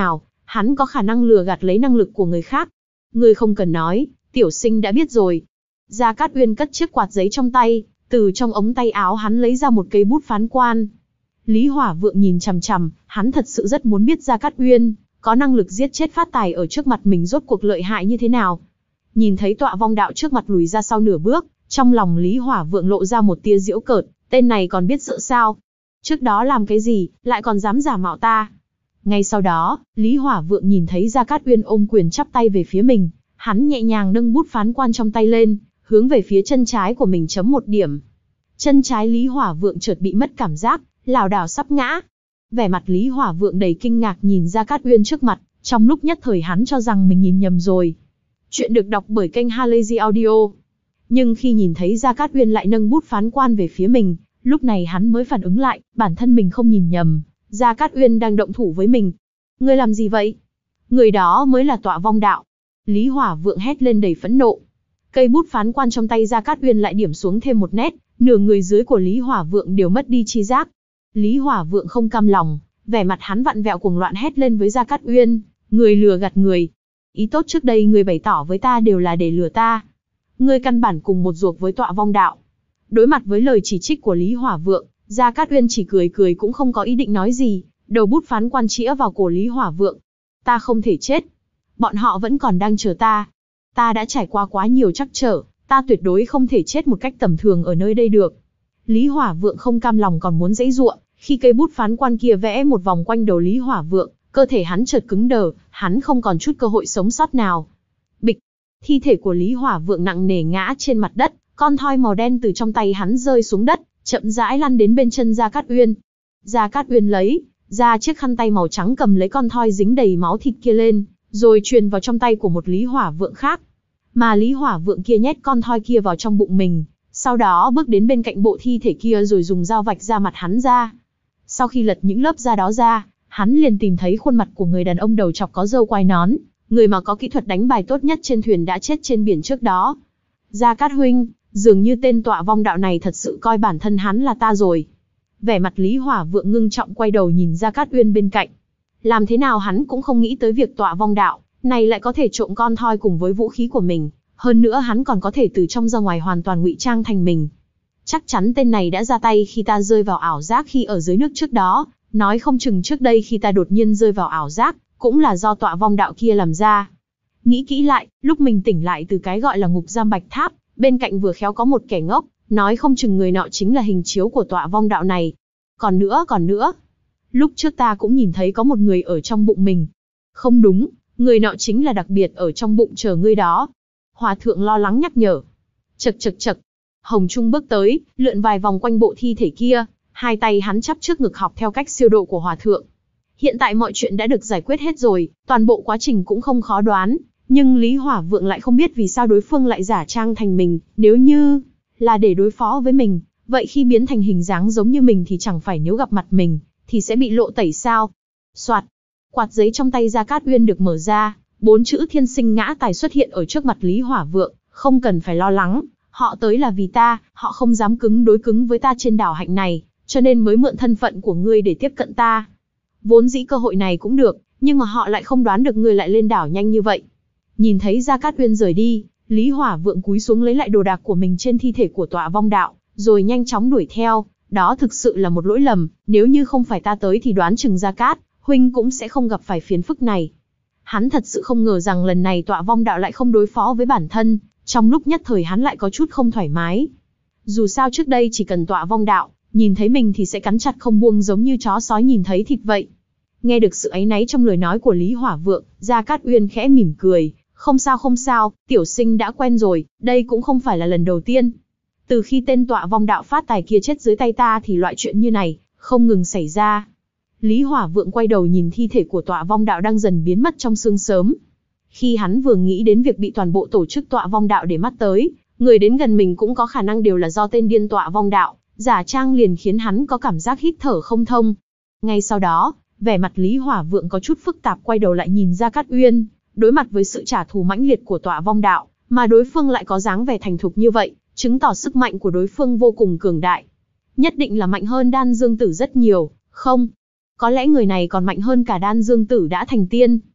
hắn có khả năng lừa gạt lấy năng lực của người khác. Ngươi không cần nói, tiểu sinh đã biết rồi. Gia Cát Uyên cất chiếc quạt giấy trong tay, từ trong ống tay áo hắn lấy ra một cây bút phán quan. Lý Hỏa Vượng nhìn chằm chằm, hắn thật sự rất muốn biết Gia Cát Uyên có năng lực giết chết phát tài ở trước mặt mình rốt cuộc lợi hại như thế nào. Nhìn thấy Tọa Vong Đạo trước mặt lùi ra sau nửa bước, trong lòng Lý Hỏa Vượng lộ ra một tia giễu cợt, tên này còn biết sợ sao? Trước đó làm cái gì, lại còn dám giả mạo ta? Ngay sau đó, Lý Hỏa Vượng nhìn thấy Gia Cát Uyên ôm quyền chắp tay về phía mình, hắn nhẹ nhàng nâng bút phán quan trong tay lên, hướng về phía chân trái của mình chấm một điểm. Chân trái Lý Hỏa Vượng chợt bị mất cảm giác, lảo đảo sắp ngã. Vẻ mặt Lý Hỏa Vượng đầy kinh ngạc nhìn Gia Cát Uyên trước mặt, trong lúc nhất thời hắn cho rằng mình nhìn nhầm rồi. Chuyện được đọc bởi kênh Halazy Audio. Nhưng khi nhìn thấy Gia Cát Uyên lại nâng bút phán quan về phía mình, lúc này hắn mới phản ứng lại, bản thân mình không nhìn nhầm, Gia Cát Uyên đang động thủ với mình. Ngươi làm gì vậy? Người đó mới là Tọa Vong Đạo. Lý Hỏa Vượng hét lên đầy phẫn nộ. Cây bút phán quan trong tay Gia Cát Uyên lại điểm xuống thêm một nét, nửa người dưới của Lý Hỏa Vượng đều mất đi chi giác. Lý Hỏa Vượng không cam lòng, vẻ mặt hắn vặn vẹo cuồng loạn hét lên với Gia Cát Uyên, người lừa gạt người. Ý tốt trước đây người bày tỏ với ta đều là để lừa ta. Ngươi căn bản cùng một ruột với Tọa Vong Đạo. Đối mặt với lời chỉ trích của Lý Hỏa Vượng, Gia Cát Uyên chỉ cười cười cũng không có ý định nói gì, đầu bút phán quan chĩa vào cổ Lý Hỏa Vượng. Ta không thể chết. Bọn họ vẫn còn đang chờ ta. Ta đã trải qua quá nhiều trắc trở, ta tuyệt đối không thể chết một cách tầm thường ở nơi đây được. Lý Hỏa Vượng không cam lòng còn muốn giãy giụa, khi cây bút phán quan kia vẽ một vòng quanh đầu Lý Hỏa Vượng, cơ thể hắn chợt cứng đờ, hắn không còn chút cơ hội sống sót nào. Bịch, thi thể của Lý Hỏa Vượng nặng nề ngã trên mặt đất, con thoi màu đen từ trong tay hắn rơi xuống đất, chậm rãi lăn đến bên chân Gia Cát Uyên. Gia Cát Uyên lấy ra chiếc khăn tay màu trắng cầm lấy con thoi dính đầy máu thịt kia lên, rồi truyền vào trong tay của một Lý Hỏa Vượng khác. Mà Lý Hỏa Vượng kia nhét con thoi kia vào trong bụng mình, sau đó bước đến bên cạnh bộ thi thể kia rồi dùng dao vạch ra mặt hắn ra. Sau khi lật những lớp da đó ra, hắn liền tìm thấy khuôn mặt của người đàn ông đầu chọc có râu quai nón, người mà có kỹ thuật đánh bài tốt nhất trên thuyền đã chết trên biển trước đó. Gia Cát huynh, dường như tên Tọa Vong Đạo này thật sự coi bản thân hắn là ta rồi. Vẻ mặt Lý Hỏa Vượng ngưng trọng quay đầu nhìn Gia Cát Uyên bên cạnh. Làm thế nào hắn cũng không nghĩ tới việc Tọa Vong Đạo này lại có thể trộm con thoi cùng với vũ khí của mình, hơn nữa hắn còn có thể từ trong ra ngoài hoàn toàn ngụy trang thành mình. Chắc chắn tên này đã ra tay khi ta rơi vào ảo giác khi ở dưới nước trước đó, nói không chừng trước đây khi ta đột nhiên rơi vào ảo giác, cũng là do Tọa Vong Đạo kia làm ra. Nghĩ kỹ lại, lúc mình tỉnh lại từ cái gọi là ngục giam Bạch Tháp, bên cạnh vừa khéo có một kẻ ngốc, nói không chừng người nọ chính là hình chiếu của Tọa Vong Đạo này. Còn nữa còn nữa, lúc trước ta cũng nhìn thấy có một người ở trong bụng mình. Không đúng, người nọ chính là đặc biệt ở trong bụng chờ ngươi đó. Hòa thượng lo lắng nhắc nhở. Chậc chậc chậc. Hồng Trung bước tới, lượn vài vòng quanh bộ thi thể kia, hai tay hắn chắp trước ngực học theo cách siêu độ của Hòa thượng. Hiện tại mọi chuyện đã được giải quyết hết rồi, toàn bộ quá trình cũng không khó đoán, nhưng Lý Hỏa Vượng lại không biết vì sao đối phương lại giả trang thành mình, nếu như là để đối phó với mình, vậy khi biến thành hình dáng giống như mình thì chẳng phải nếu gặp mặt mình, thì sẽ bị lộ tẩy sao? Soạt, quạt giấy trong tay Gia Cát Uyên được mở ra, bốn chữ thiên sinh ngã tài xuất hiện ở trước mặt Lý Hỏa Vượng, không cần phải lo lắng, họ tới là vì ta, họ không dám cứng đối cứng với ta trên đảo hạnh này, cho nên mới mượn thân phận của ngươi để tiếp cận ta. Vốn dĩ cơ hội này cũng được, nhưng mà họ lại không đoán được ngươi lại lên đảo nhanh như vậy. Nhìn thấy Gia Cát Uyên rời đi, Lý Hỏa Vượng cúi xuống lấy lại đồ đạc của mình trên thi thể của Tọa Vong Đạo, rồi nhanh chóng đuổi theo. Đó thực sự là một lỗi lầm, nếu như không phải ta tới thì đoán chừng Gia Cát huynh cũng sẽ không gặp phải phiền phức này. Hắn thật sự không ngờ rằng lần này Tọa Vong Đạo lại không đối phó với bản thân, trong lúc nhất thời hắn lại có chút không thoải mái. Dù sao trước đây chỉ cần Tọa Vong Đạo nhìn thấy mình thì sẽ cắn chặt không buông giống như chó sói nhìn thấy thịt vậy. Nghe được sự áy náy trong lời nói của Lý Hỏa Vượng, Gia Cát Uyên khẽ mỉm cười, không sao không sao, tiểu sinh đã quen rồi, đây cũng không phải là lần đầu tiên. Từ khi tên Tọa Vong Đạo phát tài kia chết dưới tay ta thì loại chuyện như này không ngừng xảy ra. Lý Hỏa Vượng quay đầu nhìn thi thể của Tọa Vong Đạo đang dần biến mất trong sương sớm. Khi hắn vừa nghĩ đến việc bị toàn bộ tổ chức Tọa Vong Đạo để mắt tới, người đến gần mình cũng có khả năng đều là do tên điên Tọa Vong Đạo giả trang, liền khiến hắn có cảm giác hít thở không thông. Ngay sau đó, vẻ mặt Lý Hỏa Vượng có chút phức tạp, quay đầu lại nhìn Gia Cát Uyên, đối mặt với sự trả thù mãnh liệt của Tọa Vong Đạo, mà đối phương lại có dáng vẻ thành thục như vậy, chứng tỏ sức mạnh của đối phương vô cùng cường đại. Nhất định là mạnh hơn Đan Dương Tử rất nhiều, không? Có lẽ người này còn mạnh hơn cả Đan Dương Tử đã thành tiên.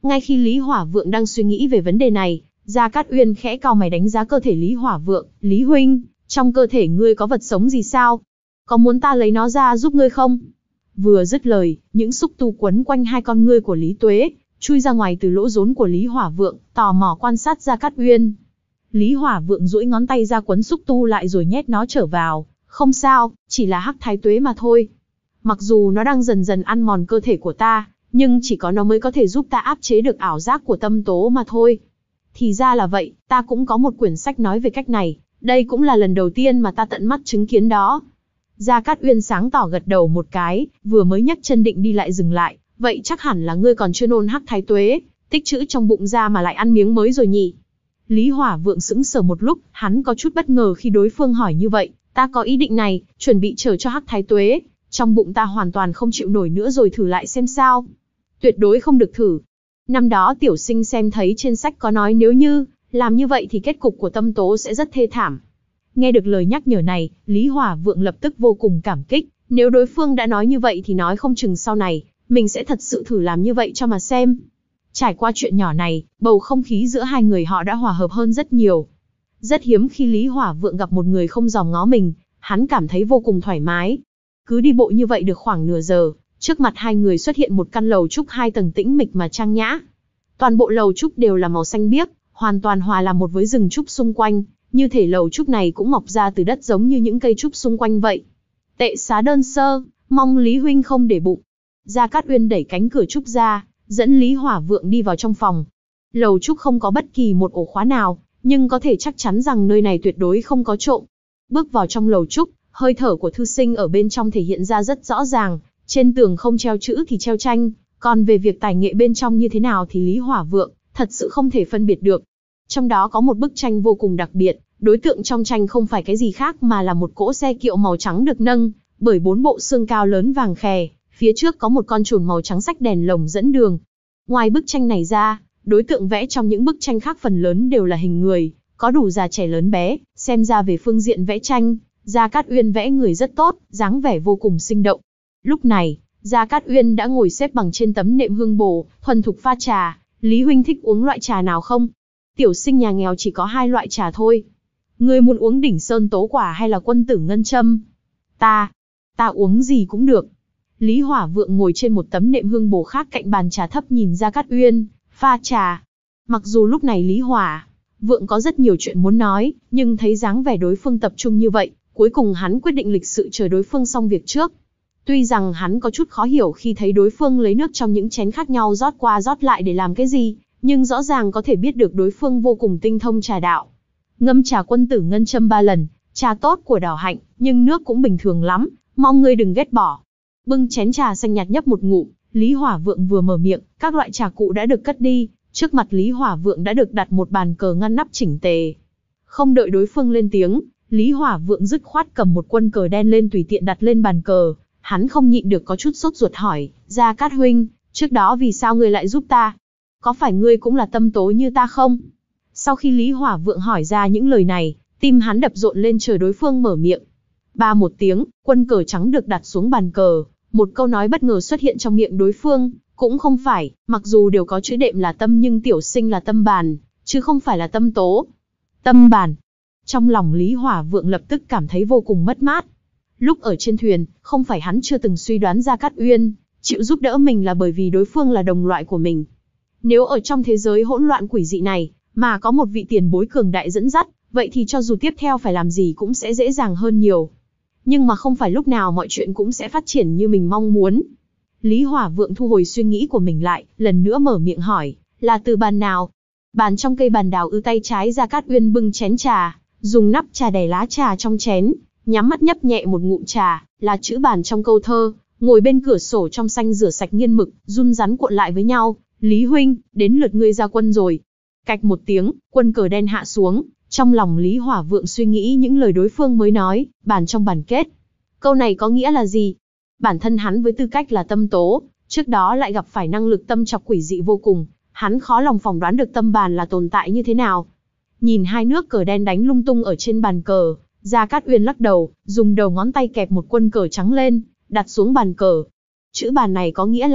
Ngay khi Lý Hỏa Vượng đang suy nghĩ về vấn đề này, Gia Cát Uyên khẽ cau mày đánh giá cơ thể Lý Hỏa Vượng. Lý huynh, trong cơ thể ngươi có vật sống gì sao? Có muốn ta lấy nó ra giúp ngươi không? Vừa dứt lời, những xúc tu quấn quanh hai con ngươi của Lý Tuế, chui ra ngoài từ lỗ rốn của Lý Hỏa Vượng, tò mò quan sát Gia Cát Uyên. Lý Hỏa Vượng duỗi ngón tay ra quấn xúc tu lại rồi nhét nó trở vào. Không sao, chỉ là hắc thái tuế mà thôi. Mặc dù nó đang dần dần ăn mòn cơ thể của ta, nhưng chỉ có nó mới có thể giúp ta áp chế được ảo giác của tâm tố mà thôi. Thì ra là vậy, ta cũng có một quyển sách nói về cách này, đây cũng là lần đầu tiên mà ta tận mắt chứng kiến đó. Gia Cát Uyên sáng tỏ gật đầu một cái, vừa mới nhấc chân định đi lại dừng lại, vậy chắc hẳn là ngươi còn chưa nôn hắc thái tuế, tích trữ trong bụng ra mà lại ăn miếng mới rồi nhỉ. Lý Hỏa Vượng sững sờ một lúc, hắn có chút bất ngờ khi đối phương hỏi như vậy, ta có ý định này, chuẩn bị chờ cho hắc thái tuế, trong bụng ta hoàn toàn không chịu nổi nữa rồi thử lại xem sao. Tuyệt đối không được thử. Năm đó tiểu sinh xem thấy trên sách có nói nếu như làm như vậy thì kết cục của tâm tố sẽ rất thê thảm. Nghe được lời nhắc nhở này, Lý Hỏa Vượng lập tức vô cùng cảm kích, nếu đối phương đã nói như vậy thì nói không chừng sau này, mình sẽ thật sự thử làm như vậy cho mà xem. Trải qua chuyện nhỏ này, bầu không khí giữa hai người họ đã hòa hợp hơn rất nhiều. Rất hiếm khi Lý Hỏa Vượng gặp một người không dòm ngó mình, hắn cảm thấy vô cùng thoải mái. Cứ đi bộ như vậy được khoảng nửa giờ, trước mặt hai người xuất hiện một căn lầu trúc hai tầng tĩnh mịch mà trang nhã. Toàn bộ lầu trúc đều là màu xanh biếc, hoàn toàn hòa làm một với rừng trúc xung quanh, như thể lầu trúc này cũng mọc ra từ đất giống như những cây trúc xung quanh vậy. Tệ xá đơn sơ, mong Lý huynh không để bụng. Gia Cát Uyên đẩy cánh cửa trúc ra, dẫn Lý Hỏa Vượng đi vào trong phòng. Lầu trúc không có bất kỳ một ổ khóa nào, nhưng có thể chắc chắn rằng nơi này tuyệt đối không có trộm. Bước vào trong lầu trúc, hơi thở của thư sinh ở bên trong thể hiện ra rất rõ ràng, trên tường không treo chữ thì treo tranh, còn về việc tài nghệ bên trong như thế nào thì Lý Hỏa Vượng thật sự không thể phân biệt được. Trong đó có một bức tranh vô cùng đặc biệt, đối tượng trong tranh không phải cái gì khác mà là một cỗ xe kiệu màu trắng được nâng bởi bốn bộ xương cao lớn vàng khè, phía trước có một con chồn màu trắng xách đèn lồng dẫn đường. Ngoài bức tranh này ra, đối tượng vẽ trong những bức tranh khác phần lớn đều là hình người, có đủ già trẻ lớn bé, xem ra về phương diện vẽ tranh, Gia Cát Uyên vẽ người rất tốt, dáng vẻ vô cùng sinh động. Lúc này, Gia Cát Uyên đã ngồi xếp bằng trên tấm nệm hương bồ, thuần thục pha trà. Lý huynh thích uống loại trà nào không? Tiểu sinh nhà nghèo chỉ có hai loại trà thôi. Ngươi muốn uống đỉnh sơn tố quả hay là quân tử ngân châm? Ta, ta uống gì cũng được. Lý Hỏa Vượng ngồi trên một tấm nệm hương bồ khác cạnh bàn trà thấp nhìn Gia Cát Uyên, pha trà. Mặc dù lúc này Lý Hỏa Vượng có rất nhiều chuyện muốn nói, nhưng thấy dáng vẻ đối phương tập trung như vậy, cuối cùng hắn quyết định lịch sự chờ đối phương xong việc trước. Tuy rằng hắn có chút khó hiểu khi thấy đối phương lấy nước trong những chén khác nhau rót qua rót lại để làm cái gì, nhưng rõ ràng có thể biết được đối phương vô cùng tinh thông trà đạo. Ngâm trà quân tử ngân châm ba lần, trà tốt của đảo hạnh, nhưng nước cũng bình thường lắm, mong ngươi đừng ghét bỏ. Bưng chén trà xanh nhạt nhấp một ngụm, Lý Hỏa Vượng vừa mở miệng, các loại trà cụ đã được cất đi, trước mặt Lý Hỏa Vượng đã được đặt một bàn cờ ngăn nắp chỉnh tề. Không đợi đối phương lên tiếng, Lý Hỏa Vượng dứt khoát cầm một quân cờ đen lên tùy tiện đặt lên bàn cờ. Hắn không nhịn được có chút sốt ruột hỏi, Gia Cát huynh, trước đó vì sao ngươi lại giúp ta? Có phải ngươi cũng là tâm tố như ta không? Sau khi Lý Hỏa Vượng hỏi ra những lời này, tim hắn đập rộn lên chờ đối phương mở miệng. Ba một tiếng, quân cờ trắng được đặt xuống bàn cờ, một câu nói bất ngờ xuất hiện trong miệng đối phương, cũng không phải, mặc dù đều có chữ đệm là tâm nhưng tiểu sinh là tâm bàn, chứ không phải là tâm tố. Tâm bàn. Trong lòng Lý Hỏa Vượng lập tức cảm thấy vô cùng mất mát. Lúc ở trên thuyền, không phải hắn chưa từng suy đoán Gia Cát Uyên chịu giúp đỡ mình là bởi vì đối phương là đồng loại của mình. Nếu ở trong thế giới hỗn loạn quỷ dị này, mà có một vị tiền bối cường đại dẫn dắt, vậy thì cho dù tiếp theo phải làm gì cũng sẽ dễ dàng hơn nhiều. Nhưng mà không phải lúc nào mọi chuyện cũng sẽ phát triển như mình mong muốn. Lý Hỏa Vượng thu hồi suy nghĩ của mình lại, lần nữa mở miệng hỏi, là từ bàn nào? Bàn trong cây bàn đào ư. Tay trái Gia Cát Uyên bưng chén trà, dùng nắp trà đẩy lá trà trong chén, nhắm mắt nhấp nhẹ một ngụm trà, là chữ bàn trong câu thơ, ngồi bên cửa sổ trong xanh rửa sạch nghiên mực, run rắn cuộn lại với nhau. Lý huynh, đến lượt ngươi ra quân rồi. Cạch một tiếng, quân cờ đen hạ xuống, trong lòng Lý Hỏa Vượng suy nghĩ những lời đối phương mới nói, bàn trong bàn kết. Câu này có nghĩa là gì? Bản thân hắn với tư cách là tâm tố, trước đó lại gặp phải năng lực tâm trọc quỷ dị vô cùng, hắn khó lòng phỏng đoán được tâm bàn là tồn tại như thế nào. Nhìn hai nước cờ đen đánh lung tung ở trên bàn cờ, Gia Cát Uyên lắc đầu, dùng đầu ngón tay kẹp một quân cờ trắng lên, đặt xuống bàn cờ. Chữ bàn này có nghĩa là,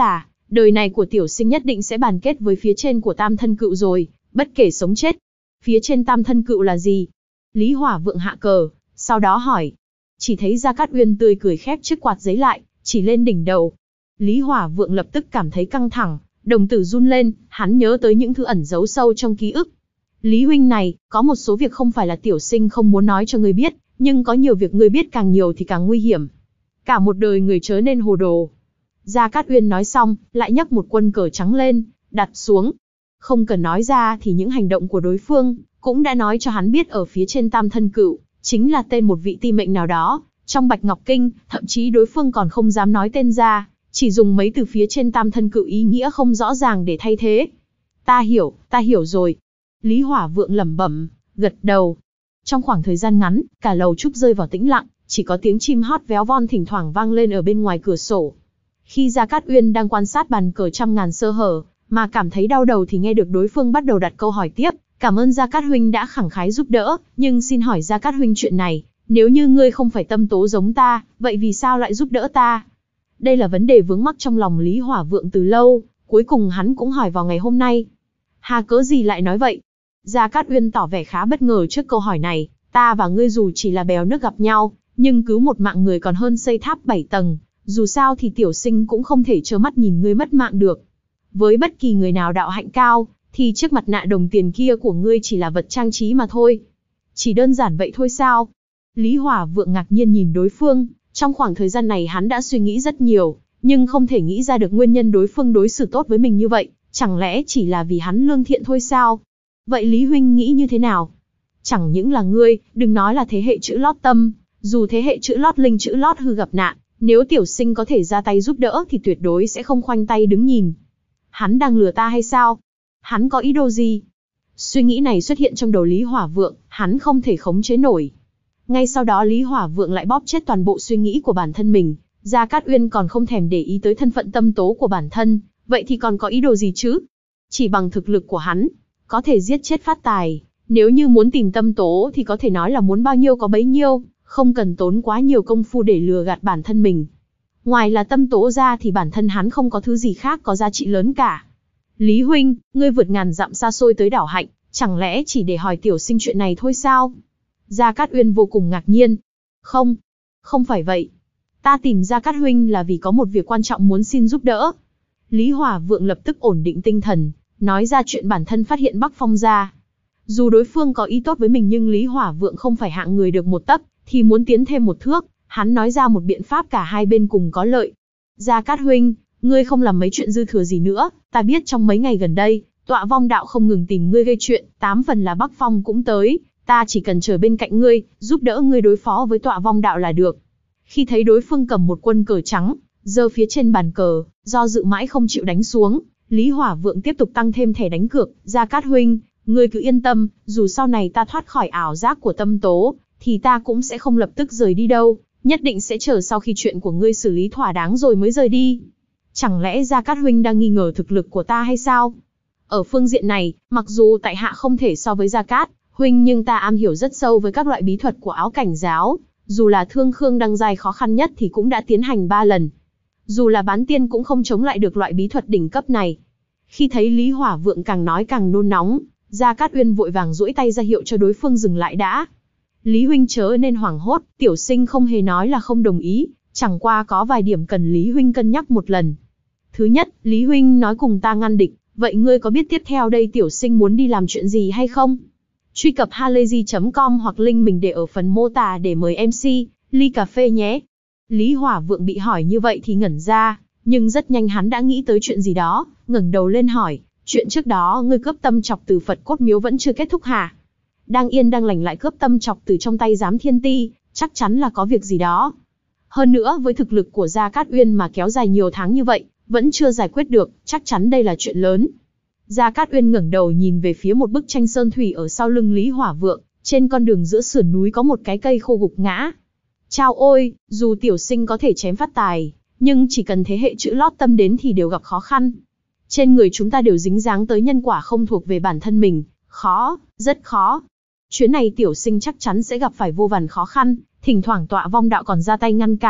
đời này của tiểu sinh nhất định sẽ bàn kết với phía trên của Tam Thân Cựu rồi, bất kể sống chết. Phía trên Tam Thân Cựu là gì? Lý Hỏa Vượng hạ cờ, sau đó hỏi. Chỉ thấy Gia Cát Uyên tươi cười khép chiếc quạt giấy lại, chỉ lên đỉnh đầu. Lý Hỏa Vượng lập tức cảm thấy căng thẳng, đồng tử run lên, hắn nhớ tới những thứ ẩn giấu sâu trong ký ức. Lý huynh này, có một số việc không phải là tiểu sinh không muốn nói cho ngươi biết, nhưng có nhiều việc ngươi biết càng nhiều thì càng nguy hiểm. Cả một đời người chớ nên hồ đồ. Gia Cát Uyên nói xong, lại nhấc một quân cờ trắng lên, đặt xuống. Không cần nói ra thì những hành động của đối phương, cũng đã nói cho hắn biết ở phía trên Tam Thân Cựu, chính là tên một vị ti mệnh nào đó, trong Bạch Ngọc Kinh, thậm chí đối phương còn không dám nói tên ra, chỉ dùng mấy từ phía trên Tam Thân Cựu ý nghĩa không rõ ràng để thay thế. Ta hiểu, ta hiểu rồi. Lý Hỏa Vượng lẩm bẩm, gật đầu. Trong khoảng thời gian ngắn, cả lầu trúc rơi vào tĩnh lặng, chỉ có tiếng chim hót véo von thỉnh thoảng vang lên ở bên ngoài cửa sổ. Khi Gia Cát Uyên đang quan sát bàn cờ trăm ngàn sơ hở, mà cảm thấy đau đầu thì nghe được đối phương bắt đầu đặt câu hỏi tiếp. Cảm ơn Gia Cát huynh đã khẳng khái giúp đỡ, nhưng xin hỏi Gia Cát huynh chuyện này, nếu như ngươi không phải tâm tố giống ta, vậy vì sao lại giúp đỡ ta? Đây là vấn đề vướng mắc trong lòng Lý Hỏa Vượng từ lâu, cuối cùng hắn cũng hỏi vào ngày hôm nay. Hà cớ gì lại nói vậy? Gia Cát Uyên tỏ vẻ khá bất ngờ trước câu hỏi này, ta và ngươi dù chỉ là bèo nước gặp nhau, nhưng cứu một mạng người còn hơn xây tháp bảy tầng, dù sao thì tiểu sinh cũng không thể trơ mắt nhìn ngươi mất mạng được. Với bất kỳ người nào đạo hạnh cao, thì chiếc mặt nạ đồng tiền kia của ngươi chỉ là vật trang trí mà thôi. Chỉ đơn giản vậy thôi sao? Lý Hỏa Vượng ngạc nhiên nhìn đối phương, trong khoảng thời gian này hắn đã suy nghĩ rất nhiều, nhưng không thể nghĩ ra được nguyên nhân đối phương đối xử tốt với mình như vậy, chẳng lẽ chỉ là vì hắn lương thiện thôi sao? Vậy Lý huynh nghĩ như thế nào? Chẳng những là ngươi, đừng nói là thế hệ chữ lót tâm, dù thế hệ chữ lót linh chữ lót hư gặp nạn, nếu tiểu sinh có thể ra tay giúp đỡ thì tuyệt đối sẽ không khoanh tay đứng nhìn. Hắn đang lừa ta hay sao? Hắn có ý đồ gì? Suy nghĩ này xuất hiện trong đầu Lý Hỏa Vượng, hắn không thể khống chế nổi. Ngay sau đó Lý Hỏa Vượng lại bóp chết toàn bộ suy nghĩ của bản thân mình. Gia Cát Uyên còn không thèm để ý tới thân phận tâm tố của bản thân, vậy thì còn có ý đồ gì chứ? Chỉ bằng thực lực của hắn, có thể giết chết phát tài. Nếu như muốn tìm tâm tố thì có thể nói là muốn bao nhiêu có bấy nhiêu, không cần tốn quá nhiều công phu để lừa gạt bản thân mình. Ngoài là tâm tố ra thì bản thân hắn không có thứ gì khác có giá trị lớn cả. Lý huynh, ngươi vượt ngàn dặm xa xôi tới đảo hạnh, chẳng lẽ chỉ để hỏi tiểu sinh chuyện này thôi sao? Gia Cát Uyên vô cùng ngạc nhiên. Không, không phải vậy. Ta tìm Gia Cát huynh là vì có một việc quan trọng muốn xin giúp đỡ. Lý Hỏa Vượng lập tức ổn định tinh thần, nói ra chuyện bản thân phát hiện Bắc Phong gia. Dù đối phương có ý tốt với mình nhưng Lý Hỏa Vượng không phải hạng người được một tấc, thì muốn tiến thêm một thước, hắn nói ra một biện pháp cả hai bên cùng có lợi. Gia Cát huynh, ngươi không làm mấy chuyện dư thừa gì nữa, ta biết trong mấy ngày gần đây, Tọa Vong đạo không ngừng tìm ngươi gây chuyện, tám phần là Bắc Phong cũng tới, ta chỉ cần chờ bên cạnh ngươi, giúp đỡ ngươi đối phó với Tọa Vong đạo là được. Khi thấy đối phương cầm một quân cờ trắng, giơ phía trên bàn cờ, do dự mãi không chịu đánh xuống, Lý Hỏa Vượng tiếp tục tăng thêm thẻ đánh cược. Gia Cát huynh, ngươi cứ yên tâm, dù sau này ta thoát khỏi ảo giác của tâm tố, thì ta cũng sẽ không lập tức rời đi đâu, nhất định sẽ chờ sau khi chuyện của ngươi xử lý thỏa đáng rồi mới rời đi. Chẳng lẽ Gia Cát huynh đang nghi ngờ thực lực của ta hay sao? Ở phương diện này, mặc dù tại hạ không thể so với Gia Cát huynh nhưng ta am hiểu rất sâu với các loại bí thuật của Áo Cảnh giáo, dù là Thương Khương đăng giai khó khăn nhất thì cũng đã tiến hành ba lần. Dù là bán tiên cũng không chống lại được loại bí thuật đỉnh cấp này. Khi thấy Lý Hỏa Vượng càng nói càng nôn nóng, Gia Cát Uyên vội vàng duỗi tay ra hiệu cho đối phương dừng lại đã. Lý huynh chớ nên hoảng hốt, tiểu sinh không hề nói là không đồng ý, chẳng qua có vài điểm cần Lý huynh cân nhắc một lần. Thứ nhất, Lý huynh nói cùng ta ngăn địch, vậy ngươi có biết tiếp theo đây tiểu sinh muốn đi làm chuyện gì hay không? Truy cập halayzi chấm com hoặc link mình để ở phần mô tả để mời em xê, ly cà phê nhé. Lý Hỏa Vượng bị hỏi như vậy thì ngẩn ra, nhưng rất nhanh hắn đã nghĩ tới chuyện gì đó, ngẩng đầu lên hỏi, chuyện trước đó ngươi cướp tâm chọc từ Phật cốt miếu vẫn chưa kết thúc hả? Đang yên đang lành lại cướp tâm chọc từ trong tay Giám Thiên Ti, chắc chắn là có việc gì đó. Hơn nữa với thực lực của Gia Cát Uyên mà kéo dài nhiều tháng như vậy, vẫn chưa giải quyết được, chắc chắn đây là chuyện lớn. Gia Cát Uyên ngẩng đầu nhìn về phía một bức tranh sơn thủy ở sau lưng Lý Hỏa Vượng, trên con đường giữa sườn núi có một cái cây khô gục ngã. Chao ôi, dù tiểu sinh có thể chém phát tài, nhưng chỉ cần thế hệ chữ lót tâm đến thì đều gặp khó khăn. Trên người chúng ta đều dính dáng tới nhân quả không thuộc về bản thân mình, khó, rất khó. Chuyến này tiểu sinh chắc chắn sẽ gặp phải vô vàn khó khăn, thỉnh thoảng Tọa Vong đạo còn ra tay ngăn cản,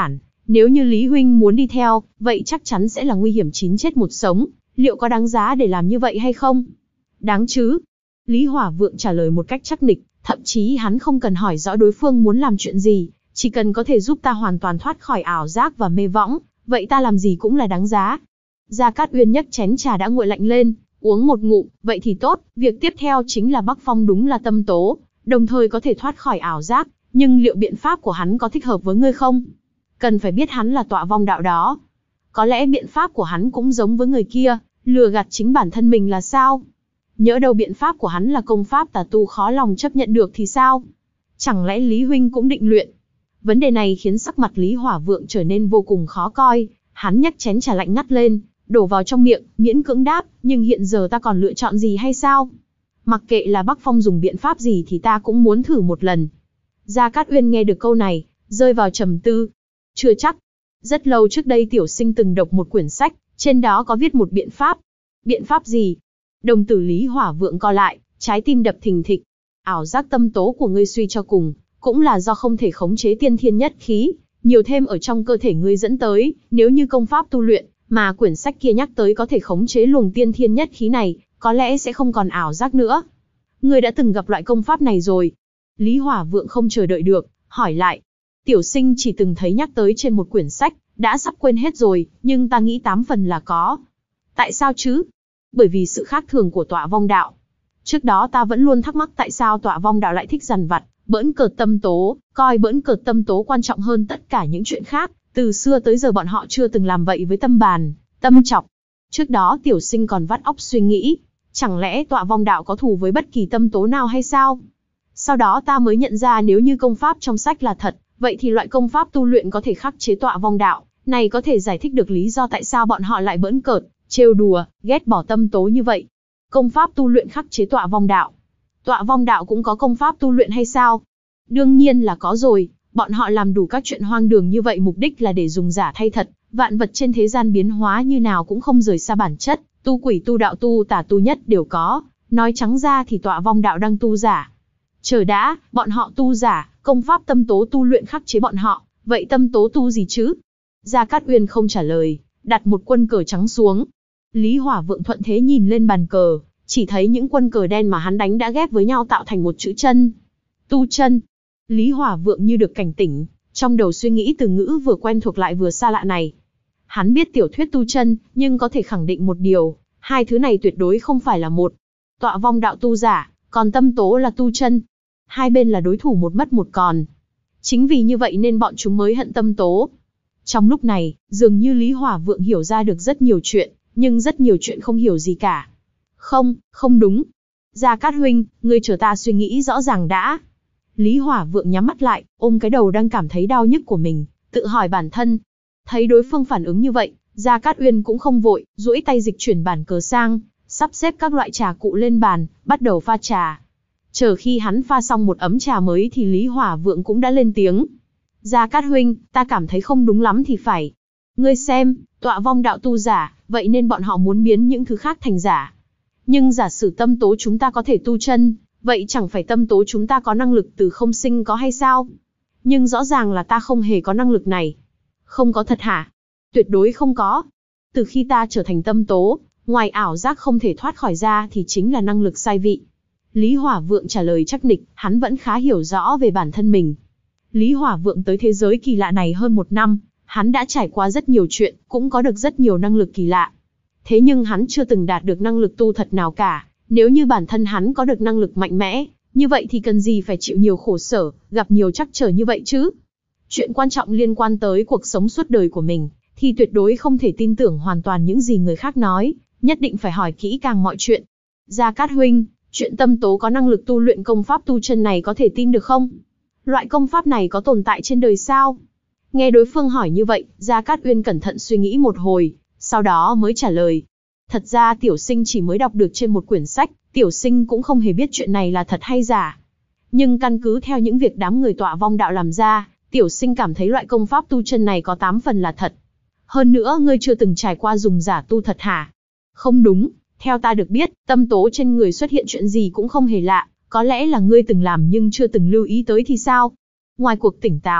Nếu như Lý huynh muốn đi theo, vậy chắc chắn sẽ là nguy hiểm chín chết một sống, liệu có đáng giá để làm như vậy hay không? Đáng chứ. Lý Hỏa Vượng trả lời một cách chắc nịch, thậm chí hắn không cần hỏi rõ đối phương muốn làm chuyện gì, chỉ cần có thể giúp ta hoàn toàn thoát khỏi ảo giác và mê võng, vậy ta làm gì cũng là đáng giá. Gia Cát Uyên nhấc chén trà đã nguội lạnh lên, uống một ngụm, vậy thì tốt, việc tiếp theo chính là Bắc Phong đúng là tâm tố, đồng thời có thể thoát khỏi ảo giác, nhưng liệu biện pháp của hắn có thích hợp với ngươi không? Cần phải biết hắn là tọa vong đạo đó. Có lẽ biện pháp của hắn cũng giống với người kia, lừa gạt chính bản thân mình là sao? Nhỡ đâu biện pháp của hắn là công pháp tà tu khó lòng chấp nhận được thì sao? Chẳng lẽ Lý huynh cũng định luyện? Vấn đề này khiến sắc mặt Lý Hỏa Vượng trở nên vô cùng khó coi, hắn nhấc chén trà lạnh ngắt lên, đổ vào trong miệng, miễn cưỡng đáp, nhưng hiện giờ ta còn lựa chọn gì hay sao? Mặc kệ là Bắc Phong dùng biện pháp gì thì ta cũng muốn thử một lần. Gia Cát Uyên nghe được câu này, rơi vào trầm tư. Chưa chắc. Rất lâu trước đây tiểu sinh từng đọc một quyển sách, trên đó có viết một biện pháp. Biện pháp gì? Đồng tử Lý Hỏa Vượng co lại, trái tim đập thình thịch. Ảo giác tâm tố của ngươi suy cho cùng, cũng là do không thể khống chế tiên thiên nhất khí, nhiều thêm ở trong cơ thể ngươi dẫn tới, nếu như công pháp tu luyện, mà quyển sách kia nhắc tới có thể khống chế luồng tiên thiên nhất khí này, có lẽ sẽ không còn ảo giác nữa. Ngươi đã từng gặp loại công pháp này rồi? Lý Hỏa Vượng không chờ đợi được, hỏi lại. Tiểu sinh chỉ từng thấy nhắc tới trên một quyển sách, đã sắp quên hết rồi, nhưng ta nghĩ tám phần là có. Tại sao chứ? Bởi vì sự khác thường của tọa vong đạo. Trước đó ta vẫn luôn thắc mắc tại sao tọa vong đạo lại thích dằn vặt, bỡn cợt tâm tố, coi bỡn cợt tâm tố quan trọng hơn tất cả những chuyện khác. Từ xưa tới giờ bọn họ chưa từng làm vậy với tâm bàn, tâm trọc. Trước đó tiểu sinh còn vắt óc suy nghĩ, chẳng lẽ tọa vong đạo có thù với bất kỳ tâm tố nào hay sao? Sau đó ta mới nhận ra nếu như công pháp trong sách là thật, vậy thì loại công pháp tu luyện có thể khắc chế tọa vong đạo, này có thể giải thích được lý do tại sao bọn họ lại bỡn cợt, trêu đùa, ghét bỏ tâm tố như vậy. Công pháp tu luyện khắc chế tọa vong đạo. Tọa vong đạo cũng có công pháp tu luyện hay sao? Đương nhiên là có rồi, bọn họ làm đủ các chuyện hoang đường như vậy mục đích là để dùng giả thay thật, vạn vật trên thế gian biến hóa như nào cũng không rời xa bản chất, tu quỷ tu đạo tu tà tu nhất đều có, nói trắng ra thì tọa vong đạo đang tu giả. Chờ đã, bọn họ tu giả, công pháp tâm tố tu luyện khắc chế bọn họ, vậy tâm tố tu gì chứ? Gia Cát Uyên không trả lời, đặt một quân cờ trắng xuống. Lý Hỏa Vượng thuận thế nhìn lên bàn cờ, chỉ thấy những quân cờ đen mà hắn đánh đã ghép với nhau tạo thành một chữ chân. Tu chân. Lý Hỏa Vượng như được cảnh tỉnh, trong đầu suy nghĩ từ ngữ vừa quen thuộc lại vừa xa lạ này. Hắn biết tiểu thuyết tu chân, nhưng có thể khẳng định một điều, hai thứ này tuyệt đối không phải là một. Tọa vong đạo tu giả, còn tâm tố là tu chân. Hai bên là đối thủ một mất một còn. Chính vì như vậy nên bọn chúng mới hận tâm tố. Trong lúc này, dường như Lý Hỏa Vượng hiểu ra được rất nhiều chuyện, nhưng rất nhiều chuyện không hiểu gì cả. Không, không đúng. Gia Cát huynh, ngươi chờ ta suy nghĩ rõ ràng đã. Lý Hỏa Vượng nhắm mắt lại, ôm cái đầu đang cảm thấy đau nhức của mình, tự hỏi bản thân. Thấy đối phương phản ứng như vậy, Gia Cát Uyên cũng không vội, duỗi tay dịch chuyển bàn cờ sang, sắp xếp các loại trà cụ lên bàn, bắt đầu pha trà. Chờ khi hắn pha xong một ấm trà mới thì Lý Hỏa Vượng cũng đã lên tiếng. Gia Cát huynh, ta cảm thấy không đúng lắm thì phải. Ngươi xem, tọa vong đạo tu giả, vậy nên bọn họ muốn biến những thứ khác thành giả. Nhưng giả sử tâm tố chúng ta có thể tu chân, vậy chẳng phải tâm tố chúng ta có năng lực từ không sinh có hay sao? Nhưng rõ ràng là ta không hề có năng lực này. Không có thật hả? Tuyệt đối không có. Từ khi ta trở thành tâm tố, ngoài ảo giác không thể thoát khỏi ra thì chính là năng lực sai vị. Lý Hỏa Vượng trả lời chắc nịch, hắn vẫn khá hiểu rõ về bản thân mình. Lý Hỏa Vượng tới thế giới kỳ lạ này hơn một năm, hắn đã trải qua rất nhiều chuyện, cũng có được rất nhiều năng lực kỳ lạ. Thế nhưng hắn chưa từng đạt được năng lực tu thật nào cả. Nếu như bản thân hắn có được năng lực mạnh mẽ, như vậy thì cần gì phải chịu nhiều khổ sở, gặp nhiều trắc trở như vậy chứ? Chuyện quan trọng liên quan tới cuộc sống suốt đời của mình, thì tuyệt đối không thể tin tưởng hoàn toàn những gì người khác nói, nhất định phải hỏi kỹ càng mọi chuyện. Gia Cát huynh, chuyện tâm tố có năng lực tu luyện công pháp tu chân này có thể tin được không? Loại công pháp này có tồn tại trên đời sao? Nghe đối phương hỏi như vậy, Gia Cát Uyên cẩn thận suy nghĩ một hồi, sau đó mới trả lời. Thật ra tiểu sinh chỉ mới đọc được trên một quyển sách, tiểu sinh cũng không hề biết chuyện này là thật hay giả. Nhưng căn cứ theo những việc đám người tọa vong đạo làm ra, tiểu sinh cảm thấy loại công pháp tu chân này có tám phần là thật. Hơn nữa ngươi chưa từng trải qua dùng giả tu thật hả? Không đúng, theo ta được biết, tâm tố trên người xuất hiện chuyện gì cũng không hề lạ, có lẽ là ngươi từng làm nhưng chưa từng lưu ý tới thì sao? Ngoài cuộc tỉnh táo,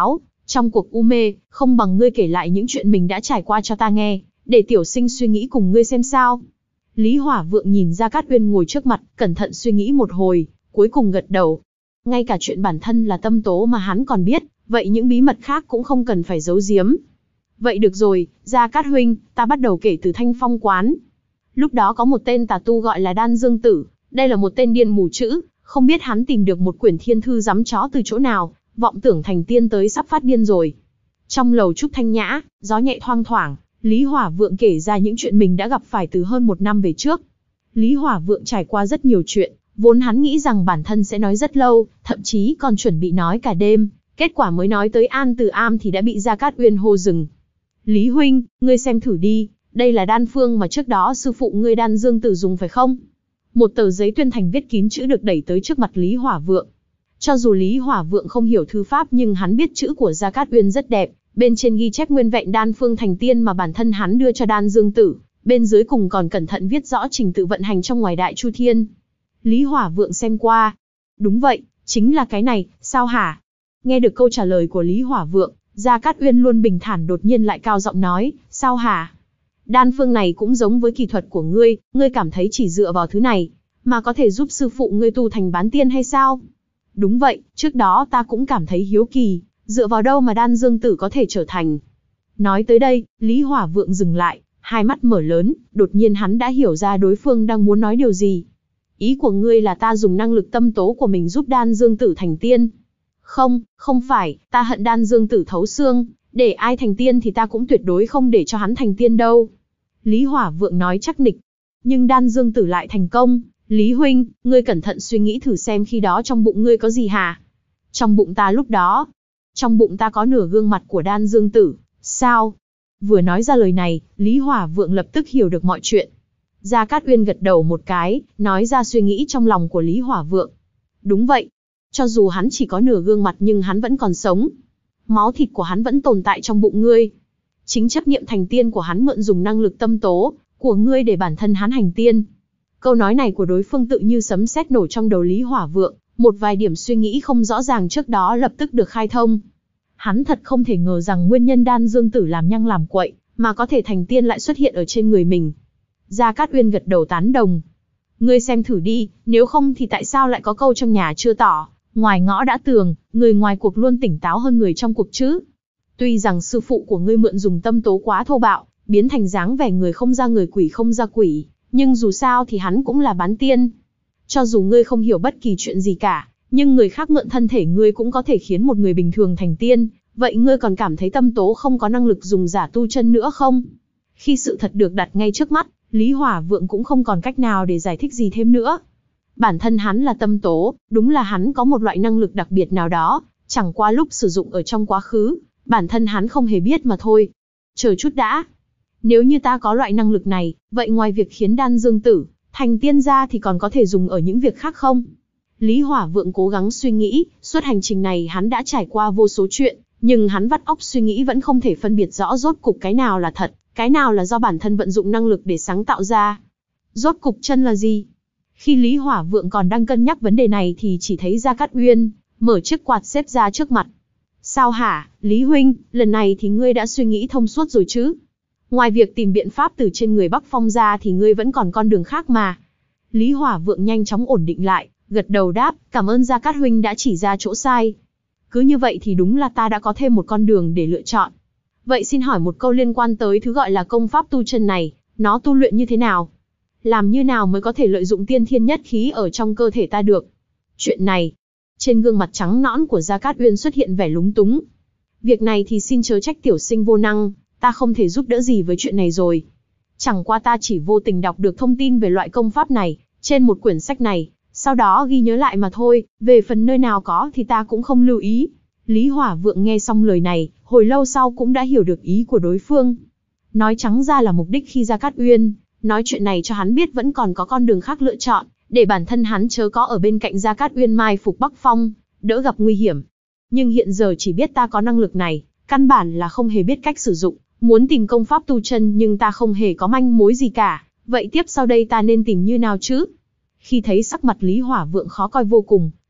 Trong cuộc u mê, không bằng ngươi kể lại những chuyện mình đã trải qua cho ta nghe, để tiểu sinh suy nghĩ cùng ngươi xem sao. Lý Hỏa Vượng nhìn Gia Cát Uyên ngồi trước mặt, cẩn thận suy nghĩ một hồi, cuối cùng gật đầu. Ngay cả chuyện bản thân là tâm tố mà hắn còn biết, vậy những bí mật khác cũng không cần phải giấu giếm. Vậy được rồi, Gia Cát huynh, ta bắt đầu kể từ Thanh Phong quán. Lúc đó có một tên tà tu gọi là Đan Dương Tử, đây là một tên điên mù chữ, không biết hắn tìm được một quyển thiên thư giám chó từ chỗ nào, vọng tưởng thành tiên tới sắp phát điên rồi. Trong lầu trúc thanh nhã, gió nhẹ thoang thoảng, Lý Hỏa Vượng kể ra những chuyện mình đã gặp phải từ hơn một năm về trước. Lý Hỏa Vượng trải qua rất nhiều chuyện, vốn hắn nghĩ rằng bản thân sẽ nói rất lâu, thậm chí còn chuẩn bị nói cả đêm, kết quả mới nói tới An Từ Am thì đã bị Gia Cát Uyên hô dừng. Lý huynh, ngươi xem thử đi, đây là đan phương mà trước đó sư phụ ngươi Đan Dương Tử dùng phải không? Một tờ giấy tuyên thành viết kín chữ được đẩy tới trước mặt Lý Hỏa Vượng. Cho dù Lý Hỏa Vượng không hiểu thư pháp nhưng hắn biết chữ của Gia Cát Uyên rất đẹp, bên trên ghi chép nguyên vẹn đan phương thành tiên mà bản thân hắn đưa cho Đan Dương Tử, bên dưới cùng còn cẩn thận viết rõ trình tự vận hành trong ngoài đại chu thiên. Lý Hỏa Vượng xem qua. Đúng vậy, chính là cái này, sao hả? Nghe được câu trả lời của Lý Hỏa Vượng, Gia Cát Uyên luôn bình thản đột nhiên lại cao giọng nói, sao hả? Đan phương này cũng giống với kỳ thuật của ngươi, ngươi cảm thấy chỉ dựa vào thứ này, mà có thể giúp sư phụ ngươi tu thành bán tiên hay sao? Đúng vậy, trước đó ta cũng cảm thấy hiếu kỳ, dựa vào đâu mà Đan Dương Tử có thể trở thành. Nói tới đây, Lý Hỏa Vượng dừng lại, hai mắt mở lớn, đột nhiên hắn đã hiểu ra đối phương đang muốn nói điều gì. Ý của ngươi là ta dùng năng lực tâm tố của mình giúp Đan Dương Tử thành tiên? Không, không phải, ta hận Đan Dương Tử thấu xương, để ai thành tiên thì ta cũng tuyệt đối không để cho hắn thành tiên đâu. Lý Hỏa Vượng nói chắc nịch. Nhưng Đan Dương Tử lại thành công. Lý huynh, ngươi cẩn thận suy nghĩ thử xem khi đó trong bụng ngươi có gì hả? Trong bụng ta lúc đó, trong bụng ta có nửa gương mặt của Đan Dương Tử, sao? Vừa nói ra lời này, Lý Hỏa Vượng lập tức hiểu được mọi chuyện. Gia Cát Uyên gật đầu một cái, nói ra suy nghĩ trong lòng của Lý Hỏa Vượng. Đúng vậy, cho dù hắn chỉ có nửa gương mặt nhưng hắn vẫn còn sống. Máu thịt của hắn vẫn tồn tại trong bụng ngươi. Chính chấp niệm thành tiên của hắn mượn dùng năng lực tâm tố của ngươi để bản thân hắn hành tiên. Câu nói này của đối phương tự như sấm sét nổ trong đầu Lý Hỏa Vượng, một vài điểm suy nghĩ không rõ ràng trước đó lập tức được khai thông. Hắn thật không thể ngờ rằng nguyên nhân Đan Dương Tử làm nhăng làm quậy, mà có thể thành tiên lại xuất hiện ở trên người mình. Gia Cát Uyên gật đầu tán đồng. Ngươi xem thử đi, nếu không thì tại sao lại có câu trong nhà chưa tỏ, ngoài ngõ đã tường, người ngoài cuộc luôn tỉnh táo hơn người trong cuộc chứ. Tuy rằng sư phụ của ngươi mượn dùng tâm tố quá thô bạo, biến thành dáng vẻ người không ra người quỷ không ra quỷ, nhưng dù sao thì hắn cũng là bán tiên. Cho dù ngươi không hiểu bất kỳ chuyện gì cả, nhưng người khác mượn thân thể ngươi cũng có thể khiến một người bình thường thành tiên, vậy ngươi còn cảm thấy tâm tố không có năng lực dùng giả tu chân nữa không? Khi sự thật được đặt ngay trước mắt, Lý Hỏa Vượng cũng không còn cách nào để giải thích gì thêm nữa. Bản thân hắn là tâm tố, đúng là hắn có một loại năng lực đặc biệt nào đó, chẳng qua lúc sử dụng ở trong quá khứ, bản thân hắn không hề biết mà thôi. Chờ chút đã. Nếu như ta có loại năng lực này, vậy ngoài việc khiến Đan Dương Tử thành tiên ra thì còn có thể dùng ở những việc khác không? Lý Hỏa Vượng cố gắng suy nghĩ, suốt hành trình này hắn đã trải qua vô số chuyện, nhưng hắn vắt óc suy nghĩ vẫn không thể phân biệt rõ rốt cục cái nào là thật, cái nào là do bản thân vận dụng năng lực để sáng tạo ra. Rốt cục chân là gì? Khi Lý Hỏa Vượng còn đang cân nhắc vấn đề này thì chỉ thấy Gia Cát Uyên mở chiếc quạt xếp ra trước mặt. Sao hả, Lý huynh, lần này thì ngươi đã suy nghĩ thông suốt rồi chứ? Ngoài việc tìm biện pháp từ trên người Bắc Phong ra thì ngươi vẫn còn con đường khác mà. Lý Hỏa Vượng nhanh chóng ổn định lại, gật đầu đáp, cảm ơn Gia Cát huynh đã chỉ ra chỗ sai. Cứ như vậy thì đúng là ta đã có thêm một con đường để lựa chọn. Vậy xin hỏi một câu liên quan tới thứ gọi là công pháp tu chân này, nó tu luyện như thế nào? Làm như nào mới có thể lợi dụng tiên thiên nhất khí ở trong cơ thể ta được? Chuyện này, trên gương mặt trắng nõn của Gia Cát Uyên xuất hiện vẻ lúng túng. Việc này thì xin chớ trách tiểu sinh vô năng, ta không thể giúp đỡ gì với chuyện này rồi. Chẳng qua ta chỉ vô tình đọc được thông tin về loại công pháp này, trên một quyển sách này, sau đó ghi nhớ lại mà thôi, về phần nơi nào có thì ta cũng không lưu ý. Lý Hỏa Vượng nghe xong lời này, hồi lâu sau cũng đã hiểu được ý của đối phương. Nói trắng ra là mục đích khi Gia Cát Uyên nói chuyện này cho hắn biết vẫn còn có con đường khác lựa chọn, để bản thân hắn chớ có ở bên cạnh Gia Cát Uyên mai phục Bắc Phong, đỡ gặp nguy hiểm. Nhưng hiện giờ chỉ biết ta có năng lực này, căn bản là không hề biết cách sử dụng, muốn tìm công pháp tu chân nhưng ta không hề có manh mối gì cả, vậy tiếp sau đây ta nên tìm như nào chứ? Khi thấy sắc mặt Lý Hỏa Vượng khó coi vô cùng,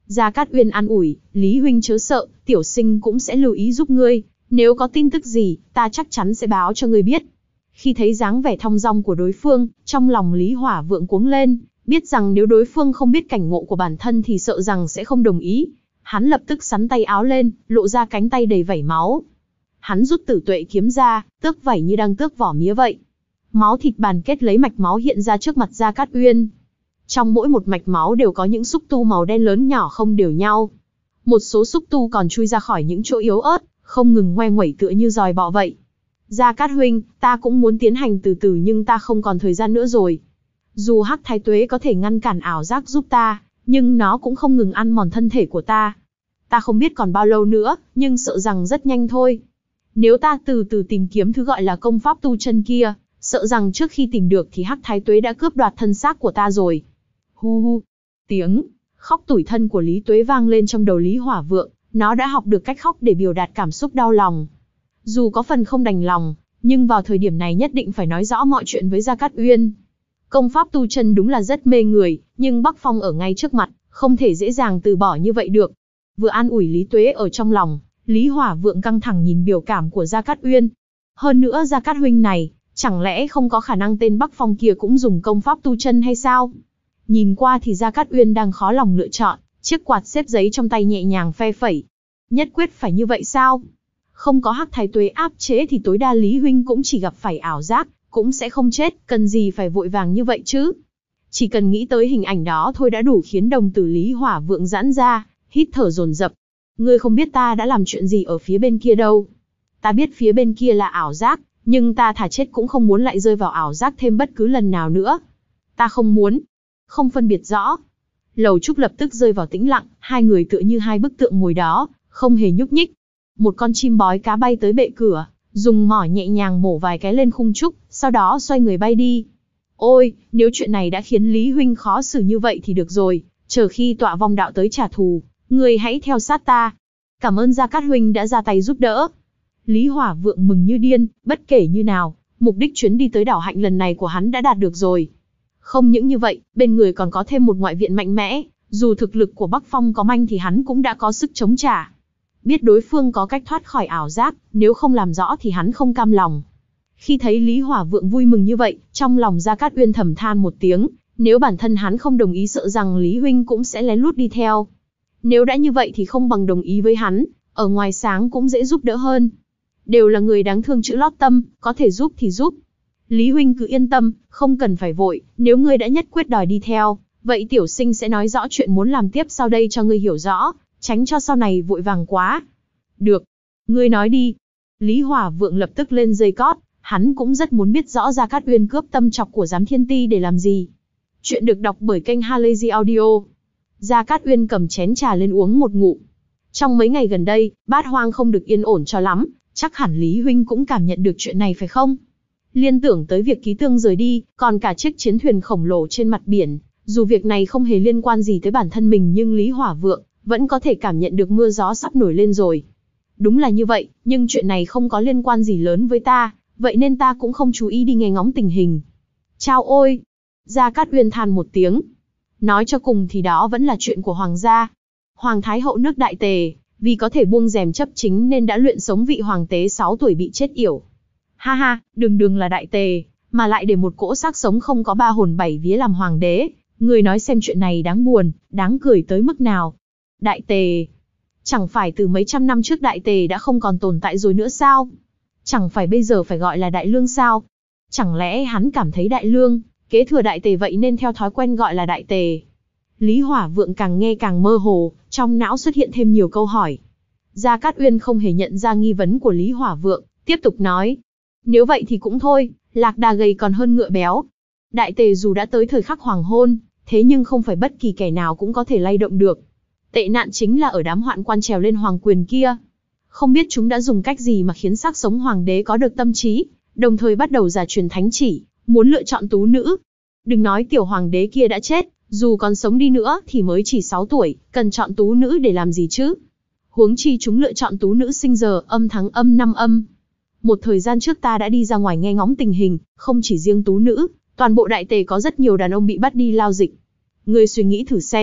Gia Cát Uyên an ủi, Lý huynh chớ sợ, tiểu sinh cũng sẽ lưu ý giúp ngươi, nếu có tin tức gì, ta chắc chắn sẽ báo cho ngươi biết. Khi thấy dáng vẻ thong dong của đối phương, trong lòng Lý Hỏa Vượng cuống lên, biết rằng nếu đối phương không biết cảnh ngộ của bản thân thì sợ rằng sẽ không đồng ý. Hắn lập tức xắn tay áo lên, lộ ra cánh tay đầy vảy máu. Hắn rút Tử Tuệ kiếm ra, tước vảy như đang tước vỏ mía vậy. Máu thịt bàn kết lấy mạch máu hiện ra trước mặt Gia Cát Uyên. Trong mỗi một mạch máu đều có những xúc tu màu đen lớn nhỏ không đều nhau. Một số xúc tu còn chui ra khỏi những chỗ yếu ớt, không ngừng ngoe nguẩy tựa như giòi bọ vậy. Gia Cát huynh, ta cũng muốn tiến hành từ từ nhưng ta không còn thời gian nữa rồi. Dù Hắc Thái Tuế có thể ngăn cản ảo giác giúp ta, nhưng nó cũng không ngừng ăn mòn thân thể của ta. Ta không biết còn bao lâu nữa, nhưng sợ rằng rất nhanh thôi. Nếu ta từ từ tìm kiếm thứ gọi là công pháp tu chân kia, sợ rằng trước khi tìm được thì Hắc Thái Tuế đã cướp đoạt thân xác của ta rồi. Hu hu. Tiếng khóc tủi thân của Lý Tuế vang lên trong đầu Lý Hỏa Vượng, nó đã học được cách khóc để biểu đạt cảm xúc đau lòng. Dù có phần không đành lòng, nhưng vào thời điểm này nhất định phải nói rõ mọi chuyện với Gia Cát Uyên. Công pháp tu chân đúng là rất mê người, nhưng Bắc Phong ở ngay trước mặt, không thể dễ dàng từ bỏ như vậy được. Vừa an ủi Lý Tuế ở trong lòng, Lý Hỏa Vượng căng thẳng nhìn biểu cảm của Gia Cát Uyên. Hơn nữa Gia Cát huynh này, chẳng lẽ không có khả năng tên Bắc Phong kia cũng dùng công pháp tu chân hay sao? Nhìn qua thì Gia Cát Uyên đang khó lòng lựa chọn, chiếc quạt xếp giấy trong tay nhẹ nhàng phe phẩy. Nhất quyết phải như vậy sao? Không có Hắc Thái Tuế áp chế thì tối đa Lý huynh cũng chỉ gặp phải ảo giác, cũng sẽ không chết, cần gì phải vội vàng như vậy chứ? Chỉ cần nghĩ tới hình ảnh đó thôi đã đủ khiến đồng tử Lý Hỏa Vượng giãn ra, hít thở dồn dập. Ngươi không biết ta đã làm chuyện gì ở phía bên kia đâu. Ta biết phía bên kia là ảo giác, nhưng ta thà chết cũng không muốn lại rơi vào ảo giác thêm bất cứ lần nào nữa. Ta không muốn. Không phân biệt rõ. Lầu Trúc lập tức rơi vào tĩnh lặng, hai người tựa như hai bức tượng ngồi đó, không hề nhúc nhích. Một con chim bói cá bay tới bệ cửa, dùng mỏ nhẹ nhàng mổ vài cái lên khung trúc, sau đó xoay người bay đi. Ôi, nếu chuyện này đã khiến Lý huynh khó xử như vậy thì được rồi, chờ khi tọa vong đạo tới trả thù, người hãy theo sát ta. Cảm ơn Gia Cát huynh đã ra tay giúp đỡ. Lý Hỏa Vượng mừng như điên, bất kể như nào, mục đích chuyến đi tới đảo Hạnh lần này của hắn đã đạt được rồi. Không những như vậy, bên người còn có thêm một ngoại viện mạnh mẽ, dù thực lực của Bắc Phong có manh thì hắn cũng đã có sức chống trả. Biết đối phương có cách thoát khỏi ảo giác, nếu không làm rõ thì hắn không cam lòng. Khi thấy Lý Hỏa Vượng vui mừng như vậy, trong lòng Gia Cát Uyên thầm than một tiếng, nếu bản thân hắn không đồng ý sợ rằng Lý huynh cũng sẽ lén lút đi theo. Nếu đã như vậy thì không bằng đồng ý với hắn, ở ngoài sáng cũng dễ giúp đỡ hơn. Đều là người đáng thương chữ lót tâm, có thể giúp thì giúp. Lý huynh cứ yên tâm, không cần phải vội, nếu ngươi đã nhất quyết đòi đi theo, vậy tiểu sinh sẽ nói rõ chuyện muốn làm tiếp sau đây cho ngươi hiểu rõ, tránh cho sau này vội vàng quá. Được, ngươi nói đi. Lý Hỏa Vượng lập tức lên dây cót, hắn cũng rất muốn biết rõ Gia Cát Uyên cướp tâm trọc của Giám Thiên Ti để làm gì. Chuyện được đọc bởi kênh Halazy Audio. Gia Cát Uyên cầm chén trà lên uống một ngụm. Trong mấy ngày gần đây, Bát Hoang không được yên ổn cho lắm, chắc hẳn Lý huynh cũng cảm nhận được chuyện này phải không? Liên tưởng tới việc Ký Tương rời đi, còn cả chiếc chiến thuyền khổng lồ trên mặt biển, dù việc này không hề liên quan gì tới bản thân mình nhưng Lý Hỏa Vượng vẫn có thể cảm nhận được mưa gió sắp nổi lên rồi. Đúng là như vậy, nhưng chuyện này không có liên quan gì lớn với ta, vậy nên ta cũng không chú ý đi nghe ngóng tình hình. Chao ôi! Gia Cát Uyên than một tiếng. Nói cho cùng thì đó vẫn là chuyện của Hoàng gia. Hoàng Thái Hậu nước Đại Tề, vì có thể buông rèm chấp chính nên đã luyện sống vị Hoàng tế sáu tuổi bị chết yểu. Ha ha, đường đường là Đại Tề, mà lại để một cỗ xác sống không có ba hồn bảy vía làm Hoàng đế. Người nói xem chuyện này đáng buồn, đáng cười tới mức nào. Đại Tề... Chẳng phải từ mấy trăm năm trước Đại Tề đã không còn tồn tại rồi nữa sao? Chẳng phải bây giờ phải gọi là Đại Lương sao? Chẳng lẽ hắn cảm thấy Đại Lương kế thừa Đại Tề vậy nên theo thói quen gọi là Đại Tề? Lý Hỏa Vượng càng nghe càng mơ hồ, trong não xuất hiện thêm nhiều câu hỏi. Gia Cát Uyên không hề nhận ra nghi vấn của Lý Hỏa Vượng, tiếp tục nói. Nếu vậy thì cũng thôi, lạc đà gầy còn hơn ngựa béo. Đại Tề dù đã tới thời khắc hoàng hôn, thế nhưng không phải bất kỳ kẻ nào cũng có thể lay động được. Tệ nạn chính là ở đám hoạn quan trèo lên hoàng quyền kia. Không biết chúng đã dùng cách gì mà khiến xác sống hoàng đế có được tâm trí, đồng thời bắt đầu giả truyền thánh chỉ, muốn lựa chọn tú nữ. Đừng nói tiểu hoàng đế kia đã chết, dù còn sống đi nữa thì mới chỉ sáu tuổi, cần chọn tú nữ để làm gì chứ? Huống chi chúng lựa chọn tú nữ sinh giờ âm tháng âm năm âm. Một thời gian trước ta đã đi ra ngoài nghe ngóng tình hình, không chỉ riêng tú nữ, toàn bộ Đại Tề có rất nhiều đàn ông bị bắt đi lao dịch. Ngươi suy nghĩ thử xem,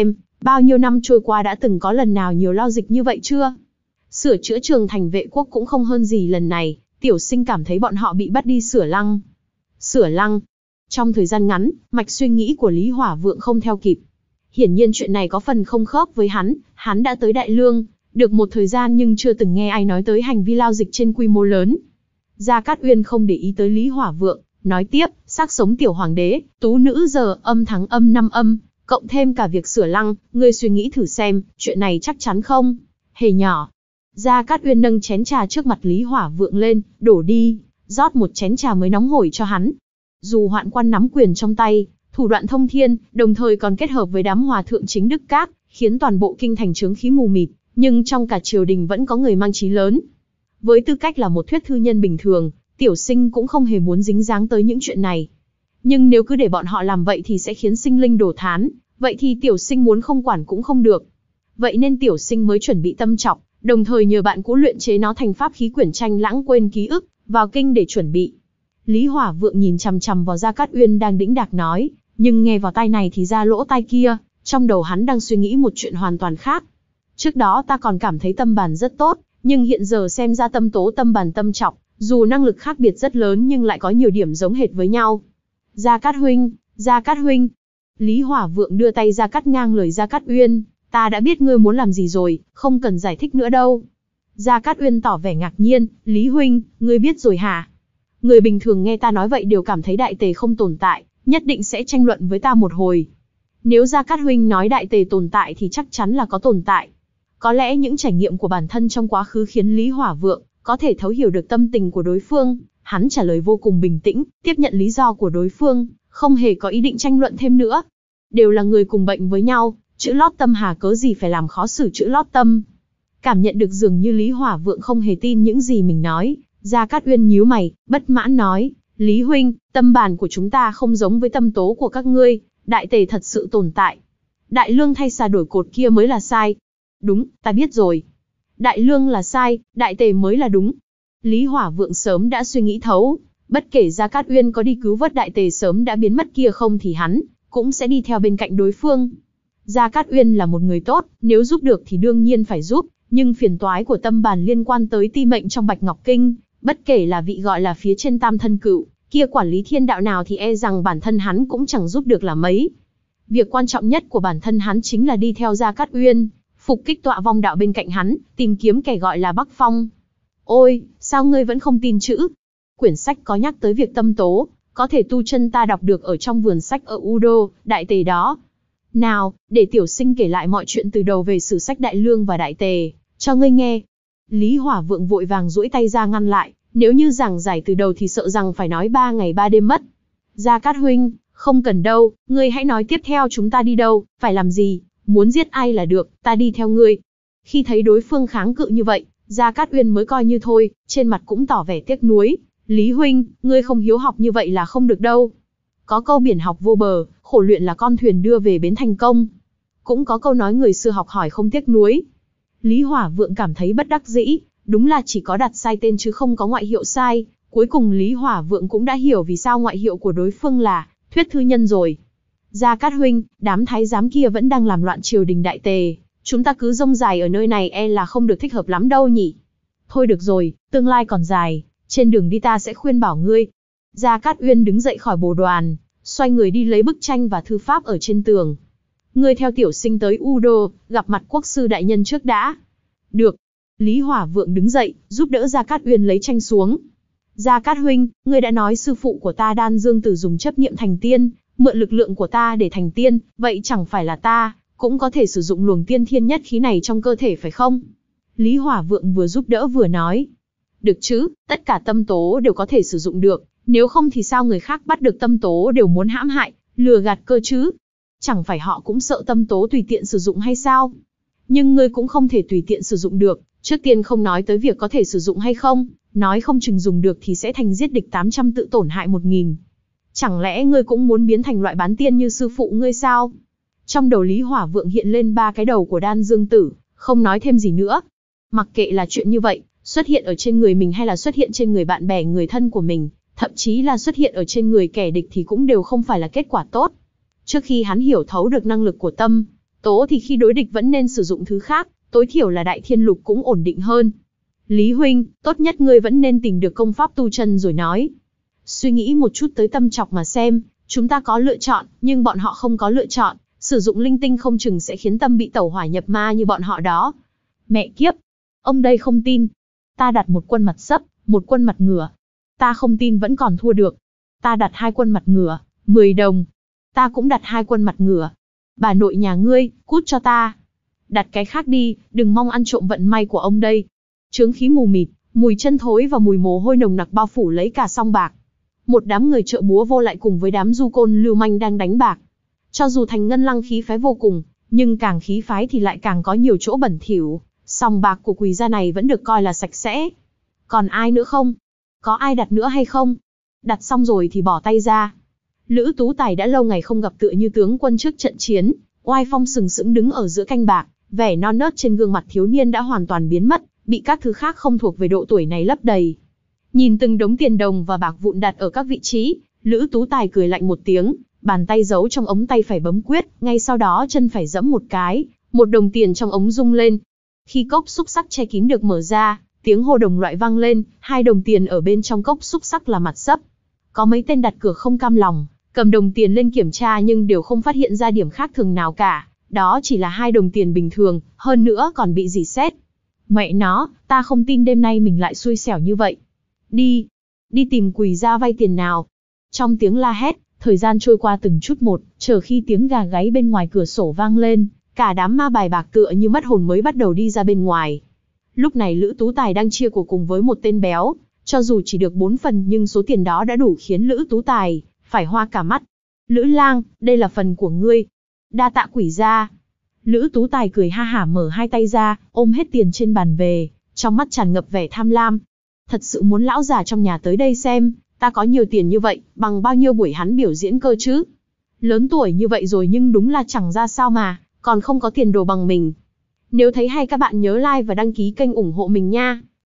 Bao nhiêu năm trôi qua đã từng có lần nào nhiều lao dịch như vậy chưa? Sửa chữa trường thành vệ quốc cũng không hơn gì lần này, tiểu sinh cảm thấy bọn họ bị bắt đi sửa lăng. Sửa lăng. Trong thời gian ngắn, mạch suy nghĩ của Lý Hỏa Vượng không theo kịp. Hiển nhiên chuyện này có phần không khớp với hắn, hắn đã tới Đại Lương, được một thời gian nhưng chưa từng nghe ai nói tới hành vi lao dịch trên quy mô lớn. Gia Cát Uyên không để ý tới Lý Hỏa Vượng, nói tiếp, xác sống tiểu hoàng đế, tú nữ giờ âm thắng âm năm âm, cộng thêm cả việc sửa lăng, ngươi suy nghĩ thử xem, chuyện này chắc chắn không hề nhỏ. Gia Cát Uyên nâng chén trà trước mặt Lý Hỏa Vượng lên, đổ đi, rót một chén trà mới nóng hổi cho hắn. Dù Hoạn Quan nắm quyền trong tay, thủ đoạn thông thiên, đồng thời còn kết hợp với đám hòa thượng chính đức các, khiến toàn bộ kinh thành chướng khí mù mịt, nhưng trong cả triều đình vẫn có người mang chí lớn. Với tư cách là một thuyết thư nhân bình thường, tiểu sinh cũng không hề muốn dính dáng tới những chuyện này. Nhưng nếu cứ để bọn họ làm vậy thì sẽ khiến sinh linh đổ thán, vậy thì tiểu sinh muốn không quản cũng không được. Vậy nên tiểu sinh mới chuẩn bị tâm trọng, đồng thời nhờ bạn cũ luyện chế nó thành pháp khí quyển tranh lãng quên ký ức, vào kinh để chuẩn bị. Lý Hỏa Vượng nhìn chằm chằm vào Gia Cát Uyên đang đĩnh đạc nói, nhưng nghe vào tai này thì ra lỗ tai kia, trong đầu hắn đang suy nghĩ một chuyện hoàn toàn khác. Trước đó ta còn cảm thấy tâm bàn rất tốt, nhưng hiện giờ xem ra tâm tố tâm bàn tâm trọng, dù năng lực khác biệt rất lớn nhưng lại có nhiều điểm giống hệt với nhau. Gia Cát huynh, Gia Cát huynh. Lý Hỏa Vượng đưa tay ra cắt ngang lời Gia Cát Uyên, ta đã biết ngươi muốn làm gì rồi, không cần giải thích nữa đâu. Gia Cát Uyên tỏ vẻ ngạc nhiên, Lý huynh, ngươi biết rồi hả? Người bình thường nghe ta nói vậy đều cảm thấy đại tề không tồn tại, nhất định sẽ tranh luận với ta một hồi. Nếu Gia Cát huynh nói đại tề tồn tại thì chắc chắn là có tồn tại. Có lẽ những trải nghiệm của bản thân trong quá khứ khiến Lý Hỏa Vượng có thể thấu hiểu được tâm tình của đối phương. Hắn trả lời vô cùng bình tĩnh, tiếp nhận lý do của đối phương, không hề có ý định tranh luận thêm nữa. Đều là người cùng bệnh với nhau, chữ lót tâm hà cớ gì phải làm khó xử chữ lót tâm. Cảm nhận được dường như Lý Hỏa Vượng không hề tin những gì mình nói, Gia Cát Uyên nhíu mày, bất mãn nói, Lý huynh, tâm bàn của chúng ta không giống với tâm tố của các ngươi, đại tề thật sự tồn tại. Đại lương thay xà đổi cột kia mới là sai. Đúng, ta biết rồi. Đại lương là sai, đại tề mới là đúng. Lý Hỏa Vượng sớm đã suy nghĩ thấu, bất kể Gia Cát Uyên có đi cứu vớt đại tề sớm đã biến mất kia không thì hắn cũng sẽ đi theo bên cạnh đối phương. Gia Cát Uyên là một người tốt, nếu giúp được thì đương nhiên phải giúp, nhưng phiền toái của tâm bàn liên quan tới ti mệnh trong Bạch Ngọc Kinh, bất kể là vị gọi là phía trên tam thân cựu, kia quản lý thiên đạo nào thì e rằng bản thân hắn cũng chẳng giúp được là mấy. Việc quan trọng nhất của bản thân hắn chính là đi theo Gia Cát Uyên, phục kích tọa vong đạo bên cạnh hắn, tìm kiếm kẻ gọi là Bắc Phong. Ôi, sao ngươi vẫn không tin chữ? Quyển sách có nhắc tới việc tâm tố, có thể tu chân ta đọc được ở trong vườn sách ở U Đô, đại tề đó. Nào, để tiểu sinh kể lại mọi chuyện từ đầu về sử sách Đại Lương và Đại Tề, cho ngươi nghe. Lý Hỏa Vượng vội vàng duỗi tay ra ngăn lại, nếu như giảng giải từ đầu thì sợ rằng phải nói ba ngày ba đêm mất. Gia Cát huynh, không cần đâu, ngươi hãy nói tiếp theo chúng ta đi đâu, phải làm gì, muốn giết ai là được, ta đi theo ngươi. Khi thấy đối phương kháng cự như vậy, Gia Cát Uyên mới coi như thôi, trên mặt cũng tỏ vẻ tiếc nuối. Lý huynh, ngươi không hiếu học như vậy là không được đâu. Có câu biển học vô bờ, khổ luyện là con thuyền đưa về bến thành công. Cũng có câu nói người xưa học hỏi không tiếc nuối. Lý Hỏa Vượng cảm thấy bất đắc dĩ, đúng là chỉ có đặt sai tên chứ không có ngoại hiệu sai. Cuối cùng Lý Hỏa Vượng cũng đã hiểu vì sao ngoại hiệu của đối phương là thuyết thư nhân rồi. Gia Cát huynh, đám thái giám kia vẫn đang làm loạn triều đình đại tề. Chúng ta cứ rông dài ở nơi này e là không được thích hợp lắm đâu nhỉ. Thôi được rồi, tương lai còn dài, trên đường đi ta sẽ khuyên bảo ngươi. Gia Cát Uyên đứng dậy khỏi bồ đoàn, xoay người đi lấy bức tranh và thư pháp ở trên tường. Ngươi theo tiểu sinh tới U Đô, gặp mặt quốc sư đại nhân trước đã. Được. Lý Hỏa Vượng đứng dậy, giúp đỡ Gia Cát Uyên lấy tranh xuống. Gia Cát huynh, ngươi đã nói sư phụ của ta Đan Dương Tử dùng chấp niệm thành tiên, mượn lực lượng của ta để thành tiên, vậy chẳng phải là ta cũng có thể sử dụng luồng tiên thiên nhất khí này trong cơ thể phải không? Lý Hỏa Vượng vừa giúp đỡ vừa nói. Được chứ, tất cả tâm tố đều có thể sử dụng được, nếu không thì sao người khác bắt được tâm tố đều muốn hãm hại, lừa gạt cơ chứ? Chẳng phải họ cũng sợ tâm tố tùy tiện sử dụng hay sao? Nhưng ngươi cũng không thể tùy tiện sử dụng được, trước tiên không nói tới việc có thể sử dụng hay không, nói không chừng dùng được thì sẽ thành giết địch tám trăm tự tổn hại một nghìn. Chẳng lẽ ngươi cũng muốn biến thành loại bán tiên như sư phụ ngươi sao? Trong đầu Lý Hỏa Vượng hiện lên ba cái đầu của Đan Dương Tử, không nói thêm gì nữa. Mặc kệ là chuyện như vậy, xuất hiện ở trên người mình hay là xuất hiện trên người bạn bè người thân của mình, thậm chí là xuất hiện ở trên người kẻ địch thì cũng đều không phải là kết quả tốt. Trước khi hắn hiểu thấu được năng lực của tâm Tố thì khi đối địch vẫn nên sử dụng thứ khác, tối thiểu là đại thiên lục cũng ổn định hơn. Lý huynh, tốt nhất ngươi vẫn nên tìm được công pháp tu chân rồi nói. Suy nghĩ một chút tới Tâm Trọc mà xem, chúng ta có lựa chọn, nhưng bọn họ không có lựa chọn, sử dụng linh tinh không chừng sẽ khiến tâm bị tẩu hỏa nhập ma như bọn họ đó. Mẹ kiếp, ông đây không tin. Ta đặt một quân mặt sấp, một quân mặt ngửa. Ta không tin vẫn còn thua được. Ta đặt hai quân mặt ngửa, mười đồng. Ta cũng đặt hai quân mặt ngửa. Bà nội nhà ngươi, cút cho ta. Đặt cái khác đi, đừng mong ăn trộm vận may của ông đây. Chướng khí mù mịt, mùi chân thối và mùi mồ hôi nồng nặc bao phủ lấy cả song bạc. Một đám người trợ búa vô lại cùng với đám du côn lưu manh đang đánh bạc. Cho dù thành ngân lăng khí phái vô cùng, nhưng càng khí phái thì lại càng có nhiều chỗ bẩn thỉu. Song bạc của Quỳ gia này vẫn được coi là sạch sẽ. Còn ai nữa không? Có ai đặt nữa hay không? Đặt xong rồi thì bỏ tay ra. Lữ Tú Tài đã lâu ngày không gặp, tựa như tướng quân trước trận chiến, oai phong sừng sững đứng ở giữa canh bạc, vẻ non nớt trên gương mặt thiếu niên đã hoàn toàn biến mất, bị các thứ khác không thuộc về độ tuổi này lấp đầy. Nhìn từng đống tiền đồng và bạc vụn đặt ở các vị trí, Lữ Tú Tài cười lạnh một tiếng, bàn tay giấu trong ống tay phải bấm quyết, ngay sau đó chân phải giẫm một cái, một đồng tiền trong ống rung lên. Khi cốc xúc sắc che kín được mở ra, tiếng hô đồng loại vang lên, hai đồng tiền ở bên trong cốc xúc sắc là mặt sấp. Có mấy tên đặt cược không cam lòng, cầm đồng tiền lên kiểm tra nhưng đều không phát hiện ra điểm khác thường nào cả, đó chỉ là hai đồng tiền bình thường, hơn nữa còn bị rỉ sét. Mẹ nó, ta không tin đêm nay mình lại xui xẻo như vậy. Đi, đi tìm Quỳ gia vay tiền nào. Trong tiếng la hét, thời gian trôi qua từng chút một, chờ khi tiếng gà gáy bên ngoài cửa sổ vang lên, cả đám ma bài bạc tựa như mất hồn mới bắt đầu đi ra bên ngoài. Lúc này Lữ Tú Tài đang chia của cùng với một tên béo, cho dù chỉ được bốn phần nhưng số tiền đó đã đủ khiến Lữ Tú Tài phải hoa cả mắt. Lữ lang, đây là phần của ngươi. Đa tạ Quỷ gia. Lữ Tú Tài cười ha hả mở hai tay ra, ôm hết tiền trên bàn về, trong mắt tràn ngập vẻ tham lam. Thật sự muốn lão già trong nhà tới đây xem, ta có nhiều tiền như vậy, bằng bao nhiêu buổi hắn biểu diễn cơ chứ. Lớn tuổi như vậy rồi nhưng đúng là chẳng ra sao mà, còn không có tiền đồ bằng mình. Nếu thấy hay các bạn nhớ like và đăng ký kênh ủng hộ mình nha.